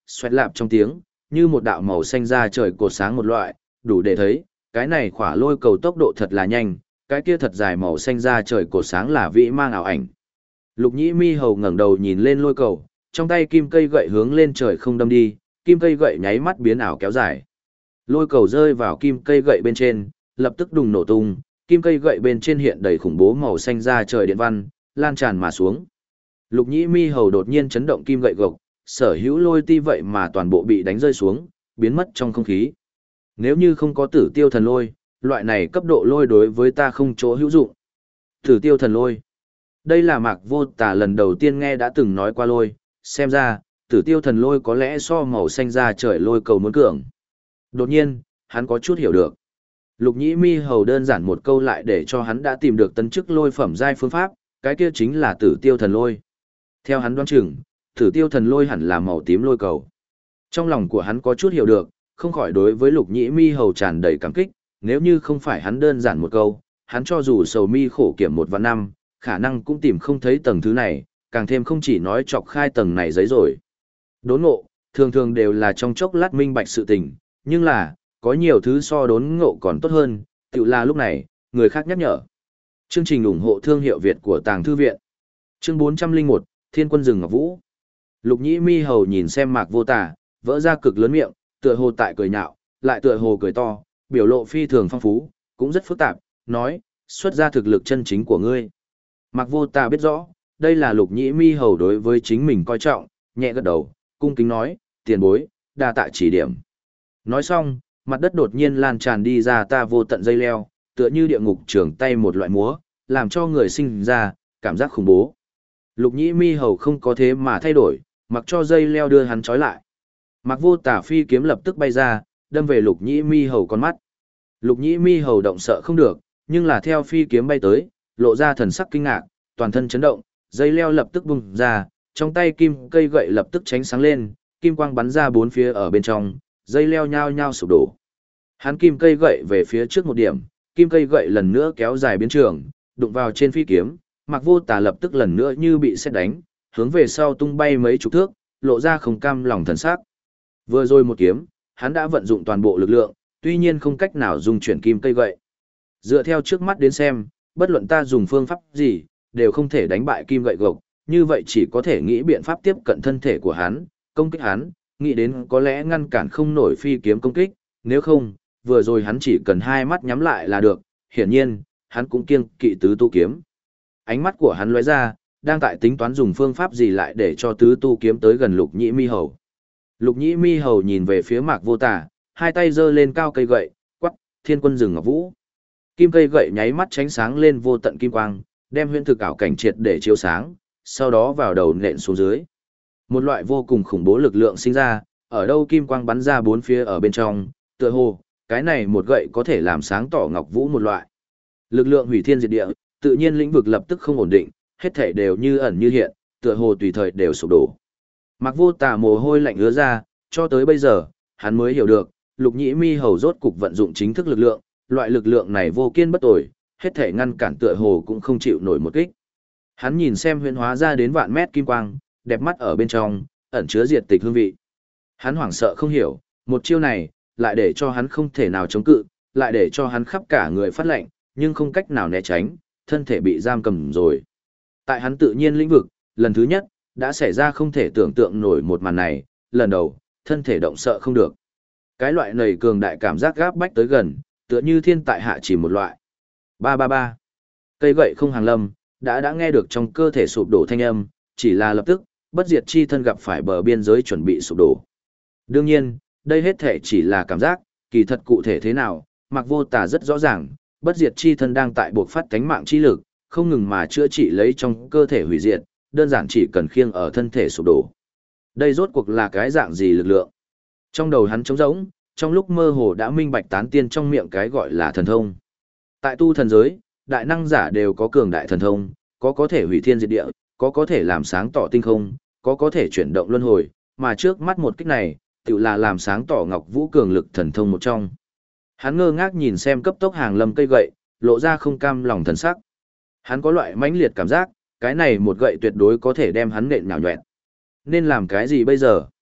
[SPEAKER 1] xoẹt lạp trong tiếng, như một đạo màu xanh ra trời cột sáng một loại, đủ để thấy, cái này khỏa lôi cầu tốc độ thật là nhanh, cái kia thật dài màu xanh ra trời cột sáng là vĩ mang ảo ảnh. Lục Nhĩ Mi Hầu ngẩng đầu nhìn lên lôi cầu, trong tay kim cây gậy hướng lên trời không đâm đi, kim cây gậy nháy mắt biến ảo kéo dài. Lôi cầu rơi vào kim cây gậy bên trên, lập tức đùng nổ tung, kim cây gậy bên trên hiện đầy khủng bố màu xanh ra trời điện văn, lan tràn mà xuống. Lục Nhĩ Mi Hầu đột nhiên chấn động kim gậy gộc, sở hữu lôi ti vậy mà toàn bộ bị đánh rơi xuống, biến mất trong không khí. Nếu như không có Tử Tiêu Thần Lôi, loại này cấp độ lôi đối với ta không chỗ hữu dụng. Tử Tiêu Thần Lôi. Đây là Mạc Vô Tà lần đầu tiên nghe đã từng nói qua lôi, xem ra, Tử Tiêu Thần Lôi có lẽ so màu xanh ra trời lôi cầu muốn cường. Đột nhiên, hắn có chút hiểu được. Lục Nhĩ Mi Hầu đơn giản một câu lại để cho hắn đã tìm được tấn chức lôi phẩm giai phương pháp, cái kia chính là Tử Tiêu Thần Lôi. Theo hắn đoán chừng, Tử Tiêu Thần Lôi hẳn là màu tím lôi cầu. Trong lòng của hắn có chút hiểu được, không khỏi đối với Lục Nhĩ Mi Hầu tràn đầy cảm kích, nếu như không phải hắn đơn giản một câu, hắn cho dù sầu mi khổ kiểm 1 và 5, khả năng cũng tìm không thấy tầng thứ này, càng thêm không chỉ nói chọc khai tầng này giấy rồi. Đốn ngộ, thường thường đều là trong chốc lát minh bạch sự tình, nhưng là, có nhiều thứ so đốn ngộ còn tốt hơn, tự là lúc này, người khác nhắc nhở. Chương trình ủng hộ thương hiệu Việt của Tàng Thư Viện. Chương 401, Thiên Quân Rừng Ngọc Vũ. Lục Nhĩ Mi Hầu nhìn xem Mạc Vô Tà, vỡ ra cực lớn miệng, tựa hồ tại cười nhạo, lại tựa hồ cười to, biểu lộ phi thường phong phú, cũng rất phức tạp, nói, xuất ra thực lực chân chính của ngươi. Mạc Vô Tà biết rõ, đây là Lục Nhĩ Mi Hầu đối với chính mình coi trọng, nhẹ gật đầu, cung kính nói, tiền bối, đa tạ chỉ điểm. Nói xong, mặt đất đột nhiên lan tràn đi ra ta vô tận dây leo, tựa như địa ngục trường tay một loại múa, làm cho người sinh ra cảm giác khủng bố. Lục Nhĩ Mi Hầu không có thế mà thay đổi, mặc cho dây leo đưa hắn trói lại. Mạc Vô Tà phi kiếm lập tức bay ra, đâm về Lục Nhĩ Mi Hầu con mắt. Lục Nhĩ Mi Hầu động sợ không được, nhưng là theo phi kiếm bay tới, lộ ra thần sắc kinh ngạc, toàn thân chấn động, dây leo lập tức bung ra, trong tay kim cây gậy lập tức tránh sáng lên, kim quang bắn ra bốn phía ở bên trong, dây leo nhao nhao sụp đổ. Hắn kim cây gậy về phía trước một điểm, kim cây gậy lần nữa kéo dài biến trường, đụng vào trên phi kiếm, Mạc Vô Tà lập tức lần nữa như bị sét đánh, hướng về sau tung bay mấy chục thước, lộ ra không cam lòng thần sắc. Vừa rồi một kiếm, hắn đã vận dụng toàn bộ lực lượng, tuy nhiên không cách nào dùng chuyển kim cây gậy. Dựa theo trước mắt đến xem, bất luận ta dùng phương pháp gì, đều không thể đánh bại kim gậy gộc, như vậy chỉ có thể nghĩ biện pháp tiếp cận thân thể của hắn, công kích hắn, nghĩ đến có lẽ ngăn cản không nổi phi kiếm công kích, nếu không, vừa rồi hắn chỉ cần hai mắt nhắm lại là được, hiển nhiên, hắn cũng kiêng kỵ tứ tu kiếm. Ánh mắt của hắn lóe ra, đang tại tính toán dùng phương pháp gì lại để cho tứ tu kiếm tới gần Lục Nhĩ Mi Hầu. Lục Nhĩ Mi Hầu nhìn về phía Mạc Vô Tà, hai tay giơ lên cao cây gậy, quắc, Thiên Quân Rừng Ngọc Vũ. Kim cây gậy nháy mắt tránh sáng lên vô tận kim quang, đem huyễn thực ảo cảnh triệt để chiếu sáng, sau đó vào đầu nện xuống dưới. Một loại vô cùng khủng bố lực lượng sinh ra, ở đâu kim quang bắn ra bốn phía ở bên trong, tựa hồ, cái này một gậy có thể làm sáng tỏ Ngọc Vũ một loại. Lực lượng hủy thiên diệt địa, tự nhiên lĩnh vực lập tức không ổn định, hết thảy đều như ẩn như hiện, tựa hồ tùy thời đều sụp đổ. Mạc Vô Tà mồ hôi lạnh ứa ra, cho tới bây giờ, hắn mới hiểu được, Lục Nhĩ Mi Hầu rốt cục vận dụng chính thức lực lượng, loại lực lượng này vô kiên bất tồi, hết thảy ngăn cản tựa hồ cũng không chịu nổi một kích. Hắn nhìn xem huyễn hóa ra đến vạn mét kim quang, đẹp mắt ở bên trong, ẩn chứa diệt tịch hương vị. Hắn hoảng sợ không hiểu, một chiêu này, lại để cho hắn không thể nào chống cự, lại để cho hắn khắp cả người phát lạnh, nhưng không cách nào né tránh, thân thể bị giam cầm rồi. Tại hắn tự nhiên lĩnh vực, lần thứ nhất, đã xảy ra không thể tưởng tượng nổi một màn này, lần đầu, thân thể động sợ không được. Cái loại nầy cường đại cảm giác gáp bách tới gần, tựa như thiên tại hạ chỉ một loại. Ba ba ba. Cây gậy không hàng lâm, đã nghe được trong cơ thể sụp đổ thanh âm, chỉ là lập tức, bất diệt chi thân gặp phải bờ biên giới chuẩn bị sụp đổ. Đương nhiên, đây hết thể chỉ là cảm giác, kỳ thật cụ thể thế nào, Mạc Vô Tà rất rõ ràng, bất diệt chi thân đang tại buộc phát cánh mạng chi lực, không ngừng mà chữa trị lấy trong cơ thể hủy diệt, đơn giản chỉ cần khiêng ở thân thể sụp đổ. Đây rốt cuộc là cái dạng gì lực lượng? Trong đầu hắn trống rỗng, trong lúc mơ hồ đã minh bạch tán tiên trong miệng cái gọi là thần thông. Tại tu thần giới, đại năng giả đều có cường đại thần thông, có thể hủy thiên diệt địa, có thể làm sáng tỏ tinh không, có thể chuyển động luân hồi, mà trước mắt một kích này, tự là làm sáng tỏ Ngọc Vũ cường lực thần thông một trong. Hắn ngơ ngác nhìn xem cấp tốc hàng lâm cây gậy, lộ ra không cam lòng thần sắc. Hắn có loại mãnh liệt cảm giác, cái này một gậy tuyệt đối có thể đem hắn nện nhào nhọẹt. Nên làm cái gì bây giờ?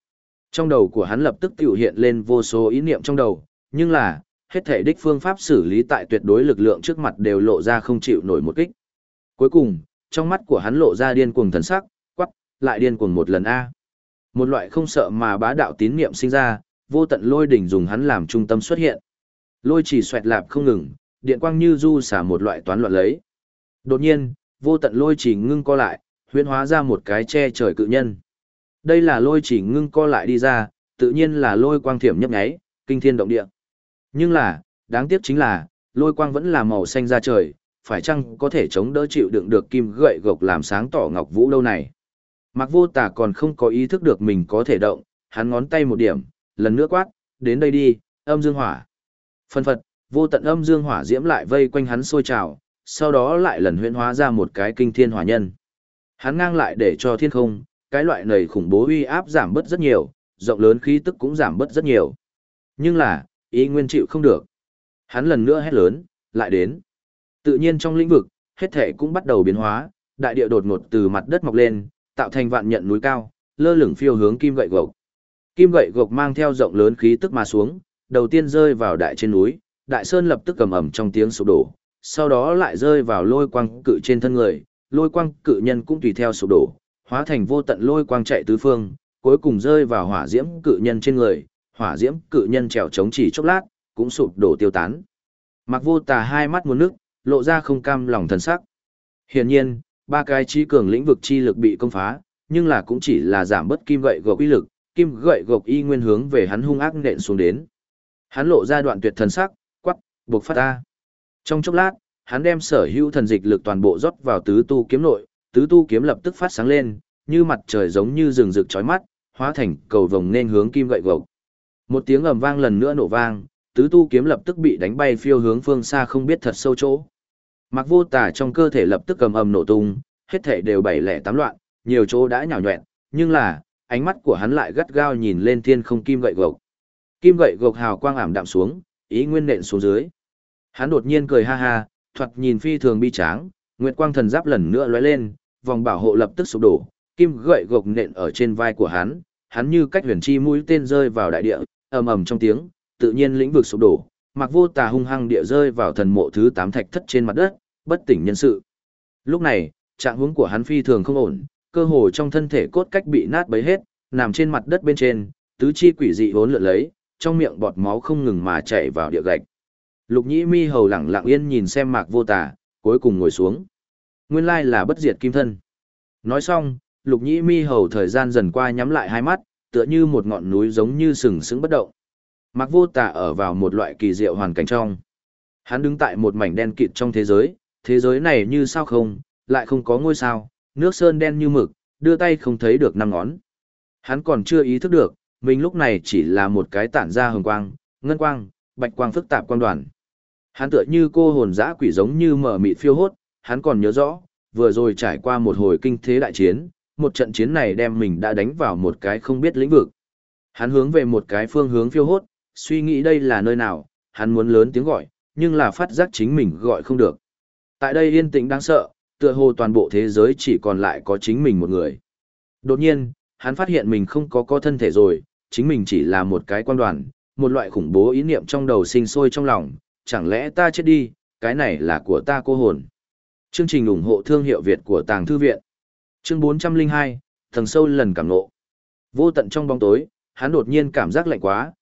[SPEAKER 1] Trong đầu của hắn lập tức tiểu hiện lên vô số ý niệm trong đầu, nhưng là, hết thể đích phương pháp xử lý tại tuyệt đối lực lượng trước mặt đều lộ ra không chịu nổi một kích. Cuối cùng, trong mắt của hắn lộ ra điên cuồng thần sắc, quắc, lại điên cuồng một lần a. Một loại không sợ mà bá đạo tín niệm sinh ra, vô tận lôi đỉnh dùng hắn làm trung tâm xuất hiện. Lôi chỉ xoẹt lạp không ngừng, điện quang như du xả một loại toán loạn lấy. Đột nhiên, vô tận lôi chỉ ngưng co lại, huyễn hóa ra một cái che trời cự nhân. Đây là lôi chỉ ngưng co lại đi ra, tự nhiên là lôi quang thiểm nhấp nháy, kinh thiên động địa. Nhưng là, đáng tiếc chính là, lôi quang vẫn là màu xanh ra trời, phải chăng có thể chống đỡ chịu đựng được kim gậy gộc làm sáng tỏ ngọc vũ lâu này. Mạc Vô Tà còn không có ý thức được mình có thể động, hắn ngón tay một điểm, lần nữa quát, đến đây đi, âm dương hỏa. Phân phật, vô tận âm dương hỏa diễm lại vây quanh hắn sôi trào, sau đó lại lần huyễn hóa ra một cái kinh thiên hỏa nhân. Hắn ngang lại để cho thiên không, cái loại này khủng bố uy áp giảm bớt rất nhiều, rộng lớn khí tức cũng giảm bớt rất nhiều. Nhưng là, ý nguyên chịu không được. Hắn lần nữa hét lớn, lại đến. Tự nhiên trong lĩnh vực, hết thể cũng bắt đầu biến hóa, đại địa đột ngột từ mặt đất mọc lên, tạo thành vạn nhận núi cao, lơ lửng phiêu hướng kim gậy gộc. Kim gậy gộc mang theo rộng lớn khí tức mà xuống, đầu tiên rơi vào đại trên núi, đại sơn lập tức cầm ẩm trong tiếng sụp đổ, sau đó lại rơi vào lôi quang cự trên thân người, lôi quang cự nhân cũng tùy theo sụp đổ, hóa thành vô tận lôi quang chạy tứ phương, cuối cùng rơi vào hỏa diễm cự nhân trên người, hỏa diễm cự nhân trèo chống chỉ chốc lát, cũng sụp đổ tiêu tán. Mạc Vô Tà hai mắt muốn nước, lộ ra không cam lòng thần sắc. Hiển nhiên, ba cái trí cường lĩnh vực chi lực bị công phá, nhưng là cũng chỉ là giảm bớt kim gậy gộc uy lực, kim gậy gộc y nguyên hướng về hắn hung ác nện xuống đến. Hắn lộ ra đoạn tuyệt thần sắc, quắc, buộc phát ra. Trong chốc lát, hắn đem sở hữu thần dịch lực toàn bộ rót vào tứ tu kiếm nội, tứ tu kiếm lập tức phát sáng lên, như mặt trời giống như rừng rực chói mắt, hóa thành cầu vồng nên hướng kim gậy gộc. Một tiếng ầm vang lần nữa nổ vang, tứ tu kiếm lập tức bị đánh bay phiêu hướng phương xa không biết thật sâu chỗ. Mạc Vô Tà trong cơ thể lập tức ầm ầm nổ tung, hết thể đều bảy lẻ tám loạn, nhiều chỗ đã nhào nhọẹn, nhưng là, ánh mắt của hắn lại gắt gao nhìn lên thiên không kim gậy gộc. Kim gậy gộc hào quang ảm đạm xuống, ý nguyên nện xuống dưới. Hắn đột nhiên cười ha ha, thoạt nhìn phi thường bi tráng, nguyệt quang thần giáp lần nữa lóe lên, vòng bảo hộ lập tức sụp đổ, kim gậy gộc nện ở trên vai của hắn như cách huyền chi mũi tên rơi vào đại địa, ầm ầm trong tiếng, tự nhiên lĩnh vực sụp đổ, Mạc Vô Tà hung hăng địa rơi vào thần mộ thứ 8 thạch thất trên mặt đất, bất tỉnh nhân sự. Lúc này, trạng huống của hắn phi thường không ổn, cơ hồ trong thân thể cốt cách bị nát bấy hết, nằm trên mặt đất bên trên, tứ chi quỷ dị vốn lượn lấy, trong miệng bọt máu không ngừng mà chảy vào địa gạch. Lục Nhĩ Mi hầu lặng lặng yên nhìn xem Mạc Vô Tà, cuối cùng ngồi xuống. Nguyên lai là bất diệt kim thân. Nói xong, Lục Nhĩ Mi hầu thời gian dần qua nhắm lại hai mắt, tựa như một ngọn núi giống như sừng sững bất động. Mạc Vô Tà ở vào một loại kỳ diệu hoàn cảnh trong. Hắn đứng tại một mảnh đen kịt trong thế giới này như sao không, lại không có ngôi sao, nước sơn đen như mực, đưa tay không thấy được năm ngón. Hắn còn chưa ý thức được, mình lúc này chỉ là một cái tản ra hồng quang, ngân quang, bạch quang phức tạp quang đoàn. Hắn tựa như cô hồn dã quỷ giống như mở mịt phiêu hốt, hắn còn nhớ rõ, vừa rồi trải qua một hồi kinh thế đại chiến, một trận chiến này đem mình đã đánh vào một cái không biết lĩnh vực. Hắn hướng về một cái phương hướng phiêu hốt, suy nghĩ đây là nơi nào, hắn muốn lớn tiếng gọi, nhưng là phát giác chính mình gọi không được. Tại đây yên tĩnh đáng sợ, tựa hồ toàn bộ thế giới chỉ còn lại có chính mình một người. Đột nhiên, hắn phát hiện mình không có thân thể rồi, chính mình chỉ là một cái quan đoàn, một loại khủng bố ý niệm trong đầu sinh sôi trong lòng, chẳng lẽ ta chết đi, cái này là của ta cô hồn. Chương trình ủng hộ thương hiệu Việt của Tàng Thư Viện. Chương 402, tầng sâu lần cảm ngộ. Vô tận trong bóng tối, hắn đột nhiên cảm giác lạnh quá,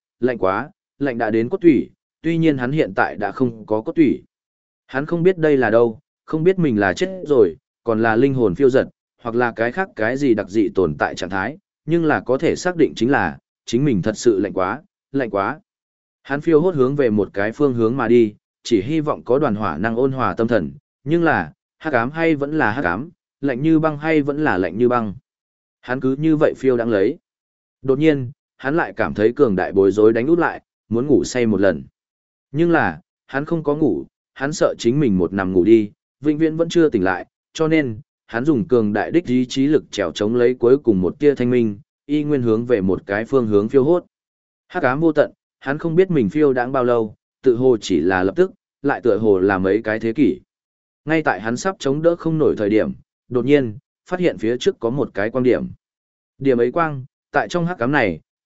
[SPEAKER 1] lạnh đã đến cốt tủy, tuy nhiên hắn hiện tại đã không có cốt tủy. Hắn không biết đây là đâu, không biết mình là chết rồi, còn là linh hồn phiêu dật, hoặc là cái khác cái gì đặc dị tồn tại trạng thái, nhưng là có thể xác định chính là, chính mình thật sự lạnh quá. Hắn phiêu hốt hướng về một cái phương hướng mà đi, chỉ hy vọng có đoàn hỏa năng ôn hòa tâm thần, nhưng là, hắc ám hay vẫn là hắc ám, lạnh như băng hay vẫn là lạnh như băng. Hắn cứ như vậy phiêu đang lấy. Đột nhiên, hắn lại cảm thấy cường đại bối rối đánh út lại, muốn ngủ say một lần. Nhưng là, hắn không có ngủ, hắn sợ chính mình một nằm ngủ đi, vĩnh viễn vẫn chưa tỉnh lại, cho nên, hắn dùng cường đại đích ý chí lực trèo chống lấy cuối cùng một tia thanh minh, y nguyên hướng về một cái phương hướng phiêu hốt. Hắc ám vô tận, hắn không biết mình phiêu đãng bao lâu, tự hồ chỉ là lập tức, lại tựa hồ là mấy cái thế kỷ. Ngay tại hắn sắp chống đỡ không nổi thời điểm, đột nhiên, phát hiện phía trước có một cái quang điểm. Điểm ấy quang, tại trong hắc ám này,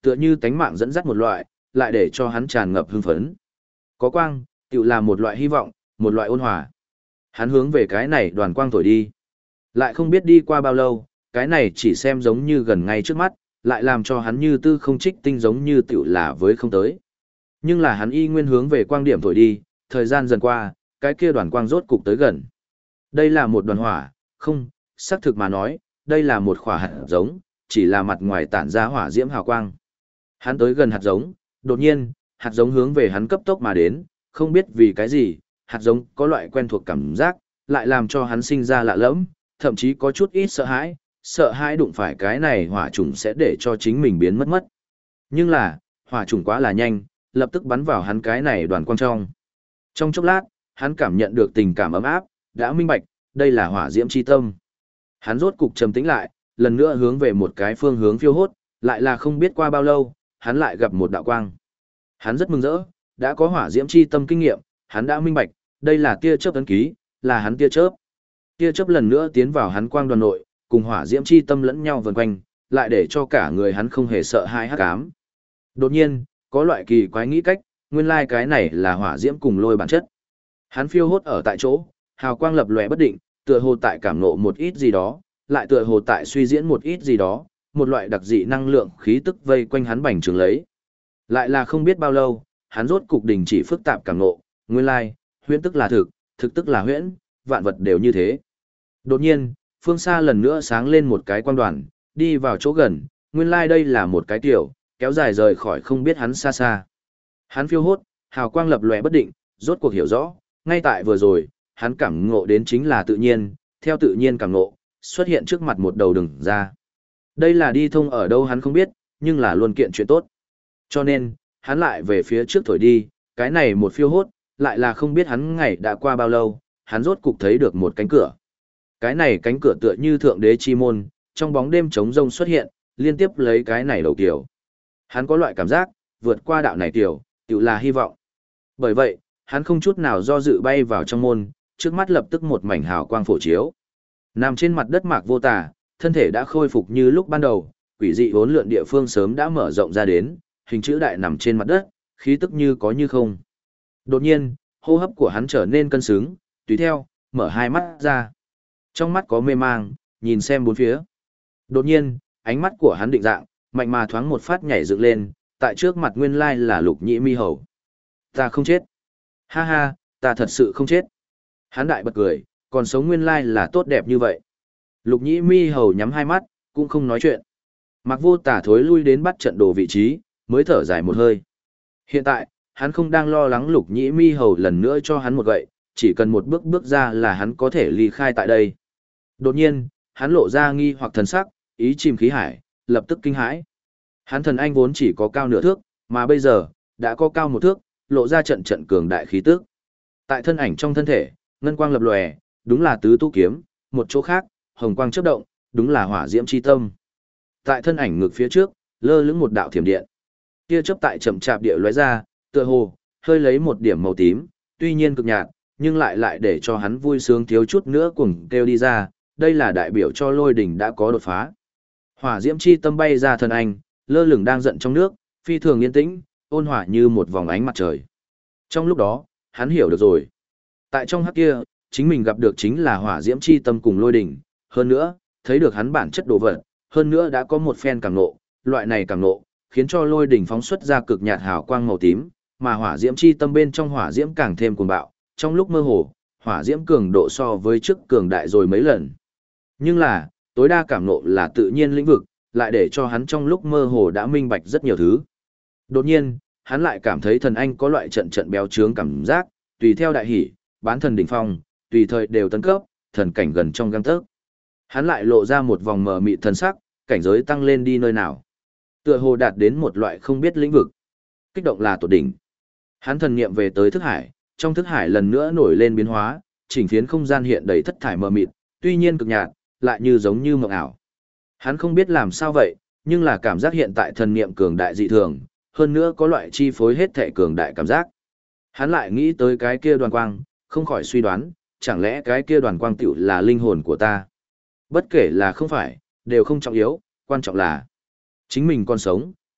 [SPEAKER 1] tựa như tánh mạng dẫn dắt một loại, lại để cho hắn tràn ngập hưng phấn. Có quang, tự là một loại hy vọng, một loại ôn hòa. Hắn hướng về cái này đoàn quang thổi đi. Lại không biết đi qua bao lâu, cái này chỉ xem giống như gần ngay trước mắt, lại làm cho hắn như tư không trích tinh giống như tiểu là với không tới. Nhưng là hắn y nguyên hướng về quang điểm thổi đi, thời gian dần qua, cái kia đoàn quang rốt cục tới gần. Đây là một đoàn hỏa, không, xác thực mà nói, đây là một khỏa hạt giống, chỉ là mặt ngoài tản ra hỏa diễm hào quang. Hắn tới gần hạt giống, đột nhiên, hạt giống hướng về hắn cấp tốc mà đến, không biết vì cái gì, hạt giống có loại quen thuộc cảm giác, lại làm cho hắn sinh ra lạ lẫm, thậm chí có chút ít sợ hãi đụng phải cái này hỏa trùng sẽ để cho chính mình biến mất mất. Nhưng là, hỏa trùng quá là nhanh, lập tức bắn vào hắn cái này đoàn quang trong. Trong chốc lát, hắn cảm nhận được tình cảm ấm áp, đã minh bạch, đây là hỏa diễm chi tâm. Hắn rốt cục trầm tĩnh lại, lần nữa hướng về một cái phương hướng phiêu hốt, lại là không biết qua bao lâu, hắn lại gặp một đạo quang. Hắn rất mừng rỡ, đã có hỏa diễm chi tâm kinh nghiệm, hắn đã minh bạch, đây là tia chớp ấn ký, là hắn tia chớp. Tia chớp lần nữa tiến vào hắn quang đoàn nội, cùng hỏa diễm chi tâm lẫn nhau vần quanh, lại để cho cả người hắn không hề sợ hãi hắc ám. Đột nhiên, có loại kỳ quái nghĩ cách, nguyên lai cái này là hỏa diễm cùng lôi bản chất. Hắn phiêu hốt ở tại chỗ, hào quang lập lòe bất định, tựa hồ tại cảm ngộ một ít gì đó, lại tựa hồ tại suy diễn một ít gì đó, một loại đặc dị năng lượng khí tức vây quanh hắn bành trường lấy. Lại là không biết bao lâu, hắn rốt cục đình chỉ phức tạp cảm ngộ, nguyên lai, huyễn tức là thực, thực tức là huyễn, vạn vật đều như thế. Đột nhiên, phương xa lần nữa sáng lên một cái quang đoàn, đi vào chỗ gần, nguyên lai đây là một cái tiểu, kéo dài rời khỏi không biết hắn xa xa. Hắn phiêu hốt, hào quang lập lòe bất định, rốt cuộc hiểu rõ, ngay tại vừa rồi, hắn cảm ngộ đến chính là tự nhiên, theo tự nhiên cảm ngộ, xuất hiện trước mặt một đầu đường ra. Đây là đi thông ở đâu hắn không biết, nhưng là luôn kiện chuyện tốt. Cho nên, hắn lại về phía trước thổi đi, cái này một phiêu hốt, lại là không biết hắn ngày đã qua bao lâu, hắn rốt cục thấy được một cánh cửa. Cái này cánh cửa tựa như thượng đế chi môn, trong bóng đêm trống rông xuất hiện, liên tiếp lấy cái này đầu kiểu. Hắn có loại cảm giác, vượt qua đạo này tiểu, tự là hy vọng. Bởi vậy, hắn không chút nào do dự bay vào trong môn, trước mắt lập tức một mảnh hào quang phổ chiếu. Nằm trên mặt đất Mạc Vô Tà, thân thể đã khôi phục như lúc ban đầu, quỷ dị hỗn lượn địa phương sớm đã mở rộng ra đến, hình chữ đại nằm trên mặt đất, khí tức như có như không. Đột nhiên, hô hấp của hắn trở nên cân xứng, tùy theo, mở hai mắt ra. Trong mắt có mê mang, nhìn xem bốn phía. Đột nhiên, ánh mắt của hắn định dạng, mạnh mà thoáng một phát nhảy dựng lên, tại trước mặt nguyên lai là Lục Nhĩ Mi Hầu. Ta không chết. Ha ha, ta thật sự không chết. Hắn đại bật cười, còn sống nguyên lai là tốt đẹp như vậy. Lục Nhĩ Mi Hầu nhắm hai mắt, cũng không nói chuyện. Mạc Vô Tà thối lui đến bắt trận đồ vị trí, mới thở dài một hơi. Hiện tại, hắn không đang lo lắng Lục Nhĩ Mi Hầu lần nữa cho hắn một gậy, chỉ cần một bước bước ra là hắn có thể ly khai tại đây. Đột nhiên, hắn lộ ra nghi hoặc thần sắc, ý chìm khí hải, lập tức kinh hãi. Hắn thần anh vốn chỉ có cao nửa thước, mà bây giờ, đã có cao một thước, lộ ra trận trận cường đại khí tức. Tại thân ảnh trong thân thể, ngân quang lập lòe, đúng là tứ tu kiếm, một chỗ khác, hồng quang chớp động, đúng là hỏa diễm chi tâm. Tại thân ảnh ngực phía trước, lơ lửng một đạo thiểm điện. Tia chớp tại chậm chạp địa lóe ra, tựa hồ hơi lấy một điểm màu tím, tuy nhiên cực nhạt, nhưng lại để cho hắn vui sướng thiếu chút nữa cuồng kêu đi ra, đây là đại biểu cho Lôi Đỉnh đã có đột phá. Hỏa diễm chi tâm bay ra thân anh, lơ lửng đang giận trong nước, phi thường yên tĩnh, ôn hòa như một vòng ánh mặt trời. Trong lúc đó, hắn hiểu được rồi. Tại trong hắc kia, chính mình gặp được chính là hỏa diễm chi tâm cùng Lôi Đỉnh, hơn nữa, thấy được hắn bản chất đồ vật, hơn nữa đã có một phen cảm ngộ, loại này cảm ngộ, khiến cho Lôi Đỉnh phóng xuất ra cực nhạt hào quang màu tím, mà hỏa diễm chi tâm bên trong hỏa diễm càng thêm cuồng bạo, trong lúc mơ hồ, hỏa diễm cường độ so với trước cường đại rồi mấy lần. Nhưng là, tối đa cảm ngộ là tự nhiên lĩnh vực, lại để cho hắn trong lúc mơ hồ đã minh bạch rất nhiều thứ. Đột nhiên, hắn lại cảm thấy thần anh có loại trận trận béo trướng cảm giác, tùy theo đại hỉ, bán thần đỉnh phong, tùy thời đều tấn cấp, thần cảnh gần trong gang tấc. Hắn lại lộ ra một vòng mờ mịt thần sắc, cảnh giới tăng lên đi nơi nào. Tựa hồ đạt đến một loại không biết lĩnh vực. Kích động là tột đỉnh. Hắn thần niệm về tới thức hải, trong thức hải lần nữa nổi lên biến hóa, chỉnh phiến không gian hiện đầy thất thải mờ mịt, tuy nhiên cực nhạt, lại như giống như mộng ảo. Hắn không biết làm sao vậy, nhưng là cảm giác hiện tại thần niệm cường đại dị thường, hơn nữa có loại chi phối hết thể cường đại cảm giác. Hắn lại nghĩ tới cái kia đoàn quang, không khỏi suy đoán, chẳng lẽ cái kia đoàn quang tiểu là linh hồn của ta. Bất kể là không phải, đều không trọng yếu, quan trọng là chính mình còn sống,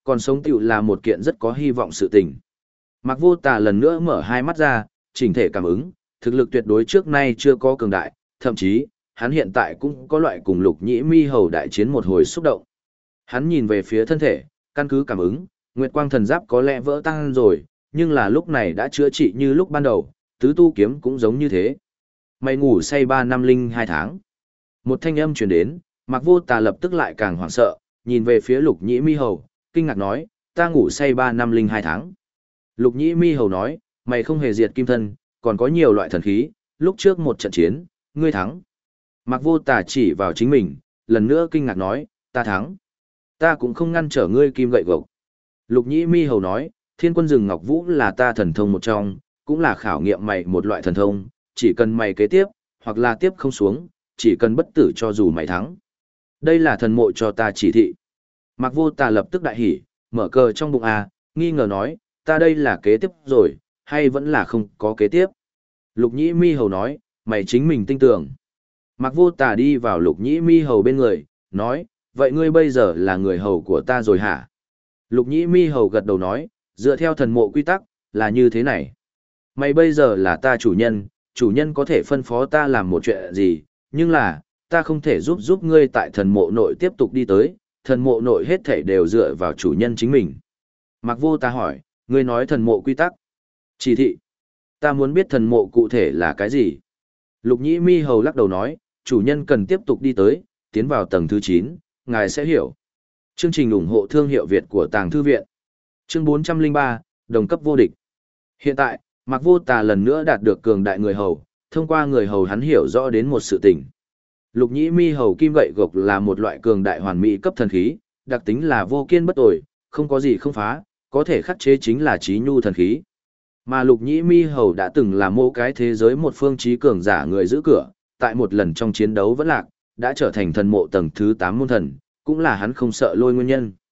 [SPEAKER 1] Còn sống tiểu là một kiện rất có hy vọng sự tình. Mạc Vô Tà lần nữa mở hai mắt ra, chỉnh thể cảm ứng, thực lực tuyệt đối trước nay chưa có cường đại, thậm chí, hắn hiện tại cũng có loại cùng Lục Nhĩ Mi Hầu đại chiến một hồi xúc động. Hắn nhìn về phía thân thể, căn cứ cảm ứng, Nguyệt Quang thần giáp có lẽ vỡ tan rồi, nhưng là lúc này đã chữa trị như lúc ban đầu, tứ tu kiếm cũng giống như thế. Mày ngủ say 3 năm linh 2 tháng. Một thanh âm truyền đến, Mạc Vô Tà lập tức lại càng hoảng sợ, nhìn về phía Lục Nhĩ Mi Hầu, kinh ngạc nói, ta ngủ say 3 năm linh 2 tháng. Lục Nhĩ Mi Hầu nói, mày không hề diệt kim thân, còn có nhiều loại thần khí, lúc trước một trận chiến, ngươi thắng. Mạc Vô Tà chỉ vào chính mình, lần nữa kinh ngạc nói, ta thắng. Ta cũng không ngăn trở ngươi kim gậy gộc. Lục Nhĩ Mi Hầu nói, Thiên Quân Rừng Ngọc Vũ là ta thần thông một trong, cũng là khảo nghiệm mày một loại thần thông, chỉ cần mày kế tiếp, hoặc là tiếp không xuống, chỉ cần bất tử cho dù mày thắng. Đây là thần mộ cho ta chỉ thị. Mạc Vô Tà lập tức đại hỉ, mở cờ trong bụng nghi ngờ nói, ta đây là kế tiếp rồi, hay vẫn là không có kế tiếp. Lục Nhĩ Mi Hầu nói, mày chính mình tin tưởng. Mạc Vô Tà đi vào Lục Nhĩ Mi Hầu bên người, nói, vậy ngươi bây giờ là người hầu của ta rồi hả? Lục Nhĩ Mi Hầu gật đầu nói, dựa theo thần mộ quy tắc, là như thế này. Mày bây giờ là ta chủ nhân có thể phân phó ta làm một chuyện gì, nhưng là, ta không thể giúp ngươi tại thần mộ nội tiếp tục đi tới, thần mộ nội hết thảy đều dựa vào chủ nhân chính mình. Mạc Vô Tà hỏi, ngươi nói thần mộ quy tắc. Chỉ thị. Ta muốn biết thần mộ cụ thể là cái gì. Lục Nhĩ Mi Hầu lắc đầu nói, chủ nhân cần tiếp tục đi tới, tiến vào tầng thứ 9, ngài sẽ hiểu. Chương trình ủng hộ thương hiệu Việt của Tàng Thư Viện. Chương 403, đồng cấp vô địch. Hiện tại, Mạc Vô Tà lần nữa đạt được cường đại người hầu, thông qua người hầu hắn hiểu rõ đến một sự tình. Lục Nhĩ Mi Hầu kim gậy gộc là một loại cường đại hoàn mỹ cấp thần khí, đặc tính là vô kiên bất tồi, không có gì không phá, có thể khắc chế chính là trí nhu thần khí. Mà Lục Nhĩ Mi Hầu đã từng là mỗi cái thế giới một phương trí cường giả người giữ cửa, tại một lần trong chiến đấu vẫn lạc, đã trở thành thần mộ tầng thứ 8 môn thần, cũng là hắn không sợ lôi nguyên nhân.